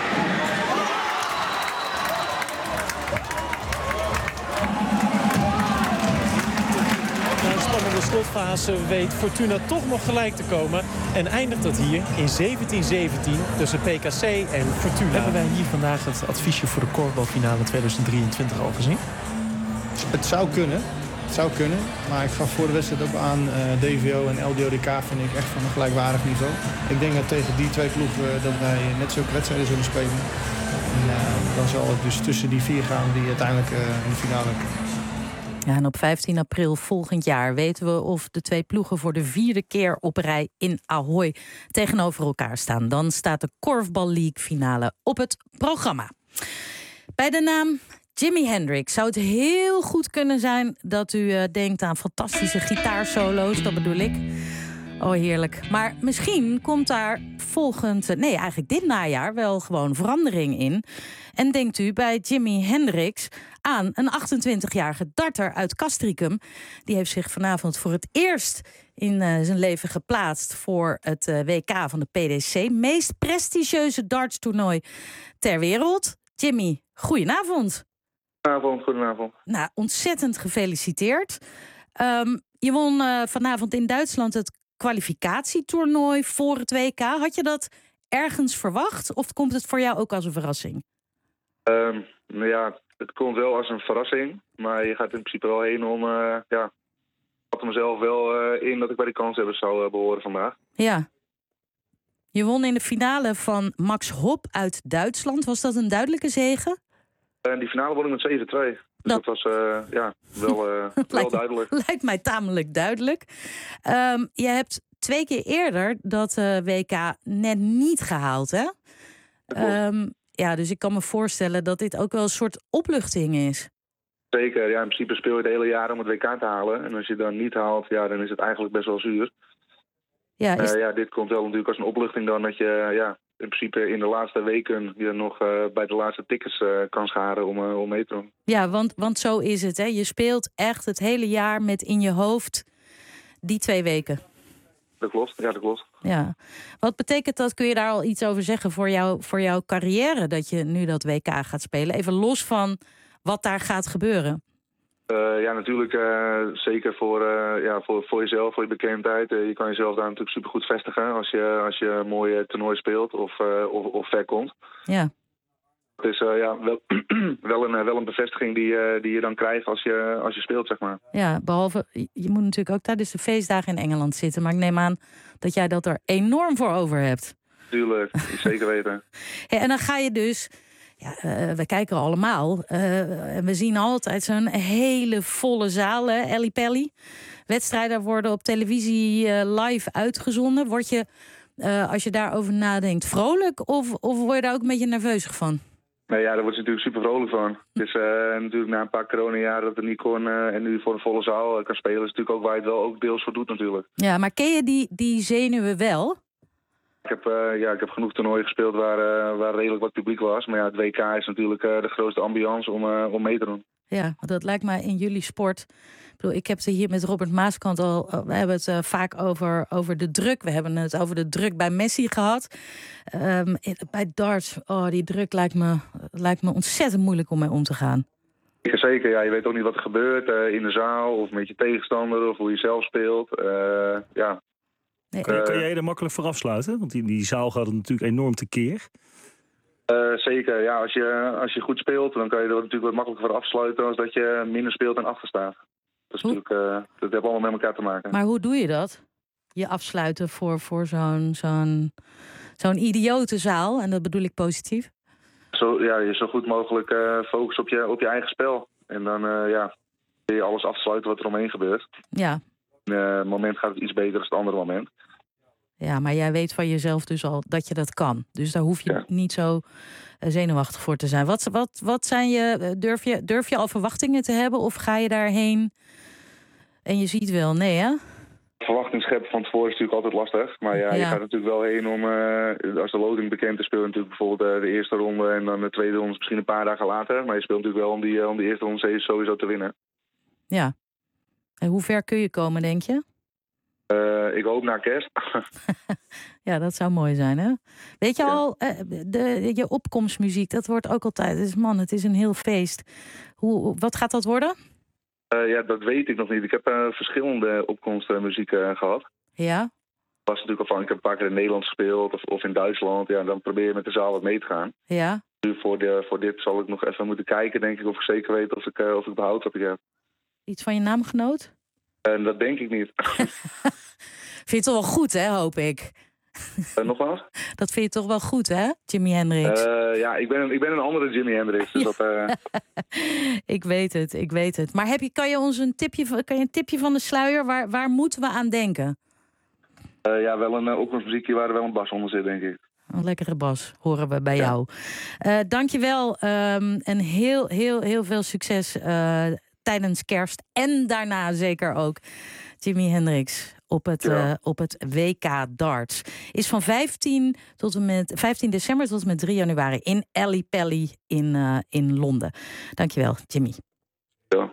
In de slotfase weet Fortuna toch nog gelijk te komen. En eindigt dat hier in zeventien zeventien tussen P K C en Fortuna. Hebben wij hier vandaag het adviesje voor de korfbalfinale tweeduizend drieëntwintig al gezien? Het zou kunnen. Het zou kunnen. Maar ik gaf voor de wedstrijd ook aan uh, D V O en L D O D K vind ik echt van een gelijkwaardig niveau. Ik denk dat tegen die twee ploegen uh, dat wij net zulke wedstrijden zullen spelen. En uh, dan zal het dus tussen die vier gaan die uiteindelijk uh, in de finale komen. Ja, en op vijftien april volgend jaar weten we of de twee ploegen voor de vierde keer op rij in Ahoy tegenover elkaar staan. Dan staat de Korfbal League finale op het programma. Bij de naam Jimi Hendrix zou het heel goed kunnen zijn dat u uh, denkt aan fantastische gitaarsolo's, dat bedoel ik. Oh, heerlijk. Maar misschien komt daar volgend... Nee, eigenlijk dit najaar wel gewoon verandering in. En denkt u bij Jimi Hendrix aan een achtentwintigjarige darter uit Castricum. Die heeft zich vanavond voor het eerst in uh, zijn leven geplaatst voor het uh, W K van de P D C. Meest prestigieuze dartstoernooi ter wereld. Jimmy, goedenavond. Goedenavond, goedenavond. Nou, ontzettend gefeliciteerd. Um, je won uh, vanavond in Duitsland het kwalificatietoernooi voor het W K. Had je dat ergens verwacht of komt het voor jou ook als een verrassing? Um, nou ja, het komt wel als een verrassing. Maar je gaat in principe wel heen om... Uh, ja, ik had mezelf wel uh, in dat ik bij de kanshebbers zou uh, behoren vandaag. Ja. Je won in de finale van Max Hopp uit Duitsland. Was dat een duidelijke zege? Uh, die finale won ik met zeven twee. Dus dat, dat was uh, ja, wel, uh, wel lijkt, duidelijk. Lijkt mij tamelijk duidelijk. Um, je hebt twee keer eerder dat uh, W K net niet gehaald, hè? Um, ja, dus ik kan me voorstellen dat dit ook wel een soort opluchting is. Zeker, ja, in principe speel je het hele jaar om het W K te halen. En als je het dan niet haalt, ja, dan is het eigenlijk best wel zuur. Ja, is... uh, ja, dit komt wel natuurlijk als een opluchting dan dat je ja, in principe in de laatste weken je nog uh, bij de laatste tickets uh, kan scharen om, uh, om mee te doen. Ja, want, want zo is het, hè? Je speelt echt het hele jaar met in je hoofd die twee weken. Dat klopt, ja, dat klopt. Ja. Wat betekent dat? Kun je daar al iets over zeggen voor, jou, voor jouw carrière dat je nu dat W K gaat spelen? Even los van wat daar gaat gebeuren. Uh, ja, natuurlijk uh, zeker voor, uh, ja, voor, voor jezelf, voor je bekendheid. Uh, je kan jezelf daar natuurlijk supergoed vestigen als je, als je een mooi toernooi speelt of, uh, of, of ver komt. Ja. Het is uh, ja, wel, wel, een, wel een bevestiging die, uh, die je dan krijgt als je, als je speelt, zeg maar. Ja, behalve, je moet natuurlijk ook tijdens de feestdagen in Engeland zitten. Maar ik neem aan dat jij dat er enorm voor over hebt. Tuurlijk, zeker weten. Hey, en dan ga je dus... Ja, uh, we kijken allemaal. Uh, we zien altijd zo'n hele volle zaal, hè, Ellie Pelly. Wedstrijden worden op televisie uh, live uitgezonden. Word je, uh, als je daarover nadenkt, vrolijk? Of, of word je daar ook een beetje nerveus van? Nee, ja, daar word je natuurlijk super vrolijk van. Het is uh, natuurlijk na een paar coronajaren dat het niet kon... Uh, en nu voor een volle zaal uh, kan spelen... is natuurlijk ook waar je het wel ook deels voor doet natuurlijk. Ja, maar ken je die, die zenuwen wel? Ik heb, uh, ja, ik heb genoeg toernooien gespeeld waar, uh, waar redelijk wat publiek was. Maar ja, het W K is natuurlijk uh, de grootste ambiance om, uh, om mee te doen. Ja, dat lijkt mij in jullie sport. Ik bedoel, ik heb het hier met Robert Maaskant al... We hebben het uh, vaak over, over de druk. We hebben het over de druk bij Messi gehad. Um, bij darts, oh, die druk lijkt me, lijkt me ontzettend moeilijk om mee om te gaan. Zeker, ja. Je weet ook niet wat er gebeurt uh, in de zaal... of met je tegenstander of hoe je zelf speelt. Uh, ja. Nee. Kan, kan jij er makkelijk voor afsluiten? Want die, die zaal gaat het natuurlijk enorm tekeer. Uh, zeker, ja. Als je, als je goed speelt, dan kan je er natuurlijk wat makkelijker voor afsluiten... als dat je minder speelt en achter staat. Dat, is natuurlijk, uh, dat heeft allemaal met elkaar te maken. Maar hoe doe je dat? Je afsluiten voor, voor zo'n, zo'n, zo'n idiote zaal, en dat bedoel ik positief? Zo, ja, je zo goed mogelijk uh, focus op je, op je eigen spel. En dan uh, ja, je alles afsluiten wat er omheen gebeurt. Ja. In het uh, moment gaat het iets beter dan het andere moment. Ja, maar jij weet van jezelf dus al dat je dat kan. Dus daar hoef je ja. niet zo zenuwachtig voor te zijn. Wat, wat, wat zijn je, durf je, durf je al verwachtingen te hebben? Of ga je daarheen en je ziet wel, nee hè? Verwachting scheppen van tevoren is natuurlijk altijd lastig. Maar ja, ja. je gaat natuurlijk wel heen om, uh, als de loting bekend is, speel je natuurlijk bijvoorbeeld uh, de eerste ronde en dan de tweede ronde misschien een paar dagen later. Maar je speelt natuurlijk wel om die, uh, om die eerste ronde sowieso te winnen. Ja. En hoe ver kun je komen, denk je? Uh, ik hoop naar kerst. Ja, dat zou mooi zijn, hè? Weet je ja. al, uh, de, je opkomstmuziek, dat wordt ook altijd... Het is, man, het is een heel feest. Hoe, wat gaat dat worden? Uh, ja, dat weet ik nog niet. Ik heb uh, verschillende opkomstmuziek uh, gehad. Ja? Was natuurlijk al van, ik heb een paar keer in Nederland gespeeld of, of in Duitsland. Ja, dan probeer je met de zaal wat mee te gaan. Ja? Nu voor, de, voor dit zal ik nog even moeten kijken, denk ik, of ik zeker weet of ik, uh, of ik behoud wat ik heb. Iets van je naamgenoot? En uh, dat denk ik niet. Vind je het toch wel goed, hè, hoop ik? Uh, nogmaals? Dat vind je toch wel goed, hè, Jimi Hendrix? Uh, ja, ik ben, een, ik ben een andere Jimi Hendrix. Dus dat, uh... ik weet het, ik weet het. Maar heb je, kan je ons een tipje, kan je een tipje van de sluier? Waar, waar moeten we aan denken? Uh, ja, wel een uh, opkomstmuziekje waar er wel een bas onder zit, denk ik. Een lekkere bas, horen we bij ja. jou. Uh, Dank je wel um, en heel, heel, heel veel succes uh, tijdens kerst. En daarna zeker ook, Jimi Hendrix. op het, Ja. uh, op het W K darts. Is van vijftien, tot en met, vijftien december tot en met drie januari in Ally Pally in, uh, in Londen. Dankjewel, Jimmy. Ja.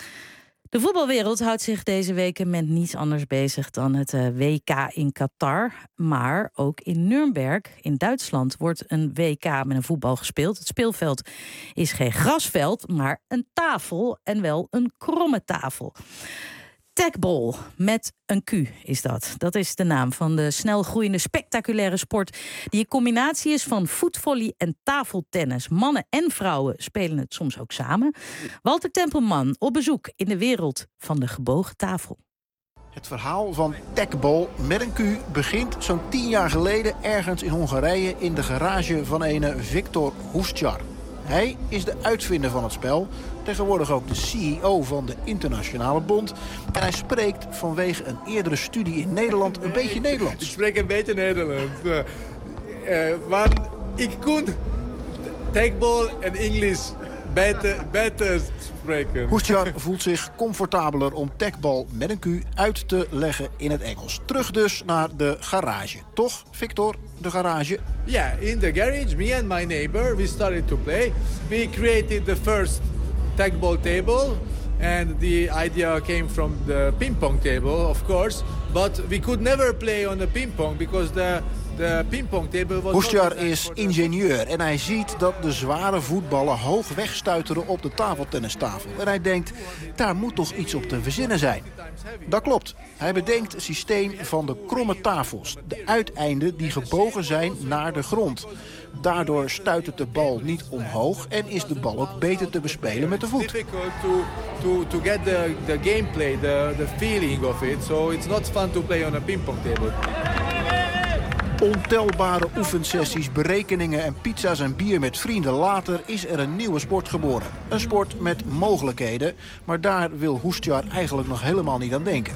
De voetbalwereld houdt zich deze weken met niets anders bezig dan het uh, W K in Qatar. Maar ook in Nuremberg, in Duitsland, wordt een W K met een voetbal gespeeld. Het speelveld is geen grasveld, maar een tafel en wel een kromme tafel. Tagball met een Q is dat. Dat is de naam van de snel groeiende spectaculaire sport die een combinatie is van voetvolley en tafeltennis. Mannen en vrouwen spelen het soms ook samen. Walter Tempelman op bezoek in de wereld van de gebogen tafel. Het verhaal van tagball met een Q begint zo'n tien jaar geleden ergens in Hongarije in de garage van ene Viktor Huscar. Hij is de uitvinder van het spel, tegenwoordig ook de C E O van de Internationale Bond. En hij spreekt vanwege een eerdere studie in Nederland een beetje Nederlands. Ik spreek een beetje Nederlands. Uh, uh, want ik kon tagball en Engels beter, beter spreken. Huscar voelt zich comfortabeler om tagball met een Q uit te leggen in het Engels. Terug dus naar de garage. Toch, Victor, de garage? Yeah, in the garage, me and my neighbor, we started to play. We created the first tagball table. And the idea came from the ping pong table, of course. But we could never play on the ping pong because the de pingpongtable was... Huscar is ingenieur en hij ziet dat de zware voetballen hoog wegstuiteren op de tafeltennistafel. En hij denkt, daar moet toch iets op te verzinnen zijn. Dat klopt. Hij bedenkt het systeem van de kromme tafels. De uiteinden die gebogen zijn naar de grond. Daardoor stuitert de bal niet omhoog en is de bal ook beter te bespelen met de voet. It's difficult to, to, to get the, the gameplay, the, the feeling of it. So it's not fun to play on a pingpong table. Ontelbare oefensessies, berekeningen en pizza's en bier met vrienden. Later is er een nieuwe sport geboren. Een sport met mogelijkheden, maar daar wil Huscar eigenlijk nog helemaal niet aan denken.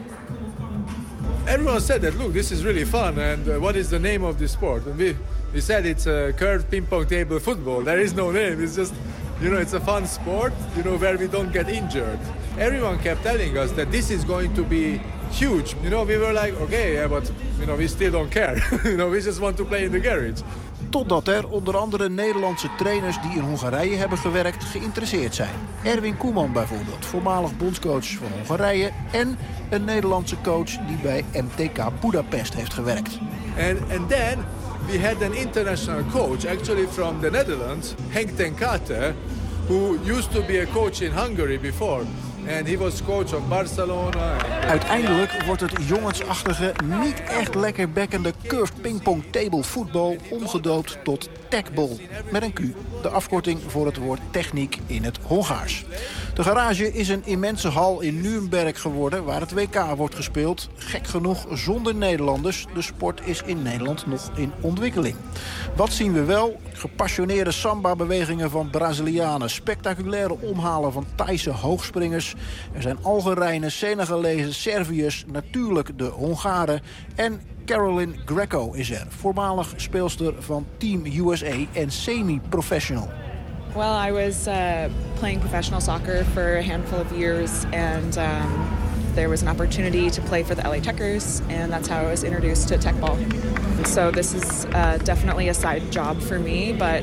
Everyone said that, look, this is really fun, and uh, what is the name of this sport? And we, we said it's a curved ping pong table football. There is no name, it's just, you know, it's a fun sport, you know, where we don't get injured. Everyone kept telling us that this is going to be huge. You know, we were like, okay, yeah, but, you know, we still don't care. You know, we just want to play in the garage. Totdat er onder andere Nederlandse trainers die in Hongarije hebben gewerkt geïnteresseerd zijn. Erwin Koeman bijvoorbeeld, voormalig bondscoach van Hongarije en een Nederlandse coach die bij M T K Budapest heeft gewerkt. And, and then we had an international coach, actually from the Netherlands, Henk ten Kate, who used to be a coach in Hungary before. And he was coach of Barcelona. Uiteindelijk wordt het jongensachtige, niet echt lekker bekkende curved pingpong table voetbal omgedoopt tot tagball met een Q. De afkorting voor het woord techniek in het Hongaars. De garage is een immense hal in Nuremberg geworden waar het W K wordt gespeeld. Gek genoeg zonder Nederlanders. De sport is in Nederland nog in ontwikkeling. Wat zien we wel? Gepassioneerde samba-bewegingen van Brazilianen. Spectaculaire omhalen van Thaise hoogspringers. Er zijn Algerijnen, Senegalezen, Serviërs, natuurlijk de Hongaren. En Caroline Greco is er, voormalig speelster van Team U S A en semi-professional. Well, I was uh, playing professional soccer for a handful of years, and um, there was an opportunity to play for the L A Checkers, and that's how I was introduced to tagball. So this is uh, definitely a side job for me, but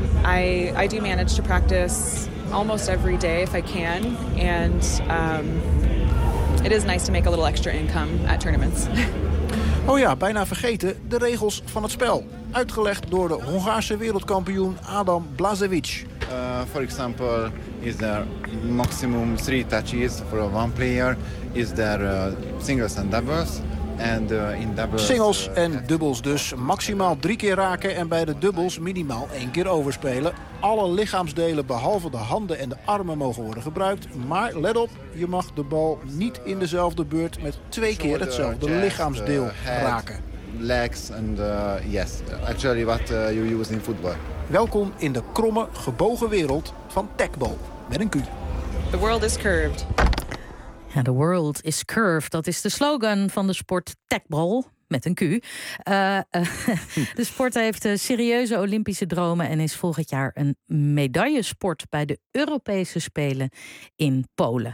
I, I do manage to practice almost every day if I can, and um, it is nice to make a little extra income at tournaments. Oh ja, bijna vergeten, de regels van het spel. Uitgelegd door de Hongaarse wereldkampioen Adam Blažević. Uh, for example, is there maximum three touches for one player? Is there uh, singles and doubles? And, uh, in doubles, Singles uh, en dubbels dus. Maximaal drie keer raken en bij de dubbels minimaal één keer overspelen. Alle lichaamsdelen behalve de handen en de armen mogen worden gebruikt. Maar let op, je mag de bal niet in dezelfde beurt met twee keer hetzelfde lichaamsdeel raken. Legs and uh, yes, actually what uh, you use in football. Welkom in de kromme, gebogen wereld van tagball met een Q. The world is curved. Ja, the world is curved. Dat is de slogan van de sport tagball met een Q. Uh, uh, de sport heeft uh, serieuze Olympische dromen en is volgend jaar een medaillesport bij de Europese Spelen in Polen.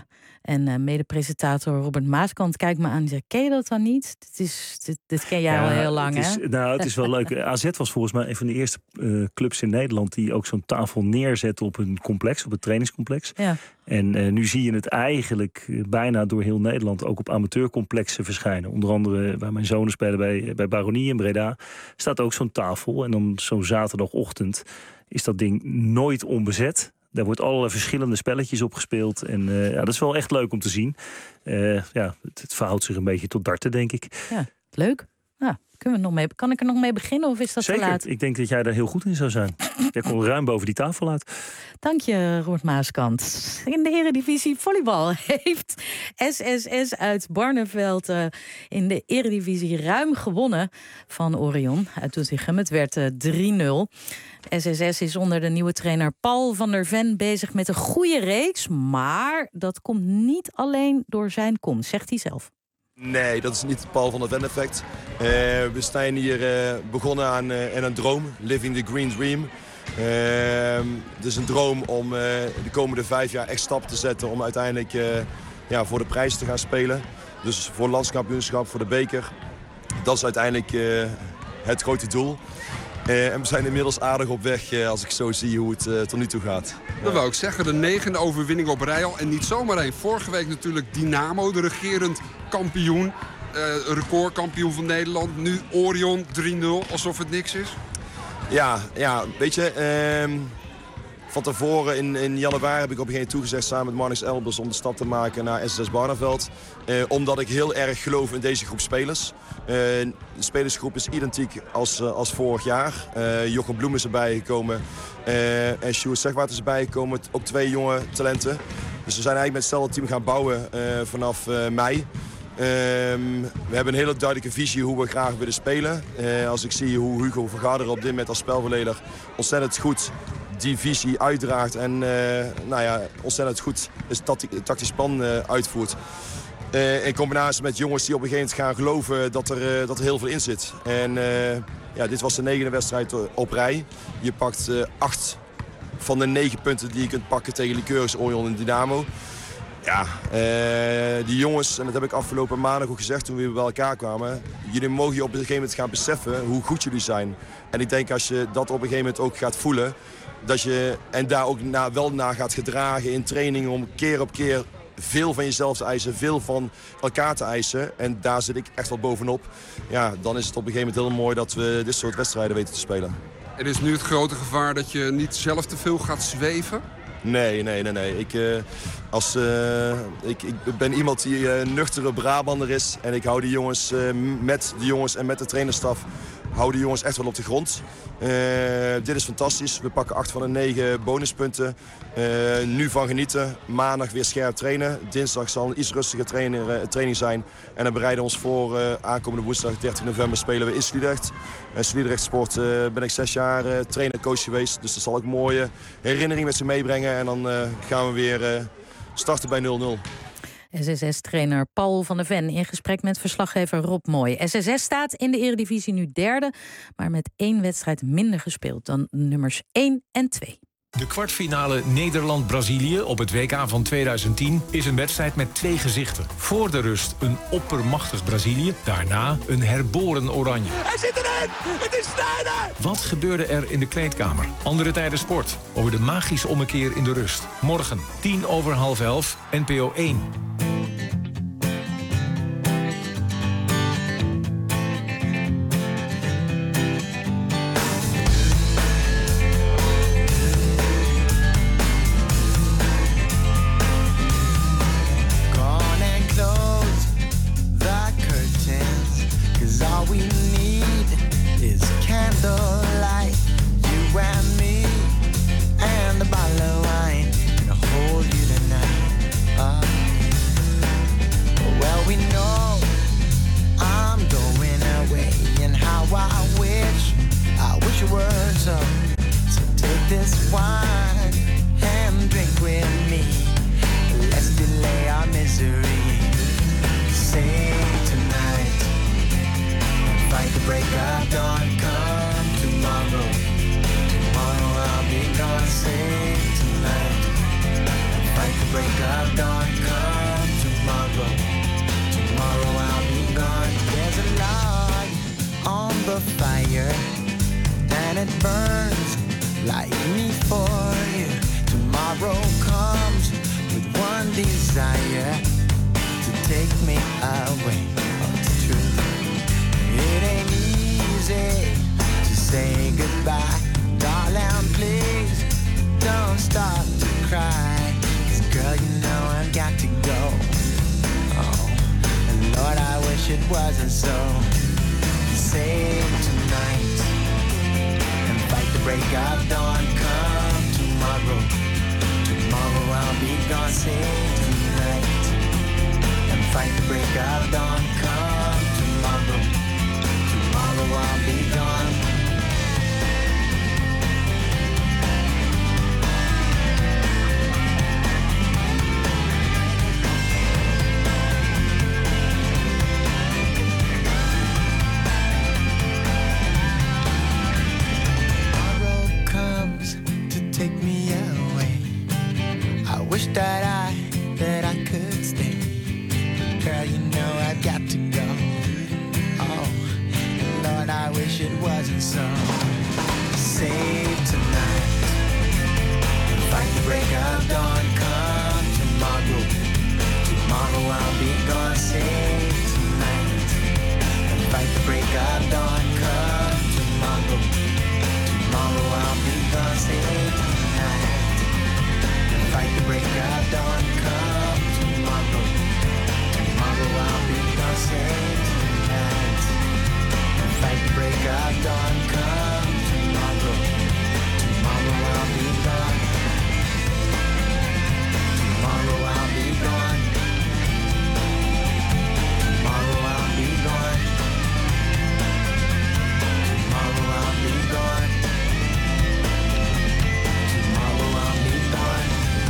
En uh, mede-presentator Robert Maaskant kijkt me aan en zegt... ken je dat dan niet? Dit, is, dit, dit ken jij ja, al heel lang, het is, hè? Nou, het is wel leuk. A Z was volgens mij een van de eerste uh, clubs in Nederland... die ook zo'n tafel neerzet op een complex, op het trainingscomplex. Ja. En uh, nu zie je het eigenlijk uh, bijna door heel Nederland... ook op amateurcomplexen verschijnen. Onder andere waar mijn zonen spelen bij, bij Baronie in Breda... staat ook zo'n tafel. En dan zo'n zaterdagochtend is dat ding nooit onbezet... Daar wordt allerlei verschillende spelletjes op gespeeld. En uh, ja, dat is wel echt leuk om te zien. Uh, ja, het, het verhoudt zich een beetje tot darten, denk ik. Ja, leuk. Nou, kunnen we nog mee, kan ik er nog mee beginnen of is dat Zeker. te laat? Ik denk dat jij daar heel goed in zou zijn. Jij komt ruim boven die tafel uit. Dank je, Robert Maaskant. In de Eredivisie volleybal heeft S S S uit Barneveld uh, in de Eredivisie ruim gewonnen van Orion uit Doetinchem. Het werd uh, drie nul. S S S is onder de nieuwe trainer Paul van der Ven bezig met een goede reeks. Maar dat komt niet alleen door zijn komst, zegt hij zelf. Nee, dat is niet het Paul van der Ven effect. Uh, we zijn hier uh, begonnen aan uh, een droom, living the green dream. Uh, het is een droom om uh, de komende vijf jaar echt stappen te zetten... om uiteindelijk uh, ja, voor de prijs te gaan spelen. Dus voor landskampioenschap, voor de beker. Dat is uiteindelijk uh, het grote doel. Uh, en we zijn inmiddels aardig op weg uh, als ik zo zie hoe het uh, tot nu toe gaat. Dat wou ik zeggen, de negende overwinning op rij al. En niet zomaar één. Vorige week natuurlijk Dynamo, de regerend kampioen. Uh, recordkampioen van Nederland. Nu Orion drie nul, alsof het niks is. Ja, ja weet je... Uh, van tevoren in, in januari heb ik op een gegeven moment toegezegd... samen met Marnix Elbers om de stap te maken naar S S S Barneveld. Uh, omdat ik heel erg geloof in deze groep spelers. Uh, de spelersgroep is identiek als, uh, als vorig jaar. Uh, Jochem Bloem is erbij gekomen. Uh, en Sjoerd Zegwaart is erbij gekomen. Ook twee jonge talenten. Dus we zijn eigenlijk met hetzelfde team gaan bouwen uh, vanaf uh, mei. Uh, we hebben een hele duidelijke visie hoe we graag willen spelen. Uh, als ik zie hoe Hugo Vergader op dit moment als spelverleder ontzettend goed die visie uitdraagt en uh, nou ja, ontzettend goed het tactisch plan uh, uitvoert. Uh, in combinatie met jongens die op een gegeven moment gaan geloven dat er, uh, dat er heel veel in zit. En uh, ja, dit was de negende wedstrijd op rij. Je pakt uh, acht van de negen punten die je kunt pakken tegen Lycurgus, Orion en Dynamo. Ja, uh, die jongens, en dat heb ik afgelopen maandag ook gezegd toen we weer bij elkaar kwamen. Jullie mogen je op een gegeven moment gaan beseffen hoe goed jullie zijn. En ik denk als je dat op een gegeven moment ook gaat voelen... Dat je, en daar ook na, wel naar gaat gedragen in trainingen om keer op keer veel van jezelf te eisen, veel van elkaar te eisen. En daar zit ik echt wel bovenop. Ja, dan is het op een gegeven moment heel mooi dat we dit soort wedstrijden weten te spelen. Er is nu het grote gevaar dat je niet zelf te veel gaat zweven? Nee, nee, nee. nee. Ik, uh, als, uh, ik, ik ben iemand die uh, nuchtere Brabander is. En ik hou die jongens uh, met de jongens en met de trainerstaf... hou de jongens echt wel op de grond. Uh, dit is fantastisch. We pakken acht van de negen bonuspunten. Uh, nu van genieten. Maandag weer scherp trainen. Dinsdag zal een iets rustiger trainer, uh, training zijn. En dan bereiden we ons voor uh, aankomende woensdag dertien november spelen we in Sliedrecht. En Sliedrecht Sport uh, ben ik zes jaar uh, trainer en coach geweest. Dus dat zal ook mooie herinneringen met ze meebrengen. En dan uh, gaan we weer uh, starten bij nul nul. S S S-trainer Paul van der Ven in gesprek met verslaggever Rob Mooi. S S S staat in de Eredivisie nu derde, maar met één wedstrijd minder gespeeld dan nummers één en twee. De kwartfinale Nederland-Brazilië op het W K van tweeduizend tien is een wedstrijd met twee gezichten. Voor de rust een oppermachtig Brazilië, daarna een herboren Oranje. Hij zit erin! Het is Sneijder! Wat gebeurde er in de kleedkamer? Andere tijden sport, over de magische ommekeer in de rust. Morgen, tien over half elf, N P O één. Break of dawn, come and it burns like me for you. Tomorrow comes with one desire to take me away. Oh, it's true. It ain't easy to say goodbye. Darling, please don't start to cry. 'Cause girl, you know I've got to go. Oh, and Lord, I wish it wasn't so. Save tonight and fight the break of dawn. Come tomorrow, tomorrow I'll be gone. Save tonight and fight the break of dawn. Come tomorrow, tomorrow I'll be gone. That I, that I could stay. Girl, you know I've got to go. Oh, Lord, I wish it wasn't so. Save tonight and fight the break of dawn. Come tomorrow, tomorrow I'll be gone. Save tonight and fight the break of dawn. Come tomorrow, tomorrow I'll be gone. Save tonight. Fight the break of dawn, come tomorrow. Tomorrow I'll be gone, save tonight. Fight the break of dawn, come tomorrow. Tomorrow I'll be gone. Tomorrow I'll be gone. Tomorrow I'll be gone. Tomorrow I'll be gone. Tomorrow I'll be gone.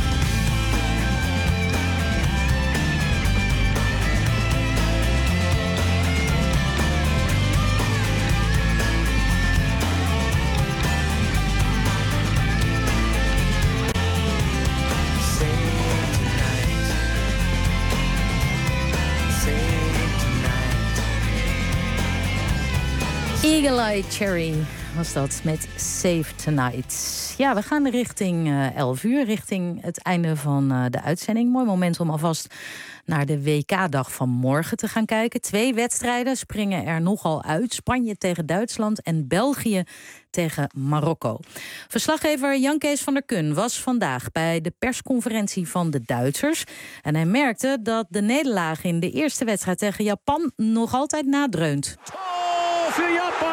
Eagle Eye Cherry was dat met Save Tonight. Ja, we gaan richting uh, elf uur, richting het einde van uh, de uitzending. Mooi moment om alvast naar de W K-dag van morgen te gaan kijken. Twee wedstrijden springen er nogal uit. Spanje tegen Duitsland en België tegen Marokko. Verslaggever Jan Kees van der Kun was vandaag bij de persconferentie van de Duitsers. En hij merkte dat de nederlaag in de eerste wedstrijd tegen Japan nog altijd nadreunt. Voor Japan!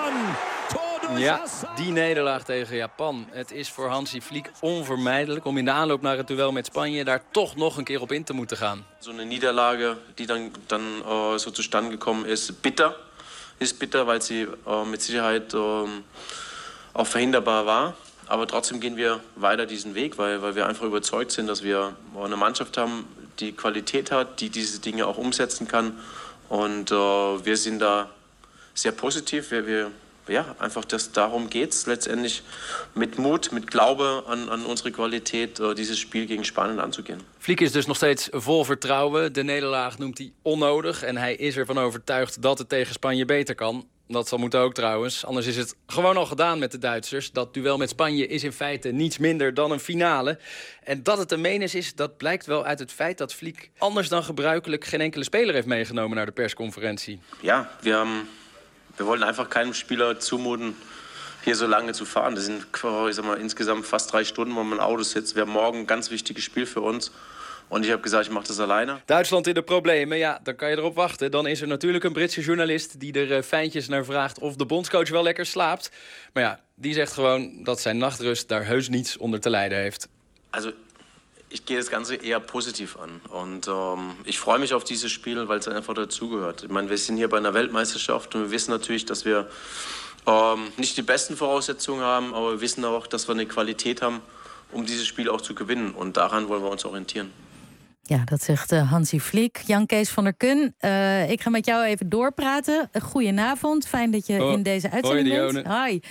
Ja, die nederlaag tegen Japan. Het is voor Hansi Flick onvermijdelijk om in de aanloop naar het duel met Spanje daar toch nog een keer op in te moeten gaan. Zo'n Niederlage die dan, dan uh, so zustande gekommen is, bitter. Ist bitter, weil sie uh, mit Sicherheit uh, auch verhinderbar war. Aber trotzdem gehen wir weiter diesen Weg, weil, weil wir einfach überzeugt sind, dass wir eine Mannschaft haben, die Qualität hat, die diese Dinge auch umsetzen kann. Und uh, wir sind da sehr positiv. Wir, wir, ja, einfach das, darum geht es letztendlich, mit Mut, mit Glaube an, an unsere Qualität, uh, dieses Spiel gegen Spanien anzugehen. Flick is dus nog steeds vol vertrouwen. De nederlaag noemt hij onnodig. En hij is ervan overtuigd dat het tegen Spanje beter kan. Dat zal moeten ook trouwens. Anders is het gewoon al gedaan met de Duitsers. Dat duel met Spanje is in feite niets minder dan een finale. En dat het een menens is, dat blijkt wel uit het feit dat Flick anders dan gebruikelijk geen enkele speler heeft meegenomen naar de persconferentie. Ja, we hebben... Wir wollen einfach keinem Spieler zumuten, hier so lange zu fahren. Das sind, ich sag mal, insgesamt fast drei Stunden, wo man im Auto sitzt. Wir haben morgen ein ganz wichtiges Spiel für uns. Und ich habe gesagt, ich mache das alleine. Duitsland in de problemen, ja, dan kan je erop wachten. Dan is er natuurlijk een Britse journalist die er fijntjes naar vraagt of de bondscoach wel lekker slaapt. Maar ja, die zegt gewoon dat zijn nachtrust daar heus niets onder te lijden heeft. Also, ich gehe das Ganze eher positiv an. Und ähm, ich freue mich auf dieses Spiel, weil es einfach dazugehört. Ich meine, wir sind hier bei einer Weltmeisterschaft und wir wissen natürlich, dass wir ähm, nicht die besten Voraussetzungen haben, aber wir wissen auch, dass wir eine Qualität haben, um dieses Spiel auch zu gewinnen. Und daran wollen wir uns orientieren. Ja, dat zegt uh, Hansi Flick. Jan-Kees van der Kun, uh, ik ga met jou even doorpraten. Uh, goedenavond, fijn dat je oh, in deze uitzending hoi, bent. Hoi.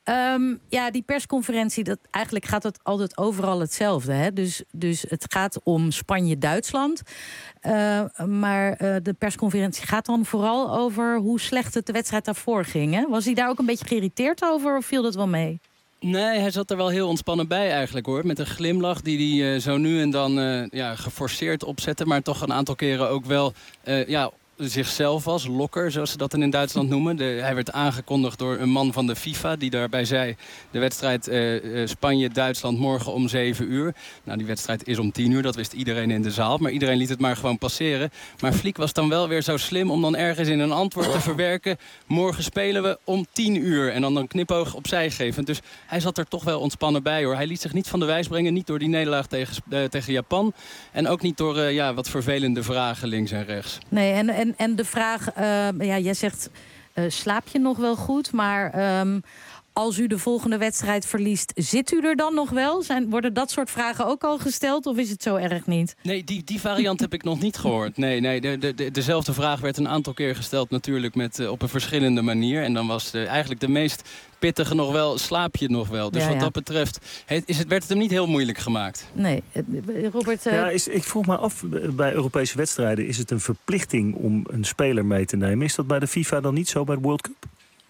Um, ja, die persconferentie, dat, eigenlijk gaat het altijd overal hetzelfde. Hè? Dus, dus het gaat om Spanje-Duitsland. Uh, maar uh, de persconferentie gaat dan vooral over hoe slecht het de wedstrijd daarvoor ging. Hè? Was hij daar ook een beetje geïrriteerd over of viel dat wel mee? Nee, hij zat er wel heel ontspannen bij eigenlijk hoor. Met een glimlach die hij uh, zo nu en dan uh, ja, geforceerd opzette. Maar toch een aantal keren ook wel uh, ja, zichzelf was. Lokker, zoals ze dat dan in Duitsland noemen. De, hij werd aangekondigd door een man van de FIFA. Die daarbij zei, de wedstrijd uh, uh, Spanje-Duitsland morgen om zeven uur. Nou, die wedstrijd is om tien uur. Dat wist iedereen in de zaal. Maar iedereen liet het maar gewoon passeren. Maar Flick was dan wel weer zo slim om dan ergens in een antwoord te verwerken. Morgen spelen we om tien uur. En dan een knipoog opzij geven. Dus hij zat er toch wel ontspannen bij hoor. Hij liet zich niet van de wijs brengen. Niet door die nederlaag tegen, uh, tegen Japan. En ook niet door uh, ja, wat vervelende vragen links en rechts. Nee, en, en, en de vraag... Uh, ja, jij zegt, uh, slaap je nog wel goed? Maar... Um, als u de volgende wedstrijd verliest, zit u er dan nog wel? Zijn, worden dat soort vragen ook al gesteld of is het zo erg niet? Nee, die, die variant heb ik nog niet gehoord. Nee, nee de, de, de, dezelfde vraag werd een aantal keer gesteld natuurlijk met, uh, op een verschillende manier. En dan was de, eigenlijk de meest pittige nog wel, slaap je nog wel? Dus ja, wat ja. dat betreft het, is het, werd het hem niet heel moeilijk gemaakt. Nee, Robert... Uh... Ja, is, ik vroeg me af, bij Europese wedstrijden is het een verplichting om een speler mee te nemen. Is dat bij de FIFA dan niet zo, bij de World Cup?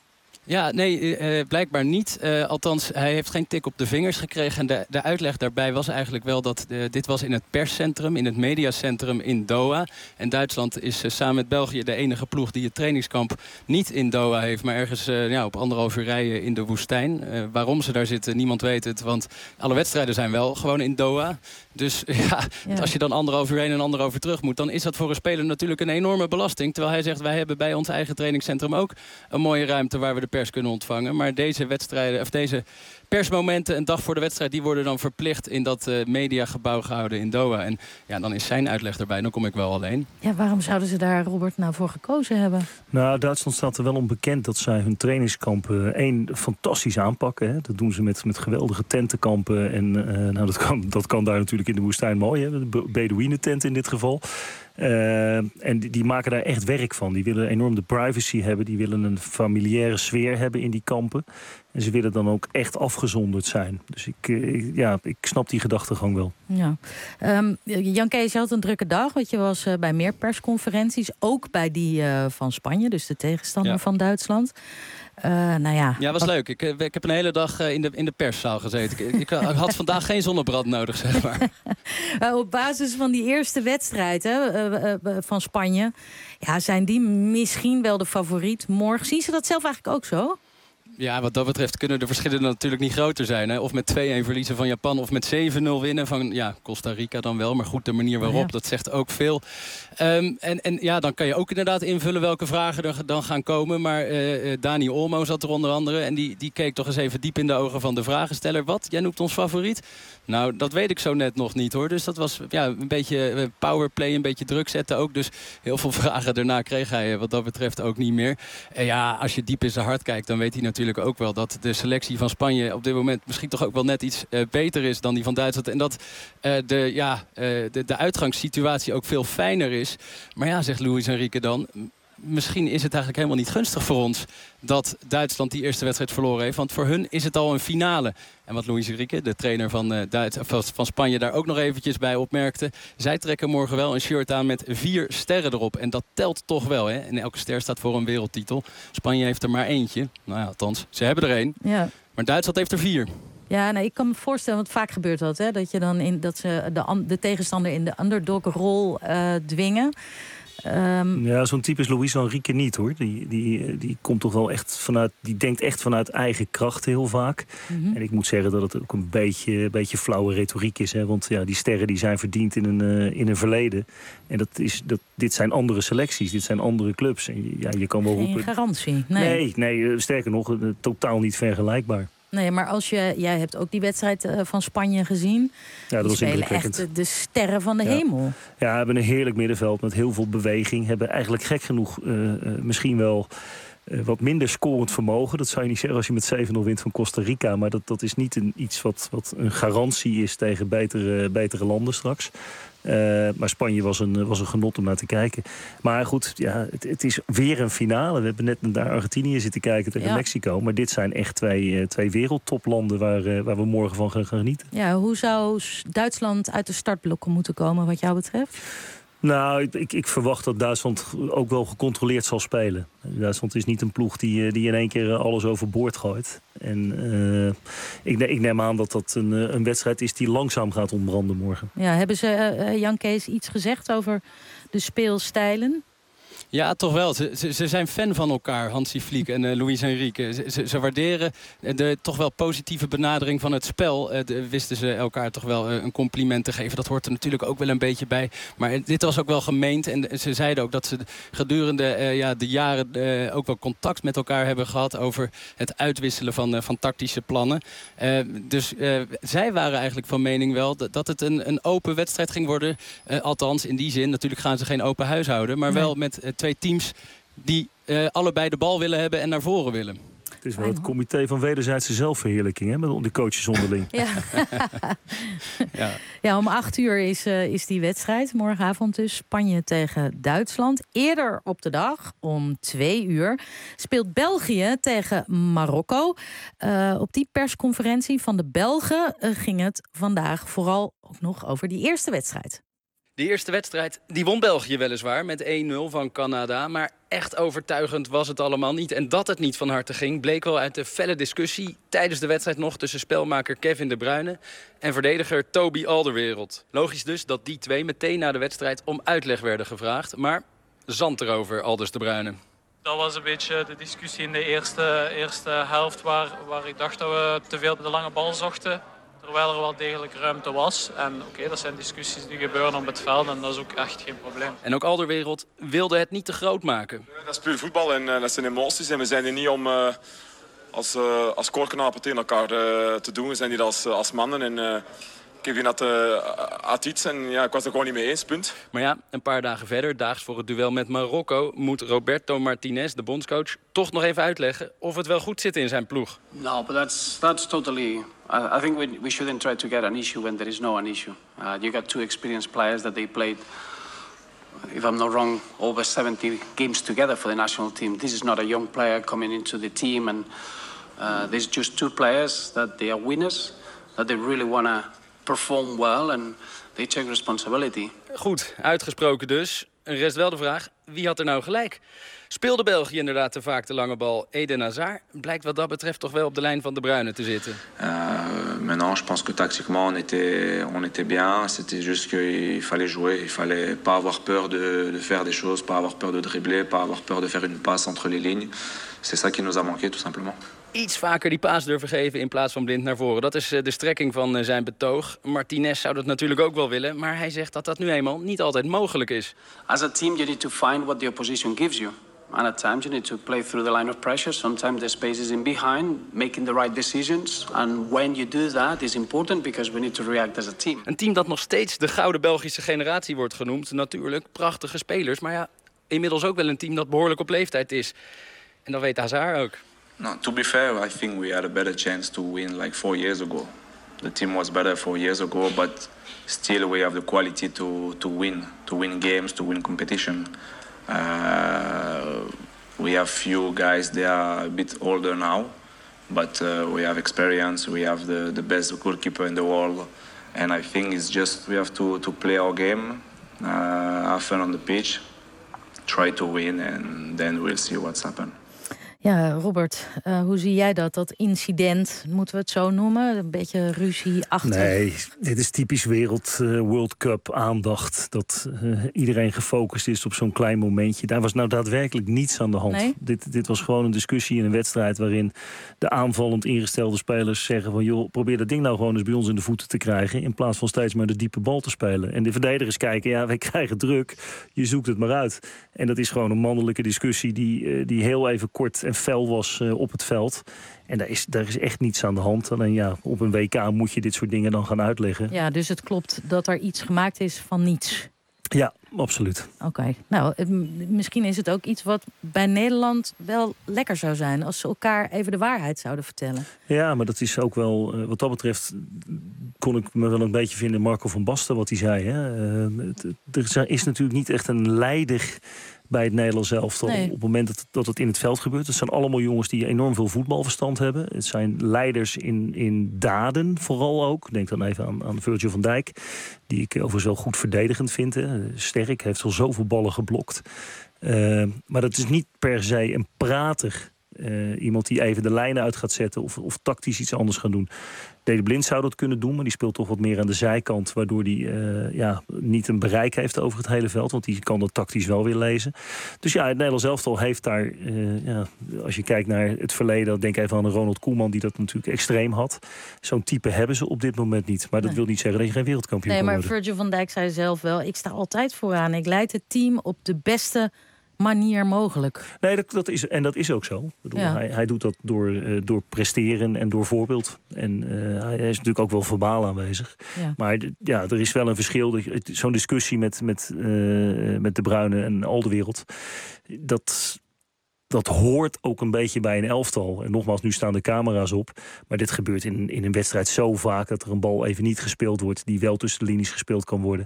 Ja, nee, uh, blijkbaar niet. Uh, althans, hij heeft geen tik op de vingers gekregen. En de, de uitleg daarbij was eigenlijk wel dat uh, dit was in het perscentrum, in het mediacentrum in Doha. En Duitsland is uh, samen met België de enige ploeg die het trainingskamp niet in Doha heeft, maar ergens uh, ja, op anderhalf uur rijden in de woestijn. Uh, waarom ze daar zitten, niemand weet het. Want alle wedstrijden zijn wel gewoon in Doha. Dus ja, ja. als je dan anderhalf uur heen en anderhalf uur terug moet, dan is dat voor een speler natuurlijk een enorme belasting. Terwijl hij zegt, wij hebben bij ons eigen trainingscentrum ook een mooie ruimte waar we de pers kunnen ontvangen. Maar deze wedstrijden, of deze persmomenten een dag voor de wedstrijd, die worden dan verplicht in dat uh, mediagebouw gehouden in Doha. En ja, dan is zijn uitleg erbij, dan kom ik wel alleen. Ja, waarom zouden ze daar, Robert, nou voor gekozen hebben? Nou, Duitsland staat er wel om bekend dat zij hun trainingskampen één fantastisch aanpakken. Hè. Dat doen ze met, met geweldige tentenkampen. En uh, nou, dat kan, dat kan daar natuurlijk in de woestijn mooi, hè. De Bedouinentent in dit geval. Uh, en die, die maken daar echt werk van. Die willen enorm de privacy hebben. Die willen een familiaire sfeer hebben in die kampen. En ze willen dan ook echt afgezonderd zijn. Dus ik, ik, ja, ik snap die gedachtegang wel. Ja. Um, Jan Kees, je had een drukke dag. Want je was uh, bij meer persconferenties. Ook bij die uh, van Spanje, dus de tegenstander ja. van Duitsland. Uh, nou ja, ja, was wat... leuk. Ik, ik heb een hele dag uh, in, de, in de perszaal gezeten. Ik, ik, ik had vandaag geen zonnebrand nodig, zeg maar. uh, op basis van die eerste wedstrijd hè, uh, uh, van Spanje... Ja, zijn die misschien wel de favoriet morgen? Zien ze dat zelf eigenlijk ook zo? Ja, wat dat betreft kunnen de verschillen natuurlijk niet groter zijn. Hè? Of met twee-een verliezen van Japan of met zeven nul winnen van ja, Costa Rica dan wel. Maar goed, de manier waarop, ja. dat zegt ook veel. Um, en, en ja, dan kan je ook inderdaad invullen welke vragen er dan gaan komen. Maar uh, Dani Olmo zat er onder andere. En die, die keek toch eens even diep in de ogen van de vragensteller. Wat? Jij noemt ons favoriet? Nou, dat weet ik zo net nog niet hoor. Dus dat was ja, een beetje powerplay, een beetje druk zetten ook. Dus heel veel vragen daarna kreeg hij wat dat betreft ook niet meer. En ja, als je diep in zijn hart kijkt, dan weet hij natuurlijk ook wel dat de selectie van Spanje op dit moment misschien toch ook wel net iets uh, beter is dan die van Duitsland. En dat uh, de, ja, uh, de, de uitgangssituatie ook veel fijner is. Maar ja, zegt Luis Enrique dan, misschien is het eigenlijk helemaal niet gunstig voor ons dat Duitsland die eerste wedstrijd verloren heeft. Want voor hun is het al een finale. En wat Luis Enrique, de trainer van, uh, Duits, van Spanje, daar ook nog eventjes bij opmerkte. Zij trekken morgen wel een shirt aan met vier sterren erop. En dat telt toch wel. Hè? En elke ster staat voor een wereldtitel. Spanje heeft er maar eentje. Nou ja, althans, ze hebben er één. Ja. Maar Duitsland heeft er vier. Ja, nou, ik kan me voorstellen, want vaak gebeurt dat. Hè, dat je dan in, dat ze de, de tegenstander in de underdog-rol uh, dwingen. Um... Ja, zo'n type is Luis Enrique niet hoor. Die, die, die komt toch wel echt vanuit. Die denkt echt vanuit eigen kracht heel vaak. Mm-hmm. En ik moet zeggen dat het ook een beetje, beetje flauwe retoriek is. Hè? Want ja, die sterren die zijn verdiend in een, uh, in een verleden. En dat is, dat, dit zijn andere selecties, dit zijn andere clubs. En ja, je kan wel Geen roepen. garantie. Nee, nee, nee sterker nog, uh, totaal niet vergelijkbaar. Nee, maar als je, jij hebt ook die wedstrijd uh, van Spanje gezien. Ja, dat was spelen echt de, de sterren van de ja. hemel. Ja, hebben een heerlijk middenveld met heel veel beweging. Hebben eigenlijk gek genoeg uh, uh, misschien wel uh, wat minder scorend vermogen. Dat zou je niet zeggen als je met zeven nul wint van Costa Rica. Maar dat, dat is niet een, iets wat, wat een garantie is tegen betere, betere landen straks. Uh, maar Spanje was een, was een genot om naar te kijken. Maar goed, ja, het, het is weer een finale. We hebben net naar Argentinië zitten kijken tegen ja. Mexico. Maar dit zijn echt twee, uh, twee wereldtoplanden waar, uh, waar we morgen van gaan genieten. Ja, hoe zou Duitsland uit de startblokken moeten komen wat jou betreft? Nou, ik, ik verwacht dat Duitsland ook wel gecontroleerd zal spelen. Duitsland is niet een ploeg die, die in één keer alles overboord gooit. En uh, ik, ik neem aan dat dat een, een wedstrijd is die langzaam gaat ontbranden morgen. Ja, hebben ze, uh, Jan Kees, iets gezegd over de speelstijlen? Ja, toch wel. Ze, ze, ze zijn fan van elkaar, Hansi Flick en uh, Luis Enrique. Ze, ze, ze waarderen de toch wel positieve benadering van het spel. Uh, de, wisten ze elkaar toch wel uh, een compliment te geven. Dat hoort er natuurlijk ook wel een beetje bij. Maar dit was ook wel gemeend. En ze zeiden ook dat ze gedurende uh, ja, de jaren uh, ook wel contact met elkaar hebben gehad over het uitwisselen van, uh, van tactische plannen. Uh, dus uh, zij waren eigenlijk van mening wel dat, dat het een, een open wedstrijd ging worden. Uh, althans, in die zin. Natuurlijk gaan ze geen open huis houden. Maar nee. wel met uh, twee teams die uh, allebei de bal willen hebben en naar voren willen. Het is wel het comité van wederzijdse zelfverheerlijking, hè, met de coaches onderling. Ja. ja. ja, om acht uur is, uh, is die wedstrijd. Morgenavond dus Spanje tegen Duitsland. Eerder op de dag, om twee uur, speelt België tegen Marokko. Uh, op die persconferentie van de Belgen uh, ging het vandaag vooral ook nog over die eerste wedstrijd. De eerste wedstrijd die won België weliswaar met één nul van Canada. Maar echt overtuigend was het allemaal niet. En dat het niet van harte ging bleek wel uit de felle discussie tijdens de wedstrijd nog tussen spelmaker Kevin De Bruyne en verdediger Toby Alderweireld. Logisch dus dat die twee meteen na de wedstrijd om uitleg werden gevraagd. Maar zand erover, Alders De Bruyne. Dat was een beetje de discussie in de eerste, eerste helft waar, waar ik dacht dat we te veel de lange bal zochten. Terwijl er wel degelijk ruimte was. En oké, okay, dat zijn discussies die gebeuren op het veld en dat is ook echt geen probleem. En ook Alderweireld wilde het niet te groot maken. Dat is puur voetbal en uh, dat zijn emoties. En we zijn er niet om uh, als, uh, als koorknapen tegen elkaar uh, te doen. We zijn hier als, uh, als mannen. En uh, Kevin had, uh, had iets en ja, ik was er gewoon niet mee eens, punt. Maar ja, een paar dagen verder, daags voor het duel met Marokko, moet Roberto Martinez, de bondscoach, toch nog even uitleggen of het wel goed zit in zijn ploeg. No, but that's that's totally. I, I think we we shouldn't try to get an issue when there is no an issue. Uh, you got two experienced players that they played, if I'm not wrong, over seventy games together for the national team. This is not a young player coming into the team, and uh, there's just two players that they are winners, that they really want to perform well and they take responsibility. Goed, uitgesproken dus. En rest wel de vraag, wie had er nou gelijk? Speelde België inderdaad te vaak de lange bal? Eden Hazard blijkt wat dat betreft toch wel op de lijn van De Bruyne te zitten. Uh, maintenant, je pense que tactiquement on était, on était bien. C'était juste qu'il fallait jouer. Il fallait pas avoir peur de, de faire des choses, pas avoir peur de dribbler, pas avoir peur de faire une passe entre les lignes. C'est ça qui nous a manqué, tout simplement. Iets vaker die paas durven geven in plaats van blind naar voren. Dat is de strekking van zijn betoog. Martinez zou dat natuurlijk ook wel willen, maar hij zegt dat dat nu eenmaal niet altijd mogelijk is. As a team you need to find what the opposition gives you. And at times you need to play through the line of pressure. Sometimes the space is in behind, making the right decisions. And when you do that, it's important because we need to react as a team. Een team dat nog steeds de gouden Belgische generatie wordt genoemd. Natuurlijk prachtige spelers, maar ja, inmiddels ook wel een team dat behoorlijk op leeftijd is. En dat weet Hazard ook. No, to be fair, I think we had a better chance to win like four years ago. The team was better four years ago, but still we have the quality to, to win, to win games, to win competition. Uh, we have few guys, they are a bit older now, but uh, we have experience, we have the, the best goalkeeper in the world. And I think it's just, we have to, to play our game, uh, have fun on the pitch, try to win, and then we'll see what's happened. Ja, Robert, uh, hoe zie jij dat, dat incident, moeten we het zo noemen? Een beetje ruzieachtig. Nee, dit is typisch wereld uh, World Cup aandacht. Dat uh, iedereen gefocust is op zo'n klein momentje. Daar was nou daadwerkelijk niets aan de hand. Nee? Dit, dit was gewoon een discussie in een wedstrijd waarin de aanvallend ingestelde spelers zeggen van joh, probeer dat ding nou gewoon eens bij ons in de voeten te krijgen, in plaats van steeds maar de diepe bal te spelen. En de verdedigers kijken, ja, wij krijgen druk, je zoekt het maar uit. En dat is gewoon een mannelijke discussie die, uh, die heel even kort en fel was uh, op het veld. En daar is, daar is echt niets aan de hand. Alleen ja, op een W K moet je dit soort dingen dan gaan uitleggen. Ja, dus het klopt dat er iets gemaakt is van niets. Ja, absoluut. Oké, okay. nou, het, misschien is het ook iets wat bij Nederland wel lekker zou zijn... als ze elkaar even de waarheid zouden vertellen. Ja, maar dat is ook wel... Uh, wat dat betreft kon ik me wel een beetje vinden... Marco van Basten, wat hij zei. Hè? Uh, het, er is natuurlijk niet echt een leider... bij het Nederlands elftal nee. op het moment dat, dat het in het veld gebeurt. Het zijn allemaal jongens die enorm veel voetbalverstand hebben. Het zijn leiders in, in daden vooral ook. Denk dan even aan, aan Virgil van Dijk, die ik overigens wel goed verdedigend vind. Hè. Sterk, heeft al zoveel ballen geblokt. Uh, maar dat is niet per se een prater. Uh, iemand die even de lijnen uit gaat zetten of, of tactisch iets anders gaat doen. Daley Blind zou dat kunnen doen, maar die speelt toch wat meer aan de zijkant... waardoor hij uh, ja, niet een bereik heeft over het hele veld... want die kan dat tactisch wel weer lezen. Dus ja, het Nederlands elftal heeft daar... Uh, ja, als je kijkt naar het verleden... denk even aan een Ronald Koeman die dat natuurlijk extreem had. Zo'n type hebben ze op dit moment niet. Maar dat nee. wil niet zeggen dat je geen wereldkampioen nee, kan worden. Nee, maar Virgil van Dijk zei zelf wel... ik sta altijd vooraan, ik leid het team op de beste... manier mogelijk. Nee, dat, dat is, en dat is ook zo. Ik bedoel, ja. hij, hij doet dat door, uh, door presteren en door voorbeeld. En uh, hij is natuurlijk ook wel verbaal aanwezig. Ja. Maar ja, er is wel een verschil. Zo'n discussie met, met, uh, met De Bruyne en al de wereld... dat... Dat hoort ook een beetje bij een elftal. En nogmaals, nu staan de camera's op. Maar dit gebeurt in, in een wedstrijd zo vaak... dat er een bal even niet gespeeld wordt... die wel tussen de linies gespeeld kan worden.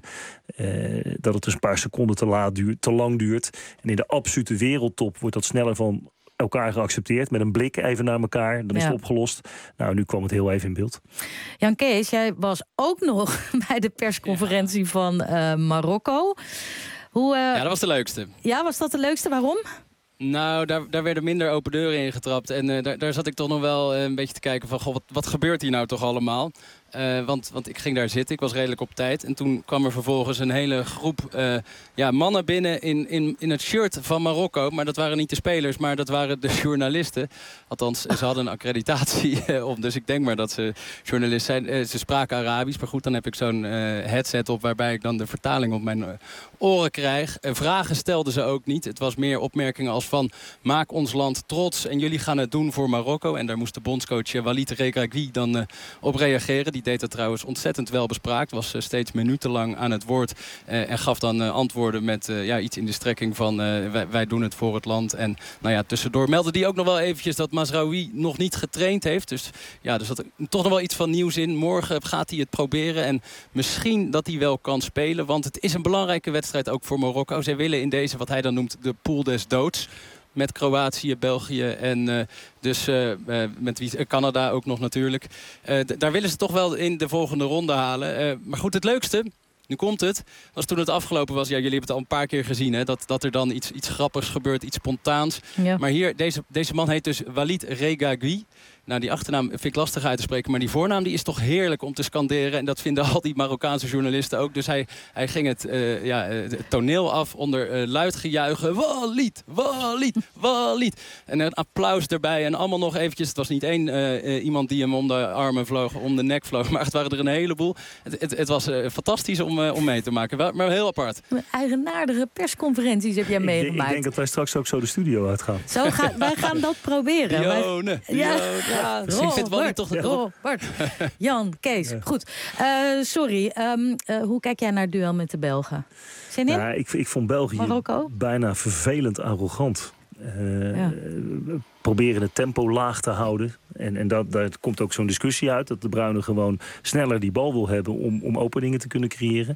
Uh, dat het dus een paar seconden te, laat duurt, te lang duurt. En in de absolute wereldtop wordt dat sneller van elkaar geaccepteerd. Met een blik even naar elkaar. Dan is ja. het opgelost. Nou, nu kwam het heel even in beeld. Jan Kees, jij was ook nog bij de persconferentie ja. van uh, Marokko. Hoe, uh... Ja, dat was de leukste. Ja, was dat de leukste? Waarom? Nou, daar, daar werden minder open deuren in getrapt. En uh, daar, daar zat ik toch nog wel uh, een beetje te kijken van... Goh, wat, wat gebeurt hier nou toch allemaal? Uh, want, want ik ging daar zitten, ik was redelijk op tijd. En toen kwam er vervolgens een hele groep uh, ja, mannen binnen in, in, in het shirt van Marokko. Maar dat waren niet de spelers, maar dat waren de journalisten. Althans, ze hadden een accreditatie uh, op. Dus ik denk maar dat ze journalist zijn. Uh, ze spraken Arabisch, maar goed, dan heb ik zo'n uh, headset op... waarbij ik dan de vertaling op mijn uh, oren krijg. Uh, vragen stelden ze ook niet. Het was meer opmerkingen als van... maak ons land trots en jullie gaan het doen voor Marokko. En daar moest de bondscoach uh, Walid Regragui dan uh, op reageren. Die deed dat trouwens ontzettend wel bespraakt. Was uh, steeds minutenlang aan het woord. Uh, en gaf dan uh, antwoorden met uh, ja, iets in de strekking van... Uh, wij, wij doen het voor het land. En nou ja, tussendoor meldde die ook nog wel eventjes... dat Mazraoui nog niet getraind heeft. Dus ja, er zat toch nog wel iets van nieuws in. Morgen gaat hij het proberen. En misschien dat hij wel kan spelen. Want het is een belangrijke wedstrijd ook voor Marokko. Zij willen in deze, wat hij dan noemt, de pool des doods... met Kroatië, België en uh, dus uh, uh, met wie, uh, Canada ook nog natuurlijk. Uh, d- daar willen ze toch wel in de volgende ronde halen. Uh, maar goed, het leukste, nu komt het, was toen het afgelopen was. Ja, jullie hebben het al een paar keer gezien, hè, dat, dat er dan iets, iets grappigs gebeurt, iets spontaans. Ja. Maar hier, deze, deze man heet dus Walid Regragui. Nou, die achternaam vind ik lastig uit te spreken. Maar die voornaam die is toch heerlijk om te scanderen. En dat vinden al die Marokkaanse journalisten ook. Dus hij, hij ging het, uh, ja, het toneel af onder uh, luid gejuichen. Walid, Walid, Walid. En een applaus erbij. En allemaal nog eventjes. Het was niet één uh, iemand die hem om de armen vloog, om de nek vloog. Maar het waren er een heleboel. Het, het, het was uh, fantastisch om, uh, om mee te maken. Wel, maar heel apart. Eigenaardige persconferenties heb jij meegemaakt. Ik, ik denk dat wij straks ook zo de studio uitgaan. Zo ga, wij gaan dat proberen. Dione, wij, ja. Ja, misschien vindt Wally toch... Ja. Robert, Jan, Kees, goed. Uh, sorry, um, uh, hoe kijk jij naar het duel met de Belgen? Zin in? Ja, ik, ik vond België Marokko? bijna vervelend arrogant. Uh, ja. Proberen het tempo laag te houden. En, en dat, daar komt ook zo'n discussie uit... dat de Bruyne gewoon sneller die bal wil hebben... om, om openingen te kunnen creëren.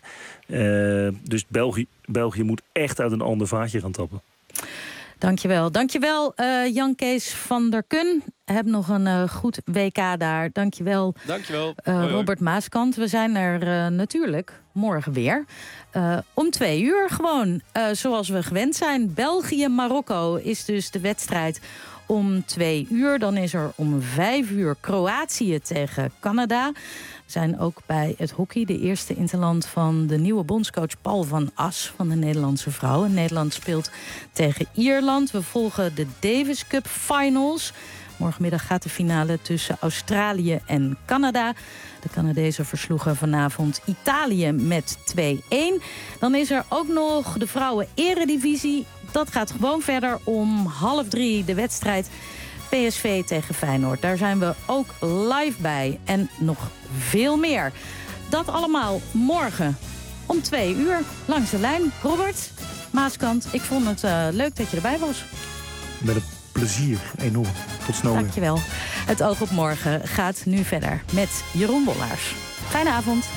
Uh, dus België, België moet echt uit een ander vaatje gaan tappen. Dankjewel. Dankjewel uh, Jan Kees van der Kun. Heb nog een uh, goed W K daar. Dankjewel, Dankjewel. Uh, hoi, hoi. Robert Maaskant. We zijn er uh, natuurlijk morgen weer. Uh, om twee uur gewoon, uh, zoals we gewend zijn. België-Marokko is dus de wedstrijd om twee uur. Dan is er om vijf uur Kroatië tegen Canada. We zijn ook bij het hockey, de eerste interland van de nieuwe bondscoach Paul van As van de Nederlandse vrouwen. Nederland speelt tegen Ierland. We volgen de Davis Cup Finals. Morgenmiddag gaat de finale tussen Australië en Canada. De Canadezen versloegen vanavond Italië met twee-een. Dan is er ook nog de vrouwen-eredivisie. Dat gaat gewoon verder om half drie de wedstrijd P S V tegen Feyenoord. Daar zijn we ook live bij. En nog veel meer. Dat allemaal morgen om twee uur. Langs de lijn. Robert Maaskant, ik vond het uh, leuk dat je erbij was. Met een plezier, enorm. Tot snel weer. Dankjewel. Het Oog op Morgen gaat nu verder met Jeroen Wollaars. Fijne avond.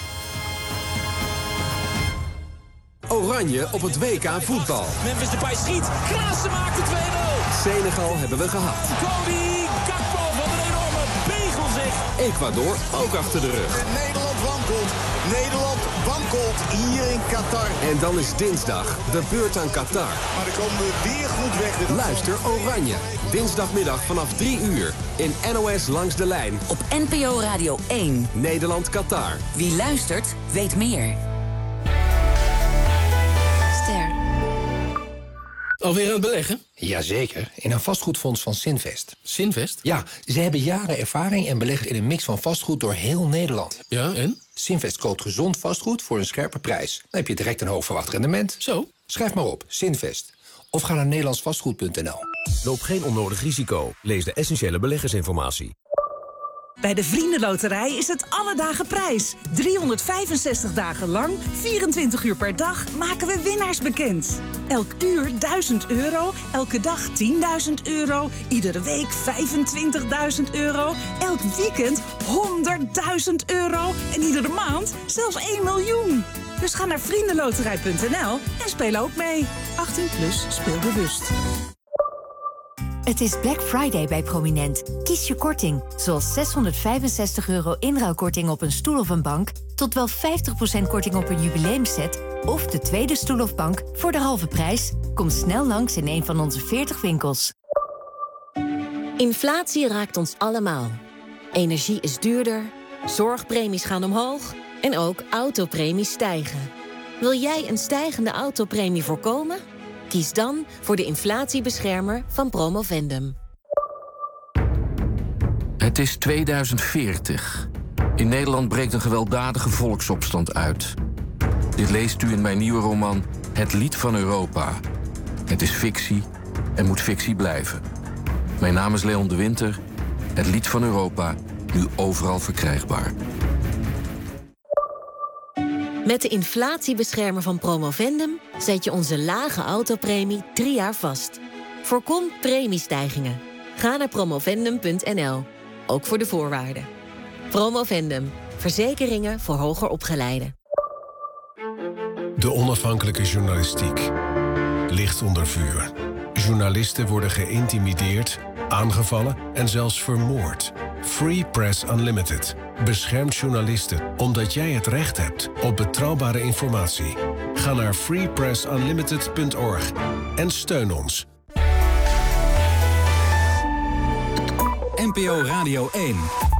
Oranje op het W K voetbal. Memphis Depay schiet. Klaassen maakt de twee nul. Senegal hebben we gehad. Cody Gakpo van een enorme begel zeg. Ecuador ook achter de rug. En Nederland wankelt. Nederland wankelt hier in Qatar. En dan is dinsdag de beurt aan Qatar. Maar dan komen we weer goed weg. Luister Oranje. Dinsdagmiddag vanaf drie uur in N O S Langs de Lijn. Op N P O Radio één. Nederland-Qatar. Wie luistert, weet meer. Ster. Alweer aan het beleggen? Jazeker, in een vastgoedfonds van Sinvest. Sinvest? Ja, ze hebben jaren ervaring en beleggen in een mix van vastgoed door heel Nederland. Ja, en? Sinvest koopt gezond vastgoed voor een scherpe prijs. Dan heb je direct een hoog verwacht rendement. Zo? Schrijf maar op, Sinvest. Of ga naar nederlands vastgoed punt n l. Loop geen onnodig risico. Lees de essentiële beleggersinformatie. Bij de Vriendenloterij is het alle dagen prijs. driehonderdvijfenzestig dagen lang, vierentwintig uur per dag, maken we winnaars bekend. Elk uur duizend euro, elke dag tienduizend euro, iedere week vijfentwintigduizend euro, elk weekend honderdduizend euro en iedere maand zelfs één miljoen. Dus ga naar vriendenloterij punt n l en speel ook mee. achttien plus, speel bewust. Het is Black Friday bij Prominent. Kies je korting, zoals zeshonderdvijfenzestig euro inruilkorting op een stoel of een bank, tot wel vijftig procent korting op een jubileumset of de tweede stoel of bank voor de halve prijs. Kom snel langs in een van onze veertig winkels. Inflatie raakt ons allemaal. Energie is duurder, zorgpremies gaan omhoog en ook autopremies stijgen. Wil jij een stijgende autopremie voorkomen? Kies dan voor de inflatiebeschermer van Promovendum. Het is tweeduizend veertig. In Nederland breekt een gewelddadige volksopstand uit. Dit leest u in mijn nieuwe roman Het Lied van Europa. Het is fictie en moet fictie blijven. Mijn naam is Leon de Winter. Het Lied van Europa, nu overal verkrijgbaar. Met de inflatiebeschermer van Promovendum zet je onze lage autopremie drie jaar vast. Voorkom premiestijgingen. Ga naar promovendum punt n l, ook voor de voorwaarden. Promovendum, verzekeringen voor hoger opgeleiden. De onafhankelijke journalistiek ligt onder vuur. Journalisten worden geïntimideerd, aangevallen en zelfs vermoord. Free Press Unlimited beschermt journalisten omdat jij het recht hebt op betrouwbare informatie. Ga naar free press unlimited punt org en steun ons. N P O Radio één.